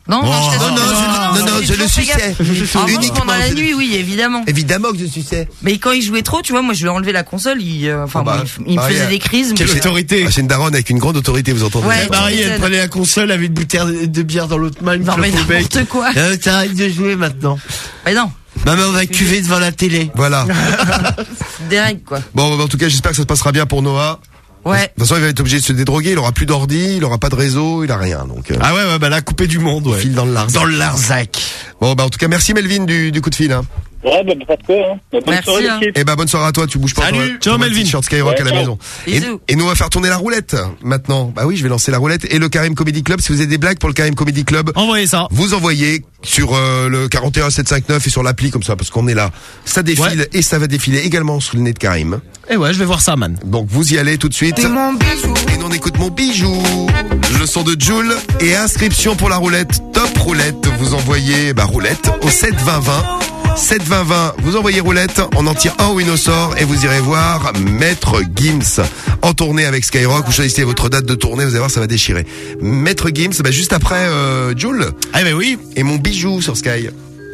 je le suçais. Uniquement pendant la nuit, oui, évidemment. Évidemment que je suçais. Mais quand il jouait trop, tu vois, moi je lui ai enlevé la console, il me faisait des crises. Quelle autorité. C'est une daronne avec une grande autorité, vous entendez? Ouais, Marie, elle prenait la console, avait une bouteille de bière dans l'autre main, non mais n'importe quoi. T'arrêtes de jouer maintenant. Mais non. Maman, on va cuver devant la télé. Voilà. Des règles, quoi. Bon, en tout cas, j'espère que ça se passera bien pour Noah. Ouais. De toute façon, il va être obligé de se dédroguer, il aura plus d'ordi, il aura pas de réseau, il a rien, donc. Ah ouais, bah là, coupé du monde, ouais. File dans le Larzac. Dans le Larzac. Bon, bah, en tout cas, merci Melvin du coup de fil, hein. Ouais, bah, pas de quoi, hein. Bonne soirée, l'équipe. Eh bah, bonne soirée à toi, tu bouges pas. Salut. Ciao, Melvin. T-shirt Skyrock à la maison. Bisous. Et nous, on va faire tourner la roulette, maintenant. Bah oui, je vais lancer la roulette et le Karim Comedy Club. Si vous avez des blagues pour le Karim Comedy Club. Envoyez ça. Vous envoyez sur le 41 759 et sur l'appli, comme ça, parce qu'on est là. Ça défile et ça va défiler également sous le nez de Karim. Et ouais, je vais voir ça, man. Donc, vous y allez tout de suite. T'es mon bijou. Et nous, on écoute mon bijou. Le son de Joule et inscription pour la roulette. Top roulette. Vous envoyez, roulette au 72020. 72020, vous envoyez roulette, on en tire un ou une au sort et vous irez voir Maître Gims en tournée avec Skyrock. Vous choisissez votre date de tournée, vous allez voir, ça va déchirer. Maître Gims, juste après Joule. Ah ben oui. Et mon bijou sur Sky.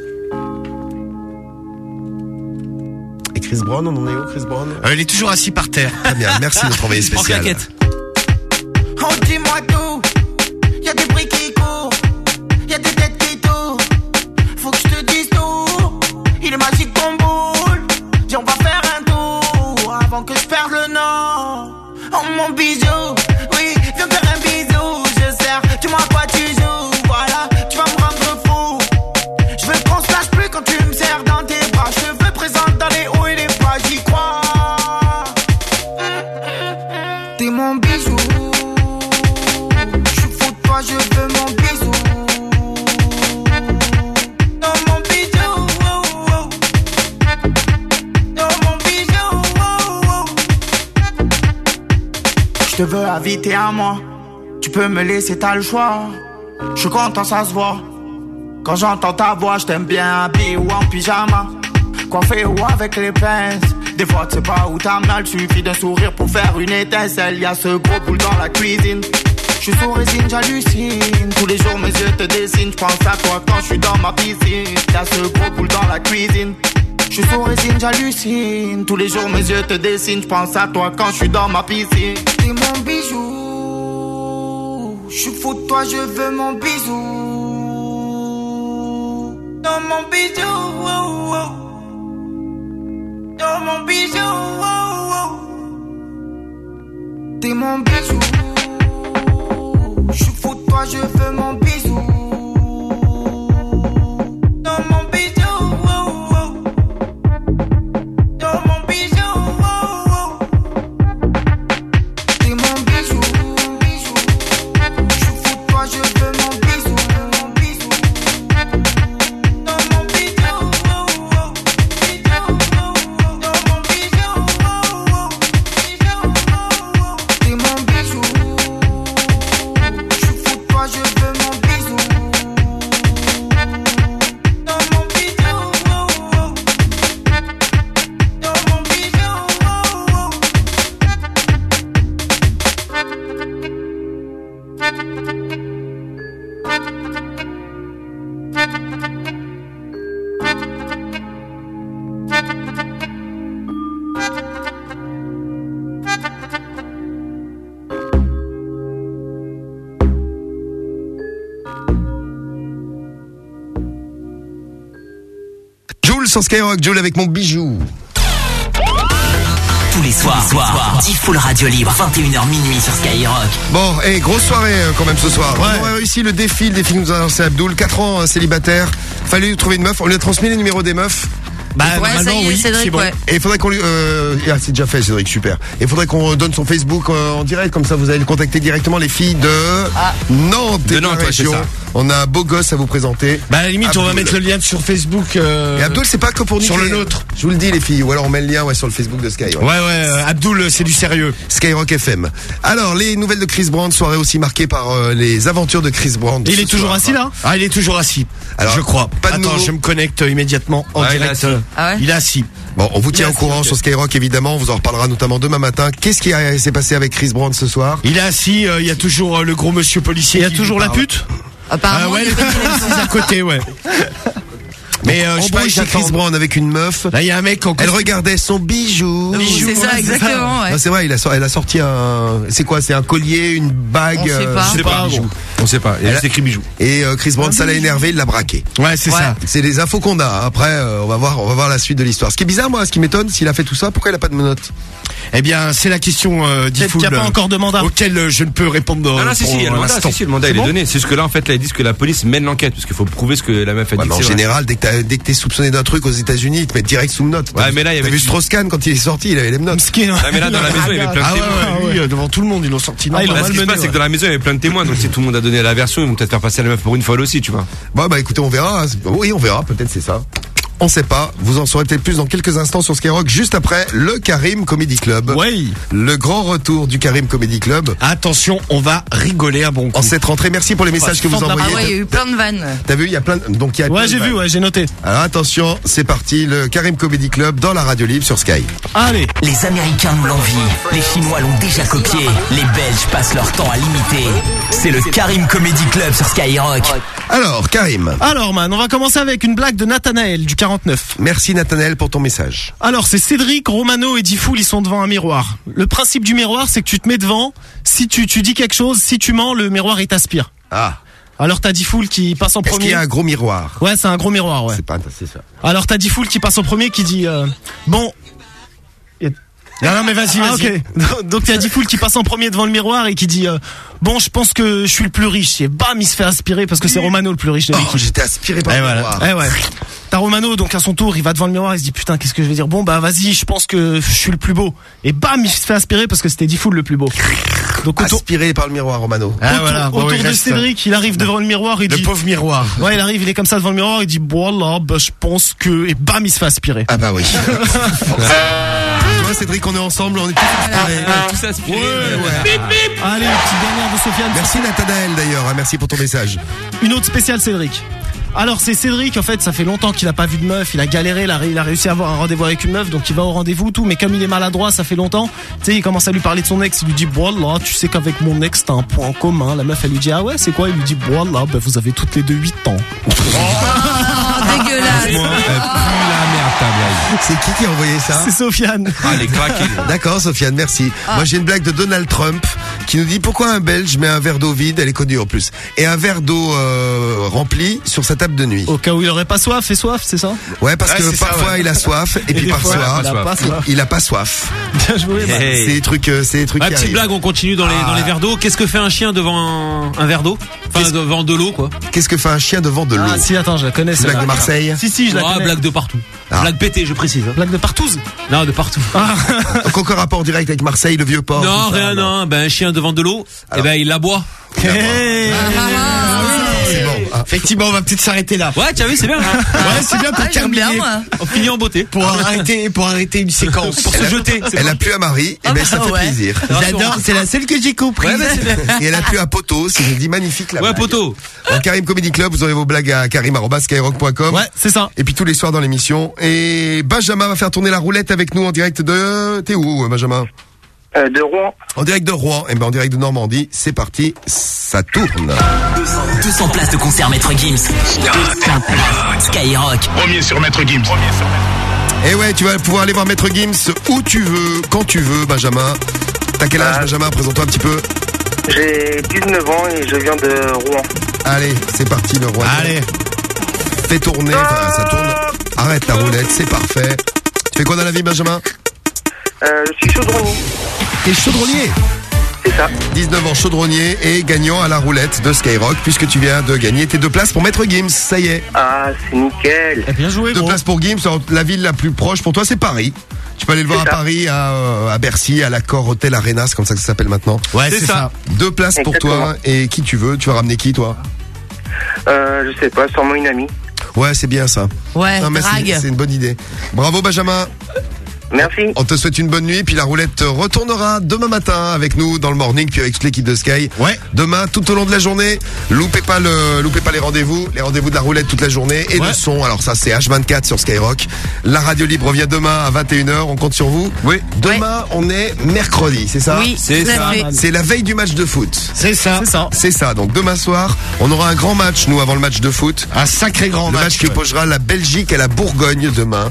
Et Chris Brown, on en est où, Chris Brown? Il est toujours assis par terre. Très bien, merci notre envoyé spécial. Oh, dis-moi tout, y'a des bruits qui courent, y'a des têtes qui tournent, faut que je te dise tout, il est magique ton boule, dis on va faire un tour, avant que je perde le nord. Oh mon bijou, oui, viens faire un bisou, je sers, dis-moi à quoi tu joues, voilà, tu vas me rendre fou, je veux qu'on se lâche plus quand tu me serres dans tes bras, je te veux présente dans les hauts et les bas, j'y crois. T'es mon bijou. Je veux inviter à moi. Tu peux me laisser, t'as le choix. Je suis content, ça se voit. Quand j'entends ta voix, je t'aime bien habillé ou en pyjama. Coiffé ou avec les pinces. Des fois tu sais pas où t'as mal, suffit d'un sourire pour faire une étincelle. Y'a ce gros boule dans la cuisine. Je suis sous résine, j'hallucine. Tous les jours mes yeux te dessinent. Je pense à toi quand je suis dans ma piscine. Y'a ce gros boule dans la cuisine. Je suis sous résine, j'hallucine. Tous les jours mes yeux te dessinent. Je pense à toi quand je suis dans ma piscine. T'es mon bijou. Je suis fou de toi, je veux mon bisou. Dans mon bijou, oh, oh. Dans mon bijou, oh, oh. T'es mon bijou. Je suis fou de toi, je veux mon bisou. Dans mon bijou, oh, oh. Dans mon bijou, oh, oh. T'es mon bijou. Je suis fou de toi, je veux mon bisou. Sur Skyrock, Jules avec mon bijou. Tous les soirs, Diffoul Radio Libre, 21h minuit sur Skyrock. Bon, grosse soirée quand même ce soir. Ouais. On a réussi le défi que nous a lancé Abdoul. 4 ans célibataire. Fallait lui trouver une meuf. On lui a transmis les numéros des meufs. Bah, ouais, ça y est, Cédric, bon. Et il faudrait qu'on lui, c'est déjà fait, Cédric, super. Et il faudrait qu'on donne son Facebook en direct, comme ça vous allez le contacter directement, les filles de Nantes. De Nantes, ouais, c'est ça. On a un beau gosse à vous présenter. Bah, à la limite, Abdoul. On va mettre le lien sur Facebook. Et Abdoul, c'est pas que pour nous. Sur le nôtre. Je vous le dis, les filles. Ou alors on met le lien, sur le Facebook de Sky. Ouais, Abdoul, c'est du sérieux. Skyrock FM. Alors, les nouvelles de Chris Brown, soirée aussi marquée par les aventures de Chris Brown. Et il est toujours assis là? Ah, il est toujours assis. Alors, je crois. Attends, je me connecte immédiatement en direct. Il est assis. Bon, on vous tient au courant sur Skyrock, évidemment. On vous en reparlera notamment demain matin. Qu'est-ce qui s'est passé avec Chris Brown ce soir? Il est assis. Il y a toujours le gros monsieur policier. Il y a toujours la pute? Apparemment, ouais, c'est à côté, ouais. Mais je sais pas, chez Chris Brown avec une meuf. Là, il y a un mec elle regardait son bijou. C'est ça, exactement. Ouais. Non, c'est vrai, elle a sorti un. C'est quoi? C'est un collier, une bague. On sait pas. Je sais pas. On sait pas. Elle a écrit bijou. Et Chris Brown, ça l'a énervé, il l'a braqué. Ouais, c'est ça. C'est les infos qu'on a. Après, on va voir la suite de l'histoire. Ce qui est bizarre, moi, ce qui m'étonne, s'il a fait tout ça, pourquoi il a pas de menottes? Eh bien, c'est la question Diffoul, qu'il n'y a pas encore de mandat auquel je ne peux répondre. Non, si, le mandat il est donné. C'est juste que là, en fait, là, ils disent que la police mène l'enquête parce qu'il faut prouver ce que la meuf a dit. En général, dès que t'es soupçonné d'un truc aux États-Unis, ils te mettent direct sous note. Ouais, mais là, il y avait vu Strauss-Kahn quand il est sorti, il avait les notes. Mais là, dans la maison, il y avait plein de témoins. Devant tout le monde, ils l'ont sorti. Ce qui se passe, c'est que dans la maison, il y avait plein de témoins. Donc, si tout le monde a donné la version, ils vont peut-être faire passer la meuf pour une folle aussi, tu vois. Bah, écoutez, on verra. Oui, on verra. Peut-être c'est ça. On sait pas, vous en saurez peut-être plus dans quelques instants sur Skyrock, juste après le Karim Comedy Club. Oui. Le grand retour du Karim Comedy Club. Attention, on va rigoler à bon coup. En cette rentrée, merci pour les messages que vous envoyez. Ah ouais, il y a eu plein de vannes. T'as vu, il y a plein de... Donc, il y a j'ai vu, j'ai noté. Alors attention, c'est parti, le Karim Comedy Club dans la radio libre sur Sky. Allez. Les Américains nous l'envient, les Chinois l'ont déjà copié, les Belges passent leur temps à l'imiter. C'est le Karim Comedy Club sur Skyrock. Alors, Karim. Alors, man, on va commencer avec une blague de Nathanaël du 49. Merci Nathanaël pour ton message. Alors, c'est Cédric, Romano et Diffoul, ils sont devant un miroir. Le principe du miroir, c'est que tu te mets devant, si tu dis quelque chose, si tu mens, le miroir il t'aspire. Ah. Alors t'as Diffoul qui passe en premier. Est-ce qu'il y a un gros miroir? Ouais, c'est un gros miroir, ouais. C'est ça. Alors t'as Diffoul qui passe en premier qui dit bon. Non, mais vas-y. Ah, ok. Donc t'as Diffoul qui passe en premier devant le miroir et qui dit bon, je pense que je suis le plus riche. Et bam, il se fait aspirer parce que c'est Romano le plus riche de l'équipe. J'étais aspiré par le miroir. Ouais. T'as Romano, donc à son tour, il va devant le miroir, il se dit putain, qu'est-ce que je vais dire? Bon, bah vas-y, je pense que je suis le plus beau. Et bam, il se fait aspirer parce que c'était Diffoul le plus beau. Donc aspiré par le miroir, Romano. Autour de Cédric, il arrive devant le miroir, il dit... Le pauvre miroir. Ouais, il arrive, il est comme ça devant le miroir, il dit voilà, bah je pense que... Et bam, il se fait aspirer. Ah bah oui. vois, Cédric, on est ensemble, on est tous inspirés. Tous inspirés. Ouais. Allez, petite dernière de Sofiane. Merci Nathanaël d'ailleurs, merci pour ton message. Une autre spéciale Cédric. Alors c'est Cédric, en fait ça fait longtemps qu'il a pas vu de meuf, il a galéré, il a réussi à avoir un rendez-vous avec une meuf, donc il va au rendez-vous tout, mais comme il est maladroit, ça fait longtemps, tu sais, il commence à lui parler de son ex, il lui dit voilà, tu sais qu'avec mon ex t'as un point en commun. La meuf elle lui dit ah ouais c'est quoi, il lui dit voilà, ben vous avez toutes les deux 8 ans. Dégueulasse. C'est qui a envoyé ça? C'est Sofiane. Ah, les craqués. D'accord, Sofiane, merci. Moi, j'ai une blague de Donald Trump qui nous dit pourquoi un Belge met un verre d'eau vide, elle est connue en plus, et un verre d'eau rempli sur sa table de nuit. Au cas où il aurait pas soif, et soif, c'est ça? Ouais, parce que parfois il a soif, et puis parfois il a pas soif. Bien joué. C'est des trucs qui petite arrivent. blague, on continue dans les verres d'eau. Qu'est-ce que fait un chien devant un verre d'eau? Enfin, devant de l'eau, quoi. Qu'est-ce que fait un chien devant de l'eau? Ah si, attends, je la connais. C'est blague de Marseille. Si, je la connais. Blague de partout. Blague pétée, je précise. Blague de partouze? Non, de partout. Donc encore rapport direct avec Marseille, le vieux port. Non, rien, non. Ben, un chien devant de l'eau, et ben, il l'aboie. Effectivement, on va peut-être s'arrêter là. Ouais, tu as vu, c'est bien. Ouais, c'est bien pour terminer. On finit en beauté. Pour arrêter une séquence. Pour se jeter. Elle a plu à Marie, et ben ça fait plaisir. J'adore, c'est la seule que j'ai compris. Ouais, et elle a plu à Poto, c'est dit magnifique là. Ouais, Poto. Dans Karim Comedy Club, vous aurez vos blagues à karim@skyrock.com. Ouais, c'est ça. Et puis tous les soirs dans l'émission. Et Benjamin va faire tourner la roulette avec nous en direct de... T'es où, Benjamin? De Rouen. En direct de Rouen, et ben en direct de Normandie, c'est parti, ça tourne. 200 places de concert Maître Gims. Skyrock. Premier sur Maître Gims. Et ouais, tu vas pouvoir aller voir Maître Gims où tu veux, quand tu veux, Benjamin. T'as quel âge, Benjamin? Présente-toi un petit peu. J'ai 19 ans et je viens de Rouen. Allez, c'est parti le Rouen. Allez. Fais tourner, ça tourne. Arrête ta roulette, c'est parfait. Tu fais quoi dans la vie, Benjamin? Je suis chaudronnier. T'es chaudronnier? C'est ça. 19 ans, chaudronnier et gagnant à la roulette de Skyrock, puisque tu viens de gagner tes 2 places pour Maître Gims, ça y est. Ah, c'est nickel. Bien joué, 2 places pour Gims. Alors, la ville la plus proche pour toi, c'est Paris. Tu peux aller le voir à Paris, à Bercy, à l'Accor Hotel Arena, c'est comme ça que ça s'appelle maintenant. Ouais, c'est ça. 2 places pour toi et qui tu veux. Tu vas ramener qui, toi? Je sais pas, sûrement une amie. Ouais, c'est bien ça. Ouais, non, mais drague. c'est une bonne idée. Bravo, Benjamin. Merci. On te souhaite une bonne nuit, puis la roulette retournera demain matin avec nous dans le morning, puis avec toute l'équipe de Sky. Ouais. Demain, tout au long de la journée, loupez pas les rendez-vous de la roulette toute la journée et le son. Alors ça, c'est H24 sur Skyrock. La radio libre revient demain à 21h. On compte sur vous. Oui. Demain, on est mercredi, c'est ça? Oui, c'est ça. C'est la veille du match de foot. C'est ça. C'est ça. Donc demain soir, on aura un grand match, nous, avant le match de foot. Un sacré grand match. Le match qui opposera la Belgique à la Bourgogne demain.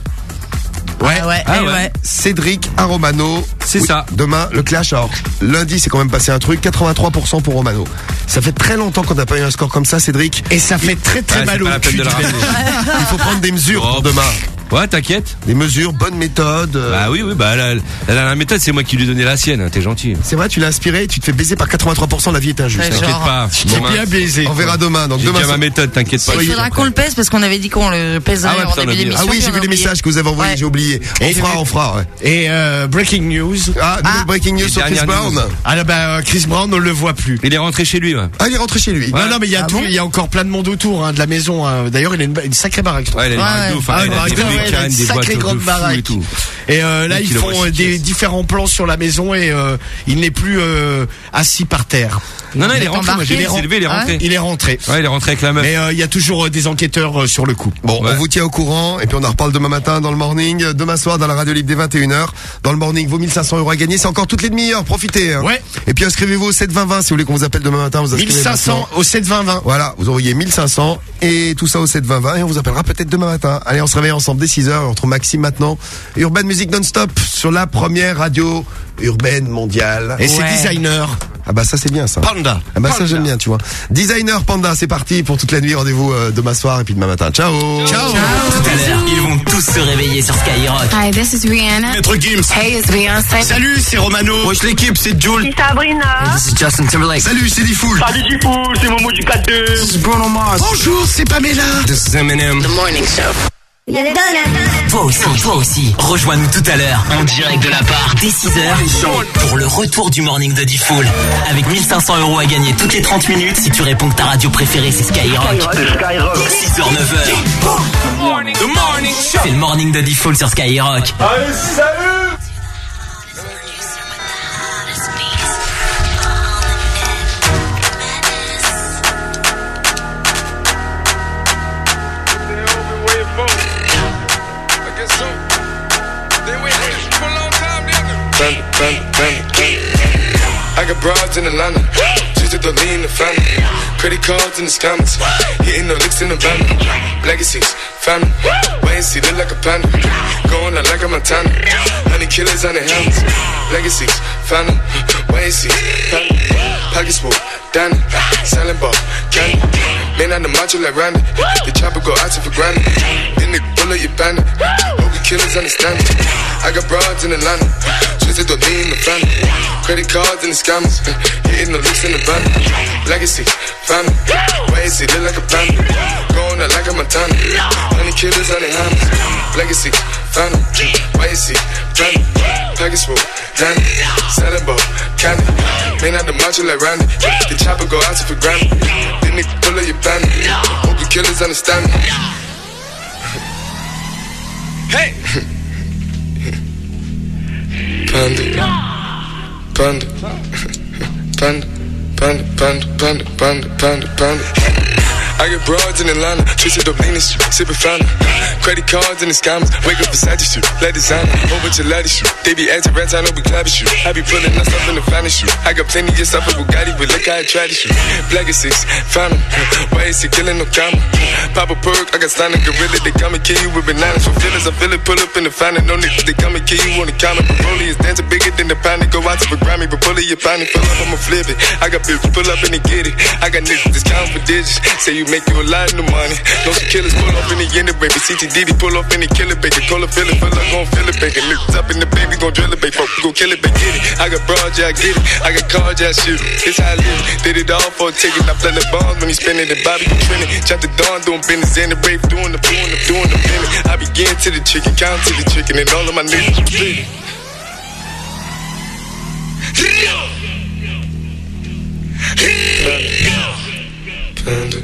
Ouais. Cédric à Romano. C'est ça. Demain, le clash. Alors, lundi, c'est quand même passé un truc. 83% pour Romano. Ça fait très longtemps qu'on n'a pas eu un score comme ça, Cédric. Et ça fait très mal au cul. Il faut prendre des mesures pour demain. Ouais, t'inquiète. Des mesures, bonne méthode. Bah oui, bah la méthode, c'est moi qui lui ai donné la sienne. T'es gentil. C'est vrai, tu l'as inspiré, tu te fais baiser par 83%, la vie est injuste. T'inquiète pas. Je t'ai bien baisé. On verra demain. Donc demain. J'ai ma méthode, t'inquiète pas. Il faudra qu'on le pèse parce qu'on avait dit qu'on le pèserait en début d'émission. Ah oui, j'ai vu les messages que vous avez envoyés, j'ai oublié. On fera. Ouais. Et breaking news. Breaking news sur Chris Brown. Chris Brown, on le voit plus. Il est rentré chez lui. Ouais. Ah, il est rentré chez lui. Non, mais il y a encore plein de monde autour de la maison. D'ailleurs, il a une sacrée baraque. Ouais, il a une sacrée grande baraque. Et là, ils font des différents plans sur la maison et il n'est plus assis par terre. Non, il est rentré. Moi, j'ai vu, il s'est levé, il est rentré. Il est rentré. Ouais, il est rentré avec la meuf. Mais il y a toujours des enquêteurs sur le coup. Bon, on vous tient au courant et puis on en reparle demain matin dans le morning, demain soir dans la radio libre dès 21h. Dans le morning, vos 1500 € à gagner, c'est encore toutes les demi-heures, profitez. Hein. Ouais. Et puis inscrivez-vous au 72020 si vous voulez qu'on vous appelle demain matin. Vous 1500 au 72020. Voilà, vous envoyez 1500 et tout ça au 72020 et on vous appellera peut-être demain matin. Allez, on se réveille ensemble dès 6h. On retrouve Maxime maintenant. Urban Music non-stop sur la première radio urbaine mondiale. Et c'est Designer. Ah bah ça c'est bien ça. Panda. Ah bah ça j'aime bien, tu vois. Designer Panda, c'est parti pour toute la nuit. Rendez-vous demain soir et puis demain matin. Ciao. Ciao. Tout à l'heure, ils vont tous se réveiller sur Skyrock. Hi, this is Rihanna. Maître Gims. Hey, it's Beyoncé. Salut, c'est Romano. Wesh l'équipe, c'est Jules. C'est Sabrina. Hey, this is Justin Timberlake. Salut, c'est Diffoul. Salut Diffoul, c'est Momo du 4-2. This is Bruno Mars. Bonjour, c'est Pamela. This is Eminem. The Morning Show. Toi aussi, rejoins-nous tout à l'heure en direct de la part dès 6h pour le retour du morning de Diffoul avec 1500 € à gagner toutes les 30 minutes si tu réponds que ta radio préférée c'est Skyrock. 6h 9h. C'est le morning de Diffoul sur Skyrock. Allez, salut. I got broads in Atlanta, just to lean the family. Credit cards in the scammers, hitting the licks in the van. Legacies, family, wait and see, look like a panda. Going out like a Montana, honey killers on the helmets. Legacies, family, wait and see, family. Pockets full, Danny, selling ball, candy. Man on the macho like Randy, the chopper go out for granted. Then the bullet you bandit, hope the killers understand it. I got broads in Atlanta, just to lean the family. Credit cards and the scammers, hitting the licks in the van. Legacy, family, wait and see, look like a panda. Going out like a Montana, honey killers on the hammers. Legacy, family, wait and see, family. Package full, Danny, selling ball, candy. Man out the macho like Randy, the chopper go out for granted. Then they pull up your bandit, hope the killers understand me. Hey! Panda, panda, panda, panda, panda, panda, panda, panda, panda. I get broads in Atlanta, twisted up lean street, sippin' fountain. Credit cards and the scammers, wake up beside you shoot, let designer, whole bunch of ladies shoot. They be acting rats, I know we clapping shoot. I be pulling us up in the finest shoot. I got plenty of stuff with Bugatti, but look how I try to shoot. Black is 6, fountain, why is he killing no comma? Pop a perk, I got stunning gorilla, they come and kill you with bananas. For feelings, I feel it, pull up in the fountain, no niggas, they come and kill you on the counter. Broly is dancing bigger than the pound, go out to the Grammy, but pull it, your pound, pull up, I'ma flip it. I got bitches, pull up and they get it. I got niggas, that's counting for digits, say you make you a lot of money. No some killers pull off in the end, baby. CTDD pull off in the killer, baby. Call a feeling, feel like gon' feel it, baby. Niggas up in the baby, gon' drill it, baby. Fuck, gon' kill it, baby. Get it. I got broad, yeah, I get it. I got cards, yeah, I shoot it. It's how I live. Did it all for a ticket. I play the bombs when he spinning the Bobby, you trending. Chop the dawn, doing business in the rave, doing the minute. I begin to the chicken, count to the chicken, and all of my niggas split. Panda.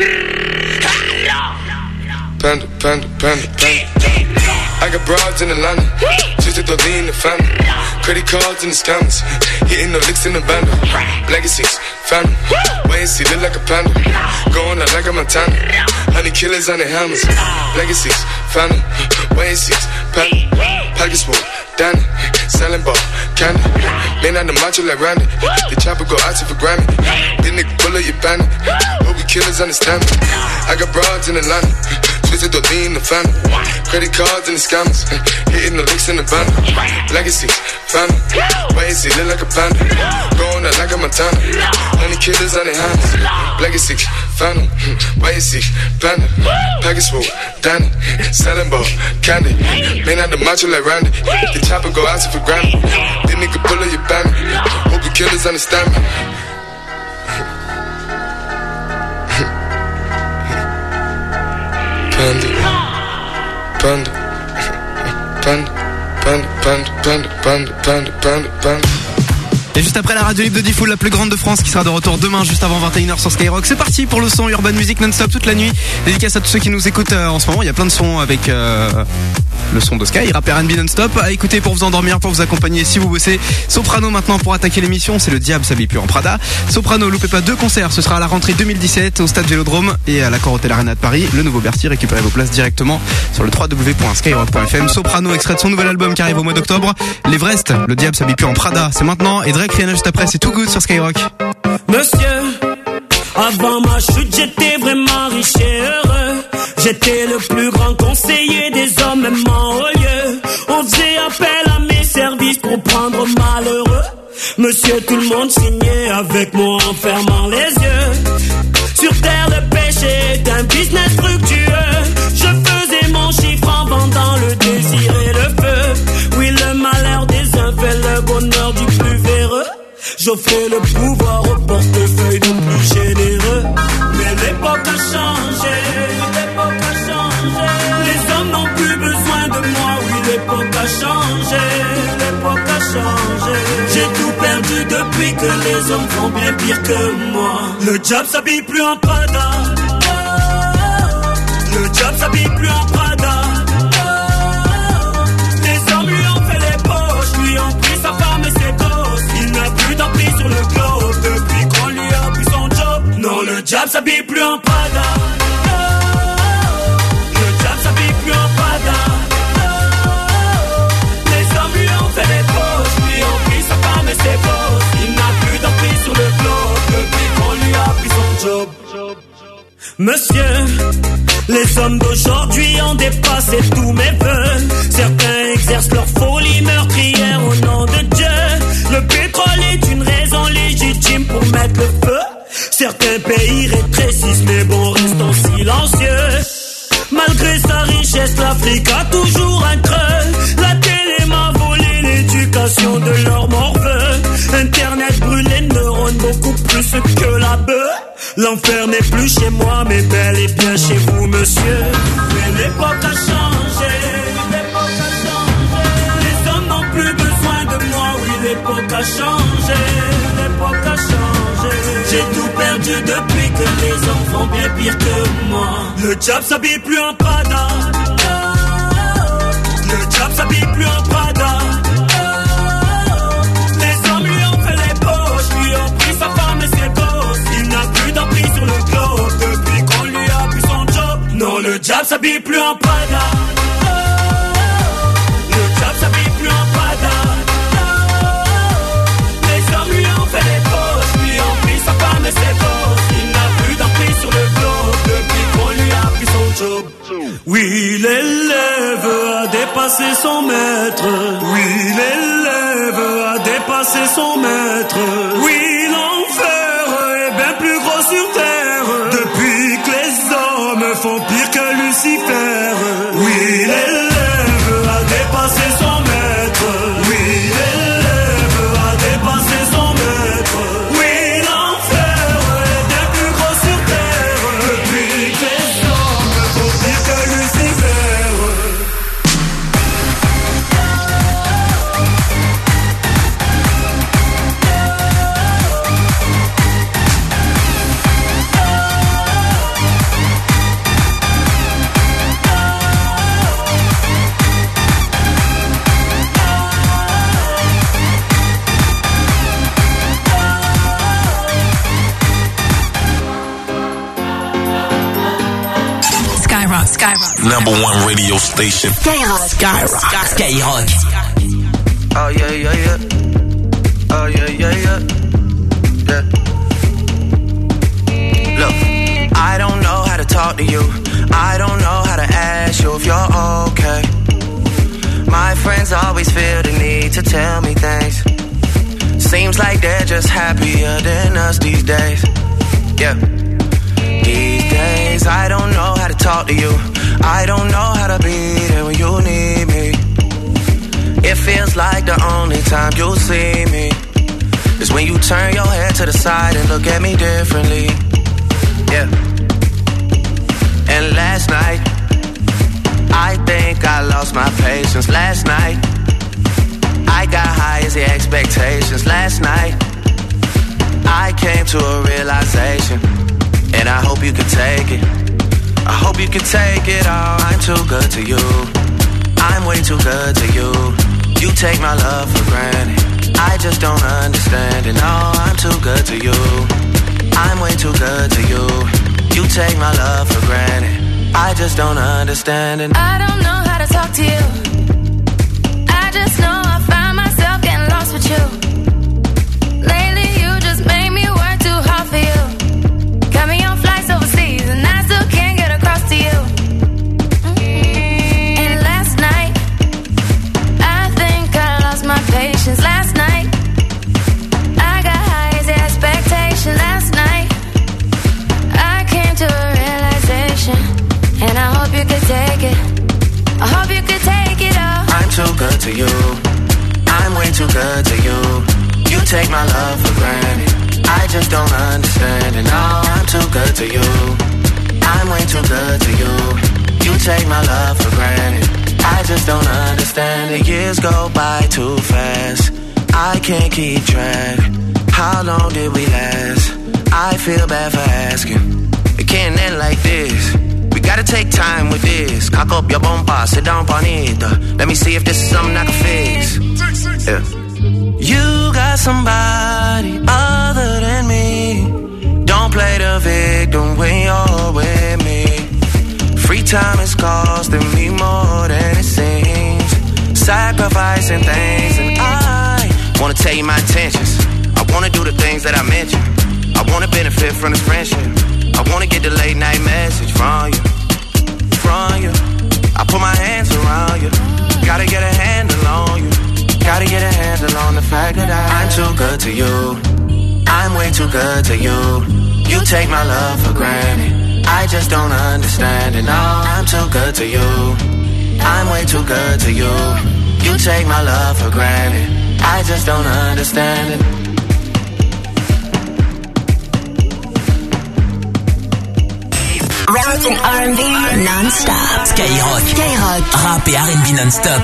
Panda, panda, panda, panda. I got broads in Atlanta, just to lean the family. Credit cards and the scammers, hitting the licks in the band. Legacies, family, wait and see, look like a panda. Going out like a Montana, honey killers on the hammers. Legacies, family, wait and see, panda. Pockets full, Danny, selling ball, candy. Man on the macho like Randy, the chopper go out for granted. Then nigga pull up your bandit, hope the killers understand me. I got broads in Atlanta, twisted to lean the family. Credit cards and the scammers, hitting the licks in the van. Legacy, family, wait and see, look like a panda. Going out like a Montana, honey killers on the hands. Legacy, family, wait and see, panda. Package full, Danny, selling ball, candy. Man out the macho like Randy, the chopper go out for granted. Then nigga pull up your bandit, hope the killers understand me. Panda, panda, panda, panda, panda, panda, panda, panda, panda, panda. Et juste après la radio libre de Diffoul, la plus grande de France, qui sera de retour demain juste avant 21h sur Skyrock. C'est parti pour le son Urban Music non-stop toute la nuit. Dédicace à tous ceux qui nous écoutent en ce moment. Il y a plein de sons avec le son de Sky, rap R&B non-stop à écouter pour vous endormir, pour vous accompagner si vous bossez. Soprano maintenant pour attaquer l'émission, c'est le diable s'habille plus en Prada. Soprano, loupez pas 2 concerts, ce sera à la rentrée 2017 au Stade Vélodrome et à l'Accor Hotel Arena de Paris. Le nouveau Bercy, récupérez vos places directement sur le www.skyrock.fm. Soprano, extrait de son nouvel album qui arrive au mois d'octobre. L'Everest, le diable s'habille plus en Prada, c'est maintenant. Et Drake, Rihanna juste après, c'est Too Good sur Skyrock. Monsieur, avant ma chute, j'étais vraiment riche et heureux. J'étais le plus grand conseiller des hommes, même en haut lieu. On faisait appel à mes services pour prendre malheureux. Monsieur, tout le monde signait avec moi en fermant les yeux. Sur terre, le péché est un business fructueux. Je faisais mon chiffre en vendant le désir et le feu. Oui, le malheur des uns fait le bonheur du plus véreux. J'offrais le pouvoir au portefeuille du plus généreux. Mais l'époque a changé, l'époque a changé. Les hommes n'ont plus besoin de moi, oui, l'époque a changé, l'époque a changé. J'ai tout perdu depuis que les hommes font bien pire que moi. Le diable s'habille plus en Prada. Le diable s'habille plus en Prada. Les hommes lui ont fait les poches, lui ont pris sa femme et ses gosses. Il n'a plus d'emprise sur le globe depuis qu'on lui a pris son job. Non, le diable s'habille plus en Prada. Le diable s'habille plus en Prada. Les hommes lui ont fait les poches, lui Monsieur, les hommes d'aujourd'hui ont dépassé tous mes vœux. Certains exercent leur folie meurtrière au nom de Dieu. Le pétrole est une raison légitime pour mettre le feu. Certains pays rétrécissent, mais bon, restons silencieux. Malgré sa richesse, l'Afrique a toujours un creux. La télé m'a volé l'éducation de leur morveux. Internet brûle les neurones beaucoup plus que la bœuf. L'enfer n'est plus chez moi, mais bel et bien chez vous, monsieur. Mais l'époque a changé, l'époque a changé. Les hommes n'ont plus besoin de moi, oui, l'époque a changé, l'époque a changé. J'ai tout perdu depuis que les hommes font bien pire que moi. Le diable s'habille plus en Prada. Le diable s'habille plus en Prada. Les hommes lui ont fait les poches, lui ont pris sa femme et ses gosses. Il n'a plus d'emprise sur le globe depuis qu'on lui a pris son job. Non, le diable s'habille plus en Prada. Le diable s'habille plus en Prada. Les hommes lui ont fait les poches, lui ont pris sa femme et ses gosses. Il n'a plus d'emprise sur le globe depuis qu'on lui a pris son job. Oui, l'élève a dépassé son maître. Oui, l'élève a dépassé son maître. Oui, l'enfer est bien plus gros sur terre depuis que les hommes font pire que Lucifer. Oui, l'élève a dépassé son maître. Oui, l'élève a dépassé son maître. Oui, l'enfer est bien plus gros sur terre depuis que les hommes font pire que Lucifer. Skyrock. Number one radio station. Skyrock. Oh yeah, yeah, yeah. Oh yeah, yeah, yeah. Yeah. Look, I don't know how to talk to you. I don't know how to ask you if you're okay. My friends always feel the need to tell me things. Seems like they're just happier than us these days. Yeah. These days, I don't know how to talk to you. I don't know how to be there when you need me. It feels like the only time you'll see me is when you turn your head to the side and look at me differently. Yeah. And last night, I think I lost my patience. Last night, I got high as the expectations. Last night, I came to a realization, and I hope you can take it. I hope you can take it all. I'm too good to you. I'm way too good to you. You take my love for granted. I just don't understand it. No, I'm too good to you. I'm way too good to you. You take my love for granted. I just don't understand it. I don't know how to talk to you. I just know I find myself getting lost with you. Lately you just made me work too hard for you. Got me on flights overseas and I still can't get across to you. And last night, I think I lost my patience. Last night, I got high as the expectation. Last night, I came to a realization, and I hope you could take it. I hope you could take it all. I'm too good to you. I'm way too good to you. You take my love for granted. I just don't understand it. No, I'm too good to you. I'm way too good to you. You take my love for granted. I just don't understand it. Years go by too fast. I can't keep track. How long did we last? I feel bad for asking. It can't end like this. We gotta take time with this. Cock up your bomba, sit down, bonita. Let me see if this is something I can fix. Yeah. You got somebody other than me. Don't play the victim when you're with me. Free time is costing me more than it seems. Sacrificing things, and I wanna tell you my intentions. I wanna do the things that I mentioned. I wanna benefit from this friendship. I wanna get the late night message from you. I put my hands around you. Gotta get a handle on you. Gotta get a handle on the fact that I'm too good to you. I'm way too good to you. You take my love for granted. I just don't understand it. No, I'm too good to you. I'm way too good to you. You take my love for granted. I just don't understand it. Rap and R&B non-stop. Skyrock. Rap et R&B non-stop.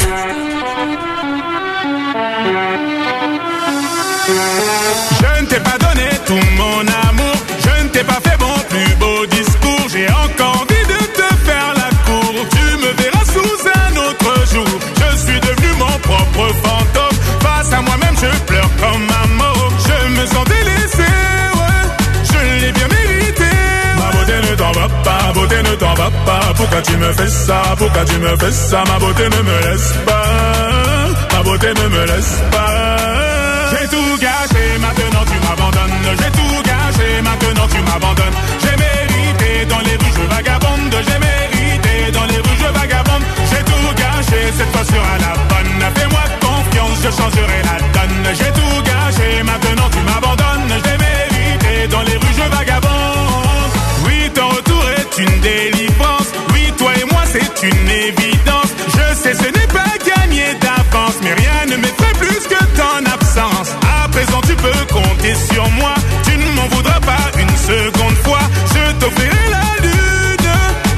Je ne t'ai pas donné tout mon amour. Je ne t'ai pas fait mon plus beau discours. J'ai encore envie de te faire la cour. Tu me verras sous un autre jour. Je suis devenu mon propre fantôme. Face à moi-même je pleure comme un mort. Je me sens délaissé, ouais. Je l'ai bien mérité. Ma beauté ne t'en va pas, beauté ne t'en va pas. Pourquoi tu me fais ça, pourquoi tu me fais ça? Ma beauté ne me laisse pas, ma beauté ne me laisse pas. J'ai tout gâché, maintenant tu m'abandonnes. J'ai tout gâché, maintenant tu m'abandonnes. J'ai mérité, dans les rues je vagabonde. J'ai mérité, dans les rues je vagabonde. J'ai tout gâché, cette fois sera la bonne. Fais-moi confiance, je changerai la donne. J'ai tout gâché, maintenant tu m'abandonnes. J'ai mérité, dans les rues je vagabonde. Oui, ton retour est une délivrance. Oui, toi et moi c'est une évidence. Je sais ce n'est pas gagné d'avance, mais rien ne m'effraie plus que ton absence. À présent tu peux compter sur moi. Tu ne m'en voudras pas une seconde fois. Je t'offrirai la lune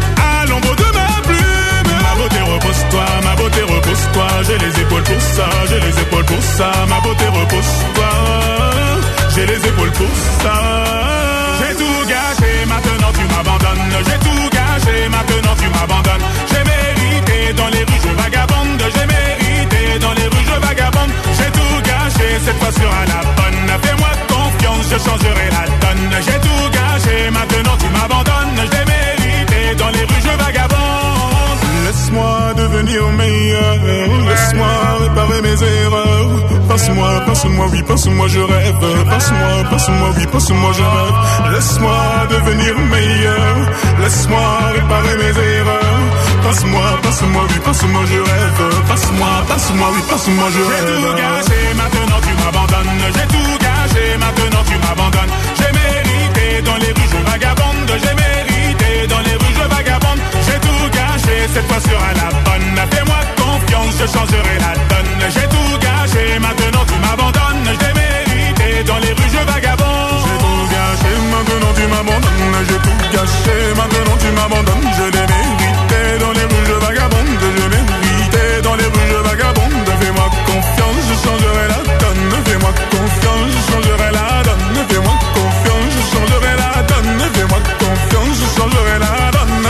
à l'ombre de ma plume. Ma beauté repose-toi, ma beauté repose-toi. J'ai les épaules pour ça, j'ai les épaules pour ça. Ma beauté repose-toi, j'ai les épaules pour ça. J'ai tout gâché, maintenant tu m'abandonnes. J'ai tout gâché, maintenant tu m'abandonnes. J'ai mérité, dans les rues je vagabonde. J'ai mérité, dans les rues je vagabonde. J'ai tout gâché, cette fois sera la bonne. Fais-moi confiance, je changerai la donne. J'ai tout gâché, maintenant tu m'abandonnes. J'ai mérité, dans les rues je vagabonde. Laisse-moi devenir meilleur. Laisse-moi réparer mes erreurs. Passe-moi, passe-moi, oui, passe-moi, je rêve. Passe-moi, passe-moi, oui, passe-moi, je rêve. Laisse-moi devenir meilleur. Laisse-moi réparer mes erreurs. Passe-moi, passe-moi, oui, passe-moi, je rêve. Passe-moi, passe-moi, oui, passe-moi, je rêve. J'ai tout gâché, maintenant tu m'abandonnes. J'ai tout gâché, maintenant tu m'abandonnes. J'ai mérité, dans les rues je vagabonde. J'ai mérité, dans les rues je vagabonde. J'ai tout gâché, cette fois sera la bonne. Fais-moi confiance, je changerai la donne. J'ai tout gâché, maintenant tu m'abandonnes. J'ai mérité, dans les rues je vagabonde. J'ai tout gâché, maintenant tu m'abandonnes. J'ai tout gâché, maintenant tu m'abandonnes. Je l'ai mérité, dans les rues je vagabonde. J'ai mérité, dans les rues je vagabonde. Fais-moi confiance, je changerai la donne. Fais-moi confiance, je changerai la donne. Fais-moi confiance, je changerai la donne. Fais-moi confiance, je changerai la donne.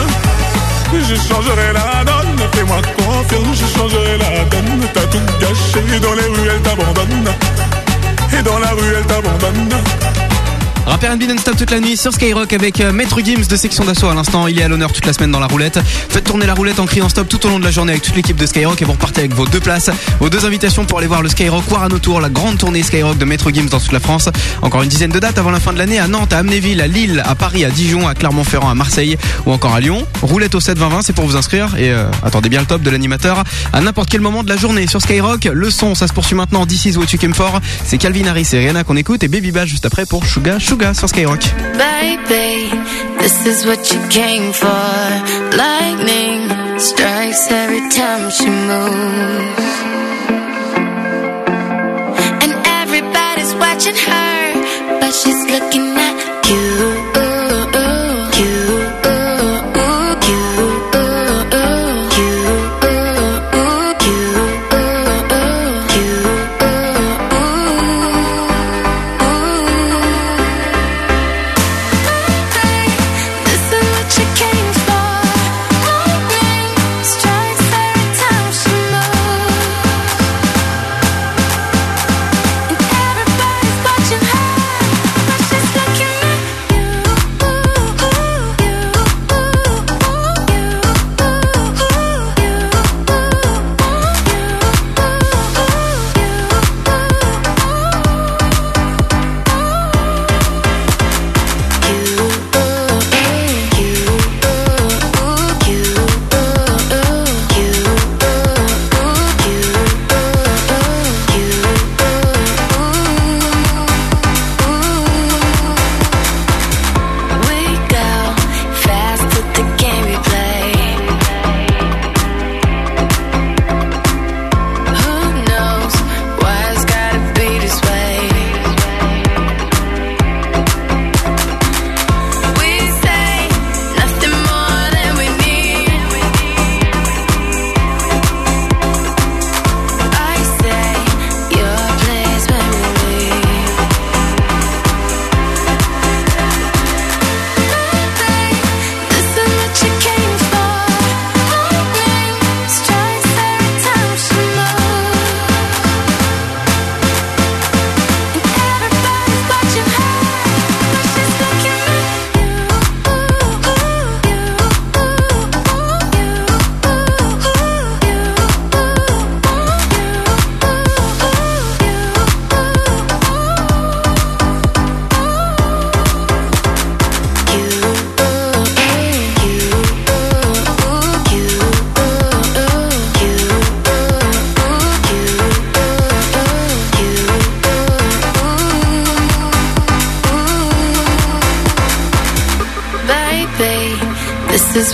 Je changerai la donne. Fais-moi confiance, je changerai la donne. T'as tout gâché, dans les rues elle t'abandonne. Et dans la rue elle t'abandonne. Rap R&B non-stop toute la nuit sur Skyrock avec Maître Gims de Section d'Assaut à l'instant. Il est à l'honneur toute la semaine dans la roulette. Faites tourner la roulette en criant stop tout au long de la journée avec toute l'équipe de Skyrock et vous repartez avec vos 2 places, vos 2 invitations pour aller voir le Skyrock Warano Tour, la grande tournée Skyrock de Maître Gims dans toute la France. Encore une dizaine de dates avant la fin de l'année à Nantes, à Amnéville, à Lille, à Paris, à Dijon, à Clermont-Ferrand, à Marseille ou encore à Lyon. Roulette au 7-20-20, c'est pour vous inscrire et attendez bien le top de l'animateur à n'importe quel moment de la journée sur Skyrock. Le son, ça se poursuit maintenant. This is what you came for. C'est Calvin Harris et Rihanna qu'on écoute et Baby Bash juste après pour Suga Suga sur Skyrock. Baby, this is what you came for. Lightning strikes every time she moves, and everybody's watching her, but she's looking at you. Looking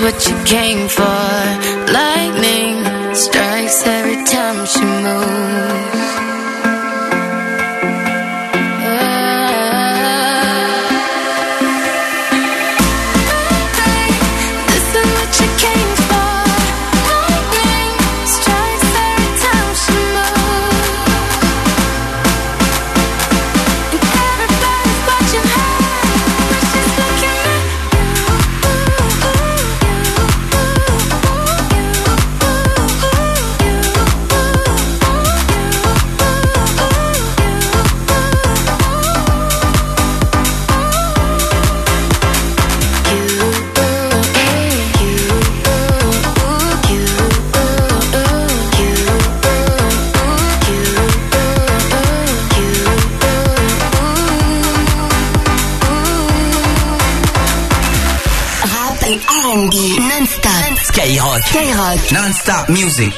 what you came for. Lightning strikes every time she moves. Non-stop. Skyrock. Non-stop music.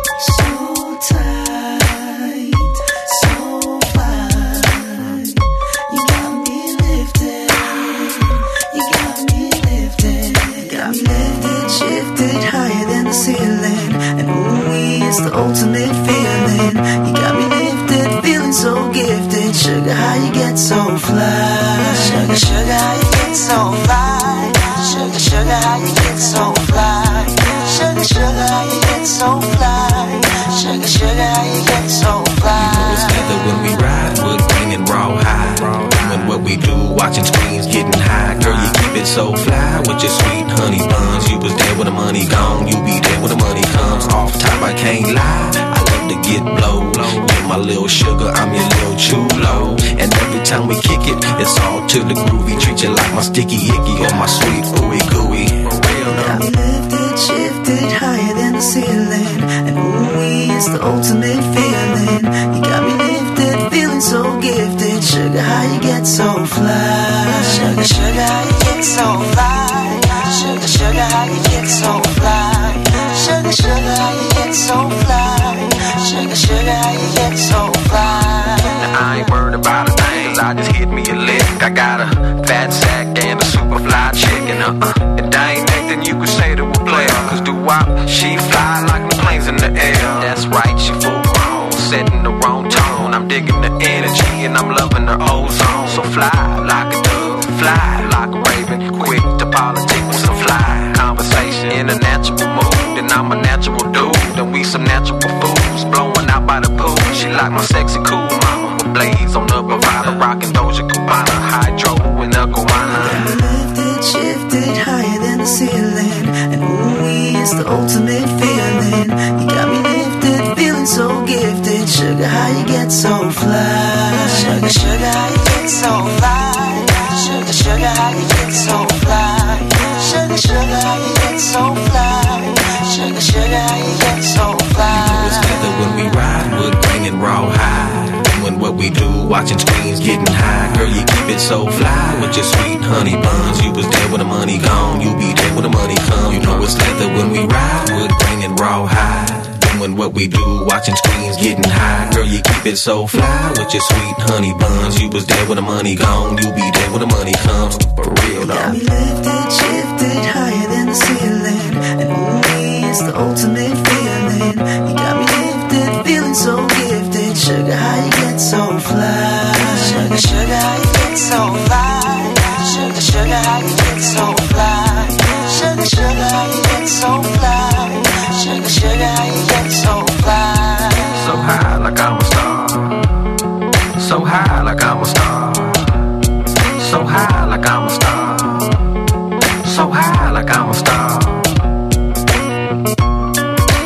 The ultimate feeling. You got me lifted, feeling so gifted. Sugar, how you get so fly? Sugar, sugar, how you get so fly? Sugar, sugar, how you get so fly? Sugar, sugar, how you get so fly? Sugar, sugar, how you get so fly? You know it's together when we ride, wood grain and raw high. Doing what we do, watching screens, getting high. Girl, you keep it so fly with your sweet honey buns. You was there when the money gone, you be there when the money comes. Off top, I can't lie, I love to get blow. You're my little sugar, I'm your little chulo. And every time we kick it, it's all to the groovy. Treat you like my sticky icky or my sweet ooey gooey. Got me lifted, shifted, higher than the ceiling. And ooh, it's the ultimate feeling. You got me lifted, feeling so gifted. Sugar, how you get so fly? Sugar, sugar, how you get so fly? Sugar, sugar, how you get so fly? Sugar, sugar, how you get so fly? Sugar, sugar, how you get so fly? Now I ain't worried about a thing, 'cause I just hit me a lick. I got a fat sack and a super fly chick, and and I ain't nothing you could say to a player. 'Cause do-wop, she fly like the planes in the air. That's right, she full grown, setting the wrong tone. I'm digging the energy and I'm loving her ozone. So fly like a dove, fly like a raven, quick to politic with some fly conversation. In a natural mood, and I'm a natural dude, and we some natural fools, blowing out by the pool. She like my sexy cool mama, with blades on the provider, rocking Doja Cubana, hydro and a guana. Lifted, shifted, higher than the ceiling. And ooh, it's the ultimate feeling. You got me lifted, feeling so gifted. Sugar, how you get so fly? Sugar, sugar, how you get so fly? Sugar, sugar, how you get so fly? Sugar, sugar, how you get so fly? Sugar, sugar, how you get so fly? You know it's together when we ride, wood grain and raw high. Doing what we do, watching screens, getting high. Girl, you keep it so fly with your sweet honey buns. You was there when the money gone, you be there when the money come. You know it's leather when we ride, wood grain and raw high. Doing what we do, watching screens, getting high. Girl, you keep it so fly with your sweet honey buns. You was there when the money gone, you be there when the money comes. For real though. Got me lifted, shifted, higher than the ceiling. And ooh, it's the ultimate feeling. You got me lifted, feeling so gifted. Sugar, how you get so fly? Sugar, sugar, how you get so fly? Sugar, sugar, how you get so fly? Sugar, sugar, how you get so fly? Sugar, sugar, how you get so fly? So high like I'm a star. So high like I'm a star. So high like I'm a star. So high like I'm a star.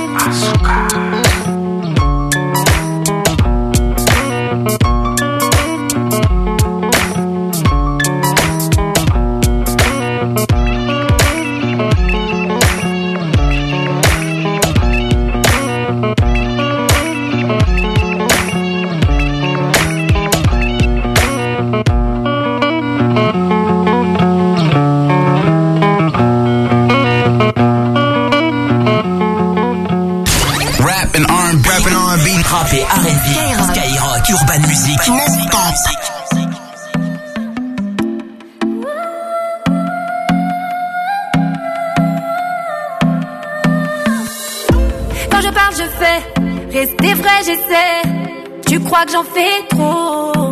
Quand je parle, je fais. Rester vrai, j'essaie. Tu crois que j'en fais trop?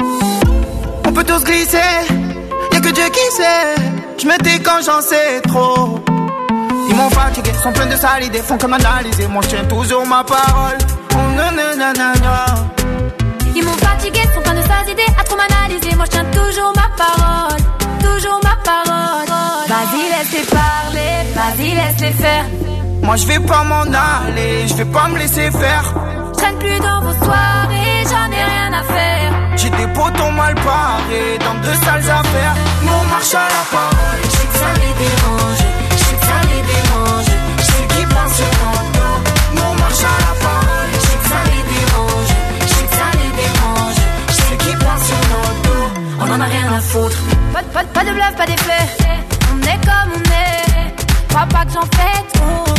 On peut tous glisser, y'a que Dieu qui sait. Je me tais quand j'en sais trop. Ils m'ont fatigué, sont pleins de sales idées, font comme analyser. Moi je tiens toujours ma parole. Oh nanana. Ils m'ont fatigué, sont pleins de sales idées, à trop m'analyser. Moi je tiens toujours ma parole. Toujours ma parole. Vas-y laisse-les parler, vas-y laisse-les faire. Moi je vais pas m'en aller, je vais pas me laisser faire. Je traîne plus dans vos soirées, j'en ai rien à faire. J'ai des potons mal parés, dans de sales affaires. Nous on marche à la parole. Je sais que ça les dérange, je sais que ça les dérange. Je sais qu'ils pensent sur mon dos. Nous on marche à la parole. Je sais que ça les dérange, je sais que ça les dérange. Je sais qu'ils pensent sur nos dos. On en a rien à foutre. Pas de bluff, pas d'effet. On est comme on est. Crois pas que j'en fais trop.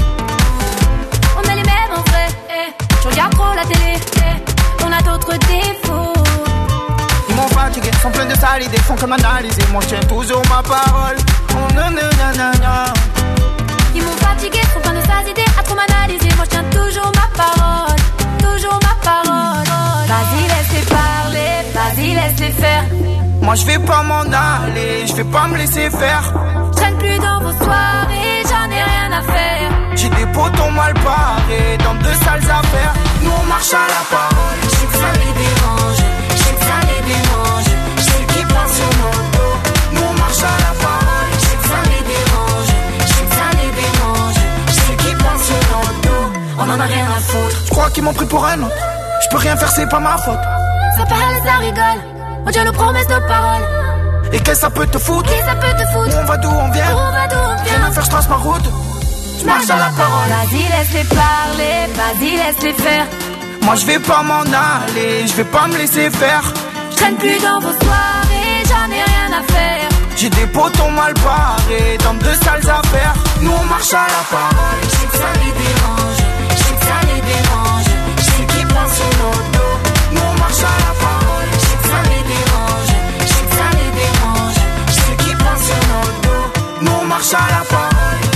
On est les mêmes en vrai. Je regarde trop la télé. On a d'autres défauts. Ils m'ont fatigué, sont pleins de sales idées, font comme analyser. Moi je tiens toujours ma parole. Oh nanana. Ils m'ont fatigué, sont pleins de sales idées, à trop m'analyser. Moi je tiens toujours ma parole. Toujours ma parole. Vas-y laisse-les parler, vas-y laisse-les faire. Moi je vais pas m'en aller, je vais pas me laisser faire. Je traîne plus dans vos soirées, j'en ai rien à faire. J'ai des potons mal parés, dans de sales affaires. Nous on marche à la parole. Je sais que ça les dérange, je sais que ça les dérange. Je sais qu'ils pensent sur nos dos. Nous on marche à la parole. Je sais que ça les dérange, je sais que ça les dérange. Je sais qu'ils pensent sur nos dos. On en a rien à foutre. Je crois qu'ils m'ont pris pour un autre. Je peux rien faire, c'est pas ma faute. Ça parle, ça rigole. On tient nos promesses, nos paroles. Et qu'est-ce que ça peut te foutre? Qu'est-ce que ça peut te foutre? Où on va, d'où on vient? Où on va, d'où on vient? Rien à faire, je trace ma route. Je marche à la parole. Vas-y laisse-les parler, vas-y laisse-les faire. Moi je vais pas m'en aller, je vais pas me laisser faire. Je traîne plus dans vos soirées, j'en ai rien à faire. J'ai des potons mal parés, dans de sales affaires. Nous on marche à la parole. Je sais que ça les dérange, je sais que ça les dérange. Je sais qu'ils pensent sur nos dos. Nous on marche à la parole. Je sais que ça les dérange, je sais que ça les dérange. Je sais qu'ils pensent sur nos dos. Nous on marche à la parole.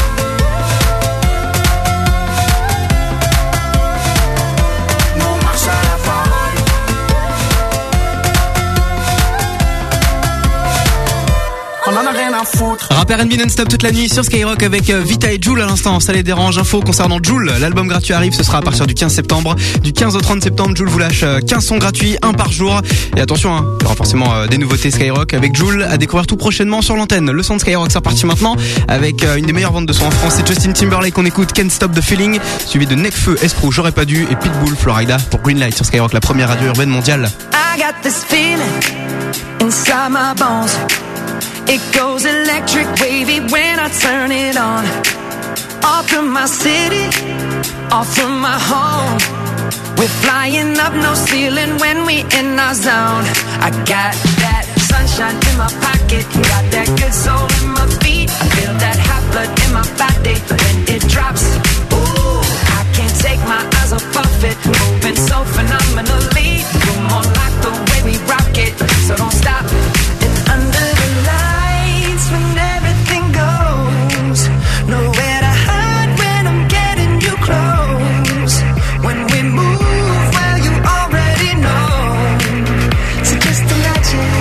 On en a rien à foutre. Rappeur R&B non-stop toute la nuit sur Skyrock avec Vita et Jul à l'instant. Ça les dérange. Info concernant Jul. L'album gratuit arrive, ce sera à partir du 15 septembre. Du 15 au 30 septembre, Jul vous lâche 15 sons gratuits, un par jour. Et attention, hein, il y aura forcément des nouveautés Skyrock avec Jul à découvrir tout prochainement sur l'antenne. Le son de Skyrock, c'est reparti maintenant avec une des meilleures ventes de sons en France. C'est Justin Timberlake qu'on écoute, Can't Stop the Feeling, suivi de Nekfeu, Espro, J'aurais pas dû et Pitbull, Florida pour Greenlight sur Skyrock, la première radio urbaine mondiale. I got this feeling inside my bones. It goes electric wavy when I turn it on. Off from my city, off from my home. We're flying up no ceiling when we in our zone. I got that sunshine in my pocket, got that good soul in my feet. I feel that hot blood in my body when it drops. Ooh, I can't take my eyes off of it, moving so phenomenally. You're more like the way we rock it, so don't stop. And under the lights when everything goes, nowhere to hide when I'm getting you close. When we move, well you already know. So just imagine.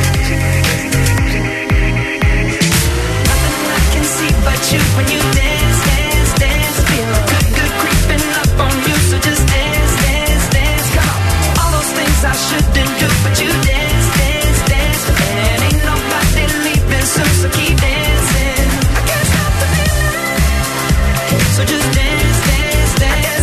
Nothing I can see but you when you dance, dance, dance. Feel good, good creeping up on you. So just dance, dance, dance. Come on. All those things I shouldn't do, but you dance, dance, dance. And ain't nobody leaving soon, so keep dancing. I can't stop the feeling. So just dance, dance, dance.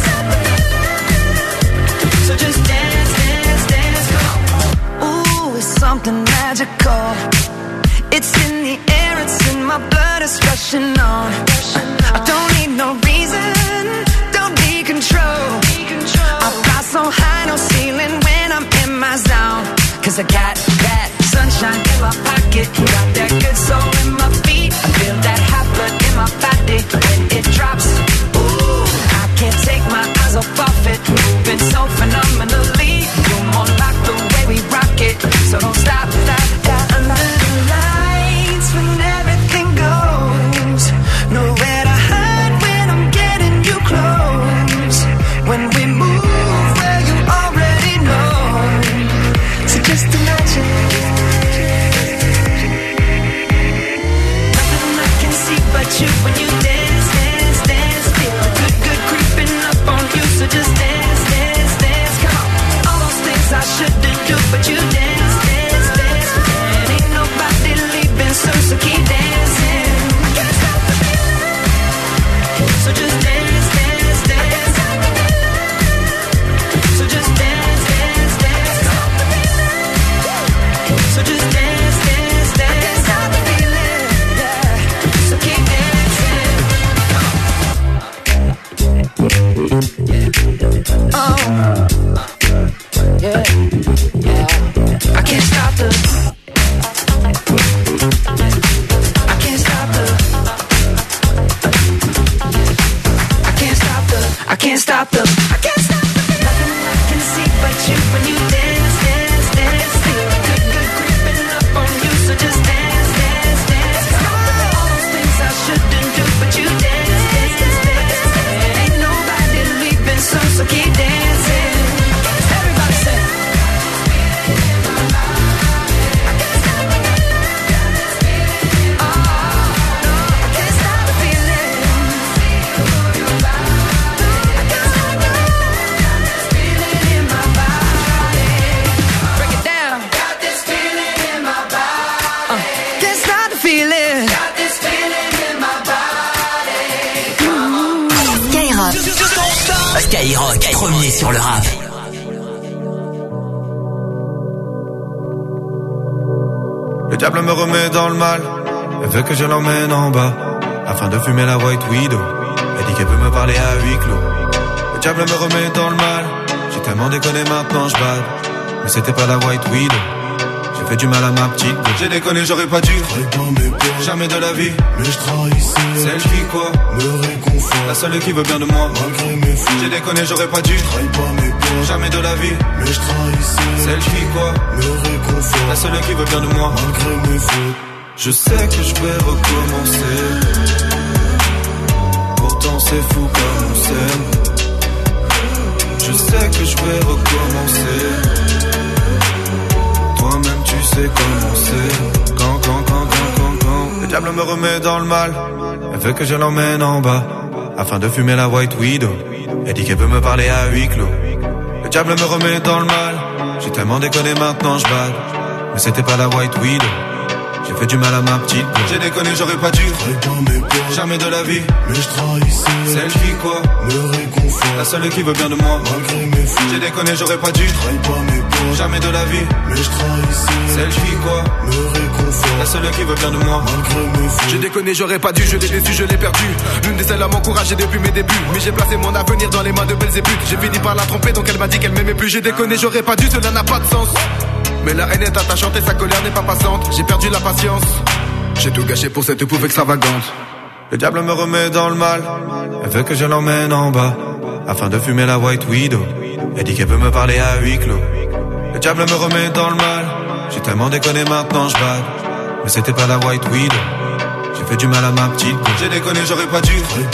So just dance, dance, dance. Come on. Ooh, it's something magical. It's in the air, it's in my blood, it's rushing on. I don't need no reason, don't need control. I fly so high, no ceiling when I'm in my zone. Cause I got that sunshine in my pocket, got that good soul in my feet. I feel that hot blood in my body when it drops. Ooh, I can't take my eyes off of it, moving so phenomenally. You're more like the way we rock it, so don't stop, stop, stop. Under the lights when everything goes, nowhere to hide when I'm getting you close. stop the. I can't stop the feeling. Nothing I can see but you when you dance, dance, dance. Feel good, good creeping up on you, so just dance, dance, dance. All those things I shouldn't do, but you dance, dance, dance. Ain't nobody leaving soon, so keep dancing. Everybody say. Skyrock, premier sur le rap. Le diable me remet dans le mal. Elle veut que je l'emmène en bas afin de fumer la White Widow. Elle dit qu'elle peut me parler à huis clos. Le diable me remet dans le mal. J'ai tellement déconné, maintenant je bade. Mais c'était pas la White Widow. J'ai fait du mal à ma petite. J'ai déconné, j'aurais pas dû. Jamais de la vie. Mais je trahissais. Celle qui quoi me réconfort. La seule qui veut bien de moi. Malgré mes fautes. J'ai déconné, j'aurais pas dû. Jamais de la vie. Mais je trahissais. Celle qui quoi me réconfort. La seule qui veut bien de moi. Malgré mes fautes. Je sais que je vais recommencer. Pourtant c'est fou comme on s'aime. Je sais que je vais recommencer. Toi-même tu sais comment c'est. Quand le diable me remet dans le mal. Elle veut que je l'emmène en bas afin de fumer la White Widow. Elle dit qu'elle veut me parler à huis clos. Le diable me remet dans le mal. J'ai tellement déconné, maintenant je bade. Mais c'était pas la White Widow. J'ai fait du mal à ma petite. J'ai déconné, j'aurais pas dû. Jamais de la vie. Mais je trahissais. Celle qui quoi me réconfort. La seule qui veut bien de moi. Malgré mes fautes. J'ai déconné, j'aurais pas dû. Jamais de la vie. Mais je trahissais. Celle qui quoi me réconfort. La seule qui veut bien de moi. Malgré mes fautes. J'ai déconné, j'aurais pas dû. Je l'ai déçu, je l'ai perdu. L'une des celles à m'encourager depuis mes débuts. Mais j'ai placé mon avenir dans les mains de Belzébuth. J'ai fini par la tromper, donc elle m'a dit qu'elle m'aimait plus. J'ai déconné, j'aurais pas dû, cela n'a pas de sens. Mais la haine est attachante et sa colère n'est pas passante. J'ai perdu la patience. J'ai tout gâché pour cette pouffe extravagante. Le diable me remet dans le mal. Elle veut que je l'emmène en bas afin de fumer la White Widow. Elle dit qu'elle veut me parler à huis clos. Le diable me remet dans le mal. J'ai tellement déconné, maintenant je bade. Mais c'était pas la White Widow. J'ai fait du mal à ma petite. J'ai déconné, j'aurais pas dû.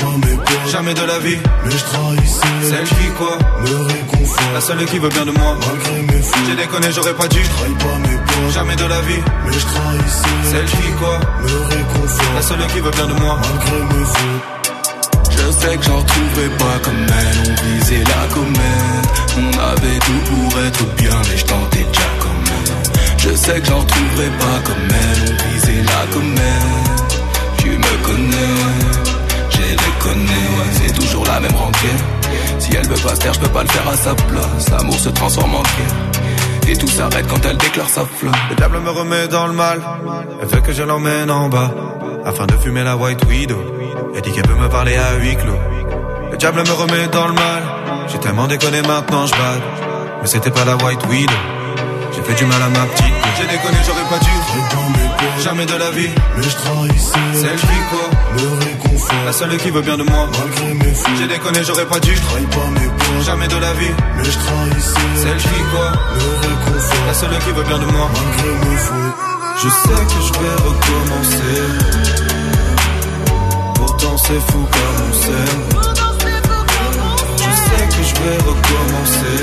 Jamais de la vie. Mais je trahissais. Celle qui quoi me réconfort. La seule qui veut bien de moi. Malgré mes fautes. J'ai déconné, j'aurais pas dû. Jamais de la vie. Mais je trahissais. Celle qui quoi me réconfort. La seule qui veut bien de moi. Malgré mes fautes. Je sais que j'en retrouverai pas comme elle. On visait la comète. On avait tout pour être bien, mais je tentais déjà comme elle. Je sais que j'en retrouverai pas comme elle. On visait la comète. Tu me connais, j'ai déconné. C'est toujours la même rengaine. Si elle veut pas se taire, je peux pas le faire à sa place. L'amour se transforme en guerre. Et tout s'arrête quand elle déclare sa flamme. Le diable me remet dans le mal. Elle veut que je l'emmène en bas afin de fumer la White Widow. Elle dit qu'elle peut me parler à huis clos. Le diable me remet dans le mal. J'ai tellement déconné, maintenant je bade. Mais c'était pas la White Widow. J'ai fait du mal à ma petite. J'ai déconné, j'aurais pas dû. Jamais de la vie. Mais je trahissais. Celle qui quoi me réconfort. La seule qui veut bien de moi. Malgré mes fautes. J'ai déconné, j'aurais pas dû. Jamais de la vie. Mais je trahissais. Celle qui quoi me réconfort. La seule qui veut bien de moi. Malgré mes fautes. Je sais que je vais recommencer. Pourtant c'est fou comme on s'aime. Je sais que je vais recommencer.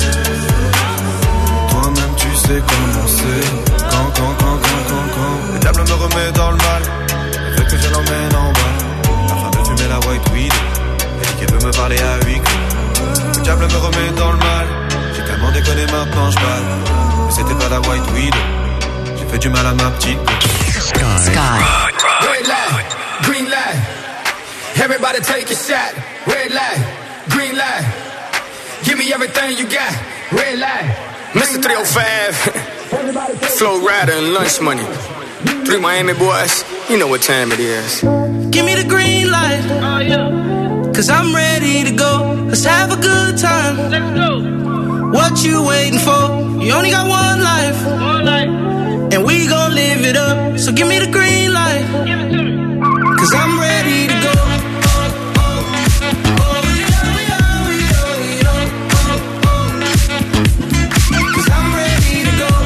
Toi-même tu sais comment c'est. Quand le diable me remet dans le mal. Elle veut que je l'emmène en bas afin de fumer la White Widow. Elle dit qu'elle veut me parler à huis clos. Le diable me remet dans le mal. J'ai tellement déconné, maintenant je bade. Mais c'était pas la White Widow. J'ai fait du mal à ma petite. Sky. Red light, green light. Everybody take a shot. Red light, green light. Give me everything you got. Red light. Mr. 305. Flow Rider and Lunch Money. 3 Miami boys, you know what time it is. Give me the green light. Oh, yeah. Cause I'm ready to go. Let's have a good time. Let's go. What you waiting for? You only got one life. And we gon' live it up. So give me the